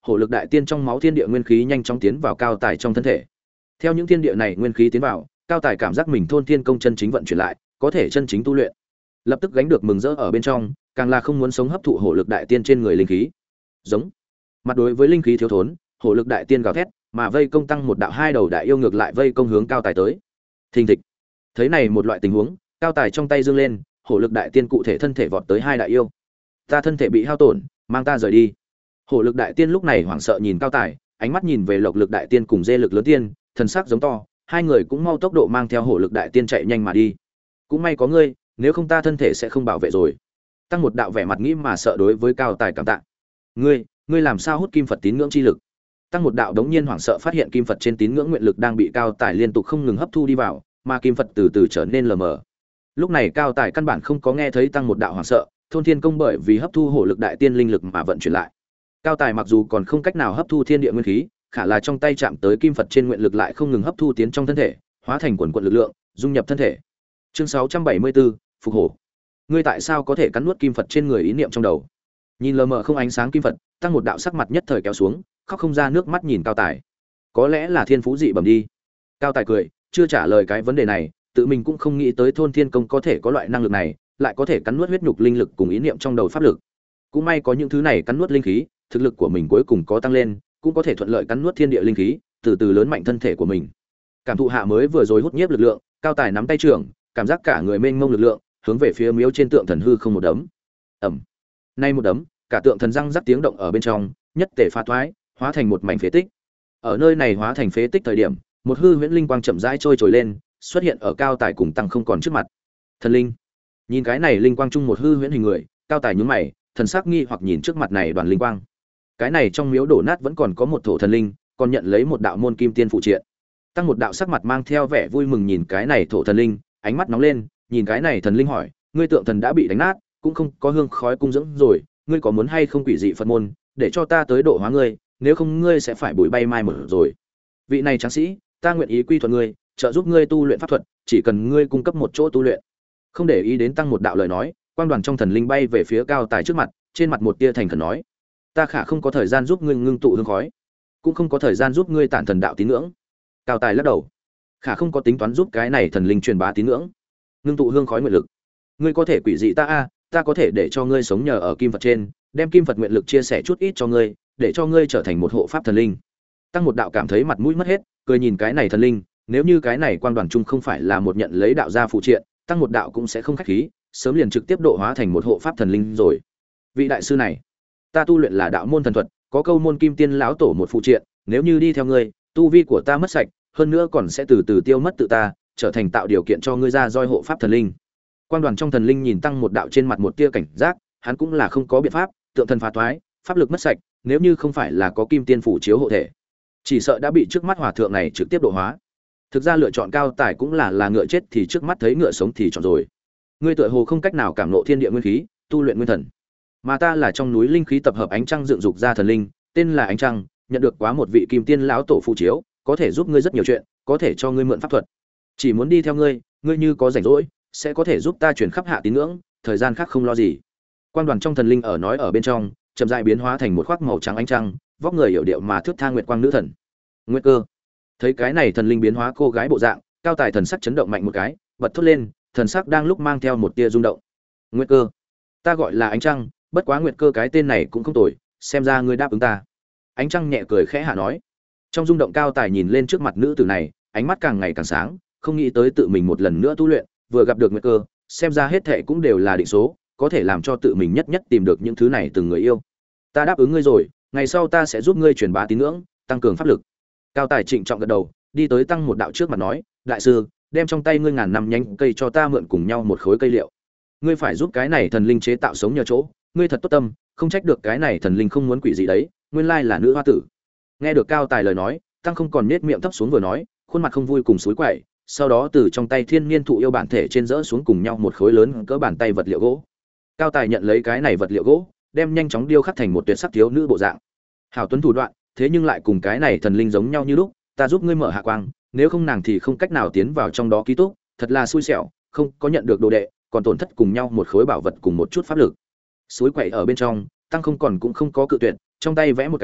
hổ lực đại tiên trong máu thiên địa nguyên khí nhanh chóng tiến vào cao tài trong thân thể. Theo những thiên địa này nguyên khí tiến vào, cao tài cảm giác mình thôn thiên công chân chính vận chuyển lại, có thể chân chính tu luyện. Lập tức gánh được mừng rỡ ở bên trong, càng là không muốn sống hấp thụ hổ lực đại tiên trên người linh khí. Giống. Mặt đối với linh khí thiếu thốn, hổ lực đại tiên gào thét, mà vây công tăng một đạo hai đầu đại yêu ngược lại vây công hướng cao tài tới. Thình thịch. Thấy này một loại tình huống, cao tài trong tay giương lên, hổ lực đại tiên cụ thể thân thể vọt tới hai đại yêu. Ta thân thể bị hao tổn, mang ta rời đi. Hổ lực đại tiên lúc này hoảng sợ nhìn cao tài, ánh mắt nhìn về lộc lực đại tiên cùng dê lực lớn tiên, thần sắc giống to, hai người cũng mau tốc độ mang theo hổ lực đại tiên chạy nhanh mà đi. Cũng may có ngươi, nếu không ta thân thể sẽ không bảo vệ rồi. Tăng một đạo vẻ mặt nghĩ mà sợ đối với cao tài cảm tạ. Ngươi, ngươi làm sao hút kim Phật tín ngưỡng chi lực? Tăng một đạo đống nhiên hoảng sợ phát hiện kim Phật trên tín ngưỡng nguyện lực đang bị cao tài liên tục không ngừng hấp thu đi vào, mà kim Phật từ từ trở nên lờ mờ. Lúc này cao tài căn bản không có nghe thấy tăng một đạo hoảng sợ, thôn thiên công bởi vì hấp thu hổ lực đại tiên linh lực mà vận chuyển lại. Cao tài mặc dù còn không cách nào hấp thu thiên địa nguyên khí, khả là trong tay chạm tới kim Phật trên nguyện lực lại không ngừng hấp thu tiến trong thân thể, hóa thành quần quần lực lượng, dung nhập thân thể. Chương sáu trăm bảy mươi bốn, phục hổ. Ngươi tại sao có thể cắn nuốt kim Phật trên người ý niệm trong đầu? Nhìn lờ mờ không ánh sáng kim Phật, tăng một đạo sắc mặt nhất thời kéo xuống, khóc không ra nước mắt nhìn cao tài. Có lẽ là thiên phú dị bẩm đi. Cao tài cười, chưa trả lời cái vấn đề này, tự mình cũng không nghĩ tới thôn thiên công có thể có loại năng lực này, lại có thể cắn nuốt huyết nhục linh lực cùng ý niệm trong đầu pháp lực. Cũng may có những thứ này cắn nuốt linh khí, thực lực của mình cuối cùng có tăng lên, cũng có thể thuận lợi cắn nuốt thiên địa linh khí, từ từ lớn mạnh thân thể của mình. Cảm thụ hạ mới vừa rồi hút nhiếp lực lượng, cao tài nắm tay trưởng, cảm giác cả người mênh mông lực lượng, hướng về phía miếu trên tượng thần hư không một đấm. Ầm. Nay một đấm, cả tượng thần răng rắc tiếng động ở bên trong, nhất tề phá thoái, hóa thành một mảnh phế tích. Ở nơi này hóa thành phế tích thời điểm, một hư huyễn linh quang chậm rãi trôi trồi lên, xuất hiện ở cao tài cùng tăng không còn trước mặt. Thần linh. Nhìn cái này linh quang chung một hư huyễn hình người, cao tài nhướng mày, thần sắc nghi hoặc nhìn trước mặt này đoàn linh quang. Cái này trong miếu đổ nát vẫn còn có một thổ thần linh, còn nhận lấy một đạo môn kim tiên phụ triện. Tăng một đạo sắc mặt mang theo vẻ vui mừng nhìn cái này thổ thần linh, ánh mắt nóng lên, nhìn cái này thần linh hỏi, ngươi tượng thần đã bị đánh nát, cũng không có hương khói cung dưỡng rồi, ngươi có muốn hay không quỷ dị Phật môn, để cho ta tới độ hóa ngươi, nếu không ngươi sẽ phải bụi bay mai một rồi. Vị này tráng sĩ, ta nguyện ý quy thuận ngươi, trợ giúp ngươi tu luyện pháp thuật, chỉ cần ngươi cung cấp một chỗ tu luyện. Không để ý đến tăng một đạo lời nói, quang đoàn trong thần linh bay về phía cao tài trước mặt, trên mặt một tia thành khẩn nói, ta khả không có thời gian giúp ngươi ngưng tụ hương khói, cũng không có thời gian giúp ngươi tản thần đạo tín ngưỡng. Cao tài lắc đầu, khả không có tính toán giúp cái này thần linh truyền bá tín ngưỡng, ngưng tụ hương khói nguyện lực. Ngươi có thể quỷ dị ta a, ta có thể để cho ngươi sống nhờ ở kim Phật trên, đem kim Phật nguyện lực chia sẻ chút ít cho ngươi, để cho ngươi trở thành một hộ pháp thần linh. Tăng một đạo cảm thấy mặt mũi mất hết, cười nhìn cái này thần linh, nếu như cái này quang đoàn trung không phải là một nhận lấy đạo gia phụ triện, tăng một đạo cũng sẽ không khách khí, sớm liền trực tiếp độ hóa thành một hộ pháp thần linh rồi. Vị đại sư này, ta tu luyện là đạo môn thần thuật, có câu môn kim tiên lão tổ một phụ triện, nếu như đi theo ngươi, tu vi của ta mất sạch, hơn nữa còn sẽ từ từ tiêu mất tự ta, trở thành tạo điều kiện cho ngươi ra roi hộ pháp thần linh. Quang đoàn trong thần linh nhìn tăng một đạo trên mặt một tia cảnh giác, hắn cũng là không có biện pháp, tượng thần phá thoái, pháp lực mất sạch, nếu như không phải là có kim tiên phủ chiếu hộ thể, chỉ sợ đã bị trước mắt hòa thượng này trực tiếp độ hóa. Thực ra lựa chọn cao tài cũng là là ngựa chết thì trước mắt thấy ngựa sống thì chọn rồi. Ngươi tựa hồ không cách nào cảm ngộ thiên địa nguyên khí, tu luyện nguyên thần, mà ta là trong núi linh khí tập hợp ánh trăng dựng dục ra thần linh, tên là ánh trăng, nhận được quá một vị kim tiên lão tổ phụ chiếu, có thể giúp ngươi rất nhiều chuyện, có thể cho ngươi mượn pháp thuật. Chỉ muốn đi theo ngươi, ngươi như có rảnh rỗi, sẽ có thể giúp ta truyền khắp hạ tín ngưỡng, thời gian khác không lo gì. Quang đoàn trong thần linh ở nói ở bên trong, chậm rãi biến hóa thành một khoác màu trắng ánh trăng, vóc người hiểu điệu mà thước tha nguyệt quang nữ thần. Nguyệt Cơ. Thấy cái này thần linh biến hóa cô gái bộ dạng, cao tài thần sắc chấn động mạnh một cái, bật thốt lên, thần sắc đang lúc mang theo một tia rung động. Nguyệt Cơ, ta gọi là ánh trăng, bất quá Nguyệt Cơ cái tên này cũng không tồi, xem ra ngươi đáp ứng ta. Ánh trăng nhẹ cười khẽ hạ nói. Trong rung động cao tài nhìn lên trước mặt nữ tử này, ánh mắt càng ngày càng sáng, không nghĩ tới tự mình một lần nữa tu luyện, vừa gặp được Nguyệt Cơ, xem ra hết thệ cũng đều là định số, có thể làm cho tự mình nhất nhất tìm được những thứ này từng người yêu. Ta đáp ứng ngươi rồi, ngày sau ta sẽ giúp ngươi truyền bá tín ngưỡng, tăng cường pháp lực. Cao tài trịnh trọng gật đầu, đi tới tăng một đạo trước mặt nói, đại sư, đem trong tay ngươi ngàn năm nhánh cây cho ta mượn cùng nhau một khối cây liệu. Ngươi phải giúp cái này thần linh chế tạo sống nhờ chỗ, ngươi thật tốt tâm, không trách được cái này thần linh không muốn quỷ gì đấy, nguyên lai là nữ hoa tử. Nghe được cao tài lời nói, tăng không còn nết miệng thấp xuống vừa nói, khuôn mặt không vui cùng suối quậy, sau đó từ trong tay thiên niên thụ yêu bản thể trên rỡ xuống cùng nhau một khối lớn cỡ bàn tay vật liệu gỗ. Cao tài nhận lấy cái này vật liệu gỗ, đem nhanh chóng điêu khắc thành một tuyệt sắc thiếu nữ bộ dạng. Hảo tuấn thủ đoạn, thế nhưng lại cùng cái này thần linh giống nhau như lúc, ta giúp ngươi mở hạ quang, nếu không nàng thì không cách nào tiến vào trong đó ký túc, thật là xui xẻo, không có nhận được đồ đệ, còn tổn thất cùng nhau một khối bảo vật cùng một chút pháp lực. Suối quậy ở bên trong, tăng không còn cũng không có cự tuyệt, trong tay vẽ một cái,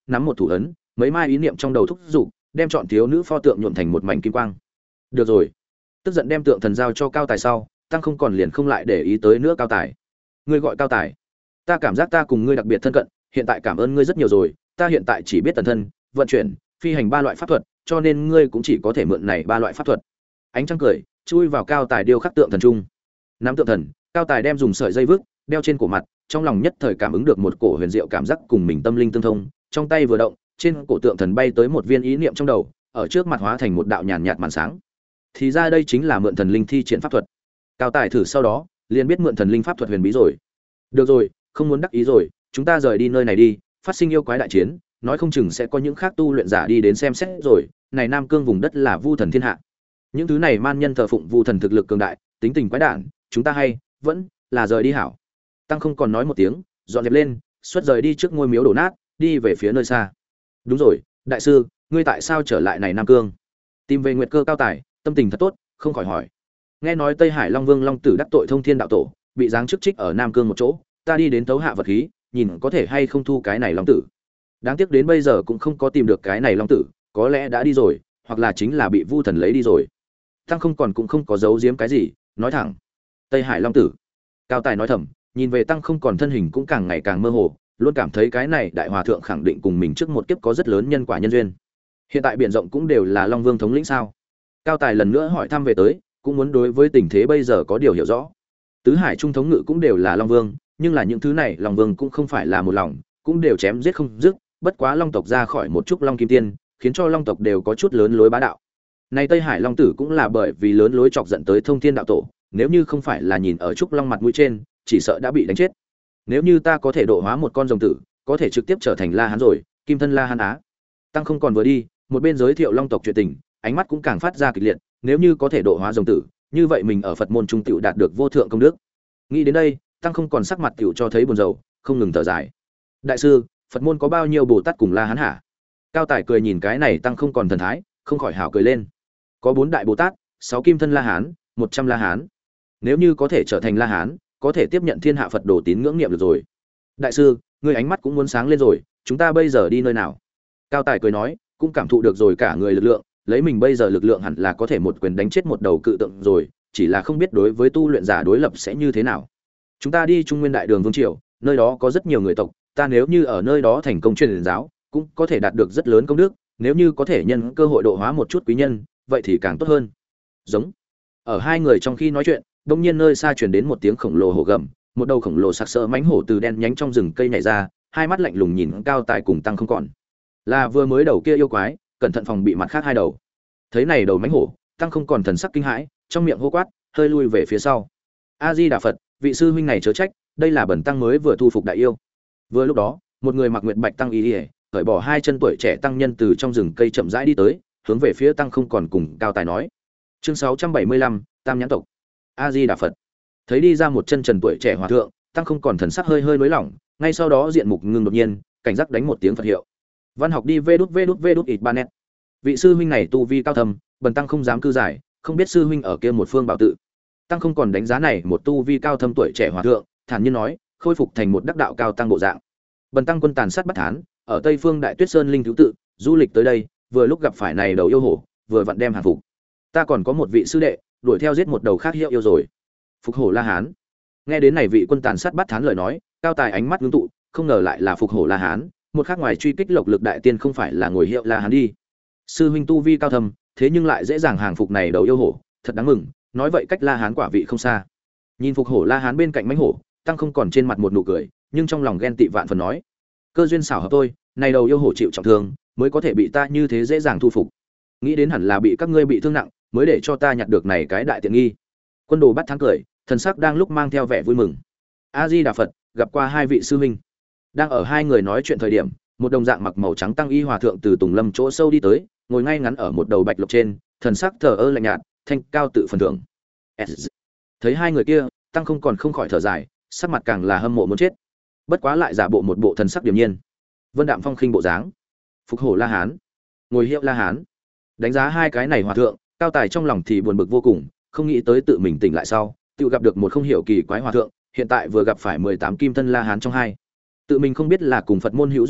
nắm một thủ ấn, mấy mai ý niệm trong đầu thúc giục, đem chọn thiếu nữ pho tượng nhuộm thành một mảnh kim quang. Được rồi. Tức giận đem tượng thần giao cho Cao Tài sau, Tăng Không Còn liền không lại để ý tới nữa Cao Tài. Ngươi gọi Cao Tài? Ta cảm giác ta cùng ngươi đặc biệt thân cận, hiện tại cảm ơn ngươi rất nhiều rồi, ta hiện tại chỉ biết tần thân, vận chuyển, phi hành ba loại pháp thuật, cho nên ngươi cũng chỉ có thể mượn này ba loại pháp thuật. Ánh trăng cười, chui vào Cao Tài điêu khắc tượng thần trung. Nắm tượng thần, Cao Tài đem dùng sợi dây vứt, đeo trên cổ mặt, trong lòng nhất thời cảm ứng được một cổ huyền diệu cảm giác cùng mình tâm linh tương thông, trong tay vừa động, trên cổ tượng thần bay tới một viên ý niệm trong đầu, ở trước mặt hóa thành một đạo nhàn nhạt màn sáng. Thì ra đây chính là mượn thần linh thi triển pháp thuật. Cao Tài thử sau đó, liền biết mượn thần linh pháp thuật huyền bí rồi. Được rồi, không muốn đắc ý rồi, chúng ta rời đi nơi này đi, phát sinh yêu quái đại chiến, nói không chừng sẽ có những khác tu luyện giả đi đến xem xét rồi, này Nam Cương vùng đất là vu thần thiên hạ. Những thứ này man nhân thờ phụng vu thần thực lực cường đại, tính tình quái đản, chúng ta hay vẫn là rời đi hảo. Tăng Không Còn nói một tiếng, dọn dẹp lên, xuất rời đi trước ngôi miếu đổ nát, đi về phía nơi xa. Đúng rồi, đại sư, ngươi tại sao trở lại này Nam Cương? Tìm về Nguyệt Cơ Cao Tài, tâm tình thật tốt, không khỏi hỏi. Nghe nói Tây Hải Long Vương Long Tử đắc tội Thông Thiên đạo tổ, bị giáng chức trích ở Nam Cương một chỗ, ta đi đến tấu hạ vật khí, nhìn có thể hay không thu cái này Long Tử. Đáng tiếc đến bây giờ cũng không có tìm được cái này Long Tử, có lẽ đã đi rồi, hoặc là chính là bị Vu thần lấy đi rồi. Tăng Không Còn cũng không có giấu giếm cái gì, nói thẳng. Tây Hải Long Tử. Cao Tài nói thầm, nhìn về Tăng Không Còn thân hình cũng càng ngày càng mơ hồ, luôn cảm thấy cái này đại hòa thượng khẳng định cùng mình trước một kiếp có rất lớn nhân quả nhân duyên. Hiện tại biển rộng cũng đều là Long Vương thống lĩnh sao? Cao Tài lần nữa hỏi thăm về tới, cũng muốn đối với tình thế bây giờ có điều hiểu rõ. Tứ Hải trung thống ngự cũng đều là Long Vương, nhưng là những thứ này Long Vương cũng không phải là một lòng, cũng đều chém giết không dứt, bất quá Long tộc ra khỏi một chút Long Kim Tiên, khiến cho Long tộc đều có chút lớn lối bá đạo. Này Tây Hải Long Tử cũng là bởi vì lớn lối chọc giận tới Thông Thiên đạo tổ, nếu như không phải là nhìn ở trúc long mặt mũi trên, chỉ sợ đã bị đánh chết. Nếu như ta có thể độ hóa một con rồng tử, có thể trực tiếp trở thành La Hán rồi, Kim thân La Hán Á. Tăng Không Còn vừa đi, một bên giới thiệu Long tộc chuyện tình, ánh mắt cũng càng phát ra kịch liệt, nếu như có thể độ hóa rồng tử, như vậy mình ở Phật môn trung tiểu đạt được vô thượng công đức. Nghĩ đến đây, Tăng Không Còn sắc mặt tiểu cho thấy buồn rầu, không ngừng thở dài. Đại sư, Phật môn có bao nhiêu Bồ Tát cùng La Hán hả? Cao Tài cười nhìn cái này Tăng Không Còn thần thái, không khỏi hào cười lên. Có bốn đại Bồ Tát, sáu kim thân La Hán, một trăm La Hán. Nếu như có thể trở thành La Hán, có thể tiếp nhận thiên hạ Phật đồ tín ngưỡng niệm được rồi. Đại sư, ngươi ánh mắt cũng muốn sáng lên rồi, chúng ta bây giờ đi nơi nào? Cao Tài cười nói, cũng cảm thụ được rồi cả người lực lượng, lấy mình bây giờ lực lượng hẳn là có thể một quyền đánh chết một đầu cự tượng rồi, chỉ là không biết đối với tu luyện giả đối lập sẽ như thế nào. Chúng ta đi Trung Nguyên Đại Đường Vương triều, nơi đó có rất nhiều người tộc, ta nếu như ở nơi đó thành công truyền giáo, cũng có thể đạt được rất lớn công đức, nếu như có thể nhân cơ hội độ hóa một chút quý nhân, vậy thì càng tốt hơn. Giống. Ở hai người trong khi nói chuyện, đột nhiên nơi xa truyền đến một tiếng khổng lồ hổ gầm, một đầu khổng lồ sặc sỡ mãnh hổ từ đen nhánh trong rừng cây nhảy ra, hai mắt lạnh lùng nhìn Cao Tài cùng Tăng Không Còn. Là vừa mới đầu kia yêu quái, cẩn thận phòng bị mặt khác hai đầu. Thấy này đầu mãnh hổ, Tăng Không Còn thần sắc kinh hãi, trong miệng hô quát, hơi lui về phía sau. A Di Đà Phật, vị sư huynh này chớ trách, đây là bẩn tăng mới vừa thu phục đại yêu. Vừa lúc đó, một người mặc nguyệt bạch tăng y, cởi bỏ hai chân tuổi trẻ tăng nhân từ trong rừng cây chậm rãi đi tới, hướng về phía Tăng Không Còn cùng Cao Tài nói. Chương sáu trăm bảy mươi lăm, Tam nhãn tộc. A Di Đà Phật. Thấy đi ra một chân trần tuổi trẻ hòa thượng, Tăng Không Còn thần sắc hơi hơi nới lỏng, ngay sau đó diện mục ngưng đột nhiên, cảnh giác đánh một tiếng Phật hiệu. Văn học đi vê đút vê đút vê đút ít ba net. Vị sư huynh này tu vi cao thâm, bần tăng không dám cư giải, không biết sư huynh ở kia một phương bảo tự. Tăng Không Còn đánh giá này một tu vi cao thâm tuổi trẻ hòa thượng, thản nhiên nói, khôi phục thành một đắc đạo cao tăng bộ dạng. Bần tăng quân tàn sát bắt thán, ở Tây Phương Đại Tuyết Sơn linh thiếu tự, du lịch tới đây, vừa lúc gặp phải này đầu yêu hổ, vừa vặn đem hàng phục. Ta còn có một vị sư đệ, đuổi theo giết một đầu khác hiệu yêu rồi. Phục hổ La Hán. Nghe đến này vị quân tàn sát bắt thán lời nói, Cao Tài ánh mắt ngưng tụ, không ngờ lại là phục hổ La Hán, một khác ngoài truy kích lộc lực đại tiên không phải là ngồi hiệu La Hán đi. Sư huynh tu vi cao thâm, thế nhưng lại dễ dàng hàng phục này đầu yêu hổ, thật đáng mừng, nói vậy cách La Hán quả vị không xa. Nhìn phục hổ La Hán bên cạnh mãnh hổ, Tăng Không Còn trên mặt một nụ cười, nhưng trong lòng ghen tị vạn phần nói, cơ duyên xảo hợp tôi, này đầu yêu hổ chịu trọng thương, mới có thể bị ta như thế dễ dàng thu phục. Nghĩ đến hẳn là bị các ngươi bị thương nặng, mới để cho ta nhặt được này cái đại tiện nghi. Quân đồ bắt thắng cười, thần sắc đang lúc mang theo vẻ vui mừng. A Di Đà Phật, gặp qua hai vị sư huynh. Đang ở hai người nói chuyện thời điểm, một đồng dạng mặc màu trắng tăng y hòa thượng từ tùng lâm chỗ sâu đi tới, ngồi ngay ngắn ở một đầu bạch lộc trên, thần sắc thờ ơ lạnh nhạt, thanh cao tự phần thưởng. Thấy hai người kia, Tăng Không Còn không khỏi thở dài, sắc mặt càng là hâm mộ muốn chết. Bất quá lại giả bộ một bộ thần sắc điềm nhiên, vân đạm phong khinh bộ dáng. Phục hổ La Hán, ngồi hiệu La Hán. Đánh giá hai cái này hòa thượng, Cao Tài trong lòng thì buồn bực vô cùng, không nghĩ tới tự mình tỉnh lại sau, tự gặp được một không hiểu kỳ quái hòa thượng, hiện tại vừa gặp phải mười tám kim thân La Hán trong hai. Tự mình không biết là cùng Phật môn hữu duyên hay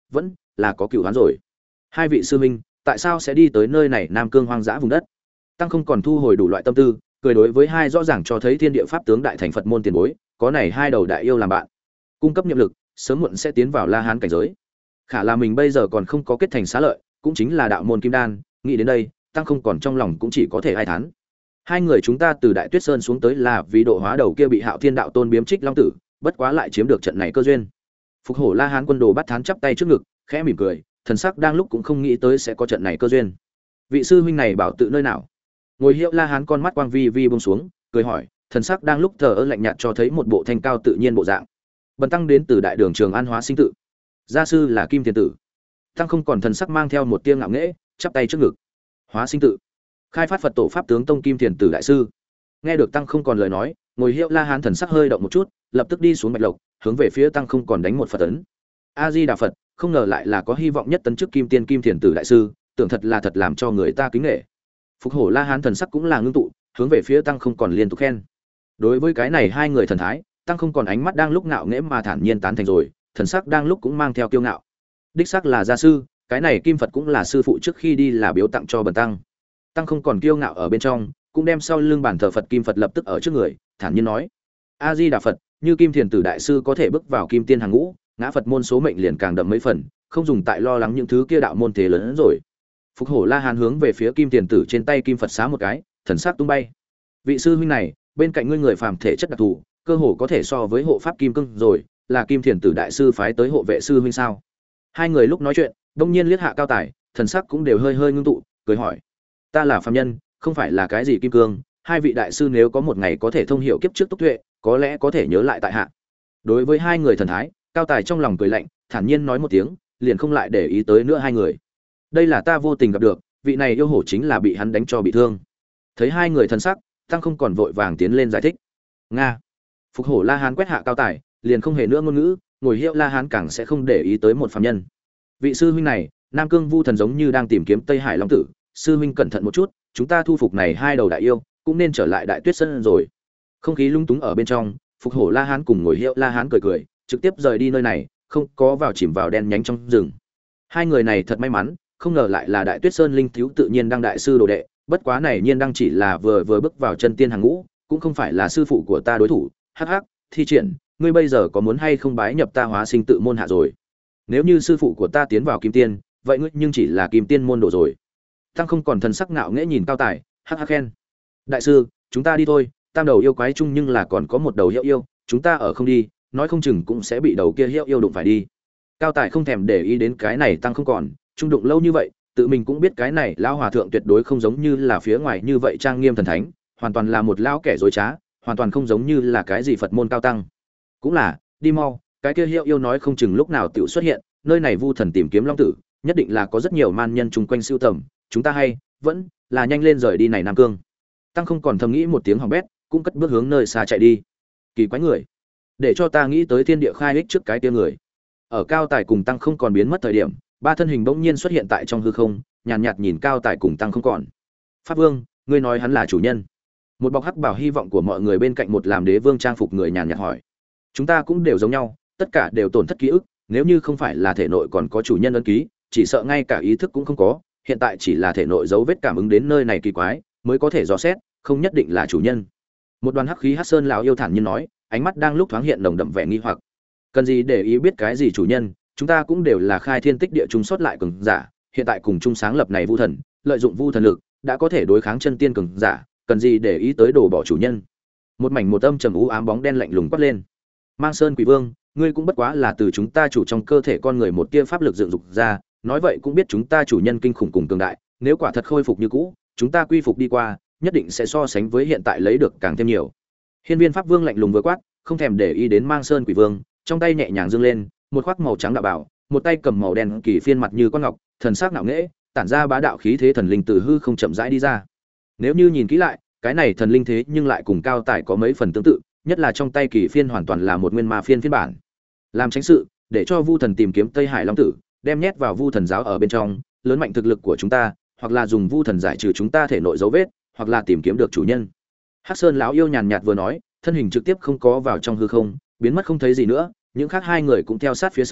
vẫn là có cựu đoán rồi. Hai vị sư huynh tại sao sẽ đi tới nơi này Nam Cương hoang dã vùng đất? Tăng không còn thu hồi đủ loại tâm tư, cười đối với hai rõ ràng cho thấy thiên địa pháp tướng đại thành Phật môn tiền bối, có này hai đầu đại yêu làm bạn, cung cấp nhiệm lực, sớm muộn sẽ tiến vào La Hán cảnh giới. Khả là mình bây giờ còn không có kết thành xá lợi, cũng chính là đạo môn kim đan, nghĩ đến đây, Tăng không còn trong lòng cũng chỉ có thể ai thán. Hai người chúng ta từ Đại Tuyết Sơn xuống tới là vì độ hóa đầu kia bị Hạo Thiên đạo tôn biếm trích long tử, bất quá lại chiếm được trận này cơ duyên. Phục Hổ La Hán quân đồ bắt thán chắp tay trước ngực, khẽ mỉm cười, thần sắc đang lúc cũng không nghĩ tới sẽ có trận này cơ duyên. Vị sư huynh này bảo tự nơi nào? Ngồi Hiệu La Hán con mắt quang vi vi buông xuống, cười hỏi, thần sắc đang lúc thờ ơ lạnh nhạt cho thấy một bộ thanh cao tự nhiên bộ dạng. Bần tăng đến từ Đại Đường Trường An Hóa Sinh tự. Gia sư là Kim Thiền tử. Tăng không còn thần sắc mang theo một tia ngạo nghễ, chắp tay trước ngực. Hóa Sinh tự, khai phát Phật tổ pháp tướng tông Kim Thiền tử đại sư. Nghe được Tăng không còn lời nói, ngồi Hiệu La Hán thần sắc hơi động một chút, lập tức đi xuống bạch lộc, hướng về phía Tăng không còn đánh một Phật ấn. A Di Đà Phật, không ngờ lại là có hy vọng nhất tấn chức Kim Tiên Kim Thiền tử đại sư, tưởng thật là thật làm cho người ta kính nể. Phục Hổ La Hán thần sắc cũng là ngưng tụ, hướng về phía Tăng không còn liên tục khen. Đối với cái này hai người thần thái, Tăng không còn ánh mắt đang lúc ngạo nghễ mà thản nhiên tán thành rồi, thần sắc đang lúc cũng mang theo kiêu ngạo. Đích xác là gia sư, cái này Kim Phật cũng là sư phụ trước khi đi là biếu tặng cho bần tăng. Tăng không còn kiêu ngạo ở bên trong, cũng đem sau lưng bản thờ Phật Kim Phật lập tức ở trước người, thản nhiên nói: A Di Đà Phật, như Kim Thiền tử đại sư có thể bước vào Kim Tiên hàng ngũ, ngã Phật môn số mệnh liền càng đậm mấy phần, không dùng tại lo lắng những thứ kia đạo môn thế lớn hơn rồi. Phục Hổ La Hán hướng về phía Kim Thiền tử trên tay Kim Phật xá một cái, thần sắc tung bay. Vị sư huynh này, bên cạnh ngươi người phàm thể chất đặc thù, cơ hồ có thể so với hộ pháp kim cương rồi, là Kim Thiền tử đại sư phái tới hộ vệ sư huynh sao? Hai người lúc nói chuyện, đông nhiên liếc hạ Cao Tài, thần sắc cũng đều hơi hơi ngưng tụ, cười hỏi: Ta là phàm nhân, không phải là cái gì kim cương, hai vị đại sư nếu có một ngày có thể thông hiểu kiếp trước túc tuệ, có lẽ có thể nhớ lại tại hạ. Đối với hai người thần thái, Cao Tài trong lòng cười lạnh, thản nhiên nói một tiếng, liền không lại để ý tới nữa hai người. Đây là ta vô tình gặp được, vị này yêu hổ chính là bị hắn đánh cho bị thương. Thấy hai người thần sắc, Tăng không còn vội vàng tiến lên giải thích. Nga. Phục Hổ La Hán quét hạ Cao Tài, liền không hề nữa ngôn ngữ, ngồi Hiệu La Hán càng sẽ không để ý tới một phàm nhân. Vị sư huynh này, Nam Cương Vu thần giống như đang tìm kiếm Tây Hải Long tử, sư huynh cẩn thận một chút, chúng ta thu phục này hai đầu đại yêu, cũng nên trở lại Đại Tuyết Sơn rồi. Không khí lung túng ở bên trong, Phục Hổ La Hán cùng ngồi Hiệu La Hán cười cười, trực tiếp rời đi nơi này, không có vào chìm vào đen nhánh trong rừng. Hai người này thật may mắn, không ngờ lại là Đại Tuyết Sơn linh thiếu tự nhiên đang đại sư đồ đệ, bất quá này nhiên đang chỉ là vừa vừa bước vào chân tiên hàng ngũ, cũng không phải là sư phụ của ta đối thủ. Hắc hắc, Thi Triển, ngươi bây giờ có muốn hay không bái nhập ta Hóa Sinh tự môn hạ rồi? Nếu như sư phụ của ta tiến vào kim tiên, vậy ngươi nhưng chỉ là kim tiên môn đồ rồi. Tăng không còn thần sắc ngạo nghễ nhìn Cao Tài, hắc hắc khen: Đại sư, chúng ta đi thôi, tam đầu yêu quái chung nhưng là còn có một đầu hiệu yêu, chúng ta ở không đi, nói không chừng cũng sẽ bị đầu kia hiệu yêu đụng phải đi. Cao Tài không thèm để ý đến cái này Tăng không còn, trung đụng lâu như vậy, tự mình cũng biết cái này lão hòa thượng tuyệt đối không giống như là phía ngoài như vậy trang nghiêm thần thánh, hoàn toàn là một lão kẻ dối trá, hoàn toàn không giống như là cái gì Phật môn cao tăng. Cũng là, đi mau, cái kia hiệu yêu nói không chừng lúc nào tiểu xuất hiện, nơi này Vu thần tìm kiếm long tử, nhất định là có rất nhiều man nhân chung quanh siêu tầm, chúng ta hay vẫn là nhanh lên rời đi này Nam Cương. Tăng không còn thầm nghĩ một tiếng hỏng bét, cũng cất bước hướng nơi xa chạy đi. Kỳ quái người, để cho ta nghĩ tới thiên địa khai ích trước cái kia người. Ở Cao Tài cùng Tăng không còn biến mất thời điểm, ba thân hình bỗng nhiên xuất hiện tại trong hư không, nhàn nhạt, nhạt nhìn Cao Tài cùng Tăng không còn. Pháp Vương, ngươi nói hắn là chủ nhân? Một bọc hắc bảo hy vọng của mọi người bên cạnh một làm đế vương trang phục người nhàn nhạt hỏi. Chúng ta cũng đều giống nhau, tất cả đều tổn thất ký ức, nếu như không phải là thể nội còn có chủ nhân ấn ký, chỉ sợ ngay cả ý thức cũng không có, hiện tại chỉ là thể nội dấu vết cảm ứng đến nơi này kỳ quái, mới có thể dò xét, không nhất định là chủ nhân. Một đoàn hắc khí hắc sơn lão yêu thản nhiên nói, ánh mắt đang lúc thoáng hiện nồng đậm vẻ nghi hoặc. Cần gì để ý biết cái gì chủ nhân, chúng ta cũng đều là khai thiên tích địa trung sót lại cường giả, hiện tại cùng chung sáng lập này Vu thần, lợi dụng Vu thần lực, đã có thể đối kháng chân tiên cường giả, cần gì để ý tới đồ bỏ chủ nhân. Một mảnh một âm trầm u ám bóng đen lạnh lùng quát lên. Mang Sơn Quỷ Vương, ngươi cũng bất quá là từ chúng ta chủ trong cơ thể con người một tia pháp lực dựng dục ra, nói vậy cũng biết chúng ta chủ nhân kinh khủng cùng cường đại, nếu quả thật khôi phục như cũ, chúng ta quy phục đi qua, nhất định sẽ so sánh với hiện tại lấy được càng thêm nhiều. Hiên Viên Pháp Vương lạnh lùng vừa quát, không thèm để ý đến Mang Sơn Quỷ Vương, trong tay nhẹ nhàng giương lên, một khoác màu trắng đạo bảo, một tay cầm màu đen kỳ phiên mặt như con ngọc, thần sắc ngạo nghễ, tản ra bá đạo khí thế thần linh từ hư không chậm rãi đi ra. Nếu như nhìn kỹ lại, cái này thần linh thế nhưng lại cùng Cao Tài có mấy phần tương tự, nhất là trong tay kỳ phiên hoàn toàn là một nguyên ma phiên phiên bản. Làm tránh sự, để cho Vu thần tìm kiếm Tây Hải Long tử, đem nhét vào Vu thần giáo ở bên trong, lớn mạnh thực lực của chúng ta, hoặc là dùng Vu thần giải trừ chúng ta thể nội dấu vết, hoặc là tìm kiếm được chủ nhân. Hắc Sơn lão yêu nhàn nhạt vừa nói, thân hình trực tiếp không có vào trong hư không, biến mất không thấy gì nữa, những khác hai người cũng theo sát phía sau,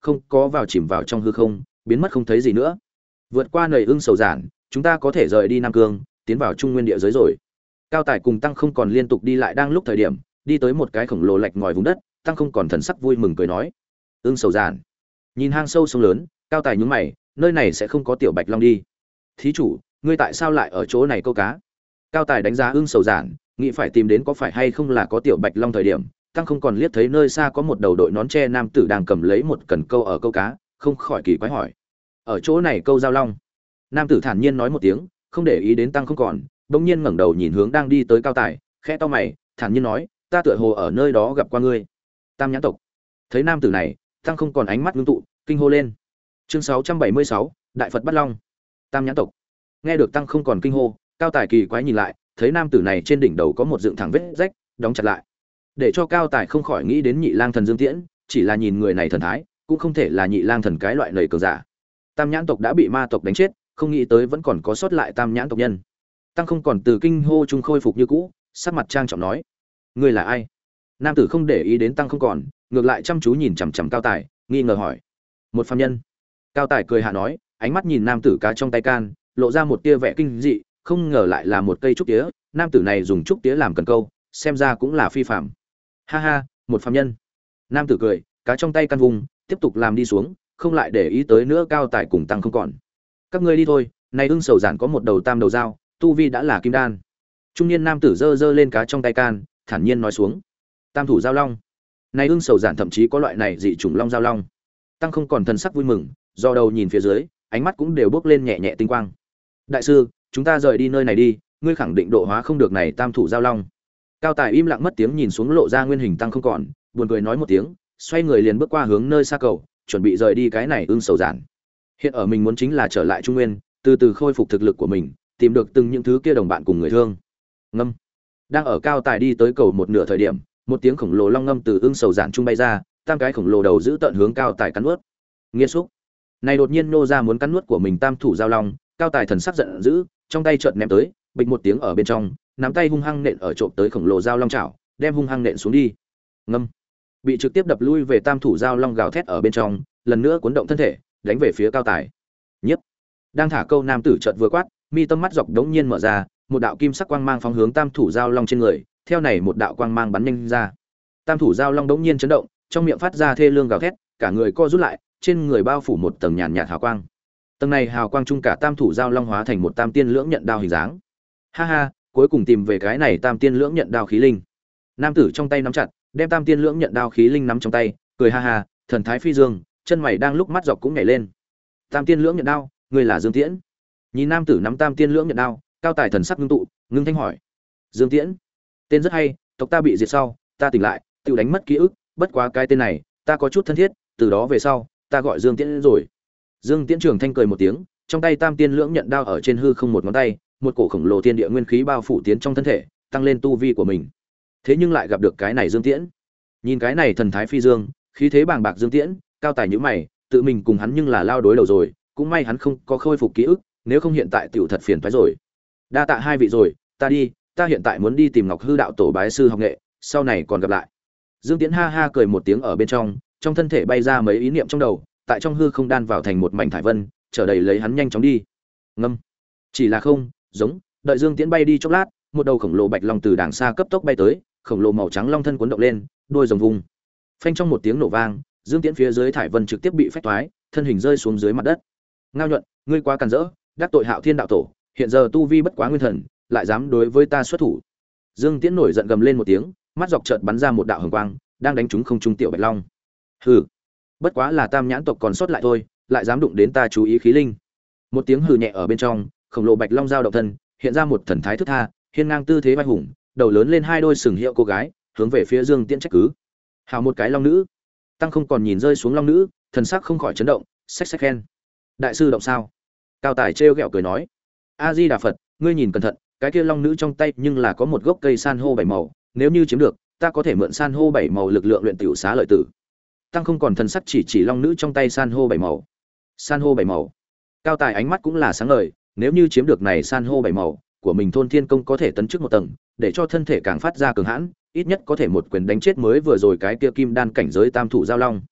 không có vào chìm vào trong hư không, biến mất không thấy gì nữa. Vượt qua nầy ưng sầu giản, chúng ta có thể rời đi Nam Cương, tiến vào Trung Nguyên địa giới rồi. Cao Tài cùng Tăng Không Còn liên tục đi lại đang lúc thời điểm, đi tới một cái khổng lồ lạch ngòi vùng đất, Tăng Không Còn thần sắc vui mừng cười nói: "Ưng sầu giản." Nhìn hang sâu sông lớn, Cao Tài nhướng mày, nơi này sẽ không có tiểu bạch long đi. "Thí chủ, ngươi tại sao lại ở chỗ này câu cá?" Cao Tài đánh giá ưng sầu giản, nghĩ phải tìm đến có phải hay không là có tiểu bạch long thời điểm, Tăng Không Còn liếc thấy nơi xa có một đầu đội nón tre nam tử đang cầm lấy một cần câu ở câu cá, không khỏi kỳ quái hỏi: "Ở chỗ này câu giao long?" Nam tử thản nhiên nói một tiếng, không để ý đến Tăng Không Còn, bỗng nhiên ngẩng đầu nhìn hướng đang đi tới Cao Tài, khẽ to mày, thản nhiên nói: "Ta tựa hồ ở nơi đó gặp qua ngươi." Tam nhãn tộc. Thấy nam tử này, Tăng Không Còn ánh mắt ngưng tụ, kinh hô lên. Chương sáu trăm bảy mươi sáu, Đại Phật Bắt Long. Tam nhãn tộc. Nghe được Tăng Không Còn kinh hô, Cao Tài kỳ quái nhìn lại, thấy nam tử này trên đỉnh đầu có một dựng thẳng vết rách, đóng chặt lại. Để cho Cao Tài không khỏi nghĩ đến Nhị Lang Thần Dương Tiễn, chỉ là nhìn người này thần thái, cũng không thể là Nhị Lang Thần cái loại nầy cường giả. Tam nhãn tộc đã bị ma tộc đánh chết, không nghĩ tới vẫn còn có sót lại Tam nhãn tộc nhân. Tăng Không Còn từ kinh hô trung khôi phục như cũ, sắc mặt trang trọng nói: "Ngươi là ai?" Nam tử không để ý đến Tăng Không Còn, ngược lại chăm chú nhìn chằm chằm Cao Tài, nghi ngờ hỏi: "Một phàm nhân?" Cao Tài cười hạ nói, ánh mắt nhìn nam tử cá trong tay can, lộ ra một tia vẻ kinh dị, không ngờ lại là một cây trúc tía, nam tử này dùng trúc tía làm cần câu, xem ra cũng là phi phàm. "Ha ha, một phàm nhân." Nam tử cười, cá trong tay căn vùng, tiếp tục làm đi xuống, không lại để ý tới nữa Cao Tài cùng Tăng Không Còn. "Các ngươi đi thôi, này ưng sầu giản có một đầu tam đầu dao, tu vi đã là kim đan." Trung niên nam tử giơ giơ lên cá trong tay can, thản nhiên nói xuống: "Tam thủ giao long." Này ưng sầu giản thậm chí có loại này dị chủng long giao long. Tăng Không Còn thần sắc vui mừng, do đầu nhìn phía dưới, ánh mắt cũng đều bước lên nhẹ nhẹ tinh quang. "Đại sư, chúng ta rời đi nơi này đi, ngươi khẳng định độ hóa không được này tam thủ giao long." Cao Tài im lặng mất tiếng nhìn xuống lộ ra nguyên hình Tăng Không Còn, buồn cười nói một tiếng, xoay người liền bước qua hướng nơi xa cầu, chuẩn bị rời đi cái này ưng sầu giản. Hiện ở mình muốn chính là trở lại Trung Nguyên, từ từ khôi phục thực lực của mình, tìm được từng những thứ kia đồng bạn cùng người thương. Ngâm. Đang ở Cao Tài đi tới cầu một nửa thời điểm, một tiếng khổng lồ long ngâm từ ưng sầu giản trung bay ra, tam cái khổng lồ đầu giữ tận hướng Cao Tài cắn nuốt. Nghiệt xúc. Này đột nhiên nô ra muốn cắn nuốt của mình tam thủ giao long, Cao Tài thần sắc giận dữ, trong tay chợt ném tới, bịch một tiếng ở bên trong, nắm tay hung hăng nện ở trộm tới khổng lồ giao long chảo, đem hung hăng nện xuống đi. Ngâm. Bị trực tiếp đập lui về tam thủ giao long gào thét ở bên trong, lần nữa cuốn động thân thể, đánh về phía Cao Tài. Nhiếp. Đang thả câu nam tử chợt vừa quát, mi tâm mắt dọc đống nhiên mở ra, một đạo kim sắc quang mang phóng hướng tam thủ giao long trên người, theo này một đạo quang mang bắn nhanh ra. Tam thủ giao long đống nhiên chấn động, trong miệng phát ra thê lương gào thét, cả người co rút lại, trên người bao phủ một tầng nhàn nhạt hào quang. Tầng này hào quang chung cả tam thủ giao long hóa thành một tam tiên lưỡng nhận đao hình dáng. Ha ha, cuối cùng tìm về cái này tam tiên lưỡng nhận đao khí linh. Nam tử trong tay nắm chặt, đem tam tiên lưỡng nhận đao khí linh nắm trong tay, cười ha ha, thần thái phi dương, chân mày đang lúc mắt dọc cũng nhảy lên. Tam tiên lưỡng nhận đao, ngươi là Dương Tiễn? Nhìn nam tử nắm tam tiên lưỡng nhận đao, Cao Tài thần sắc ngưng tụ, ngưng thanh hỏi: Dương Tiễn? Tên rất hay, tộc ta bị diệt sau, ta tỉnh lại, tự đánh mất ký ức, bất quá cái tên này, ta có chút thân thiết, từ đó về sau, ta gọi Dương Tiễn rồi. Dương Tiễn trường thanh cười một tiếng, trong tay tam tiên lưỡng nhận đao ở trên hư không một ngón tay, một cổ khổng lồ thiên địa nguyên khí bao phủ tiến trong thân thể, tăng lên tu vi của mình. Thế nhưng lại gặp được cái này Dương Tiễn. Nhìn cái này thần thái phi dương, khí thế bàng bạc Dương Tiễn, Cao Tài nhíu mày, tự mình cùng hắn nhưng là lao đối đầu rồi, cũng may hắn không có khôi phục ký ức, nếu không hiện tại tiểu thật phiền toái rồi. Đa tạ hai vị rồi, ta đi, ta hiện tại muốn đi tìm Ngọc Hư đạo tổ bái sư học nghệ, sau này còn gặp lại. Dương Tiễn ha ha cười một tiếng ở bên trong, trong thân thể bay ra mấy ý niệm trong đầu, tại trong hư không đan vào thành một mảnh thải vân, trở đầy lấy hắn nhanh chóng đi. Ngâm. Chỉ là không, giống, đợi Dương Tiễn bay đi chốc lát, một đầu khổng lồ bạch long từ đàng xa cấp tốc bay tới, khổng lồ màu trắng long thân cuốn động lên, đuôi rồng vùng. Phanh trong một tiếng nổ vang, Dương Tiễn phía dưới thải vân trực tiếp bị phách toái, thân hình rơi xuống dưới mặt đất. Ngao nhuận, ngươi quá càn rỡ, đắc tội Hạo Thiên đạo tổ, hiện giờ tu vi bất quá nguyên thần, lại dám đối với ta xuất thủ. Dương Tiễn nổi giận gầm lên một tiếng, mắt dọc chợt bắn ra một đạo hồng quang, đang đánh trúng không trung tiểu bạch long. Hừ, bất quá là tam nhãn tộc còn sót lại thôi, lại dám đụng đến ta chú ý khí linh. Một tiếng hừ nhẹ ở bên trong, khổng lồ bạch long giao động thân, hiện ra một thần thái thức tha, hiên ngang tư thế vai hùng, đầu lớn lên hai đôi sừng hiệu cô gái, hướng về phía Dương Tiễn trách cứ. Hào một cái long nữ. Tăng Không Còn nhìn rơi xuống long nữ, thần sắc không khỏi chấn động, xách xách khen. Đại sư động sao? Cao Tài trêu ghẹo cười nói: A Di Đà Phật, ngươi nhìn cẩn thận, cái kia long nữ trong tay nhưng là có một gốc cây san hô bảy màu, nếu như chiếm được, ta có thể mượn san hô bảy màu lực lượng luyện tiểu xá lợi tử. Tăng Không Còn thần sắc chỉ chỉ long nữ trong tay san hô bảy màu. San hô bảy màu. Cao Tài ánh mắt cũng là sáng ngời, nếu như chiếm được này san hô bảy màu, của mình thôn thiên công có thể tấn chức một tầng, để cho thân thể càng phát ra cường hãn, ít nhất có thể một quyền đánh chết mới vừa rồi cái kia kim đan cảnh giới tam thủ giao long.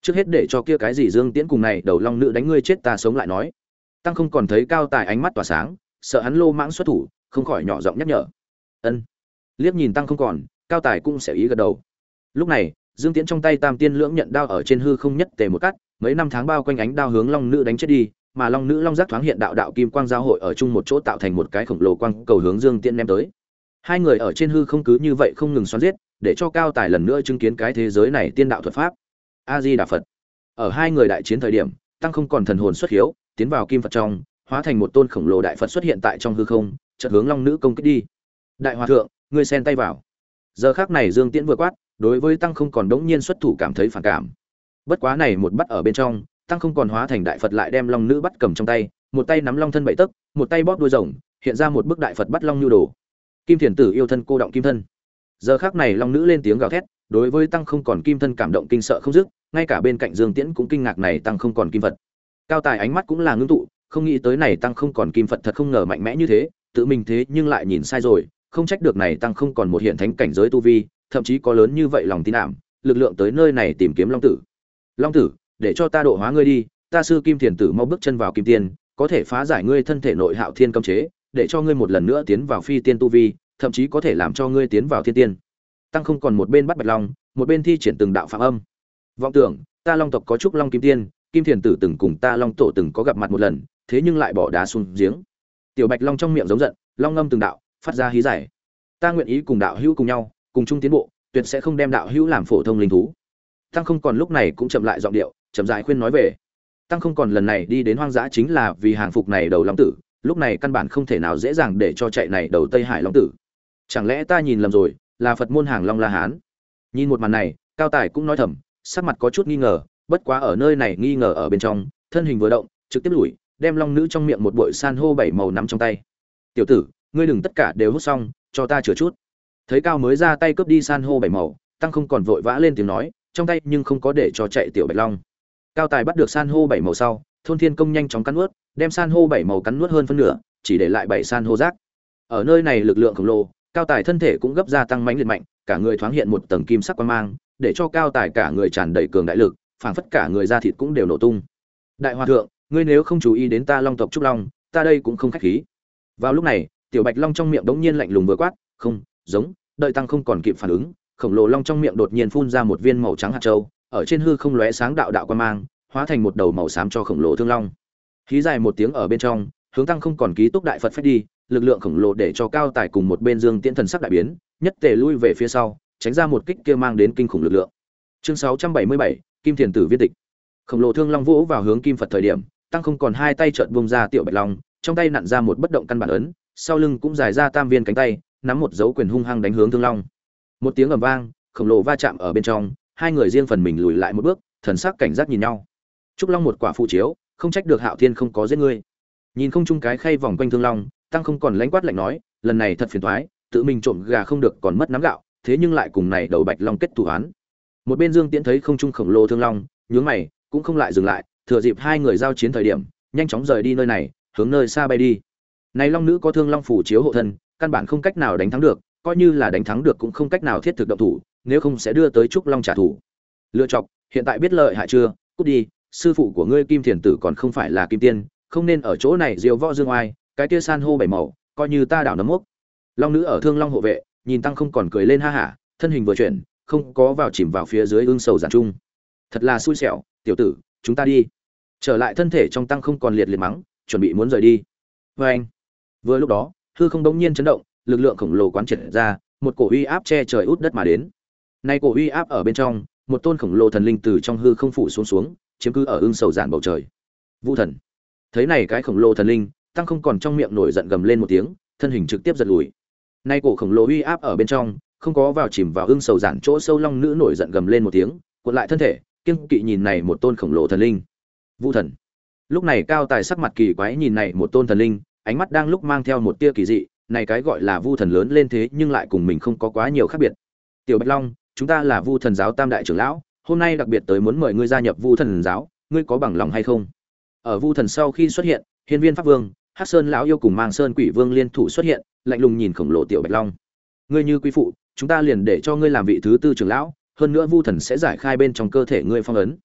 trước hết để cho kia cái gì Dương Tiễn cùng này đầu long nữ đánh ngươi chết ta sống lại nói. Tăng không còn thấy Cao Tài ánh mắt tỏa sáng, sợ hắn lô mãng xuất thủ, không khỏi nhỏ giọng nhắc nhở. Ân. Liếc nhìn Tăng không còn, Cao Tài cũng sẽ ý gật đầu. Lúc này, Dương Tiễn trong tay Tam Tiên Lưỡng Nhận đao ở trên hư không nhất tề một cắt, mấy năm tháng bao quanh ánh đao hướng long nữ đánh chết đi, mà long nữ long giác thoáng hiện đạo đạo kim quang giao hội ở chung một chỗ tạo thành một cái khổng lồ quang cầu hướng Dương Tiễn ném tới. Hai người ở trên hư không cứ như vậy không ngừng xoắn giết, để cho Cao Tài lần nữa chứng kiến cái thế giới này tiên đạo thuật pháp. A Di Đà Phật. Ở hai người đại chiến thời điểm, Tăng không còn thần hồn xuất hiếu, tiến vào kim Phật trong, hóa thành một tôn khổng lồ đại Phật xuất hiện tại trong hư không, chợt hướng long nữ công kích đi. Đại hòa thượng, ngươi xen tay vào. Giờ khắc này Dương Tiễn vừa quát, đối với Tăng không còn đống nhiên xuất thủ cảm thấy phản cảm. Bất quá này một bắt ở bên trong, Tăng không còn hóa thành đại Phật lại đem long nữ bắt cầm trong tay, một tay nắm long thân bảy tấc, một tay bóp đuôi rồng, hiện ra một bức đại Phật bắt long nhu đồ. Kim Thiền Tử yêu thân cô động kim thân. Giờ khắc này long nữ lên tiếng gào thét, đối với Tăng không còn kim thân cảm động kinh sợ không dứt, ngay cả bên cạnh Dương Tiễn cũng kinh ngạc này Tăng không còn kim Phật. Cao Tài ánh mắt cũng là ngưng tụ, không nghĩ tới này Tăng không còn kim Phật thật không ngờ mạnh mẽ như thế, tự mình thế nhưng lại nhìn sai rồi, không trách được này Tăng không còn một hiện thánh cảnh giới tu vi, thậm chí có lớn như vậy lòng tin ảm, lực lượng tới nơi này tìm kiếm long tử. Long tử, để cho ta độ hóa ngươi đi, ta sư Kim Thiền Tử mau bước chân vào kim tiên, có thể phá giải ngươi thân thể nội hạo thiên cấm chế, để cho ngươi một lần nữa tiến vào phi tiên tu vi, thậm chí có thể làm cho ngươi tiến vào thiên tiên. Tăng không còn một bên bắt bạch long, một bên thi triển từng đạo phạm âm. Vọng tưởng, ta long tộc có trúc long kim tiên, Kim Thiền Tử từng cùng ta long tổ từng có gặp mặt một lần, thế nhưng lại bỏ đá xuống giếng. Tiểu bạch long trong miệng giống giận, long ngâm từng đạo, phát ra hí giải. Ta nguyện ý cùng đạo hữu cùng nhau, cùng chung tiến bộ, tuyệt sẽ không đem đạo hữu làm phổ thông linh thú. Tăng không còn lúc này cũng chậm lại giọng điệu, chậm rãi khuyên nói về. Tăng không còn lần này đi đến hoang dã chính là vì hàng phục này đầu long tử, lúc này căn bản không thể nào dễ dàng để cho chạy này đầu Tây Hải long tử. Chẳng lẽ ta nhìn lầm rồi, là Phật môn hàng long La Hán? Nhìn một màn này, Cao Tài cũng nói thầm, sắc mặt có chút nghi ngờ, bất quá ở nơi này nghi ngờ ở bên trong, thân hình vừa động, trực tiếp lùi, đem long nữ trong miệng một bụi san hô bảy màu nắm trong tay. Tiểu tử, ngươi đừng tất cả đều hút xong, cho ta chữa chút. Thấy Cao mới ra tay cướp đi san hô bảy màu, Tăng không còn vội vã lên tiếng nói, trong tay nhưng không có để cho chạy tiểu bạch long. Cao Tài bắt được san hô bảy màu sau, thôn thiên công nhanh chóng cắn nuốt, đem san hô bảy màu cắn nuốt hơn phân nửa, chỉ để lại bảy san hô rác. Ở nơi này lực lượng khổng lồ, Cao Tài thân thể cũng gấp ra tăng mãnh liệt mạnh, cả người thoáng hiện một tầng kim sắc quang mang, để cho Cao Tài cả người tràn đầy cường đại lực, phảng phất cả người da thịt cũng đều nổ tung. Đại hòa thượng, ngươi nếu không chú ý đến ta long tộc trúc long, ta đây cũng không khách khí. Vào lúc này, tiểu bạch long trong miệng đống nhiên lạnh lùng vừa quát, không, giống, đợi Tăng không còn kịp phản ứng, khổng lồ long trong miệng đột nhiên phun ra một viên màu trắng hạt châu, ở trên hư không lóe sáng đạo đạo quang mang, hóa thành một đầu màu xám cho khổng lồ thương long. Khí dài một tiếng ở bên trong, hướng Tăng không còn ký túc đại Phật phách đi, lực lượng khổng lồ để cho Cao Tài cùng một bên Dương Tiễn thần sắc đại biến, nhất tề lui về phía sau, tránh ra một kích kia mang đến kinh khủng lực lượng. Chương sáu trăm bảy mươi bảy, Kim Thiền Tử viên tịch. Khổng lồ thương long vỗ vào hướng Kim Phật thời điểm, Tăng không còn hai tay chợt bung ra tiểu bạch long, trong tay nặn ra một bất động căn bản ấn, sau lưng cũng dài ra tam viên cánh tay, nắm một dấu quyền hung hăng đánh hướng thương long. Một tiếng ầm vang, khổng lồ va chạm ở bên trong, hai người riêng phần mình lùi lại một bước, thần sắc cảnh giác nhìn nhau. Trúc long một quả phụ chiếu, không trách được Hạo Thiên không có giết ngươi. Nhìn không chung cái khay vòng quanh thương long, Tăng không còn lãnh quát lạnh nói, lần này thật phiền toái, tự mình trộm gà không được còn mất nắm gạo, thế nhưng lại cùng này đầu bạch long kết thù án. Một bên Dương Tiễn thấy không trung khổng lồ thương long, nhướng mày, cũng không lại dừng lại, thừa dịp hai người giao chiến thời điểm, nhanh chóng rời đi nơi này, hướng nơi xa bay đi. Này long nữ có thương long phủ chiếu hộ thân, căn bản không cách nào đánh thắng được, coi như là đánh thắng được cũng không cách nào thiết thực động thủ, nếu không sẽ đưa tới trúc long trả thù. Lựa chọc, hiện tại biết lợi hại chưa, cút đi, sư phụ của ngươi Kim Thiền Tử còn không phải là kim tiên, không nên ở chỗ này diều võ dương oai, cái kia san hô bảy màu, coi như ta đảo nấm mốc. Long nữ ở thương long hộ vệ, nhìn Tăng không còn cười lên ha hả, thân hình vừa chuyển, không có vào chìm vào phía dưới ương sầu giản trung. Thật là xui xẻo, tiểu tử, chúng ta đi. Trở lại thân thể trong Tăng không còn liệt liệt mắng, chuẩn bị muốn rời đi. Và anh, vừa lúc đó, hư không đống nhiên chấn động, lực lượng khổng lồ quán triệt ra, một cổ uy áp che trời út đất mà đến. Nay cổ uy áp ở bên trong, một tôn khổng lồ thần linh từ trong hư không phủ xuống xuống, chiếm cứ ở ương sầu giản bầu trời. Vu thần. Thấy này cái khổng lồ thần linh, Tăng không còn trong miệng nổi giận gầm lên một tiếng, thân hình trực tiếp giật lùi. Nay cổ khổng lồ uy áp ở bên trong, không có vào chìm vào ương sầu giản chỗ sâu long nữ nổi giận gầm lên một tiếng, cuộn lại thân thể, kiêng kỵ nhìn này một tôn khổng lồ thần linh. Vu thần. Lúc này Cao Tài sắc mặt kỳ quái nhìn này một tôn thần linh, ánh mắt đang lúc mang theo một tia kỳ dị, này cái gọi là Vu thần lớn lên thế nhưng lại cùng mình không có quá nhiều khác biệt. Tiểu Bạch Long, chúng ta là Vu thần giáo tam đại trưởng lão, hôm nay đặc biệt tới muốn mời ngươi gia nhập Vu thần giáo, ngươi có bằng lòng hay không? Ở Vu thần sau khi xuất hiện, Hiên Viên Pháp Vương, Hắc Sơn lão yêu cùng Mang Sơn Quỷ Vương liên thủ xuất hiện, lạnh lùng nhìn khổng lồ Tiểu Bạch Long. Ngươi như quý phụ, chúng ta liền để cho ngươi làm vị thứ tư trưởng lão, hơn nữa Vu thần sẽ giải khai bên trong cơ thể ngươi phong ấn.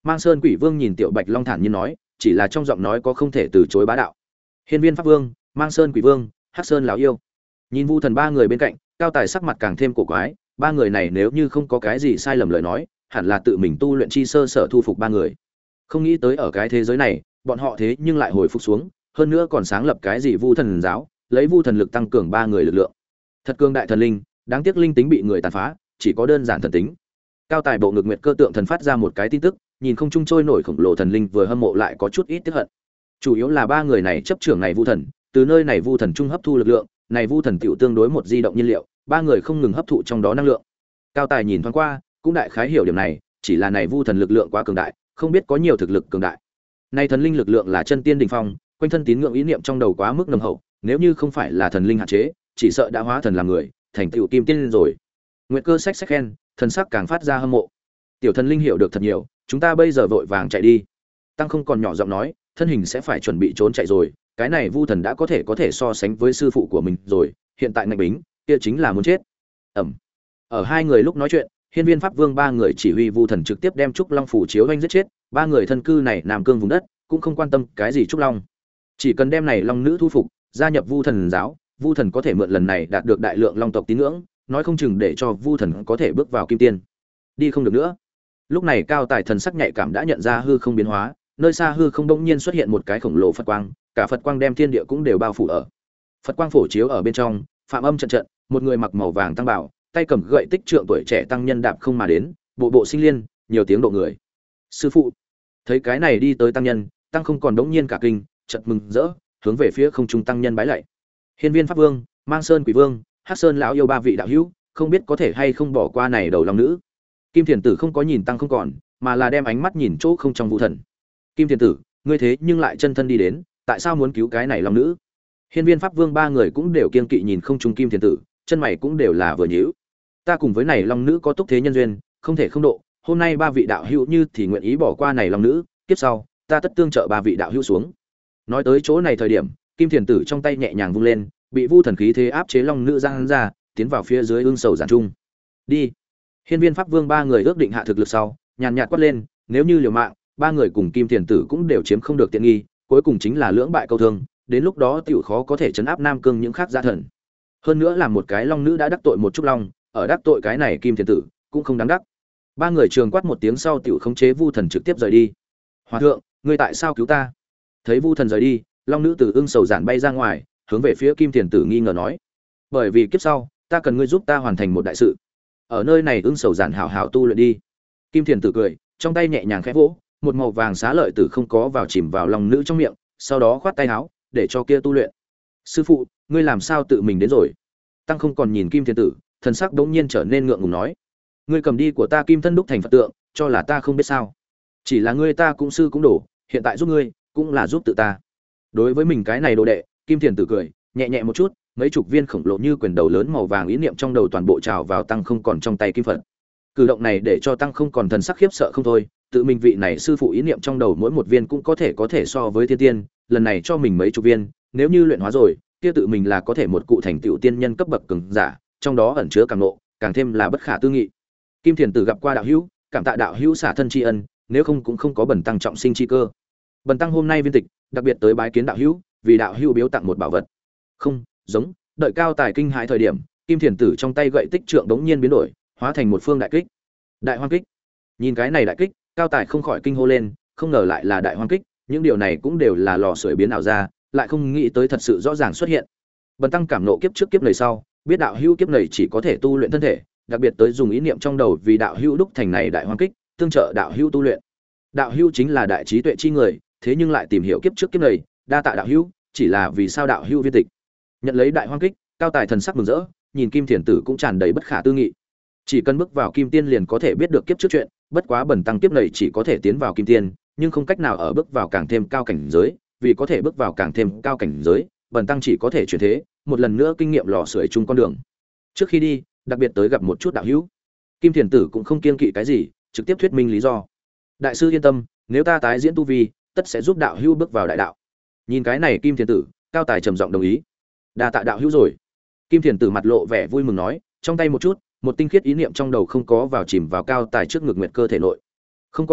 Mang Sơn Quỷ Vương nhìn Tiểu Bạch Long thản nhiên nói, chỉ là trong giọng nói có không thể từ chối bá đạo. Hiên Viên Pháp Vương, Mang Sơn Quỷ Vương, Hắc Sơn lão yêu. Nhìn Vu Thần ba người bên cạnh, Cao Tài sắc mặt càng thêm cổ quái, ba người này nếu như không có cái gì sai lầm lời nói, hẳn là tự mình tu luyện chi sơ sở thu phục ba người. Không nghĩ tới ở cái thế giới này, bọn họ thế nhưng lại hồi phục xuống, hơn nữa còn sáng lập cái gì Vu Thần giáo, lấy Vu Thần lực tăng cường ba người lực lượng. Thật cường đại thần linh, đáng tiếc linh tính bị người tàn phá, chỉ có đơn giản thần tính. Cao Tài bộ ngực nguyệt cơ tượng thần phát ra một cái tin tức, nhìn không trung trôi nổi khổng lồ thần linh vừa hâm mộ lại có chút ít tiếc hận. Chủ yếu là ba người này chấp trưởng này Vu Thần, từ nơi này Vu Thần trung hấp thu lực lượng, này Vu Thần tiểu tương đối một di động nhiên liệu, ba người không ngừng hấp thụ trong đó năng lượng. Cao Tài nhìn thoáng qua, cũng đại khái hiểu điểm này, chỉ là này Vu Thần lực lượng quá cường đại, không biết có nhiều thực lực cường đại. Này thần linh lực lượng là chân tiên đỉnh phong, quanh thân tín ngưỡng ý niệm trong đầu quá mức nồng hậu, nếu như không phải là thần linh hạn chế, chỉ sợ đã hóa thần làm người, thành tựu kim tiên rồi. Nguyệt Cơ sách sách khen, thần sắc càng phát ra hâm mộ. Tiểu thần linh hiểu được thật nhiều, chúng ta bây giờ vội vàng chạy đi. Tăng không còn nhỏ giọng nói, thân hình sẽ phải chuẩn bị trốn chạy rồi, cái này Vu Thần đã có thể có thể so sánh với sư phụ của mình rồi, hiện tại ngạch bính, kia chính là muốn chết. Ẩm. Ở hai người lúc nói chuyện, Hiên Viên Pháp Vương ba người chỉ huy Vu Thần trực tiếp đem Trúc Long phủ chiếu anh giết chết, ba người thân cư này Nam Cương vùng đất, cũng không quan tâm cái gì Trúc Long. Chỉ cần đem này Long nữ thu phục, gia nhập Vu Thần giáo, Vu Thần có thể mượn lần này đạt được đại lượng Long tộc tín ngưỡng, nói không chừng để cho Vu Thần có thể bước vào kim tiên. Đi không được nữa. Lúc này Cao Tài thần sắc nhạy cảm đã nhận ra hư không biến hóa, nơi xa hư không bỗng nhiên xuất hiện một cái khổng lồ Phật quang, cả Phật quang đem thiên địa cũng đều bao phủ ở. Phật quang phổ chiếu ở bên trong, phạm âm trận trận, một người mặc màu vàng tăng bảo, tay cầm gậy tích trượng tuổi trẻ tăng nhân đạp không mà đến, bộ bộ sinh liên, nhiều tiếng độ người. Sư phụ, thấy cái này đi tới tăng nhân, tăng không còn đống nhiên cả kinh, chợt mừng rỡ, hướng về phía không trung tăng nhân bái lạy. Hiên Viên Pháp Vương, Mang Sơn Quỷ Vương, Hắc Sơn lão yêu ba vị đạo hữu, không biết có thể hay không bỏ qua này đầu long nữ. Kim Thiền Tử không có nhìn tăng không còn, mà là đem ánh mắt nhìn chỗ không trong Vu Thần. Kim Thiền Tử, ngươi thế nhưng lại chân thân đi đến, tại sao muốn cứu cái này long nữ? Hiên Viên Pháp Vương ba người cũng đều kiên kỵ nhìn không trung Kim Thiền Tử, chân mày cũng đều là vừa nhíu. Ta cùng với này long nữ có túc thế nhân duyên, không thể không độ, hôm nay ba vị đạo hữu như thì nguyện ý bỏ qua này long nữ, kiếp sau, ta tất tương trợ ba vị đạo hữu xuống. Nói tới chỗ này thời điểm, Kim Thiền Tử trong tay nhẹ nhàng vung lên, bị Vu Thần khí thế áp chế long nữ giang ra, tiến vào phía dưới ương sầu giản trung. Đi. Hiên Viên Pháp Vương ba người ước định hạ thực lực sau, nhàn nhạt quát lên, nếu như liều mạng, ba người cùng Kim Thiền Tử cũng đều chiếm không được tiện nghi, cuối cùng chính là lưỡng bại câu thương, đến lúc đó tiểu khó có thể trấn áp Nam Cương những khác gia thần. Hơn nữa là một cái long nữ đã đắc tội một chút long, ở đắc tội cái này Kim Thiền Tử, cũng không đáng đắc. Ba người trường quát một tiếng sau tiểu khống chế Vu Thần trực tiếp rời đi. Hòa thượng, ngươi tại sao cứu ta? Thấy Vu Thần rời đi, long nữ từ ưng sầu giản bay ra ngoài, hướng về phía Kim Thiền Tử nghi ngờ nói: bởi vì kiếp sau, ta cần ngươi giúp ta hoàn thành một đại sự. Ở nơi này ưng sầu giản hảo hảo tu luyện đi. Kim Thiền Tử cười, trong tay nhẹ nhàng khẽ vỗ, một màu vàng xá lợi tử không có vào chìm vào long nữ trong miệng, sau đó khoát tay áo, để cho kia tu luyện. Sư phụ, ngươi làm sao tự mình đến rồi? Tăng không còn nhìn Kim Thiền Tử, thần sắc đống nhiên trở nên ngượng ngùng nói: ngươi cầm đi của ta kim thân đúc thành Phật tượng, cho là ta không biết sao? Chỉ là ngươi ta cũng sư cũng đủ, hiện tại giúp ngươi, cũng là giúp tự ta. Đối với mình cái này đồ đệ, Kim Thiền Tử cười, nhẹ nhẹ một chút, mấy chục viên khổng lồ như quyền đầu lớn màu vàng ý niệm trong đầu toàn bộ trào vào tăng không còn trong tay kim Phật. Cử động này để cho tăng không còn thần sắc khiếp sợ không thôi, tự mình vị này sư phụ ý niệm trong đầu mỗi một viên cũng có thể có thể so với thiên tiên, lần này cho mình mấy chục viên, nếu như luyện hóa rồi, kia tự mình là có thể một cụ thành tựu tiên nhân cấp bậc cường giả, trong đó ẩn chứa càng ngộ, càng thêm là bất khả tư nghị. Kim Thiền Tử gặp qua đạo hữu, cảm tạ đạo hữu xả thân tri ân, nếu không cũng không có bần tăng trọng sinh chi cơ. Bần tăng hôm nay viên tịch, đặc biệt tới bái kiến đạo hữu, vì đạo hữu biếu tặng một bảo vật. Không, giống, đợi Cao Tài kinh hãi thời điểm, Kim Thiền Tử trong tay gậy tích trượng đống nhiên biến đổi, hóa thành một phương đại kích. Đại Hoang kích. Nhìn cái này đại kích, Cao Tài không khỏi kinh hô lên, không ngờ lại là Đại Hoang kích, những điều này cũng đều là lò sưởi biến ảo ra, lại không nghĩ tới thật sự rõ ràng xuất hiện. Bần tăng cảm nộ kiếp trước kiếp này sau, biết đạo hữu kiếp này chỉ có thể tu luyện thân thể, đặc biệt tới dùng ý niệm trong đầu vì đạo hữu đúc thành này Đại Hoang kích, tương trợ đạo hữu tu luyện. Đạo hữu chính là đại trí tuệ chi người, thế nhưng lại tìm hiểu kiếp trước kiếp này, đa tạ đạo hữu, chỉ là vì sao đạo hữu viên tịch. Nhận lấy Đại Hoang kích, Cao Tài thần sắc mừng rỡ, nhìn Kim Thiền Tử cũng tràn đầy bất khả tư nghị. Chỉ cần bước vào kim tiên liền có thể biết được kiếp trước chuyện, bất quá bần tăng kiếp này chỉ có thể tiến vào kim tiên, nhưng không cách nào ở bước vào càng thêm cao cảnh giới, vì có thể bước vào càng thêm cao cảnh giới, bần tăng chỉ có thể chuyển thế, một lần nữa kinh nghiệm lò sưởi chung con đường. Trước khi đi, đặc biệt tới gặp một chút đạo hữu. Kim Thiền Tử cũng không kiêng kỵ cái gì, trực tiếp thuyết minh lý do. Đại sư yên tâm, nếu ta tái diễn tu vi, tất sẽ giúp đạo hữu bước vào đại đạo. Nhìn cái này Kim Thiền Tử, Cao Tài trầm giọng đồng ý. Đa tạ đạo hữu rồi. Kim Thiền Tử mặt lộ vẻ vui mừng nói, trong tay một chút, một tinh khiết ý niệm trong đầu không có vào chìm vào Cao Tài trước ngực nguyệt cơ thể nội. Không còn,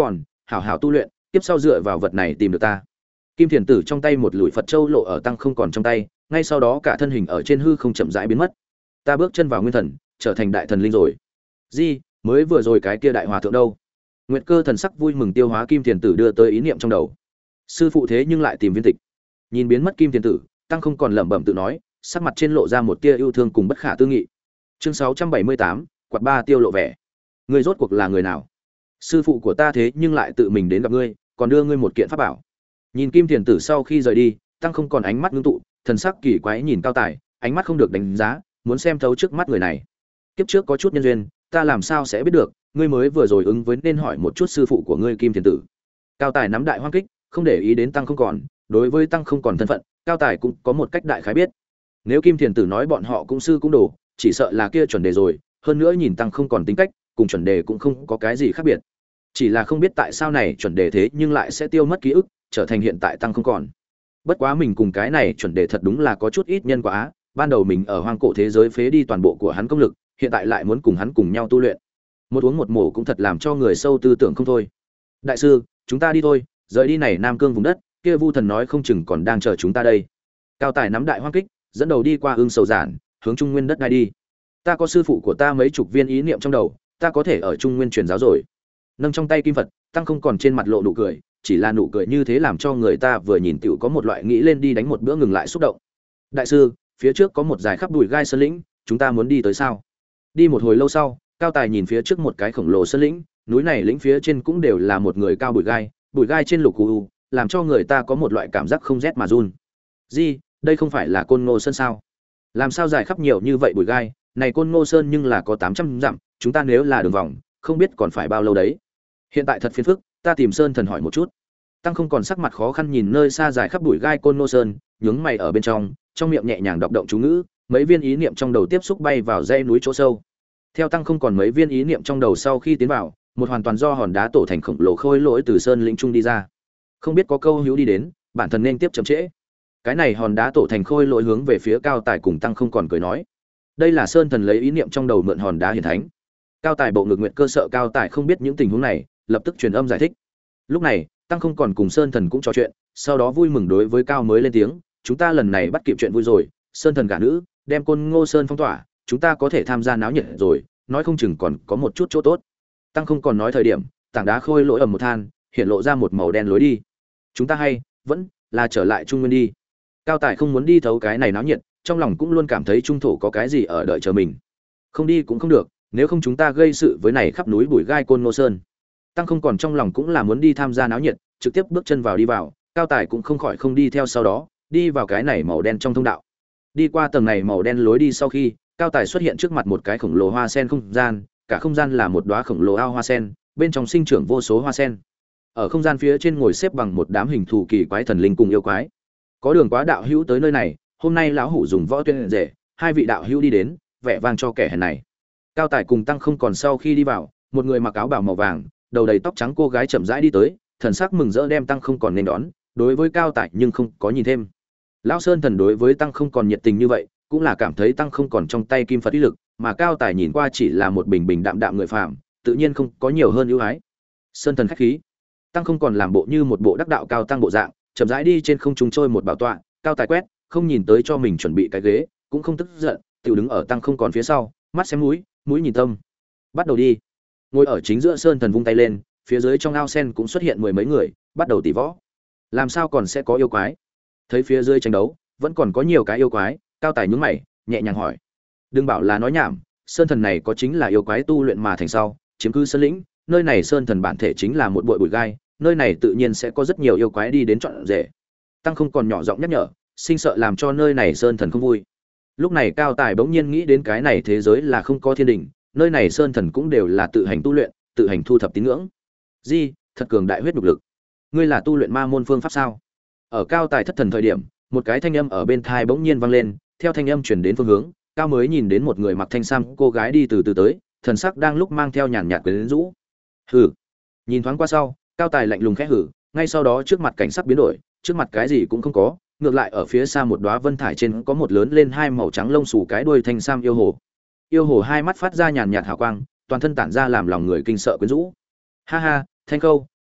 hảo hảo tu luyện, tiếp sau dựa vào vật này tìm được ta. Kim Thiền Tử trong tay một lùi Phật châu lộ ở tăng không còn trong tay, ngay sau đó cả thân hình ở trên hư không chậm rãi biến mất. Ta bước chân vào nguyên thần, trở thành đại thần linh rồi. Gì, mới vừa rồi cái kia đại hòa thượng đâu? Nguyệt Cơ thần sắc vui mừng tiêu hóa Kim Thiền Tử đưa tới ý niệm trong đầu. Sư phụ thế nhưng lại tìm viên tịch. Nhìn biến mất Kim Thiền Tử, tăng không còn lẩm bẩm tự nói, sắc mặt trên lộ ra một tia yêu thương cùng bất khả tư nghị. Chương sáu trăm bảy mươi tám, quạt ba tiêu lộ vẻ. Ngươi rốt cuộc là người nào? Sư phụ của ta thế nhưng lại tự mình đến gặp ngươi, còn đưa ngươi một kiện pháp bảo. Nhìn Kim Thiền Tử sau khi rời đi, tăng không còn ánh mắt ngưng tụ, thần sắc kỳ quái nhìn Cao Tài, ánh mắt không được đánh giá, muốn xem thấu trước mắt người này. Kiếp trước có chút nhân duyên, ta làm sao sẽ biết được, ngươi mới vừa rồi ứng với nên hỏi một chút sư phụ của ngươi Kim Thiền Tử. Cao Tài nắm đại hoang kích, không để ý đến tăng không còn, đối với tăng không còn thân phận, Cao Tài cũng có một cách đại khái biết. Nếu Kim Thiền Tử nói bọn họ cũng sư cũng đồ, chỉ sợ là kia chuẩn đề rồi, hơn nữa nhìn tăng không còn tính cách, cùng chuẩn đề cũng không có cái gì khác biệt. Chỉ là không biết tại sao này chuẩn đề thế nhưng lại sẽ tiêu mất ký ức, trở thành hiện tại tăng không còn. Bất quá mình cùng cái này chuẩn đề thật đúng là có chút ít nhân quả á, ban đầu mình ở hoang cổ thế giới phế đi toàn bộ của hắn công lực, hiện tại lại muốn cùng hắn cùng nhau tu luyện. Một uống một mổ cũng thật làm cho người sâu tư tưởng không thôi. Đại sư, chúng ta đi thôi, rời đi này Nam Cương vùng đất, kia Vu Thần nói không chừng còn đang chờ chúng ta đây. Cao Tài nắm đại hoang kích, dẫn đầu đi qua ương sầu giản, hướng Trung Nguyên đất đai đi. Ta có sư phụ của ta mấy chục viên ý niệm trong đầu, ta có thể ở Trung Nguyên truyền giáo rồi. Nâng trong tay kim Phật, tăng không còn trên mặt lộ nụ cười, chỉ là nụ cười như thế làm cho người ta vừa nhìn tiểu có một loại nghĩ lên đi đánh một bữa ngừng lại xúc động. Đại sư, phía trước có một dải khắp bụi gai sơn lĩnh, chúng ta muốn đi tới sao? Đi một hồi lâu sau, Cao Tài nhìn phía trước một cái khổng lồ sơn lĩnh, núi này lĩnh phía trên cũng đều là một người cao bụi gai, bụi gai trên lục u, làm cho người ta có một loại cảm giác không rét mà run. Gì, đây không phải là Côn Ngô Sơn sao? Làm sao dài khắp nhiều như vậy bụi gai, này Côn Ngô Sơn nhưng là có tám trăm dặm, chúng ta nếu là đường vòng, không biết còn phải bao lâu đấy. Hiện tại thật phiền phức, ta tìm Sơn Thần hỏi một chút. Tăng không còn sắc mặt khó khăn nhìn nơi xa dài khắp bụi gai Côn Ngô Sơn, nhướng mày ở bên trong, trong miệng nhẹ nhàng đọc động chú ngữ, mấy viên ý niệm trong đầu tiếp xúc bay vào dãy núi chỗ sâu. Theo tăng không còn mấy viên ý niệm trong đầu sau khi tiến vào, một hoàn toàn do hòn đá tổ thành khổng lồ khôi lỗi từ sơn lĩnh trung đi ra. Không biết có câu hữu đi đến, bản thân nên tiếp chậm trễ. Cái này hòn đá tổ thành khôi lỗi hướng về phía Cao Tài cùng tăng không còn cười nói, đây là Sơn Thần lấy ý niệm trong đầu mượn hòn đá hiển thánh. Cao Tài bộ ngực nguyện cơ sợ Cao Tài không biết những tình huống này, lập tức truyền âm giải thích. Lúc này, tăng không còn cùng Sơn Thần cũng trò chuyện, sau đó vui mừng đối với Cao mới lên tiếng, chúng ta lần này bắt kịp chuyện vui rồi, Sơn Thần gả nữ, đem Côn Ngô Sơn phong tỏa, chúng ta có thể tham gia náo nhiệt rồi, nói không chừng còn có một chút chỗ tốt. Tăng không còn nói thời điểm, tảng đá khôi lỗi ầm một than, hiện lộ ra một màu đen lối đi. Chúng ta hay vẫn là trở lại Trung Nguyên đi. Cao Tài không muốn đi thấu cái này náo nhiệt, trong lòng cũng luôn cảm thấy trung thổ có cái gì ở đợi chờ mình. Không đi cũng không được, nếu không chúng ta gây sự với này khắp núi bụi gai Côn Ngô Sơn. Tăng không còn trong lòng cũng là muốn đi tham gia náo nhiệt, trực tiếp bước chân vào đi vào, Cao Tài cũng không khỏi không đi theo sau đó, đi vào cái này màu đen trong thông đạo. Đi qua tầng này màu đen lối đi sau khi, Cao Tài xuất hiện trước mặt một cái khổng lồ hoa sen không gian, cả không gian là một đóa khổng lồ ao hoa sen, bên trong sinh trưởng vô số hoa sen. Ở không gian phía trên ngồi xếp bằng một đám hình thù kỳ quái thần linh cùng yêu quái. Có đường quá đạo hữu tới nơi này, hôm nay lão hủ dùng võ tuyên rể, hai vị đạo hữu đi đến, vẻ vang cho kẻ hèn này. Cao Tài cùng tăng không còn sau khi đi vào, một người mặc áo bào màu vàng, đầu đầy tóc trắng cô gái chậm rãi đi tới, thần sắc mừng rỡ đem tăng không còn nên đón, đối với Cao Tài nhưng không có nhìn thêm. Lão Sơn Thần đối với tăng không còn nhiệt tình như vậy, cũng là cảm thấy tăng không còn trong tay kim Phật uy lực, mà Cao Tài nhìn qua chỉ là một bình bình đạm đạm người phàm, tự nhiên không có nhiều hơn ưu ái. Sơn Thần khách khí. Tăng không còn làm bộ như một bộ đắc đạo cao tăng bộ dạng, chậm rãi đi trên không trung trôi một bảo tọa, Cao Tài quét, không nhìn tới cho mình chuẩn bị cái ghế, cũng không tức giận, tiểu đứng ở tăng không còn phía sau, mắt xem mũi, mũi nhìn tâm. Bắt đầu đi. Ngồi ở chính giữa Sơn Thần vung tay lên, phía dưới trong ao sen cũng xuất hiện mười mấy người, bắt đầu tỉ võ. Làm sao còn sẽ có yêu quái? Thấy phía dưới tranh đấu, vẫn còn có nhiều cái yêu quái, Cao Tài nhướng mày, nhẹ nhàng hỏi. Đừng bảo là nói nhảm, Sơn Thần này có chính là yêu quái tu luyện mà thành sau, chiếm cứ sơn lĩnh, nơi này Sơn Thần bản thể chính là một bụi bụi gai, nơi này tự nhiên sẽ có rất nhiều yêu quái đi đến chọn rể. Tăng không còn nhỏ giọng nhắc nhở, sinh sợ làm cho nơi này Sơn Thần không vui. Lúc này Cao Tài bỗng nhiên nghĩ đến cái này thế giới là không có thiên đình, nơi này Sơn Thần cũng đều là tự hành tu luyện, tự hành thu thập tín ngưỡng. Di, thật cường đại huyết nhục lực. Ngươi là tu luyện ma môn phương pháp sao? Ở Cao Tài thất thần thời điểm, một cái thanh âm ở bên tai bỗng nhiên vang lên, theo thanh âm truyền đến phương hướng, Cao mới nhìn đến một người mặc thanh sam cô gái đi từ từ tới, thần sắc đang lúc mang theo nhàn nhạt quyến rũ. Hừ. Nhìn thoáng qua sau, Cao Tài lạnh lùng khẽ hừ, ngay sau đó trước mặt cảnh sắc biến đổi, trước mặt cái gì cũng không có, ngược lại ở phía xa một đóa vân thải trên có một lớn lên hai màu trắng lông xù cái đuôi thanh sam yêu hồ. Yêu hồ hai mắt phát ra nhàn nhạt hào quang, toàn thân tản ra làm lòng người kinh sợ quyến rũ. Ha ha, Thanh Khâu,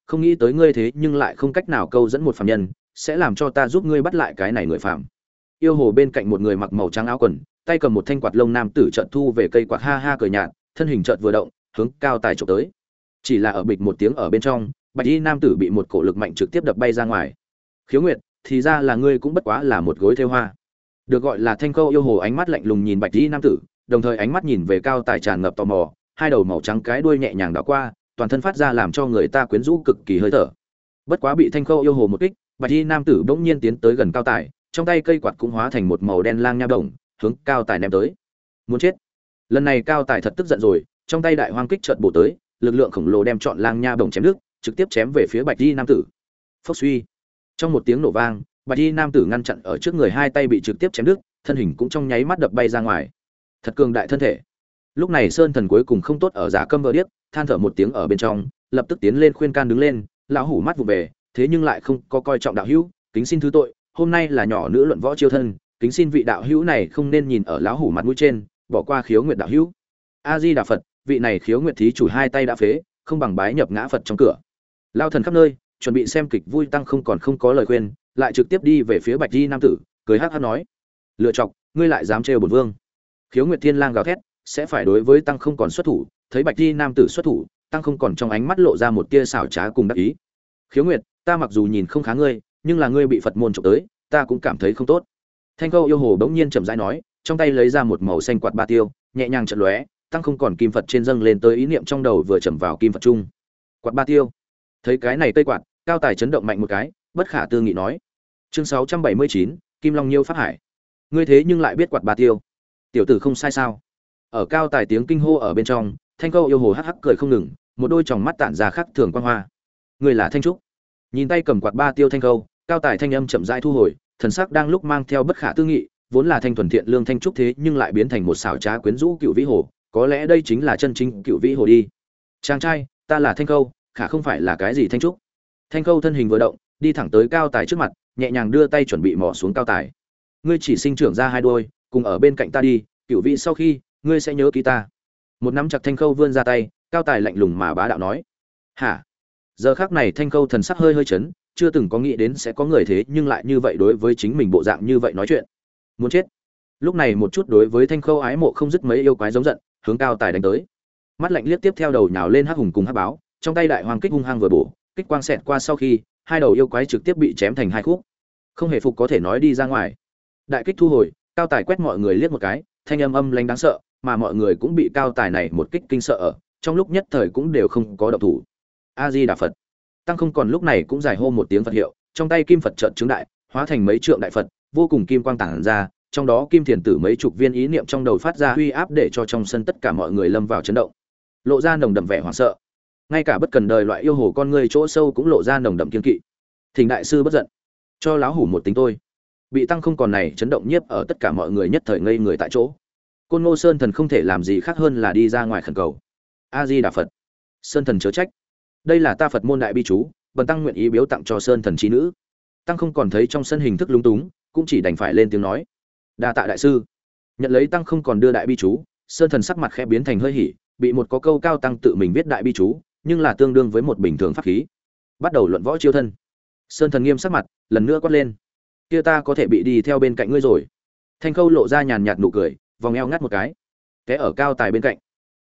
không nghĩ tới ngươi thế nhưng lại không cách nào câu dẫn một phàm nhân, sẽ làm cho ta giúp ngươi bắt lại cái này người phạm. Yêu hồ bên cạnh một người mặc màu trắng áo quần, tay cầm một thanh quạt lông nam tử chợt thu về cây quạt, ha ha cười nhạt, thân hình chợt vừa động, hướng Cao Tài chụp tới. Chỉ là ở bịch một tiếng ở bên trong, bạch y nam tử bị một cổ lực mạnh trực tiếp đập bay ra ngoài. Khiếu Nguyệt, thì ra là ngươi cũng bất quá là một gối thêu hoa. Được gọi là Thanh Câu yêu hồ ánh mắt lạnh lùng nhìn bạch y nam tử, đồng thời ánh mắt nhìn về Cao Tài tràn ngập tò mò, hai đầu màu trắng cái đuôi nhẹ nhàng đảo qua, toàn thân phát ra làm cho người ta quyến rũ cực kỳ hơi thở. Bất quá bị Thanh Câu yêu hồ một kích, bạch y nam tử bỗng nhiên tiến tới gần Cao Tài, trong tay cây quạt cũng hóa thành một màu đen lang nha đồng, hướng Cao Tài ném tới. Muốn chết. Lần này Cao Tài thật tức giận rồi, trong tay đại hoang kích chợt bổ tới, lực lượng khổng lồ đem trọn lang nha đồng chém đứt, trực tiếp chém về phía bạch y nam tử. Phốc suy. Trong một tiếng nổ vang, bạch y nam tử ngăn chặn ở trước người, hai tay bị trực tiếp chém đứt, thân hình cũng trong nháy mắt đập bay ra ngoài. Thật cường đại thân thể. Lúc này Sơn Thần cuối cùng không tốt ở giả câm vờ điếc, than thở một tiếng ở bên trong, lập tức tiến lên khuyên can đứng lên, lão hủ mắt vụ về, thế nhưng lại không có coi trọng đạo hữu, kính xin thứ tội, hôm nay là nhỏ nữ luận võ chiêu thân, kính xin vị đạo hữu này không nên nhìn ở lão hủ mặt mũi trên, bỏ qua Khiếu Nguyệt đạo hữu. A Di Đà Phật, vị này Khiếu Nguyệt thí chủ hai tay đã phế, không bằng bái nhập ngã Phật trong cửa. Lao thần khắp nơi, chuẩn bị xem kịch vui tăng không còn không có lời khuyên, lại trực tiếp đi về phía bạch y nam tử, cười hắc hắc nói: lựa chọc, ngươi lại dám trêu bổn vương. Khiếu Nguyệt Thiên Lang gào thét, sẽ phải đối với tăng không còn xuất thủ, thấy bạch y nam tử xuất thủ, tăng không còn trong ánh mắt lộ ra một tia xảo trá cùng đắc ý. Khiếu Nguyệt, ta mặc dù nhìn không khá ngươi, nhưng là ngươi bị Phật môn chụp tới, ta cũng cảm thấy không tốt. Thanh Câu yêu hồ bỗng nhiên chậm rãi nói, trong tay lấy ra một màu xanh quạt ba tiêu, nhẹ nhàng chợt lóe, tăng không còn kim Phật trên dâng lên tới, ý niệm trong đầu vừa chậm vào kim Phật trung. Quạt ba tiêu. Thấy cái này cây quạt, Cao Tài chấn động mạnh một cái, bất khả tư nghị nói: chương sáu trăm bảy mươi chín, Kim Long Nhiêu Pháp Hải. Ngươi thế nhưng lại biết quạt ba tiêu, tiểu tử không sai sao? Ở Cao Tài tiếng kinh hô ở bên trong, Thanh Câu yêu hồ hắc hắc cười không ngừng, một đôi tròng mắt tản ra khắc thường quang hoa. Ngươi là Thanh Trúc. Nhìn tay cầm quạt ba tiêu Thanh Câu, Cao Tài thanh âm chậm rãi thu hồi, thần sắc đang lúc mang theo bất khả tư nghị, vốn là thanh thuần thiện lương Thanh Trúc thế nhưng lại biến thành một xảo trá quyến rũ cựu vĩ hồ, có lẽ đây chính là chân chính cựu vĩ hồ đi. Chàng trai, ta là Thanh Câu, khả không phải là cái gì Thanh Trúc. Thanh Câu thân hình vừa động, đi thẳng tới Cao Tài trước mặt, nhẹ nhàng đưa tay chuẩn bị mò xuống Cao Tài. Ngươi chỉ sinh trưởng ra hai đôi, cùng ở bên cạnh ta đi, cựu vĩ sau khi, ngươi sẽ nhớ ký ta. Một nắm chặt Thanh Câu vươn ra tay, Cao Tài lạnh lùng mà bá đạo nói: hả? Giờ khắc này Thanh Câu thần sắc hơi hơi chấn, chưa từng có nghĩ đến sẽ có người thế nhưng lại như vậy đối với chính mình bộ dạng như vậy nói chuyện. Muốn chết. Lúc này một chút đối với Thanh Câu ái mộ không dứt mấy yêu quái giống giận, hướng Cao Tài đánh tới. Mắt lạnh liếc tiếp theo đầu nhào lên hắc hùng cùng hắc báo, trong tay đại hoàng kích hung hăng vừa bổ, kích quang xẹt qua sau khi, hai đầu yêu quái trực tiếp bị chém thành hai khúc. Không hề phục có thể nói đi ra ngoài. Đại kích thu hồi, Cao Tài quét mọi người liếc một cái, thanh âm âm lãnh đáng sợ, mà mọi người cũng bị Cao Tài này một kích kinh sợ ở, trong lúc nhất thời cũng đều không có động thủ. A Di Đà Phật. Tăng không còn lúc này cũng giải hô một tiếng Phật hiệu, trong tay kim Phật trợn trứng đại, hóa thành mấy trượng đại Phật, vô cùng kim quang tản ra, trong đó kim thiền tử mấy chục viên ý niệm trong đầu phát ra uy áp để cho trong sân tất cả mọi người lâm vào chấn động, lộ ra nồng đậm vẻ hoảng sợ. Ngay cả bất cần đời loại yêu hồ con người chỗ sâu cũng lộ ra nồng đậm kiên kỵ. Thỉnh đại sư bất giận, cho lão hủ một tính tôi. Bị Tăng không còn này chấn động nhiếp ở tất cả mọi người nhất thời ngây người tại chỗ. Côn Ngô Sơn Thần không thể làm gì khác hơn là đi ra ngoài khẩn cầu. A Di Đà Phật. Sơn Thần chớ trách, đây là ta Phật môn đại bi chú, bần tăng nguyện ý biếu tặng cho Sơn Thần trí nữ. Tăng không còn thấy trong sân hình thức lúng túng, cũng chỉ đành phải lên tiếng nói: đa tạ đại sư. Nhận lấy Tăng không còn đưa đại bi chú, Sơn Thần sắc mặt khẽ biến thành hơi hỉ, bị một có câu cao tăng tự mình viết đại bi chú, nhưng là tương đương với một bình thường pháp khí. Bắt đầu luận võ chiêu thân. Sơn Thần nghiêm sắc mặt, lần nữa quát lên: kia ta có thể bị đi theo bên cạnh ngươi rồi. Thanh Khâu lộ ra nhàn nhạt nụ cười, vòng eo ngắt một cái, té ở Cao Tài bên cạnh.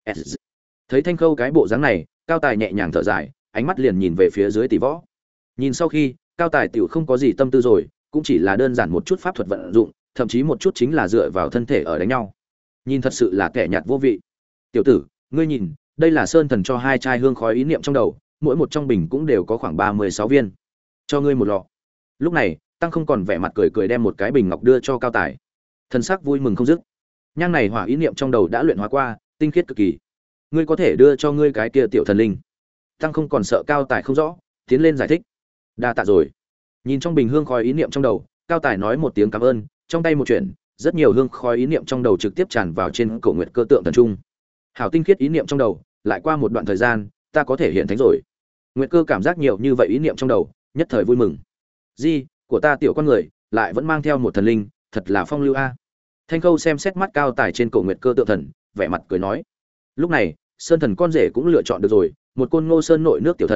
Thấy Thanh Khâu cái bộ dáng này, Cao Tài nhẹ nhàng thở dài, ánh mắt liền nhìn về phía dưới tỷ võ. Nhìn sau khi, Cao Tài tiểu không có gì tâm tư rồi, cũng chỉ là đơn giản một chút pháp thuật vận dụng, thậm chí một chút chính là dựa vào thân thể ở đánh nhau. Nhìn thật sự là kẻ nhạt vô vị. Tiểu tử, ngươi nhìn, đây là Sơn Thần cho hai chai hương khói ý niệm trong đầu, mỗi một trong bình cũng đều có khoảng ba mươi sáu viên. Cho ngươi một lọ. Lúc này, Tăng không còn vẻ mặt cười cười đem một cái bình ngọc đưa cho Cao Tài. Thần sắc vui mừng không dứt. Nhang này hỏa ý niệm trong đầu đã luyện hóa qua, tinh khiết cực kỳ. Ngươi có thể đưa cho ngươi cái kia tiểu thần linh. Tăng không còn sợ Cao Tài không rõ, tiến lên giải thích. Đa tạ rồi. Nhìn trong bình hương khói ý niệm trong đầu, Cao Tài nói một tiếng cảm ơn, trong tay một chuyện, rất nhiều hương khói ý niệm trong đầu trực tiếp tràn vào trên cổ nguyệt cơ tượng thần trung. Hảo tinh khiết ý niệm trong đầu, lại qua một đoạn thời gian, ta có thể hiện thánh rồi. Nguyệt cơ cảm giác nhiều như vậy ý niệm trong đầu, nhất thời vui mừng. Di, của ta tiểu con người, lại vẫn mang theo một thần linh, thật là phong lưu a. Thanh Khâu xem xét mắt Cao Tài trên cổ nguyệt cơ tượng thần, vẻ mặt cười nói. Lúc này, Sơn Thần con rể cũng lựa chọn được rồi, một Côn Ngô Sơn nội nước tiểu thần,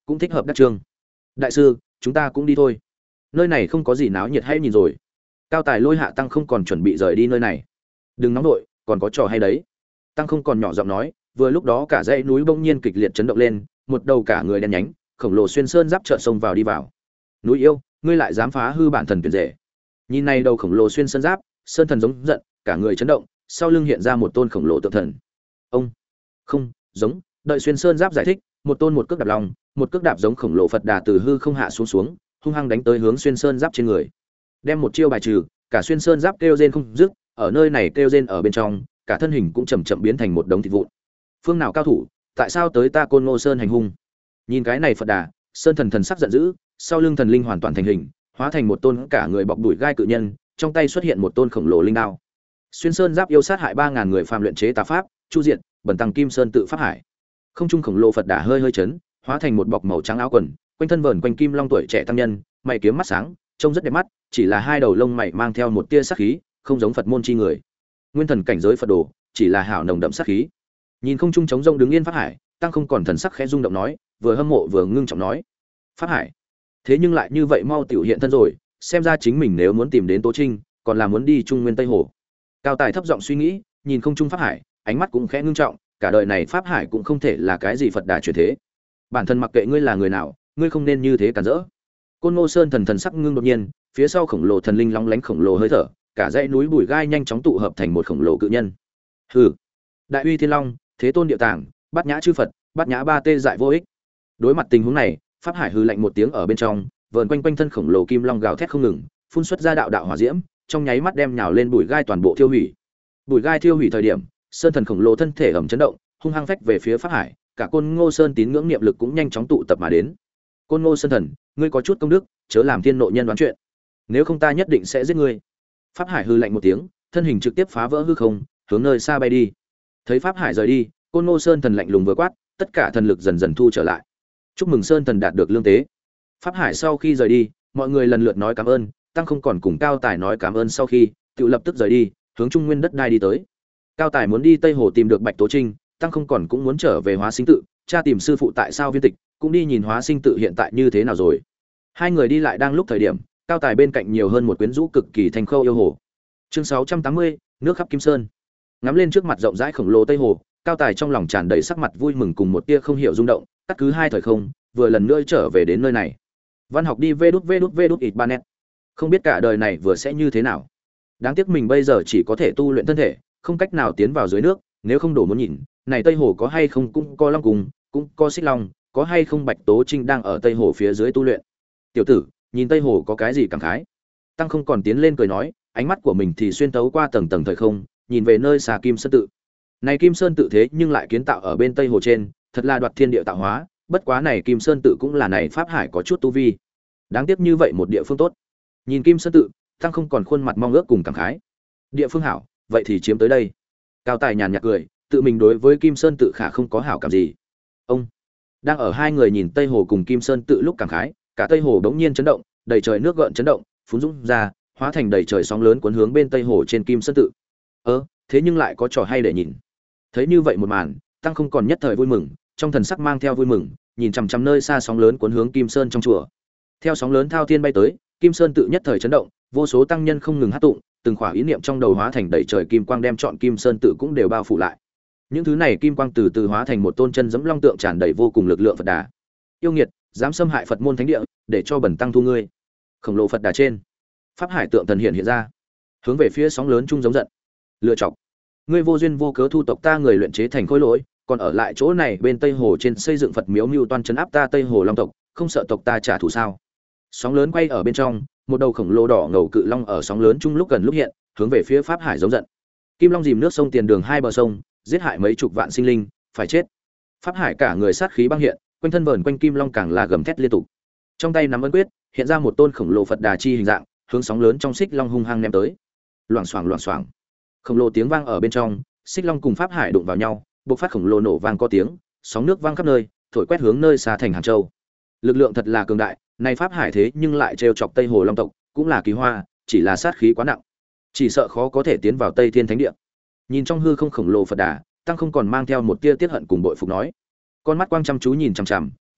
cũng thích hợp đắc trương. Đại sư, chúng ta cũng đi thôi, nơi này không có gì náo nhiệt hay nhìn rồi. Cao Tài lôi Hạ Tăng không còn chuẩn bị rời đi nơi này. Đừng nóng đội, còn có trò hay đấy. Tăng không còn nhỏ giọng nói, vừa lúc đó cả dãy núi bỗng nhiên kịch liệt chấn động lên, một đầu cả người đen nhánh khổng lồ xuyên sơn giáp trợn sông vào đi vào. Núi yêu, ngươi lại dám phá hư bản thần tuyển rể. Nhìn này đầu khổng lồ xuyên sơn giáp, sơn thần giống giận, cả người chấn động, sau lưng hiện ra một tôn khổng lồ tượng thần. Ông không giống, đợi xuyên sơn giáp giải thích, một tôn một cước đạp lòng, một cước đạp giống khổng lồ Phật Đà từ hư không hạ xuống xuống, hung hăng đánh tới hướng xuyên sơn giáp trên người. Đem một chiêu bài trừ, cả xuyên sơn giáp kêu rên không dứt, ở nơi này kêu rên ở bên trong, cả thân hình cũng chậm chậm biến thành một đống thịt vụn. Phương nào cao thủ, tại sao tới ta Côn Ngô Sơn hành hung? Nhìn cái này Phật Đà, sơn thần thần sắc giận dữ, sau lưng thần linh hoàn toàn thành hình, hóa thành một tôn cả người bọc đuổi gai cự nhân, trong tay xuất hiện một tôn khổng lồ linh đao. Xuyên sơn giáp yêu sát hại ba ngàn người phàm luyện chế tà pháp, chu diện, bẩn tăng kim sơn tự pháp hải. Không trung khổng lồ Phật Đà hơi hơi chấn, hóa thành một bọc màu trắng áo quần, quanh thân vờn quanh kim long tuổi trẻ tăng nhân, mày kiếm mắt sáng, trông rất đẹp mắt, chỉ là hai đầu lông mày mang theo một tia sát khí, không giống Phật môn chi người. Nguyên thần cảnh giới Phật đồ, chỉ là hảo nồng đậm sát khí. Nhìn không trung trống rông đứng yên pháp hải, tăng không còn thần sắc khẽ rung động nói, vừa hâm mộ vừa ngưng trọng nói: "Pháp hải, thế nhưng lại như vậy mau tiểu hiện thân rồi, xem ra chính mình nếu muốn tìm đến Tố Trinh, còn là muốn đi Trung Nguyên Tây Hồ." Cao Tài thấp giọng suy nghĩ, nhìn không trung pháp hải, ánh mắt cũng khẽ ngưng trọng, cả đời này pháp hải cũng không thể là cái gì Phật Đà chuyển thế. Bản thân mặc kệ ngươi là người nào, ngươi không nên như thế cản rỡ. Côn Ngô Sơn thần thần sắc ngưng đột nhiên, phía sau khổng lồ thần linh long lánh khổng lồ hơi thở, cả dãy núi bùi gai nhanh chóng tụ hợp thành một khổng lồ cự nhân. Hừ, Đại Uy Thiên Long, Thế Tôn Địa Tạng, Bát Nhã chư Phật, Bát Nhã ba tê dại vô ích. Đối mặt tình huống này, pháp hải hừ lạnh một tiếng ở bên trong, vờn quanh quanh thân khổng lồ kim long gào thét không ngừng, phun xuất ra đạo đạo hỏa diễm, trong nháy mắt đem nhào lên bùi gai toàn bộ tiêu hủy. Bùi gai tiêu hủy thời điểm, sơn thần khổng lồ thân thể ầm chấn động, hung hăng phách về phía pháp hải, cả Côn Ngô Sơn tín ngưỡng niệm lực cũng nhanh chóng tụ tập mà đến. Côn Ngô Sơn thần, ngươi có chút công đức, chớ làm thiên nộ nhân đoán chuyện, nếu không ta nhất định sẽ giết ngươi. Pháp hải hư lạnh một tiếng, thân hình trực tiếp phá vỡ hư không, hướng nơi xa bay đi. Thấy pháp hải rời đi, Côn Ngô Sơn thần lạnh lùng vừa quát, tất cả thần lực dần dần thu trở lại. Chúc mừng Sơn thần đạt được lương tế. Pháp hải sau khi rời đi, mọi người lần lượt nói cảm ơn, tăng không còn cùng Cao Tài nói cảm ơn sau khi, tự lập tức rời đi, hướng Trung Nguyên đất đai đi tới. Cao Tài muốn đi Tây Hồ tìm được Bạch Tố Trinh, tăng không còn cũng muốn trở về Hóa Sinh tự, tra tìm sư phụ tại sao viên tịch, cũng đi nhìn Hóa Sinh tự hiện tại như thế nào rồi. Hai người đi lại đang lúc thời điểm, Cao Tài bên cạnh nhiều hơn một quyến rũ cực kỳ thanh khâu yêu hồ. Chương sáu trăm tám mươi, nước khắp Kim Sơn. Ngắm lên trước mặt rộng rãi khổng lồ Tây Hồ, Cao Tài trong lòng tràn đầy sắc mặt vui mừng cùng một tia không hiểu rung động, cắt cứ hai thời không, vừa lần nữa trở về đến nơi này. Văn học đi vê đút vê đút vê đút ít ba net. Không biết cả đời này vừa sẽ như thế nào. Đáng tiếc mình bây giờ chỉ có thể tu luyện thân thể, không cách nào tiến vào dưới nước, nếu không đổ muốn nhìn, này Tây Hồ có hay không cũng có long cùng, cũng có xích long, có hay không Bạch Tố Trinh đang ở Tây Hồ phía dưới tu luyện. Tiểu tử, nhìn Tây Hồ có cái gì cảm khái? Tăng không còn tiến lên cười nói, ánh mắt của mình thì xuyên tấu qua tầng tầng thời không, nhìn về nơi xa Kim Sơn tự. Này Kim Sơn tự thế nhưng lại kiến tạo ở bên Tây Hồ trên, thật là đoạt thiên địa tạo hóa, bất quá này Kim Sơn tự cũng là này pháp hải có chút tu vi. Đáng tiếc như vậy một địa phương tốt. Nhìn Kim Sơn tự, Tăng không còn khuôn mặt mong ước cùng cảm khái. Địa phương hảo, vậy thì chiếm tới đây. Cao Tài nhàn nhạt cười, tự mình đối với Kim Sơn tự khả không có hảo cảm gì. Ông đang ở hai người nhìn Tây Hồ cùng Kim Sơn tự lúc cảm khái, cả Tây Hồ bỗng nhiên chấn động, đầy trời nước gợn chấn động, phún dũng ra, hóa thành đầy trời sóng lớn cuốn hướng bên Tây Hồ trên Kim Sơn tự. Ơ, thế nhưng lại có trò hay để nhìn. Thấy như vậy một màn, Tăng không còn nhất thời vui mừng, trong thần sắc mang theo vui mừng, nhìn chằm chằm nơi xa sóng lớn cuốn hướng Kim Sơn trong chùa. Theo sóng lớn thao thiên bay tới, Kim Sơn tự nhất thời chấn động, vô số tăng nhân không ngừng hát tụng, từng khỏa ý niệm trong đầu hóa thành đầy trời kim quang đem trọn Kim Sơn tự cũng đều bao phủ lại. Những thứ này kim quang từ từ hóa thành một tôn chân dẫm long tượng tràn đầy vô cùng lực lượng Phật Đà. Yêu nghiệt, dám xâm hại Phật môn thánh địa, để cho bẩn tăng thu ngươi. Khổng lồ Phật Đà trên, pháp hải tượng thần hiện hiện ra, hướng về phía sóng lớn trung giống giận. Lựa chọc, ngươi vô duyên vô cớ thu tộc ta người luyện chế thành khối lỗi, còn ở lại chỗ này bên Tây Hồ trên xây dựng Phật miếu mưu toan trấn áp ta Tây Hồ Long tộc, không sợ tộc ta trả thù sao? Sóng lớn quay ở bên trong, một đầu khổng lồ đỏ ngầu cự long ở sóng lớn chung lúc gần lúc hiện, hướng về phía pháp hải giống giận. Kim long dìm nước sông tiền đường hai bờ sông, giết hại mấy chục vạn sinh linh, phải chết. Pháp hải cả người sát khí băng hiện, quanh thân vờn quanh kim long càng là gầm thét liên tục. Trong tay nắm ấn quyết, hiện ra một tôn khổng lồ Phật Đà chi hình dạng, hướng sóng lớn trong xích long hung hăng ném tới. Loảng xoảng loảng xoảng. Khổng lồ tiếng vang ở bên trong, xích long cùng pháp hải đụng vào nhau, bộc phát khổng lồ nổ vang có tiếng, sóng nước vang khắp nơi, thổi quét hướng nơi xa thành Hàng Châu. Lực lượng thật là cường đại, này pháp hải thế nhưng lại trêu chọc Tây Hồ Long tộc, cũng là kỳ hoa, chỉ là sát khí quá nặng, chỉ sợ khó có thể tiến vào Tây Thiên Thánh Địa. Nhìn trong hư không khổng lồ Phật Đà, Tăng không còn mang theo một tia tiết hận cùng bội phục nói. Con mắt quang chăm chú nhìn chằm chằm,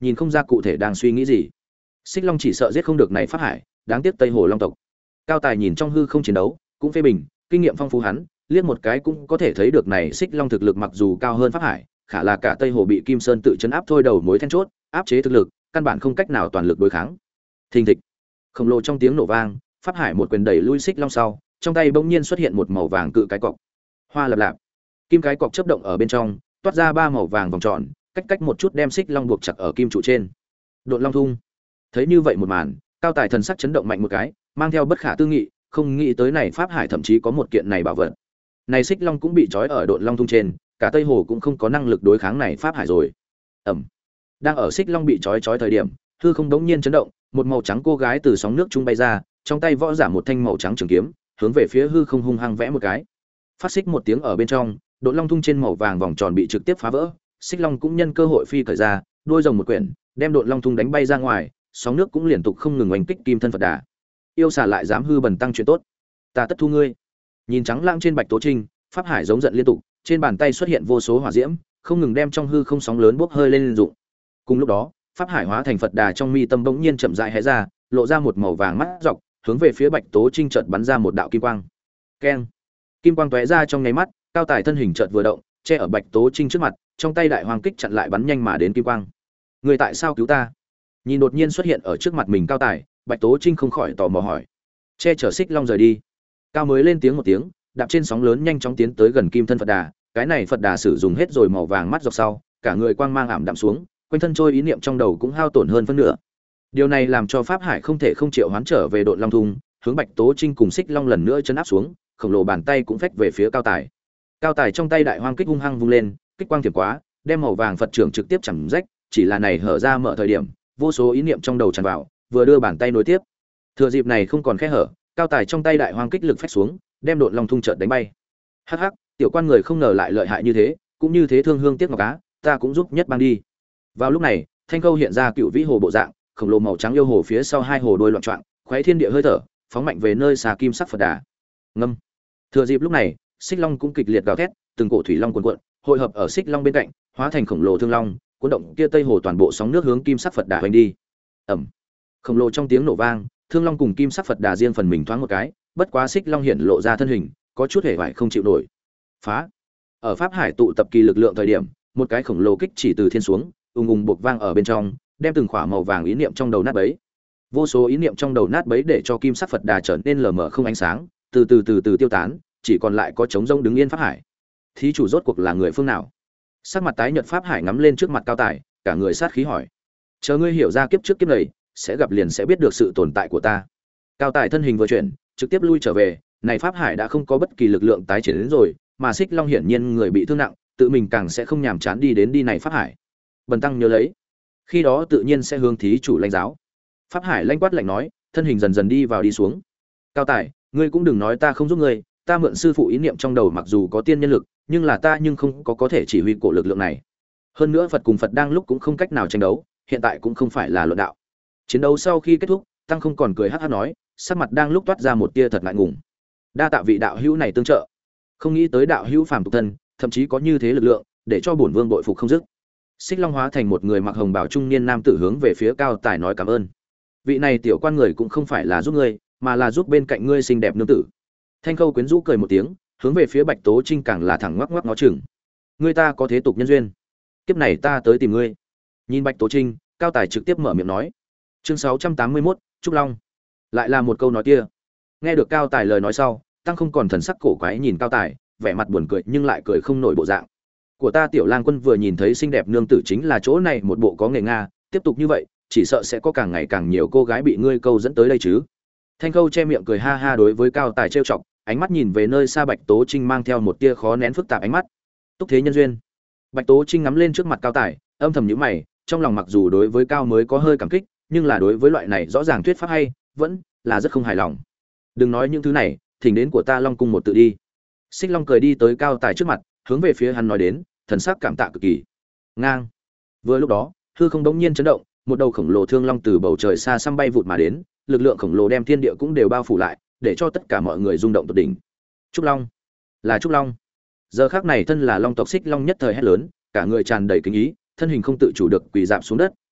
nhìn không ra cụ thể đang suy nghĩ gì. Xích Long chỉ sợ giết không được này Pháp Hải, đáng tiếc Tây Hồ Long tộc. Cao Tài nhìn trong hư không chiến đấu, cũng phê bình, kinh nghiệm phong phú hắn, liếc một cái cũng có thể thấy được này Xích Long thực lực mặc dù cao hơn Pháp Hải, khả là cả Tây Hồ bị Kim Sơn tự trấn áp thôi đầu mối then chốt, áp chế thực lực, căn bản không cách nào toàn lực đối kháng. Thình thịch, khổng lồ trong tiếng nổ vang, Pháp Hải một quyền đẩy lui Xích Long sau, trong tay bỗng nhiên xuất hiện một màu vàng cự cái cọc. Hoa lập lạp, kim cái cọc chớp động ở bên trong, toát ra ba màu vàng vòng tròn, cách cách một chút đem Xích Long buộc chặt ở kim trụ trên. Độn Long thung. Thấy như vậy một màn, Cao Tài thần sắc chấn động mạnh một cái, mang theo bất khả tư nghị, không nghĩ tới này Pháp Hải thậm chí có một kiện này bảo vật. Này Xích Long cũng bị trói ở Độn Long thung trên, cả Tây Hồ cũng không có năng lực đối kháng này Pháp Hải rồi. Ầm. Đang ở Xích Long bị trói trói thời điểm, hư không đống nhiên chấn động, một màu trắng cô gái từ sóng nước trung bay ra, trong tay võ giả một thanh màu trắng trường kiếm, hướng về phía hư không hung hăng vẽ một cái. Phát xích một tiếng ở bên trong, Độn Long thung trên màu vàng vòng tròn bị trực tiếp phá vỡ, Xích Long cũng nhân cơ hội phi cởi ra, đuôi rồng một quyển, đem Độn Long thung đánh bay ra ngoài, sóng nước cũng liên tục không ngừng oanh kích Kim Thân Phật Đà. Yêu xà lại dám hư bẩn tăng chuyện tốt, ta tất thu ngươi. Nhìn trắng lãng trên Bạch Tố Trinh, Pháp Hải giống giận liên tục, trên bàn tay xuất hiện vô số hỏa diễm, không ngừng đem trong hư không sóng lớn bốc hơi lên dụng. Cùng lúc đó, Pháp Hải hóa thành Phật Đà trong mi tâm bỗng nhiên chậm rãi hé ra, lộ ra một màu vàng mắt dọc, hướng về phía Bạch Tố Trinh chợt bắn ra một đạo kim quang. Keng! Kim quang tóe ra trong nháy mắt, Cao Tài thân hình chợt vừa động, che ở Bạch Tố Trinh trước mặt, trong tay đại hoàng kích chặn lại bắn nhanh mà đến kim quang. Người tại sao cứu ta? Nhìn đột nhiên xuất hiện ở trước mặt mình Cao Tài, Bạch Tố Trinh không khỏi tò mò hỏi. Che chở Xích Long rời đi. Cao mới lên tiếng một tiếng, đạp trên sóng lớn nhanh chóng tiến tới gần Kim Thân Phật Đà, cái này Phật Đà sử dụng hết rồi màu vàng mắt dọc sau, cả người quang mang ảm đạm xuống, quanh thân trôi ý niệm trong đầu cũng hao tổn hơn phân nửa. Điều này làm cho Pháp Hải không thể không chịu hoán trở về Độn Long thung, hướng Bạch Tố Trinh cùng Xích Long lần nữa chấn áp xuống, khổng lồ bàn tay cũng phách về phía Cao Tài. Cao Tài trong tay đại hoang kích hung hăng vung lên, kích quang thiểm quá, đem màu vàng Phật trưởng trực tiếp chầm rách, chỉ là này hở ra mở thời điểm, vô số ý niệm trong đầu tràn vào, vừa đưa bàn tay nối tiếp. Thừa dịp này không còn khe hở, Cao Tài trong tay đại hoang kích lực phách xuống, đem Độn Long thung chợt đánh bay. Hắc hắc, tiểu quan người không ngờ lại lợi hại như thế, cũng như thế thương hương tiếc ngọc á, ta cũng giúp nhất bang đi. Vào lúc này, Thanh Câu hiện ra cựu vĩ hồ bộ dạng, khổng lồ màu trắng yêu hồ phía sau hai hồ đôi loạn choạng, khoé thiên địa hơi thở, phóng mạnh về nơi xà kim sắc Phật Đà. Ngâm. Thừa dịp lúc này, Xích Long cũng kịch liệt gào thét, từng cổ thủy long cuồn cuộn, hội hợp ở Xích Long bên cạnh, hóa thành khổng lồ thương long, cuốn động kia Tây Hồ toàn bộ sóng nước hướng kim sắc Phật Đà hoành đi. Ầm. Khổng lồ trong tiếng nổ vang, thương long cùng kim sắc Phật Đà riêng phần mình thoáng một cái, bất quá Xích Long hiện lộ ra thân hình, có chút hề vải không chịu nổi. Phá. Ở Pháp Hải tụ tập kỳ lực lượng thời điểm, một cái khổng lồ kích chỉ từ thiên xuống, ùng ùng bộc vang ở bên trong, đem từng khỏa màu vàng ý niệm trong đầu nát bấy. Vô số ý niệm trong đầu nát bấy để cho kim sắc Phật Đà trở nên lờ mờ không ánh sáng, từ từ từ từ tiêu tán, chỉ còn lại có trống rỗng đứng yên Pháp Hải. Thí chủ rốt cuộc là người phương nào? Sắc mặt tái nhợt Pháp Hải ngắm lên trước mặt Cao Tài, cả người sát khí hỏi. Chờ ngươi hiểu ra kiếp trước kiếp này, sẽ gặp liền sẽ biết được sự tồn tại của ta. Cao Tài thân hình vừa chuyển, trực tiếp lui trở về, này Pháp Hải đã không có bất kỳ lực lượng tái triển đến rồi, mà Xích Long hiển nhiên người bị thương nặng, tự mình càng sẽ không nhàm chán đi đến đi này Pháp Hải. Bần tăng nhớ lấy, khi đó tự nhiên sẽ hướng thí chủ lãnh giáo. Pháp Hải lanh quát lạnh nói, thân hình dần dần đi vào đi xuống. Cao Tài, ngươi cũng đừng nói ta không giúp ngươi, ta mượn sư phụ ý niệm trong đầu mặc dù có tiên nhân lực, nhưng là ta nhưng không có có thể chỉ huy cổ lực lượng này. Hơn nữa Phật cùng Phật đang lúc cũng không cách nào tranh đấu, hiện tại cũng không phải là luận đạo. Chiến đấu sau khi kết thúc, tăng không còn cười hắc hắc nói, sắc mặt đang lúc toát ra một tia thật ngại ngùng. Đa tạ vị đạo hữu này tương trợ. Không nghĩ tới đạo hữu phàm tục thân, thậm chí có như thế lực lượng, để cho bổn vương bội phục không dứt. Xích Long hóa thành một người mặc hồng bào trung niên nam tử hướng về phía Cao Tài nói cảm ơn. Vị này tiểu quan người cũng không phải là giúp ngươi, mà là giúp bên cạnh ngươi xinh đẹp nương tử. Thanh Khâu quyến rũ cười một tiếng, hướng về phía Bạch Tố Trinh càng là thẳng ngoắc ngoắc ngó chừng. Ngươi ta có thế tục nhân duyên, kiếp này ta tới tìm ngươi. Nhìn Bạch Tố Trinh, Cao Tài trực tiếp mở miệng nói. Chương sáu trăm tám mươi mốt, Trúc Long. Lại là một câu nói kia. Nghe được Cao Tài lời nói sau, tăng không còn thần sắc cổ quái nhìn Cao Tài, vẻ mặt buồn cười nhưng lại cười không nổi bộ dạng. Của ta tiểu lang quân vừa nhìn thấy xinh đẹp nương tử chính là chỗ này một bộ có nghề nga, tiếp tục như vậy, chỉ sợ sẽ có càng ngày càng nhiều cô gái bị ngươi câu dẫn tới đây chứ. Thanh Khâu che miệng cười ha ha đối với Cao Tài trêu chọc, ánh mắt nhìn về nơi xa Bạch Tố Trinh mang theo một tia khó nén phức tạp ánh mắt. Túc thế nhân duyên. Bạch Tố Trinh ngắm lên trước mặt Cao Tài, âm thầm nhíu mày, trong lòng mặc dù đối với Cao mới có hơi cảm kích, nhưng là đối với loại này rõ ràng thuyết pháp hay, vẫn là rất không hài lòng. Đừng nói những thứ này, thỉnh đến của ta Long cung một tự đi. Xích Long cười đi tới Cao Tài trước mặt, hướng về phía hắn nói đến, thần sắc cảm tạ cực kỳ. Ngang. Vừa lúc đó, hư không đống nhiên chấn động, một đầu khổng lồ thương long từ bầu trời xa xăm bay vụt mà đến, lực lượng khổng lồ đem thiên địa cũng đều bao phủ lại, để cho tất cả mọi người rung động tột đỉnh. Trúc Long, là Trúc Long. Giờ khắc này thân là Long tộc Xích Long nhất thời hét lớn, cả người tràn đầy kính ý, thân hình không tự chủ được quỳ rạp xuống đất,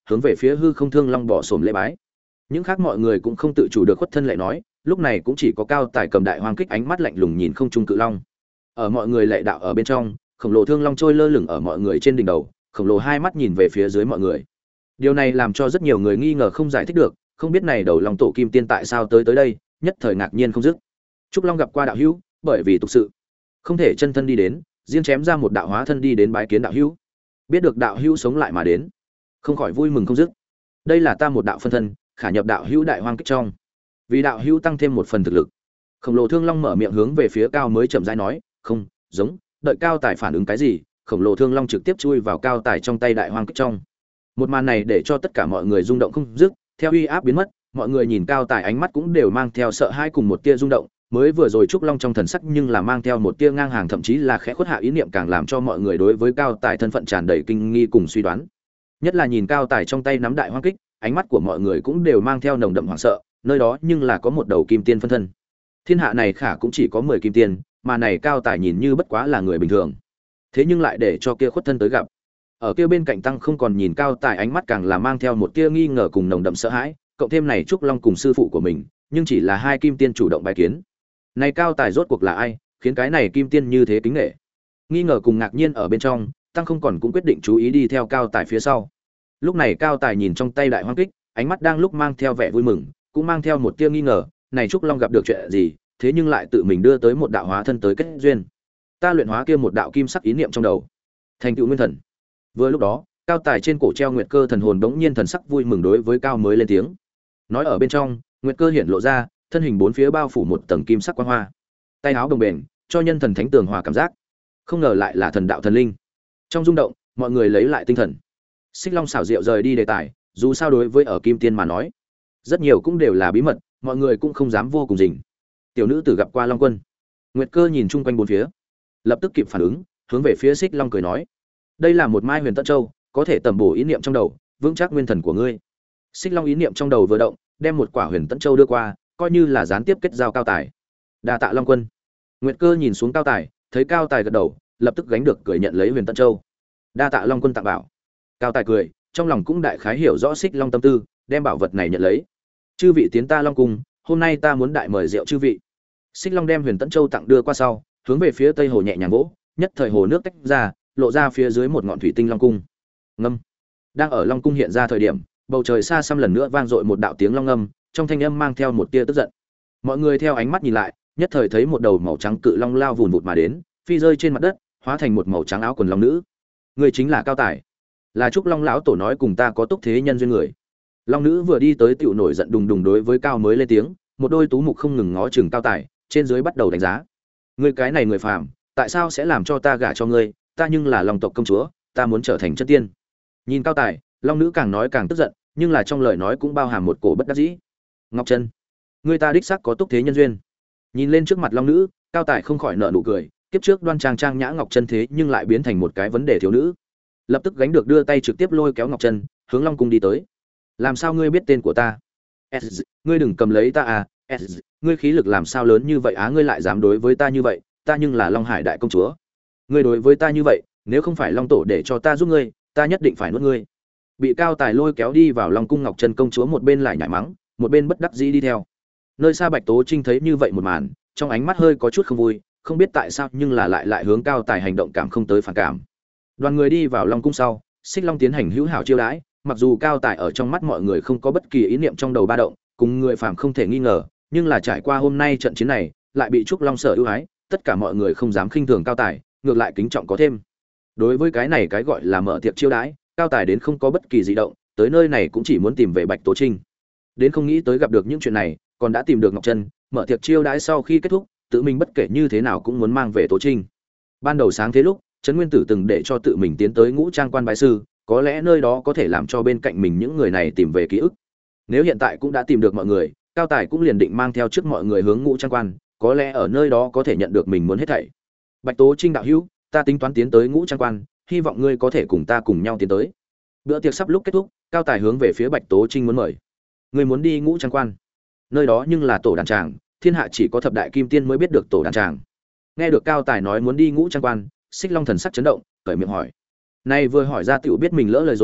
hướng về phía hư không thương long bỏ xổm lễ bái. Những khác mọi người cũng không tự chủ được khuất thân lệ nói, lúc này cũng chỉ có Cao Tài cầm đại hoang kích ánh mắt lạnh lùng nhìn không trung cự long. Ở mọi người lệ đạo ở bên trong, khổng lồ thương long trôi lơ lửng ở mọi người trên đỉnh đầu, khổng lồ hai mắt nhìn về phía dưới mọi người. Điều này làm cho rất nhiều người nghi ngờ không giải thích được, không biết này đầu long tổ kim tiên tại sao tới tới đây, nhất thời ngạc nhiên không dứt. Trúc Long gặp qua đạo hữu, bởi vì tục sự, không thể chân thân đi đến, riêng chém ra một đạo hóa thân đi đến bái kiến đạo hữu. Biết được đạo hữu sống lại mà đến, không khỏi vui mừng không dứt. Đây là ta một đạo phân thân, khả nhập đạo hữu đại hoang kích trong, vì đạo hữu tăng thêm một phần thực lực. Khổng lồ thương long mở miệng hướng về phía Cao mới chậm rãi nói, không, giống, đợi Cao Tài phản ứng cái gì, khổng lồ thương long trực tiếp chui vào Cao Tài trong tay đại hoang kích trong. Một màn này để cho tất cả mọi người rung động không dứt, theo uy áp biến mất, mọi người nhìn Cao Tài ánh mắt cũng đều mang theo sợ hãi cùng một tia rung động, mới vừa rồi Trúc Long trong thần sắc nhưng là mang theo một tia ngang hàng, thậm chí là khẽ khuất hạ ý niệm, càng làm cho mọi người đối với Cao Tài thân phận tràn đầy kinh nghi cùng suy đoán. Nhất là nhìn Cao Tài trong tay nắm đại hoang kích, ánh mắt của mọi người cũng đều mang theo nồng đậm hoảng sợ, nơi đó nhưng là có một đầu kim tiên phân thân. Thiên hạ này khả cũng chỉ có mười kim tiên, mà này Cao Tài nhìn như bất quá là người bình thường. Thế nhưng lại để cho kia khuất thân tới gặp. Ở kia bên cạnh tăng không còn nhìn Cao Tài ánh mắt càng là mang theo một tia nghi ngờ cùng nồng đậm sợ hãi, cộng thêm này Trúc Long cùng sư phụ của mình, nhưng chỉ là hai kim tiên chủ động bài kiến. Này Cao Tài rốt cuộc là ai, khiến cái này kim tiên như thế kính nể? Nghi ngờ cùng ngạc nhiên ở bên trong, tăng không còn cũng quyết định chú ý đi theo Cao Tài phía sau. Lúc này Cao Tài nhìn trong tay đại hoang kích, ánh mắt đang lúc mang theo vẻ vui mừng, cũng mang theo một tia nghi ngờ, này Trúc Long gặp được chuyện gì, thế nhưng lại tự mình đưa tới một đạo hóa thân tới kết duyên. Ta luyện hóa kia một đạo kim sắc ý niệm trong đầu, thành tựu nguyên thần. Vừa lúc đó, Cao Tài trên cổ treo nguyệt cơ thần hồn bỗng nhiên thần sắc vui mừng đối với Cao mới lên tiếng. Nói ở bên trong, nguyệt cơ hiển lộ ra, thân hình bốn phía bao phủ một tầng kim sắc quang hoa. Tay áo đồng bền, cho nhân thần thánh tường hòa cảm giác. Không ngờ lại là thần đạo thần linh. Trong rung động, mọi người lấy lại tinh thần. Xích Long xảo diệu rời đi đề tài, dù sao đối với ở kim tiên mà nói, rất nhiều cũng đều là bí mật, mọi người cũng không dám vô cùng rình. Tiểu nữ tử gặp qua Long Quân. Nguyệt cơ nhìn chung quanh bốn phía, lập tức kịp phản ứng, hướng về phía Xích Long cười nói: đây là một mai huyền tận châu, có thể tầm bổ ý niệm trong đầu, vững chắc nguyên thần của ngươi. Xích Long ý niệm trong đầu vừa động, đem một quả huyền tận châu đưa qua, coi như là gián tiếp kết giao Cao Tài. Đa tạ Long Quân. Nguyệt cơ nhìn xuống Cao Tài, thấy Cao Tài gật đầu, lập tức gánh được cười nhận lấy huyền tận châu. Đa tạ Long Quân tặng bảo. Cao Tài cười, trong lòng cũng đại khái hiểu rõ Xích Long tâm tư, đem bảo vật này nhận lấy. Chư vị tiến ta Long cung, hôm nay ta muốn đại mời rượu chư vị. Xích Long đem huyền tận châu tặng đưa qua sau, hướng về phía tây hồ nhẹ nhàng vỗ, nhất thời hồ nước tách ra, lộ ra phía dưới một ngọn thủy tinh long cung. Ngâm. Đang ở long cung hiện ra thời điểm, bầu trời xa xăm lần nữa vang dội một đạo tiếng long ngâm, trong thanh âm mang theo một tia tức giận. Mọi người theo ánh mắt nhìn lại, nhất thời thấy một đầu màu trắng cự long lao vùn vụt mà đến, phi rơi trên mặt đất, hóa thành một màu trắng áo quần long nữ. Người chính là Cao Tài, là Trúc Long lão tổ nói cùng ta có túc thế nhân duyên người. Long nữ vừa đi tới tiểu nổi giận đùng đùng đối với Cao mới lên tiếng, một đôi tú mục không ngừng ngó chừng Cao Tài, trên dưới bắt đầu đánh giá. Ngươi cái này người phàm, tại sao sẽ làm cho ta gả cho ngươi? Ta nhưng là Long tộc công chúa, ta muốn trở thành chân tiên. Nhìn Cao Tài, Long nữ càng nói càng tức giận, nhưng là trong lời nói cũng bao hàm một cổ bất đắc dĩ. Ngọc Chân, ngươi ta đích xác có túc thế nhân duyên. Nhìn lên trước mặt Long nữ, Cao Tài không khỏi nở nụ cười, kiếp trước đoan trang trang nhã Ngọc Chân thế nhưng lại biến thành một cái vấn đề thiếu nữ. Lập tức gánh được đưa tay trực tiếp lôi kéo Ngọc Chân, hướng Long cung đi tới. Làm sao ngươi biết tên của ta? S, ngươi đừng cầm lấy ta à, S, ngươi khí lực làm sao lớn như vậy á, ngươi lại dám đối với ta như vậy, ta nhưng là Long Hải đại công chúa. Ngươi đối với ta như vậy, nếu không phải Long tổ để cho ta giúp ngươi, ta nhất định phải nuốt ngươi. Bị Cao Tài lôi kéo đi vào Long cung, Ngọc Chân công chúa một bên lại nhảy mắng, một bên bất đắc dĩ đi theo. Nơi xa Bạch Tố Trinh thấy như vậy một màn, trong ánh mắt hơi có chút không vui, không biết tại sao nhưng là lại lại hướng Cao Tài hành động cảm không tới phản cảm. Đoàn người đi vào Long cung sau, Xích Long tiến hành hữu hảo chiêu đãi, mặc dù Cao Tài ở trong mắt mọi người không có bất kỳ ý niệm trong đầu ba động, cùng người phàm không thể nghi ngờ, nhưng là trải qua hôm nay trận chiến này, lại bị Trúc Long sở ưu ái, tất cả mọi người không dám khinh thường Cao Tài, ngược lại kính trọng có thêm. Đối với cái này cái gọi là mở tiệc chiêu đãi, Cao Tài đến không có bất kỳ dị động, tới nơi này cũng chỉ muốn tìm về Bạch Tố Trinh. Đến không nghĩ tới gặp được những chuyện này, còn đã tìm được Ngọc Chân, mở tiệc chiêu đãi sau khi kết thúc, tự mình bất kể như thế nào cũng muốn mang về Tố Trinh. Ban đầu sáng thế lúc, Trấn Nguyên Tử từng để cho tự mình tiến tới Ngũ Trang quan bái sư, có lẽ nơi đó có thể làm cho bên cạnh mình những người này tìm về ký ức. Nếu hiện tại cũng đã tìm được mọi người, Cao Tài cũng liền định mang theo trước mọi người hướng Ngũ Trang quan, có lẽ ở nơi đó có thể nhận được mình muốn hết thảy. Bạch Tố Trinh đạo hữu, ta tính toán tiến tới Ngũ Trang quan, hy vọng ngươi có thể cùng ta cùng nhau tiến tới. Bữa tiệc sắp lúc kết thúc, Cao Tài hướng về phía Bạch Tố Trinh muốn mời. Ngươi muốn đi Ngũ Trang quan? Nơi đó nhưng là tổ đàn tràng, thiên hạ chỉ có thập đại kim tiên mới biết được tổ đàn tràng. Nghe được Cao Tài nói muốn đi Ngũ Trang quan, Xích Long thần sắc chấn động, cởi miệng hỏi. Nay vừa hỏi ra tiểu biết mình lỡ lời rồi,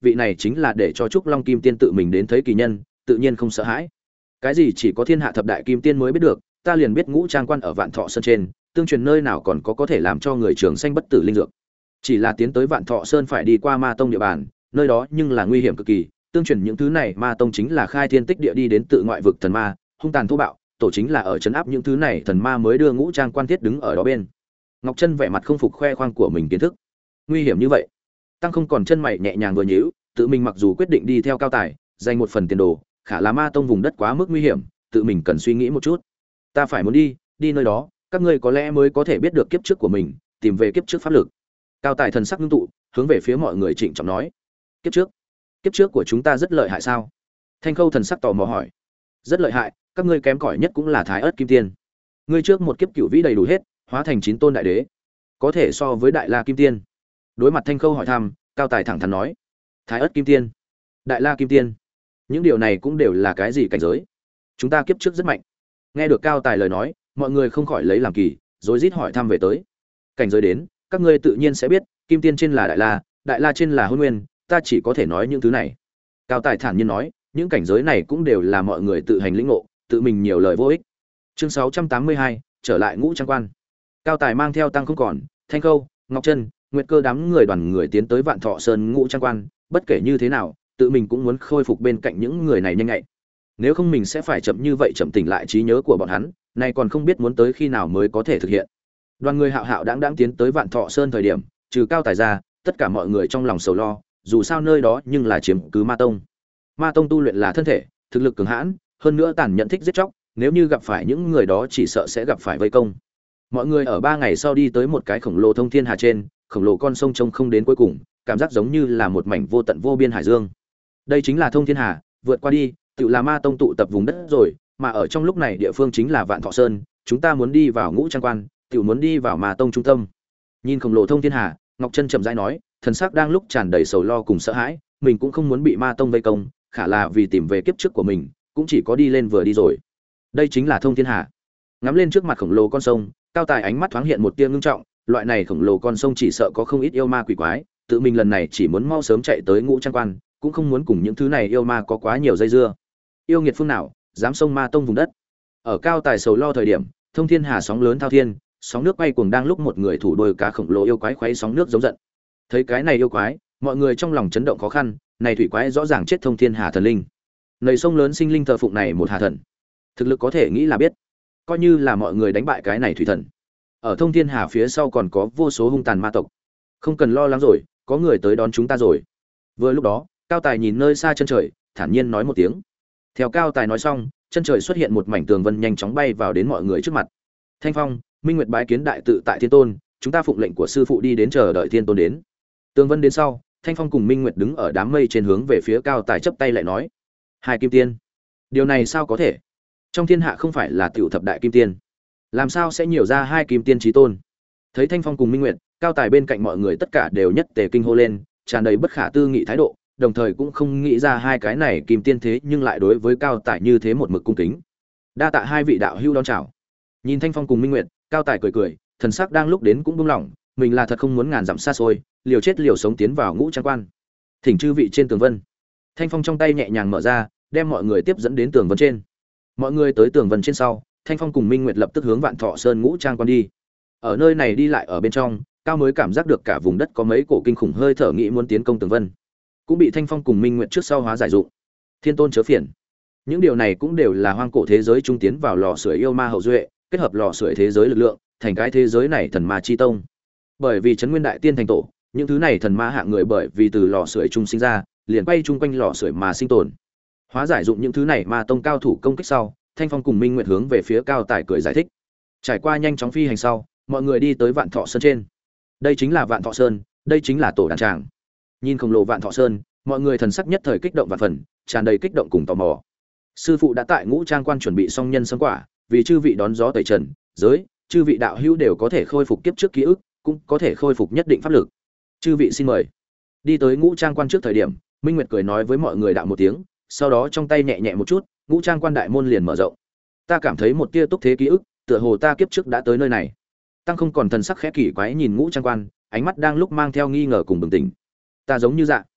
vị này chính là để cho Trúc Long Kim Tiên tự mình đến thấy kỳ nhân, tự nhiên không sợ hãi. Cái gì chỉ có thiên hạ thập đại kim tiên mới biết được, ta liền biết Ngũ Trang Quan ở Vạn Thọ Sơn trên, tương truyền nơi nào còn có có thể làm cho người trường sanh bất tử linh dược. Chỉ là tiến tới Vạn Thọ Sơn phải đi qua Ma Tông địa bàn, nơi đó nhưng là nguy hiểm cực kỳ, tương truyền những thứ này Ma Tông chính là khai thiên tích địa đi đến tự ngoại vực thần ma, hung tàn thô bạo, tổ chính là ở trấn áp những thứ này thần ma mới đưa Ngũ Trang Quan thiết đứng ở đó bên. Ngọc Chân vẻ mặt không phục khoe khoang của mình kiến thức. Nguy hiểm như vậy? Tăng không còn chân mày nhẹ nhàng vừa nhíu, tự mình mặc dù quyết định đi theo Cao Tài, dành một phần tiền đồ, khả là Ma Tông vùng đất quá mức nguy hiểm, tự mình cần suy nghĩ một chút. Ta phải muốn đi, đi nơi đó, các ngươi có lẽ mới có thể biết được kiếp trước của mình, tìm về kiếp trước pháp lực. Cao Tài thần sắc ngưng tụ, hướng về phía mọi người trịnh trọng nói: kiếp trước? Kiếp trước của chúng ta rất lợi hại sao? Thanh Khâu thần sắc tò mò hỏi. Rất lợi hại, các ngươi kém cỏi nhất cũng là Thái Ức Kim Tiên. Ngươi trước một kiếp cửu vĩ đầy đủ hết, hóa thành chín tôn đại đế, có thể so với Đại La Kim Tiên. Đối mặt Thanh Khâu hỏi thăm, Cao Tài thẳng thắn nói: Thái Ức Kim Tiên, Đại La Kim Tiên, những điều này cũng đều là cái gì cảnh giới? Chúng ta kiếp trước rất mạnh. Nghe được Cao Tài lời nói, mọi người không khỏi lấy làm kỳ, rối rít hỏi thăm về tới. Cảnh giới đến, các ngươi tự nhiên sẽ biết, Kim Tiên trên là Đại La, Đại La trên là Hôn Nguyên, ta chỉ có thể nói những thứ này. Cao Tài thản nhiên nói, những cảnh giới này cũng đều là mọi người tự hành lĩnh ngộ, tự mình nhiều lời vô ích. Chương sáu trăm tám mươi hai, trở lại Ngũ Trang Quan. Cao Tài mang theo Tăng Không Còn, Thanh Khâu, Ngọc Chân, Nguyệt Cơ đám người đoàn người tiến tới Vạn Thọ Sơn Ngũ Trang Quan, bất kể như thế nào, tự mình cũng muốn khôi phục bên cạnh những người này nhanh nhạy. Nếu không mình sẽ phải chậm như vậy chậm tỉnh lại trí nhớ của bọn hắn, này còn không biết muốn tới khi nào mới có thể thực hiện. Đoàn người hạo hạo đãng đãng tiến tới Vạn Thọ Sơn thời điểm, trừ Cao Tài ra, tất cả mọi người trong lòng sầu lo, dù sao nơi đó nhưng là chiếm cứ Ma Tông. Ma Tông tu luyện là thân thể, thực lực cường hãn, hơn nữa tàn nhẫn thích giết chóc, nếu như gặp phải những người đó chỉ sợ sẽ gặp phải vây công. Mọi người ở ba ngày sau đi tới một cái khổng lồ thông thiên hà trên, khổng lồ con sông trông không đến cuối cùng, cảm giác giống như là một mảnh vô tận vô biên hải dương. Đây chính là thông thiên hà, vượt qua đi, tự là Ma Tông tụ tập vùng đất rồi, mà ở trong lúc này địa phương chính là Vạn Thọ Sơn, chúng ta muốn đi vào Ngũ Trang Quan, tự muốn đi vào Ma Tông trung tâm. Nhìn khổng lồ thông thiên hà, Ngọc Chân chậm rãi nói, thần sắc đang lúc tràn đầy sầu lo cùng sợ hãi, mình cũng không muốn bị Ma Tông vây công, khả là vì tìm về kiếp trước của mình, cũng chỉ có đi lên vừa đi rồi. Đây chính là thông thiên hà. Ngắm lên trước mặt khổng lồ con sông, Cao Tài ánh mắt thoáng hiện một tia ngưng trọng, loại này khổng lồ con sông chỉ sợ có không ít yêu ma quỷ quái, tự mình lần này chỉ muốn mau sớm chạy tới Ngũ Trang Quan, cũng không muốn cùng những thứ này yêu ma có quá nhiều dây dưa. Yêu nghiệt phương nào dám xông Ma Tông vùng đất? Ở Cao Tài sầu lo thời điểm, thông thiên hà sóng lớn thao thiên, sóng nước quay cuồng đang lúc một người thủ đôi cá khổng lồ yêu quái khuấy sóng nước giống giận. Thấy cái này yêu quái, mọi người trong lòng chấn động khó khăn, này thủy quái rõ ràng chết thông thiên hà thần linh. Nầy sông lớn sinh linh thờ phụng này một hà thần, thực lực có thể nghĩ là biết, coi như là mọi người đánh bại cái này thủy thần. Ở thông thiên hà phía sau còn có vô số hung tàn ma tộc, không cần lo lắng rồi, có người tới đón chúng ta rồi. Vừa lúc đó, Cao Tài nhìn nơi xa chân trời, thản nhiên nói một tiếng. Theo Cao Tài nói xong, chân trời xuất hiện một mảnh tường vân nhanh chóng bay vào đến mọi người trước mặt. Thanh Phong, Minh Nguyệt bái kiến đại tự tại Thiên Tôn, chúng ta phụng lệnh của sư phụ đi đến chờ đợi Thiên Tôn đến. Tường vân đến sau, Thanh Phong cùng Minh Nguyệt đứng ở đám mây trên hướng về phía Cao Tài chắp tay lại nói: hai kim tiên, điều này sao có thể? Trong thiên hạ không phải là tiểu thập đại kim tiên, làm sao sẽ nhiều ra hai kim tiên chí tôn? Thấy Thanh Phong cùng Minh Nguyệt, Cao Tài bên cạnh mọi người tất cả đều nhất tề kinh hô lên, tràn đầy bất khả tư nghị thái độ, đồng thời cũng không nghĩ ra hai cái này kim tiên thế nhưng lại đối với Cao Tài như thế một mực cung kính. Đa tạ hai vị đạo hữu đón chào. Nhìn Thanh Phong cùng Minh Nguyệt, Cao Tài cười cười, thần sắc đang lúc đến cũng buông lỏng, mình là thật không muốn ngàn dặm xa xôi, liều chết liều sống tiến vào Ngũ Trang Quan. Thỉnh chư vị trên tường vân. Thanh Phong trong tay nhẹ nhàng mở ra, đem mọi người tiếp dẫn đến tường vân trên. Mọi người tới tường vân trên sau, Thanh Phong cùng Minh Nguyệt lập tức hướng Vạn Thọ Sơn Ngũ Trang Quan đi. Ở nơi này đi lại ở bên trong, Cao mới cảm giác được cả vùng đất có mấy cổ kinh khủng hơi thở nghĩ muốn tiến công tường vân, cũng bị Thanh Phong cùng Minh Nguyệt trước sau hóa giải dụng. Thiên Tôn chớ phiền. Những điều này cũng đều là hoang cổ thế giới trung tiến vào lò sưởi yêu ma hậu duệ, kết hợp lò sưởi thế giới lực lượng, thành cái thế giới này thần ma chi tông. Bởi vì Trấn Nguyên Đại Tiên thành tổ, những thứ này thần ma hạng người bởi vì từ lò sưởi trung sinh ra, liền quay chung quanh lò sưởi mà sinh tồn. Hóa giải dụng những thứ này ma tông cao thủ công kích sau, Thanh Phong cùng Minh Nguyệt hướng về phía Cao Tài cười giải thích. Trải qua nhanh chóng phi hành sau, mọi người đi tới Vạn Thọ Sơn trên. Đây chính là Vạn Thọ Sơn, đây chính là tổ đàn tràng. Nhìn khổng lồ Vạn Thọ Sơn, mọi người thần sắc nhất thời kích động vạn phần, tràn đầy kích động cùng tò mò. Sư phụ đã tại Ngũ Trang Quan chuẩn bị xong nhân sâm quả, vì chư vị đón gió tẩy trần, giới, chư vị đạo hữu đều có thể khôi phục kiếp trước ký ức, cũng có thể khôi phục nhất định pháp lực. Chư vị xin mời. Đi tới Ngũ Trang Quan trước thời điểm, Minh Nguyệt cười nói với mọi người đạo một tiếng, sau đó trong tay nhẹ nhẹ một chút, Ngũ Trang Quan đại môn liền mở rộng. Ta cảm thấy một tia túc thế ký ức, tựa hồ ta kiếp trước đã tới nơi này. Tăng không còn thần sắc khẽ kỳ quái nhìn Ngũ Trang Quan, ánh mắt đang lúc mang theo nghi ngờ cùng bừng tỉnh. Ta giống như dạ.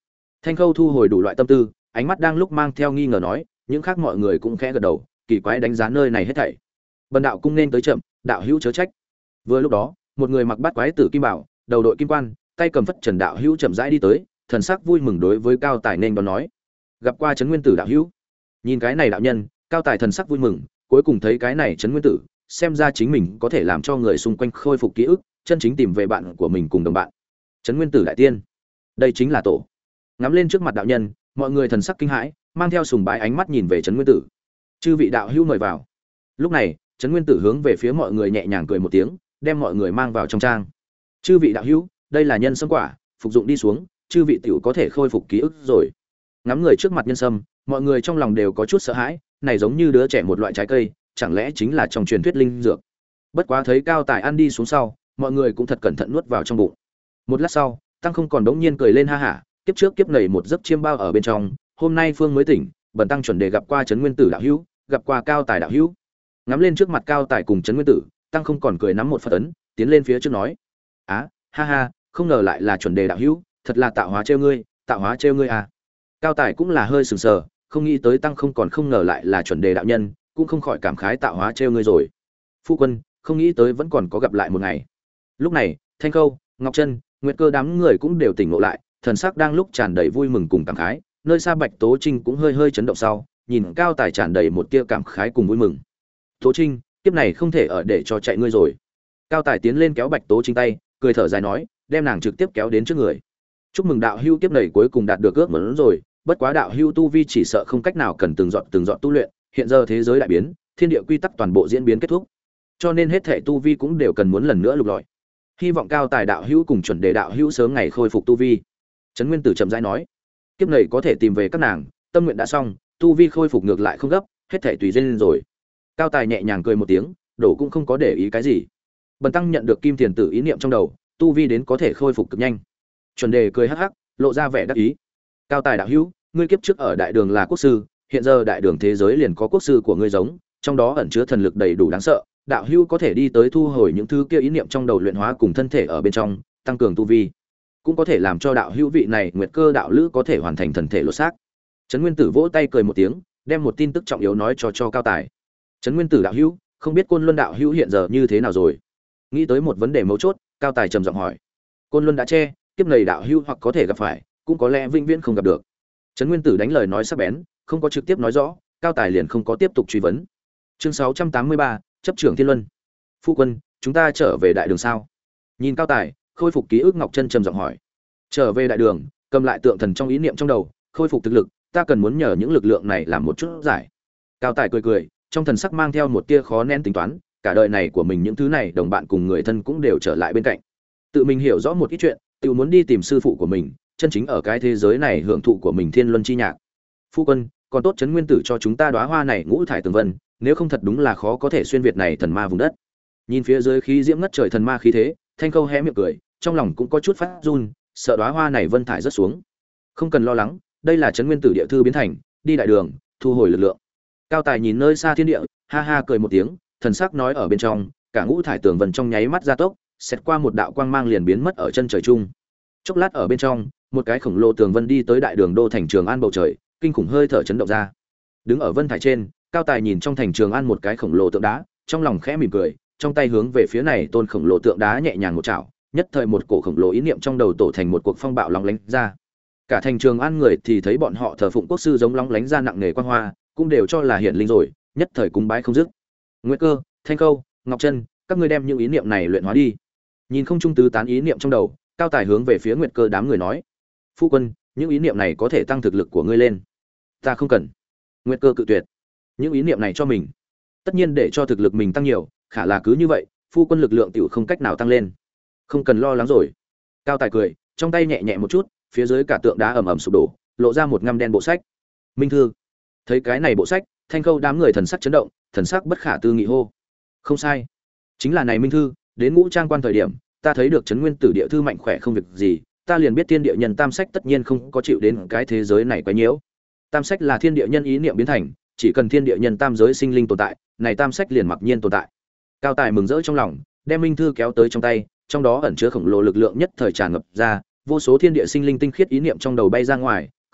Thanh Khâu thu hồi đủ loại tâm tư, ánh mắt đang lúc mang theo nghi ngờ nói, những khác mọi người cũng khẽ gật đầu, kỳ quái đánh giá nơi này hết thảy. Bần đạo cung nên tới chậm, đạo hữu chớ trách. Vừa lúc đó, một người mặc bát quái tử kim bảo, đầu đội kim quan, tay cầm phất trần đạo hữu chậm rãi đi tới, thần sắc vui mừng đối với Cao Tài nên đón nói, gặp qua Trấn Nguyên Tử đạo hữu. Nhìn cái này đạo nhân, Cao Tài thần sắc vui mừng, cuối cùng thấy cái này Trấn Nguyên Tử, xem ra chính mình có thể làm cho người xung quanh khôi phục ký ức, chân chính tìm về bạn của mình cùng đồng bạn. Trấn Nguyên Tử đại tiên, đây chính là tổ. Ngắm lên trước mặt đạo nhân, mọi người thần sắc kinh hãi, mang theo sùng bái ánh mắt nhìn về Trấn Nguyên Tử. Chư vị đạo hữu mời vào. Lúc này, Trấn Nguyên Tử hướng về phía mọi người nhẹ nhàng cười một tiếng, đem mọi người mang vào trong trang. Chư vị đạo hữu, đây là nhân sâm quả, phục dụng đi xuống, chư vị tiểu có thể khôi phục ký ức rồi. Ngắm người trước mặt nhân sâm, mọi người trong lòng đều có chút sợ hãi, này giống như đứa trẻ một loại trái cây, chẳng lẽ chính là trong truyền thuyết linh dược. Bất quá thấy Cao Tài ăn đi xuống sau, mọi người cũng thật cẩn thận nuốt vào trong bụng. Một lát sau, tăng không còn đống nhiên cười lên ha hả, kiếp trước kiếp này một giấc chiêm bao ở bên trong, hôm nay phương mới tỉnh, bần tăng chuẩn đề gặp qua Trấn Nguyên Tử đạo hữu, gặp qua Cao Tài đạo hữu. Ngắm lên trước mặt Cao Tài cùng Trấn Nguyên Tử, tăng không còn cười nắm một phật ấn, tiến lên phía trước nói: "Á, ha ha, không ngờ lại là chuẩn đề đạo hữu, thật là tạo hóa trêu ngươi, tạo hóa trêu ngươi à." Cao Tài cũng là hơi sừng sờ, không nghĩ tới tăng không còn không ngờ lại là chuẩn đề đạo nhân, cũng không khỏi cảm khái tạo hóa trêu ngươi rồi. Phu quân, không nghĩ tới vẫn còn có gặp lại một ngày. Lúc này, Thanh Khâu, Ngọc Trân, Nguyệt Cơ đám người cũng đều tỉnh ngộ lại, thần sắc đang lúc tràn đầy vui mừng cùng cảm khái, nơi xa Bạch Tố Trinh cũng hơi hơi chấn động sau, nhìn Cao Tài tràn đầy một tia cảm khái cùng vui mừng. Tố Trinh, kiếp này không thể ở để cho chạy ngươi rồi. Cao Tài tiến lên kéo Bạch Tố Trinh tay, cười thở dài nói, đem nàng trực tiếp kéo đến trước người. Chúc mừng đạo hữu kiếp này cuối cùng đạt được ước muốn rồi, bất quá đạo hữu tu vi chỉ sợ không cách nào cần từng dọn từng dọn tu luyện, hiện giờ thế giới đại biến, thiên địa quy tắc toàn bộ diễn biến kết thúc, cho nên hết thể tu vi cũng đều cần muốn lần nữa lục lọi. Hy vọng Cao Tài đạo hữu cùng chuẩn đề đạo hữu sớm ngày khôi phục tu vi. Trấn Nguyên Tử chậm rãi nói, kiếp này có thể tìm về các nàng, tâm nguyện đã xong, tu vi khôi phục ngược lại không gấp, hết thể tùy duyên rồi. Cao Tài nhẹ nhàng cười một tiếng, đổ cũng không có để ý cái gì. Bần tăng nhận được Kim Tiền Tử ý niệm trong đầu, tu vi đến có thể khôi phục cực nhanh. Chuẩn đề cười hắc hắc, lộ ra vẻ đắc ý. Cao Tài đạo hữu, ngươi kiếp trước ở đại đường là quốc sư, hiện giờ đại đường thế giới liền có quốc sư của ngươi giống, trong đó ẩn chứa thần lực đầy đủ đáng sợ, đạo hữu có thể đi tới thu hồi những thứ kia ý niệm trong đầu luyện hóa cùng thân thể ở bên trong, tăng cường tu vi, cũng có thể làm cho đạo hữu vị này Nguyệt Cơ đạo lữ có thể hoàn thành thần thể lột xác. Trấn Nguyên Tử vỗ tay cười một tiếng, đem một tin tức trọng yếu nói cho cho Cao Tài. Trấn Nguyên Tử đạo hữu, không biết Côn Luân đạo hữu hiện giờ như thế nào rồi? Nghĩ tới một vấn đề mấu chốt, Cao Tài trầm giọng hỏi. Côn Luân đã che, kiếp này đạo hữu hoặc có thể gặp phải, cũng có lẽ vĩnh viễn không gặp được. Trấn Nguyên Tử đánh lời nói sắc bén, không có trực tiếp nói rõ, Cao Tài liền không có tiếp tục truy vấn. Chương sáu trăm tám mươi ba, chấp trưởng Thiên Luân. Phu quân, chúng ta trở về đại đường sao? Nhìn Cao Tài, khôi phục ký ức Ngọc Trân trầm giọng hỏi. Trở về đại đường, cầm lại tượng thần trong ý niệm trong đầu, khôi phục thực lực, ta cần muốn nhờ những lực lượng này làm một chút giải. Cao Tài cười cười, trong thần sắc mang theo một tia khó nén tính toán, cả đời này của mình những thứ này đồng bạn cùng người thân cũng đều trở lại bên cạnh. Tự mình hiểu rõ một ít chuyện, tự muốn đi tìm sư phụ của mình, chân chính ở cái thế giới này hưởng thụ của mình thiên luân chi nhạc. Phu quân, còn tốt Trấn Nguyên Tử cho chúng ta đóa hoa này ngũ thải tường vân, nếu không thật đúng là khó có thể xuyên việt này thần ma vùng đất. Nhìn phía dưới khí diễm ngất trời thần ma khí thế, Thanh Khâu hé miệng cười, trong lòng cũng có chút phát run, sợ đóa hoa này vân thải rất xuống. Không cần lo lắng, đây là Trấn Nguyên Tử địa thư biến thành, đi đại đường, thu hồi lực lượng. Cao Tài nhìn nơi xa thiên địa, ha ha cười một tiếng, thần sắc nói ở bên trong, cả ngũ thải tường vân trong nháy mắt gia tốc, xét qua một đạo quang mang liền biến mất ở chân trời trung. Chốc lát ở bên trong, một cái khổng lồ tường vân đi tới đại đường đô thành Trường An bầu trời, kinh khủng hơi thở chấn động ra. Đứng ở vân thải trên, Cao Tài nhìn trong thành Trường An một cái khổng lồ tượng đá, trong lòng khẽ mỉm cười, trong tay hướng về phía này tôn khổng lồ tượng đá nhẹ nhàng một chảo, nhất thời một cổ khổng lồ ý niệm trong đầu tổ thành một cuộc phong bạo long lánh ra. Cả thành Trường An người thì thấy bọn họ thờ phụng quốc sư giống long lánh ra nặng nề quang hoa, cũng đều cho là hiển linh rồi, nhất thời cúng bái không dứt. Nguyệt Cơ, Thanh Khâu, Ngọc Trân, các ngươi đem những ý niệm này luyện hóa đi. Nhìn không trung tứ tán ý niệm trong đầu, Cao Tài hướng về phía Nguyệt Cơ đám người nói: "Phu quân, những ý niệm này có thể tăng thực lực của ngươi lên." "Ta không cần." Nguyệt Cơ cự tuyệt. "Những ý niệm này cho mình, tất nhiên để cho thực lực mình tăng nhiều, khả là cứ như vậy, phu quân lực lượng tiểu không cách nào tăng lên." "Không cần lo lắng rồi." Cao Tài cười, trong tay nhẹ nhẹ một chút, phía dưới cả tượng đá ầm ầm sụp đổ, lộ ra một ngăm đen bộ sách. Minh thư. Thấy cái này bộ sách, Thanh Khâu đám người thần sắc chấn động, thần sắc bất khả tư nghị hô: "Không sai, chính là này Minh thư, đến ngũ trang quan thời điểm, ta thấy được Trấn Nguyên Tử địa thư mạnh khỏe không việc gì, ta liền biết thiên địa nhân tam sách tất nhiên không có chịu đến cái thế giới này quá nhiễu. Tam sách là thiên địa nhân ý niệm biến thành, chỉ cần thiên địa nhân tam giới sinh linh tồn tại, này tam sách liền mặc nhiên tồn tại." Cao Tài mừng rỡ trong lòng, đem Minh thư kéo tới trong tay, trong đó ẩn chứa khổng lồ lực lượng nhất thời tràn ngập ra, vô số thiên địa sinh linh tinh khiết ý niệm trong đầu bay ra ngoài,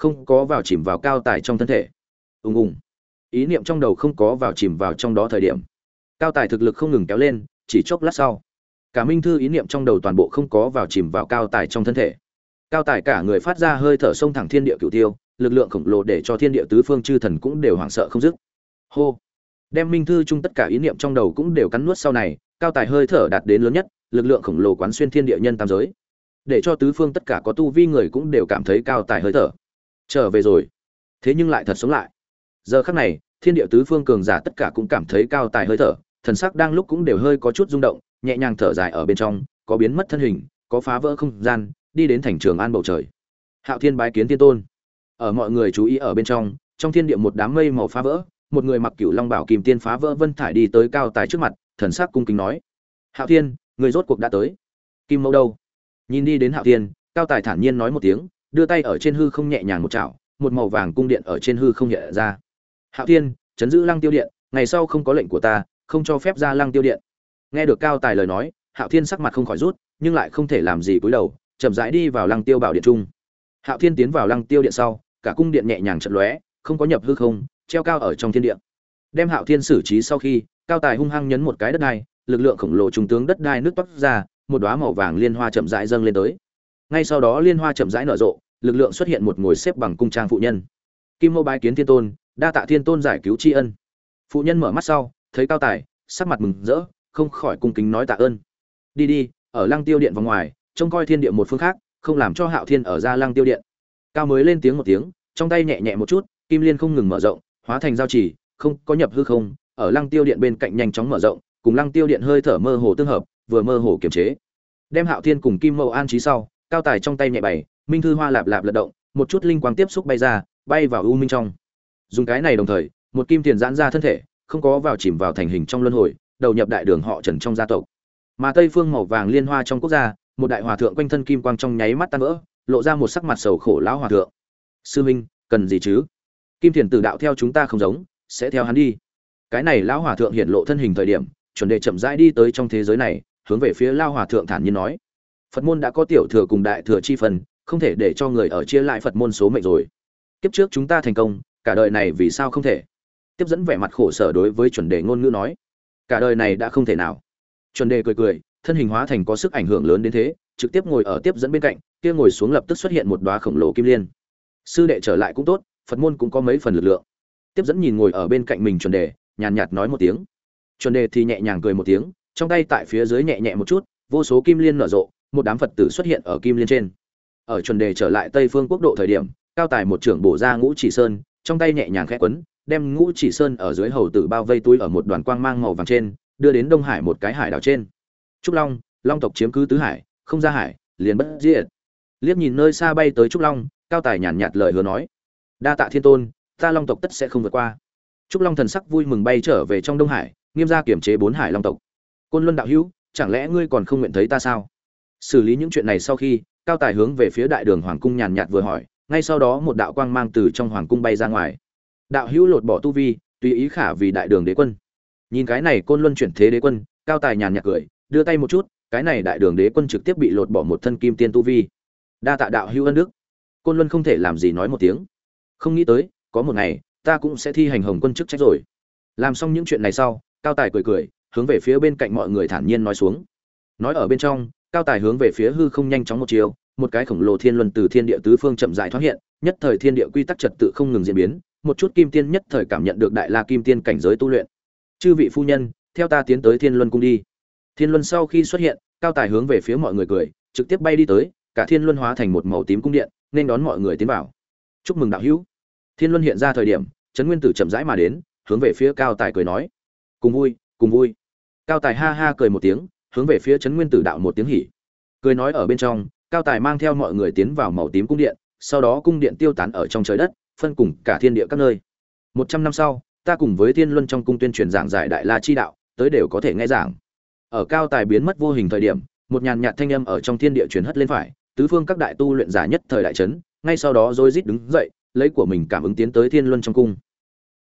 không có vào chìm vào cao tài trong thân thể. Ùng ùng. Ý niệm trong đầu không có vào chìm vào trong đó thời điểm, cao tài thực lực không ngừng kéo lên, chỉ chốc lát sau, cả minh thư ý niệm trong đầu toàn bộ không có vào chìm vào cao tài trong thân thể. Cao tài cả người phát ra hơi thở sông thẳng thiên địa cửu tiêu, lực lượng khổng lồ để cho thiên địa tứ phương chư thần cũng đều hoảng sợ không dứt. Hô. Đem minh thư chung tất cả ý niệm trong đầu cũng đều cắn nuốt sau này, cao tài hơi thở đạt đến lớn nhất, lực lượng khổng lồ quán xuyên thiên địa nhân tam giới, để cho tứ phương tất cả có tu vi người cũng đều cảm thấy cao tài hơi thở trở về rồi. Thế nhưng lại thật sống lại. Giờ khắc này, thiên địa tứ phương cường giả tất cả cũng cảm thấy cao tài hơi thở, thần sắc đang lúc cũng đều hơi có chút rung động, nhẹ nhàng thở dài ở bên trong, có biến mất thân hình, có phá vỡ không gian, đi đến thành Trường An bầu trời. Hạo Thiên bái kiến Thiên Tôn. Ở mọi người chú ý ở bên trong, trong thiên địa một đám mây màu phá vỡ, một người mặc cửu long bảo kim tiên phá vỡ vân thải đi tới cao tài trước mặt, thần sắc cung kính nói: "Hạo Thiên, người rốt cuộc đã tới. Kim Mẫu đâu?" Nhìn đi đến Hạo Thiên, cao tài thản nhiên nói một tiếng, đưa tay ở trên hư không nhẹ nhàng một chảo, một màu vàng cung điện ở trên hư không hiện ra. "Hạo Thiên, trấn giữ Lăng Tiêu điện, ngày sau không có lệnh của ta, không cho phép ra Lăng Tiêu điện." Nghe được cao tài lời nói, Hạo Thiên sắc mặt không khỏi rút, nhưng lại không thể làm gì cúi đầu, chậm rãi đi vào Lăng Tiêu bảo điện trung. Hạo Thiên tiến vào Lăng Tiêu điện sau, cả cung điện nhẹ nhàng chợt lóe, không có nhập hư không, treo cao ở trong thiên địa. Đem Hạo Thiên xử trí sau khi, cao tài hung hăng nhấn một cái đất đai, lực lượng khổng lồ trùng tướng đất đai nước toát ra, một đóa màu vàng liên hoa chậm rãi dâng lên tới. Ngay sau đó liên hoa chậm rãi nở rộ, lực lượng xuất hiện một ngồi xếp bằng cung trang phụ nhân. Kim Mâu bái kiến Thiên Tôn, đa tạ Thiên Tôn giải cứu tri ân. Phụ nhân mở mắt sau, thấy cao tài, sắc mặt mừng rỡ, không khỏi cung kính nói tạ ơn. Đi đi, ở Lăng Tiêu điện vòng ngoài, trông coi thiên địa một phương khác, không làm cho Hạo Thiên ở ra Lăng Tiêu điện. Cao mới lên tiếng một tiếng, trong tay nhẹ nhẹ một chút, kim liên không ngừng mở rộng, hóa thành giao chỉ, không có nhập hư không, ở Lăng Tiêu điện bên cạnh nhanh chóng mở rộng, cùng Lăng Tiêu điện hơi thở mơ hồ tương hợp, vừa mơ hồ kiềm chế. Đem Hạo Thiên cùng Kim Mâu an trí sau, cao tài trong tay nhẹ bày, minh thư hoa lạp lạp lật động, một chút linh quang tiếp xúc bay ra, bay vào u minh trong. Dùng cái này đồng thời, một kim tiền giãn ra thân thể, không có vào chìm vào thành hình trong luân hồi, đầu nhập đại đường họ Trần trong gia tộc. Mà tây phương màu vàng liên hoa trong quốc gia, một đại hòa thượng quanh thân kim quang trong nháy mắt tan vỡ, lộ ra một sắc mặt sầu khổ lão hòa thượng. Sư huynh, cần gì chứ? Kim Thiền Tử đạo theo chúng ta không giống, sẽ theo hắn đi. Cái này lão hòa thượng hiện lộ thân hình thời điểm, chuẩn đề chậm rãi đi tới trong thế giới này, hướng về phía lão hòa thượng thản nhiên nói: Phật môn đã có tiểu thừa cùng đại thừa chi phần, không thể để cho người ở chia lại Phật môn số mệnh rồi. Kiếp trước chúng ta thành công, cả đời này vì sao không thể? Tiếp dẫn vẻ mặt khổ sở đối với chuẩn đề ngôn ngữ nói: cả đời này đã không thể nào. Chuẩn đề cười cười, thân hình hóa thành có sức ảnh hưởng lớn đến thế, trực tiếp ngồi ở tiếp dẫn bên cạnh, kia ngồi xuống lập tức xuất hiện một đóa khổng lồ kim liên. Sư đệ trở lại cũng tốt, Phật môn cũng có mấy phần lực lượng. Tiếp dẫn nhìn ngồi ở bên cạnh mình chuẩn đề, nhàn nhạt nói một tiếng. Chuẩn đề thì nhẹ nhàng cười một tiếng, trong tay tại phía dưới nhẹ nhẹ một chút, vô số kim liên nở rộ, một đám Phật tử xuất hiện ở kim liên trên. Ở chuẩn đề trở lại Tây Phương quốc độ thời điểm, cao tài một trưởng bổ ra ngũ chỉ sơn, trong tay nhẹ nhàng khẽ quấn, đem ngũ chỉ sơn ở dưới hầu tử bao vây túi ở một đoàn quang mang màu vàng trên, đưa đến Đông Hải một cái hải đảo trên. Trúc Long, Long tộc chiếm cứ tứ hải, không ra hải, liền bất diệt. Liếc nhìn nơi xa bay tới Trúc Long, cao tài nhàn nhạt lời hứa nói: đa tạ Thiên Tôn, ta Long tộc tất sẽ không vượt qua. Trúc Long thần sắc vui mừng bay trở về trong Đông Hải, nghiêm gia kiểm chế bốn hải long tộc. Côn Luân đạo hữu, chẳng lẽ ngươi còn không nguyện thấy ta sao? Xử lý những chuyện này sau khi, cao tài hướng về phía đại đường hoàng cung nhàn nhạt vừa hỏi, ngay sau đó một đạo quang mang từ trong hoàng cung bay ra ngoài. Đạo hữu lột bỏ tu vi, tùy ý khả vì đại đường đế quân. Nhìn cái này Côn Luân chuyển thế đế quân, cao tài nhàn nhạt cười, đưa tay một chút, cái này đại đường đế quân trực tiếp bị lột bỏ một thân kim tiên tu vi. Đa tạ đạo hữu ân đức. Côn Luân không thể làm gì nói một tiếng. Không nghĩ tới, có một ngày, ta cũng sẽ thi hành hồng quân chức trách rồi. Làm xong những chuyện này sau, cao tài cười cười, hướng về phía bên cạnh mọi người thản nhiên nói xuống. Nói ở bên trong, cao tài hướng về phía hư không nhanh chóng một chiều, một cái khổng lồ thiên luân từ thiên địa tứ phương chậm rãi thoát hiện, nhất thời thiên địa quy tắc trật tự không ngừng diễn biến, một chút kim tiên nhất thời cảm nhận được đại la kim tiên cảnh giới tu luyện. Chư vị phu nhân, theo ta tiến tới thiên luân cung đi. Thiên luân sau khi xuất hiện, cao tài hướng về phía mọi người cười, trực tiếp bay đi tới, cả thiên luân hóa thành một màu tím cung điện, nên đón mọi người tiến vào. Chúc mừng đạo hữu. Thiên luân hiện ra thời điểm, trấn nguyên tử chậm rãi mà đến, hướng về phía cao tài cười nói: cùng vui, cùng vui. Cao tài ha ha cười một tiếng, hướng về phía trấn nguyên tử đạo một tiếng hỉ. Cười nói ở bên trong, cao tài mang theo mọi người tiến vào màu tím cung điện, sau đó cung điện tiêu tán ở trong trời đất, phân cùng cả thiên địa các nơi. Một trăm năm sau, ta cùng với thiên luân trong cung tuyên truyền giảng giải đại la chi đạo, tới đều có thể nghe giảng. Ở cao tài biến mất vô hình thời điểm, một nhàn nhạt thanh âm ở trong thiên địa truyền hất lên phải, tứ phương các đại tu luyện giả nhất thời đại chấn, ngay sau đó rối rít đứng dậy, lấy của mình cảm ứng tiến tới thiên luân trong cung.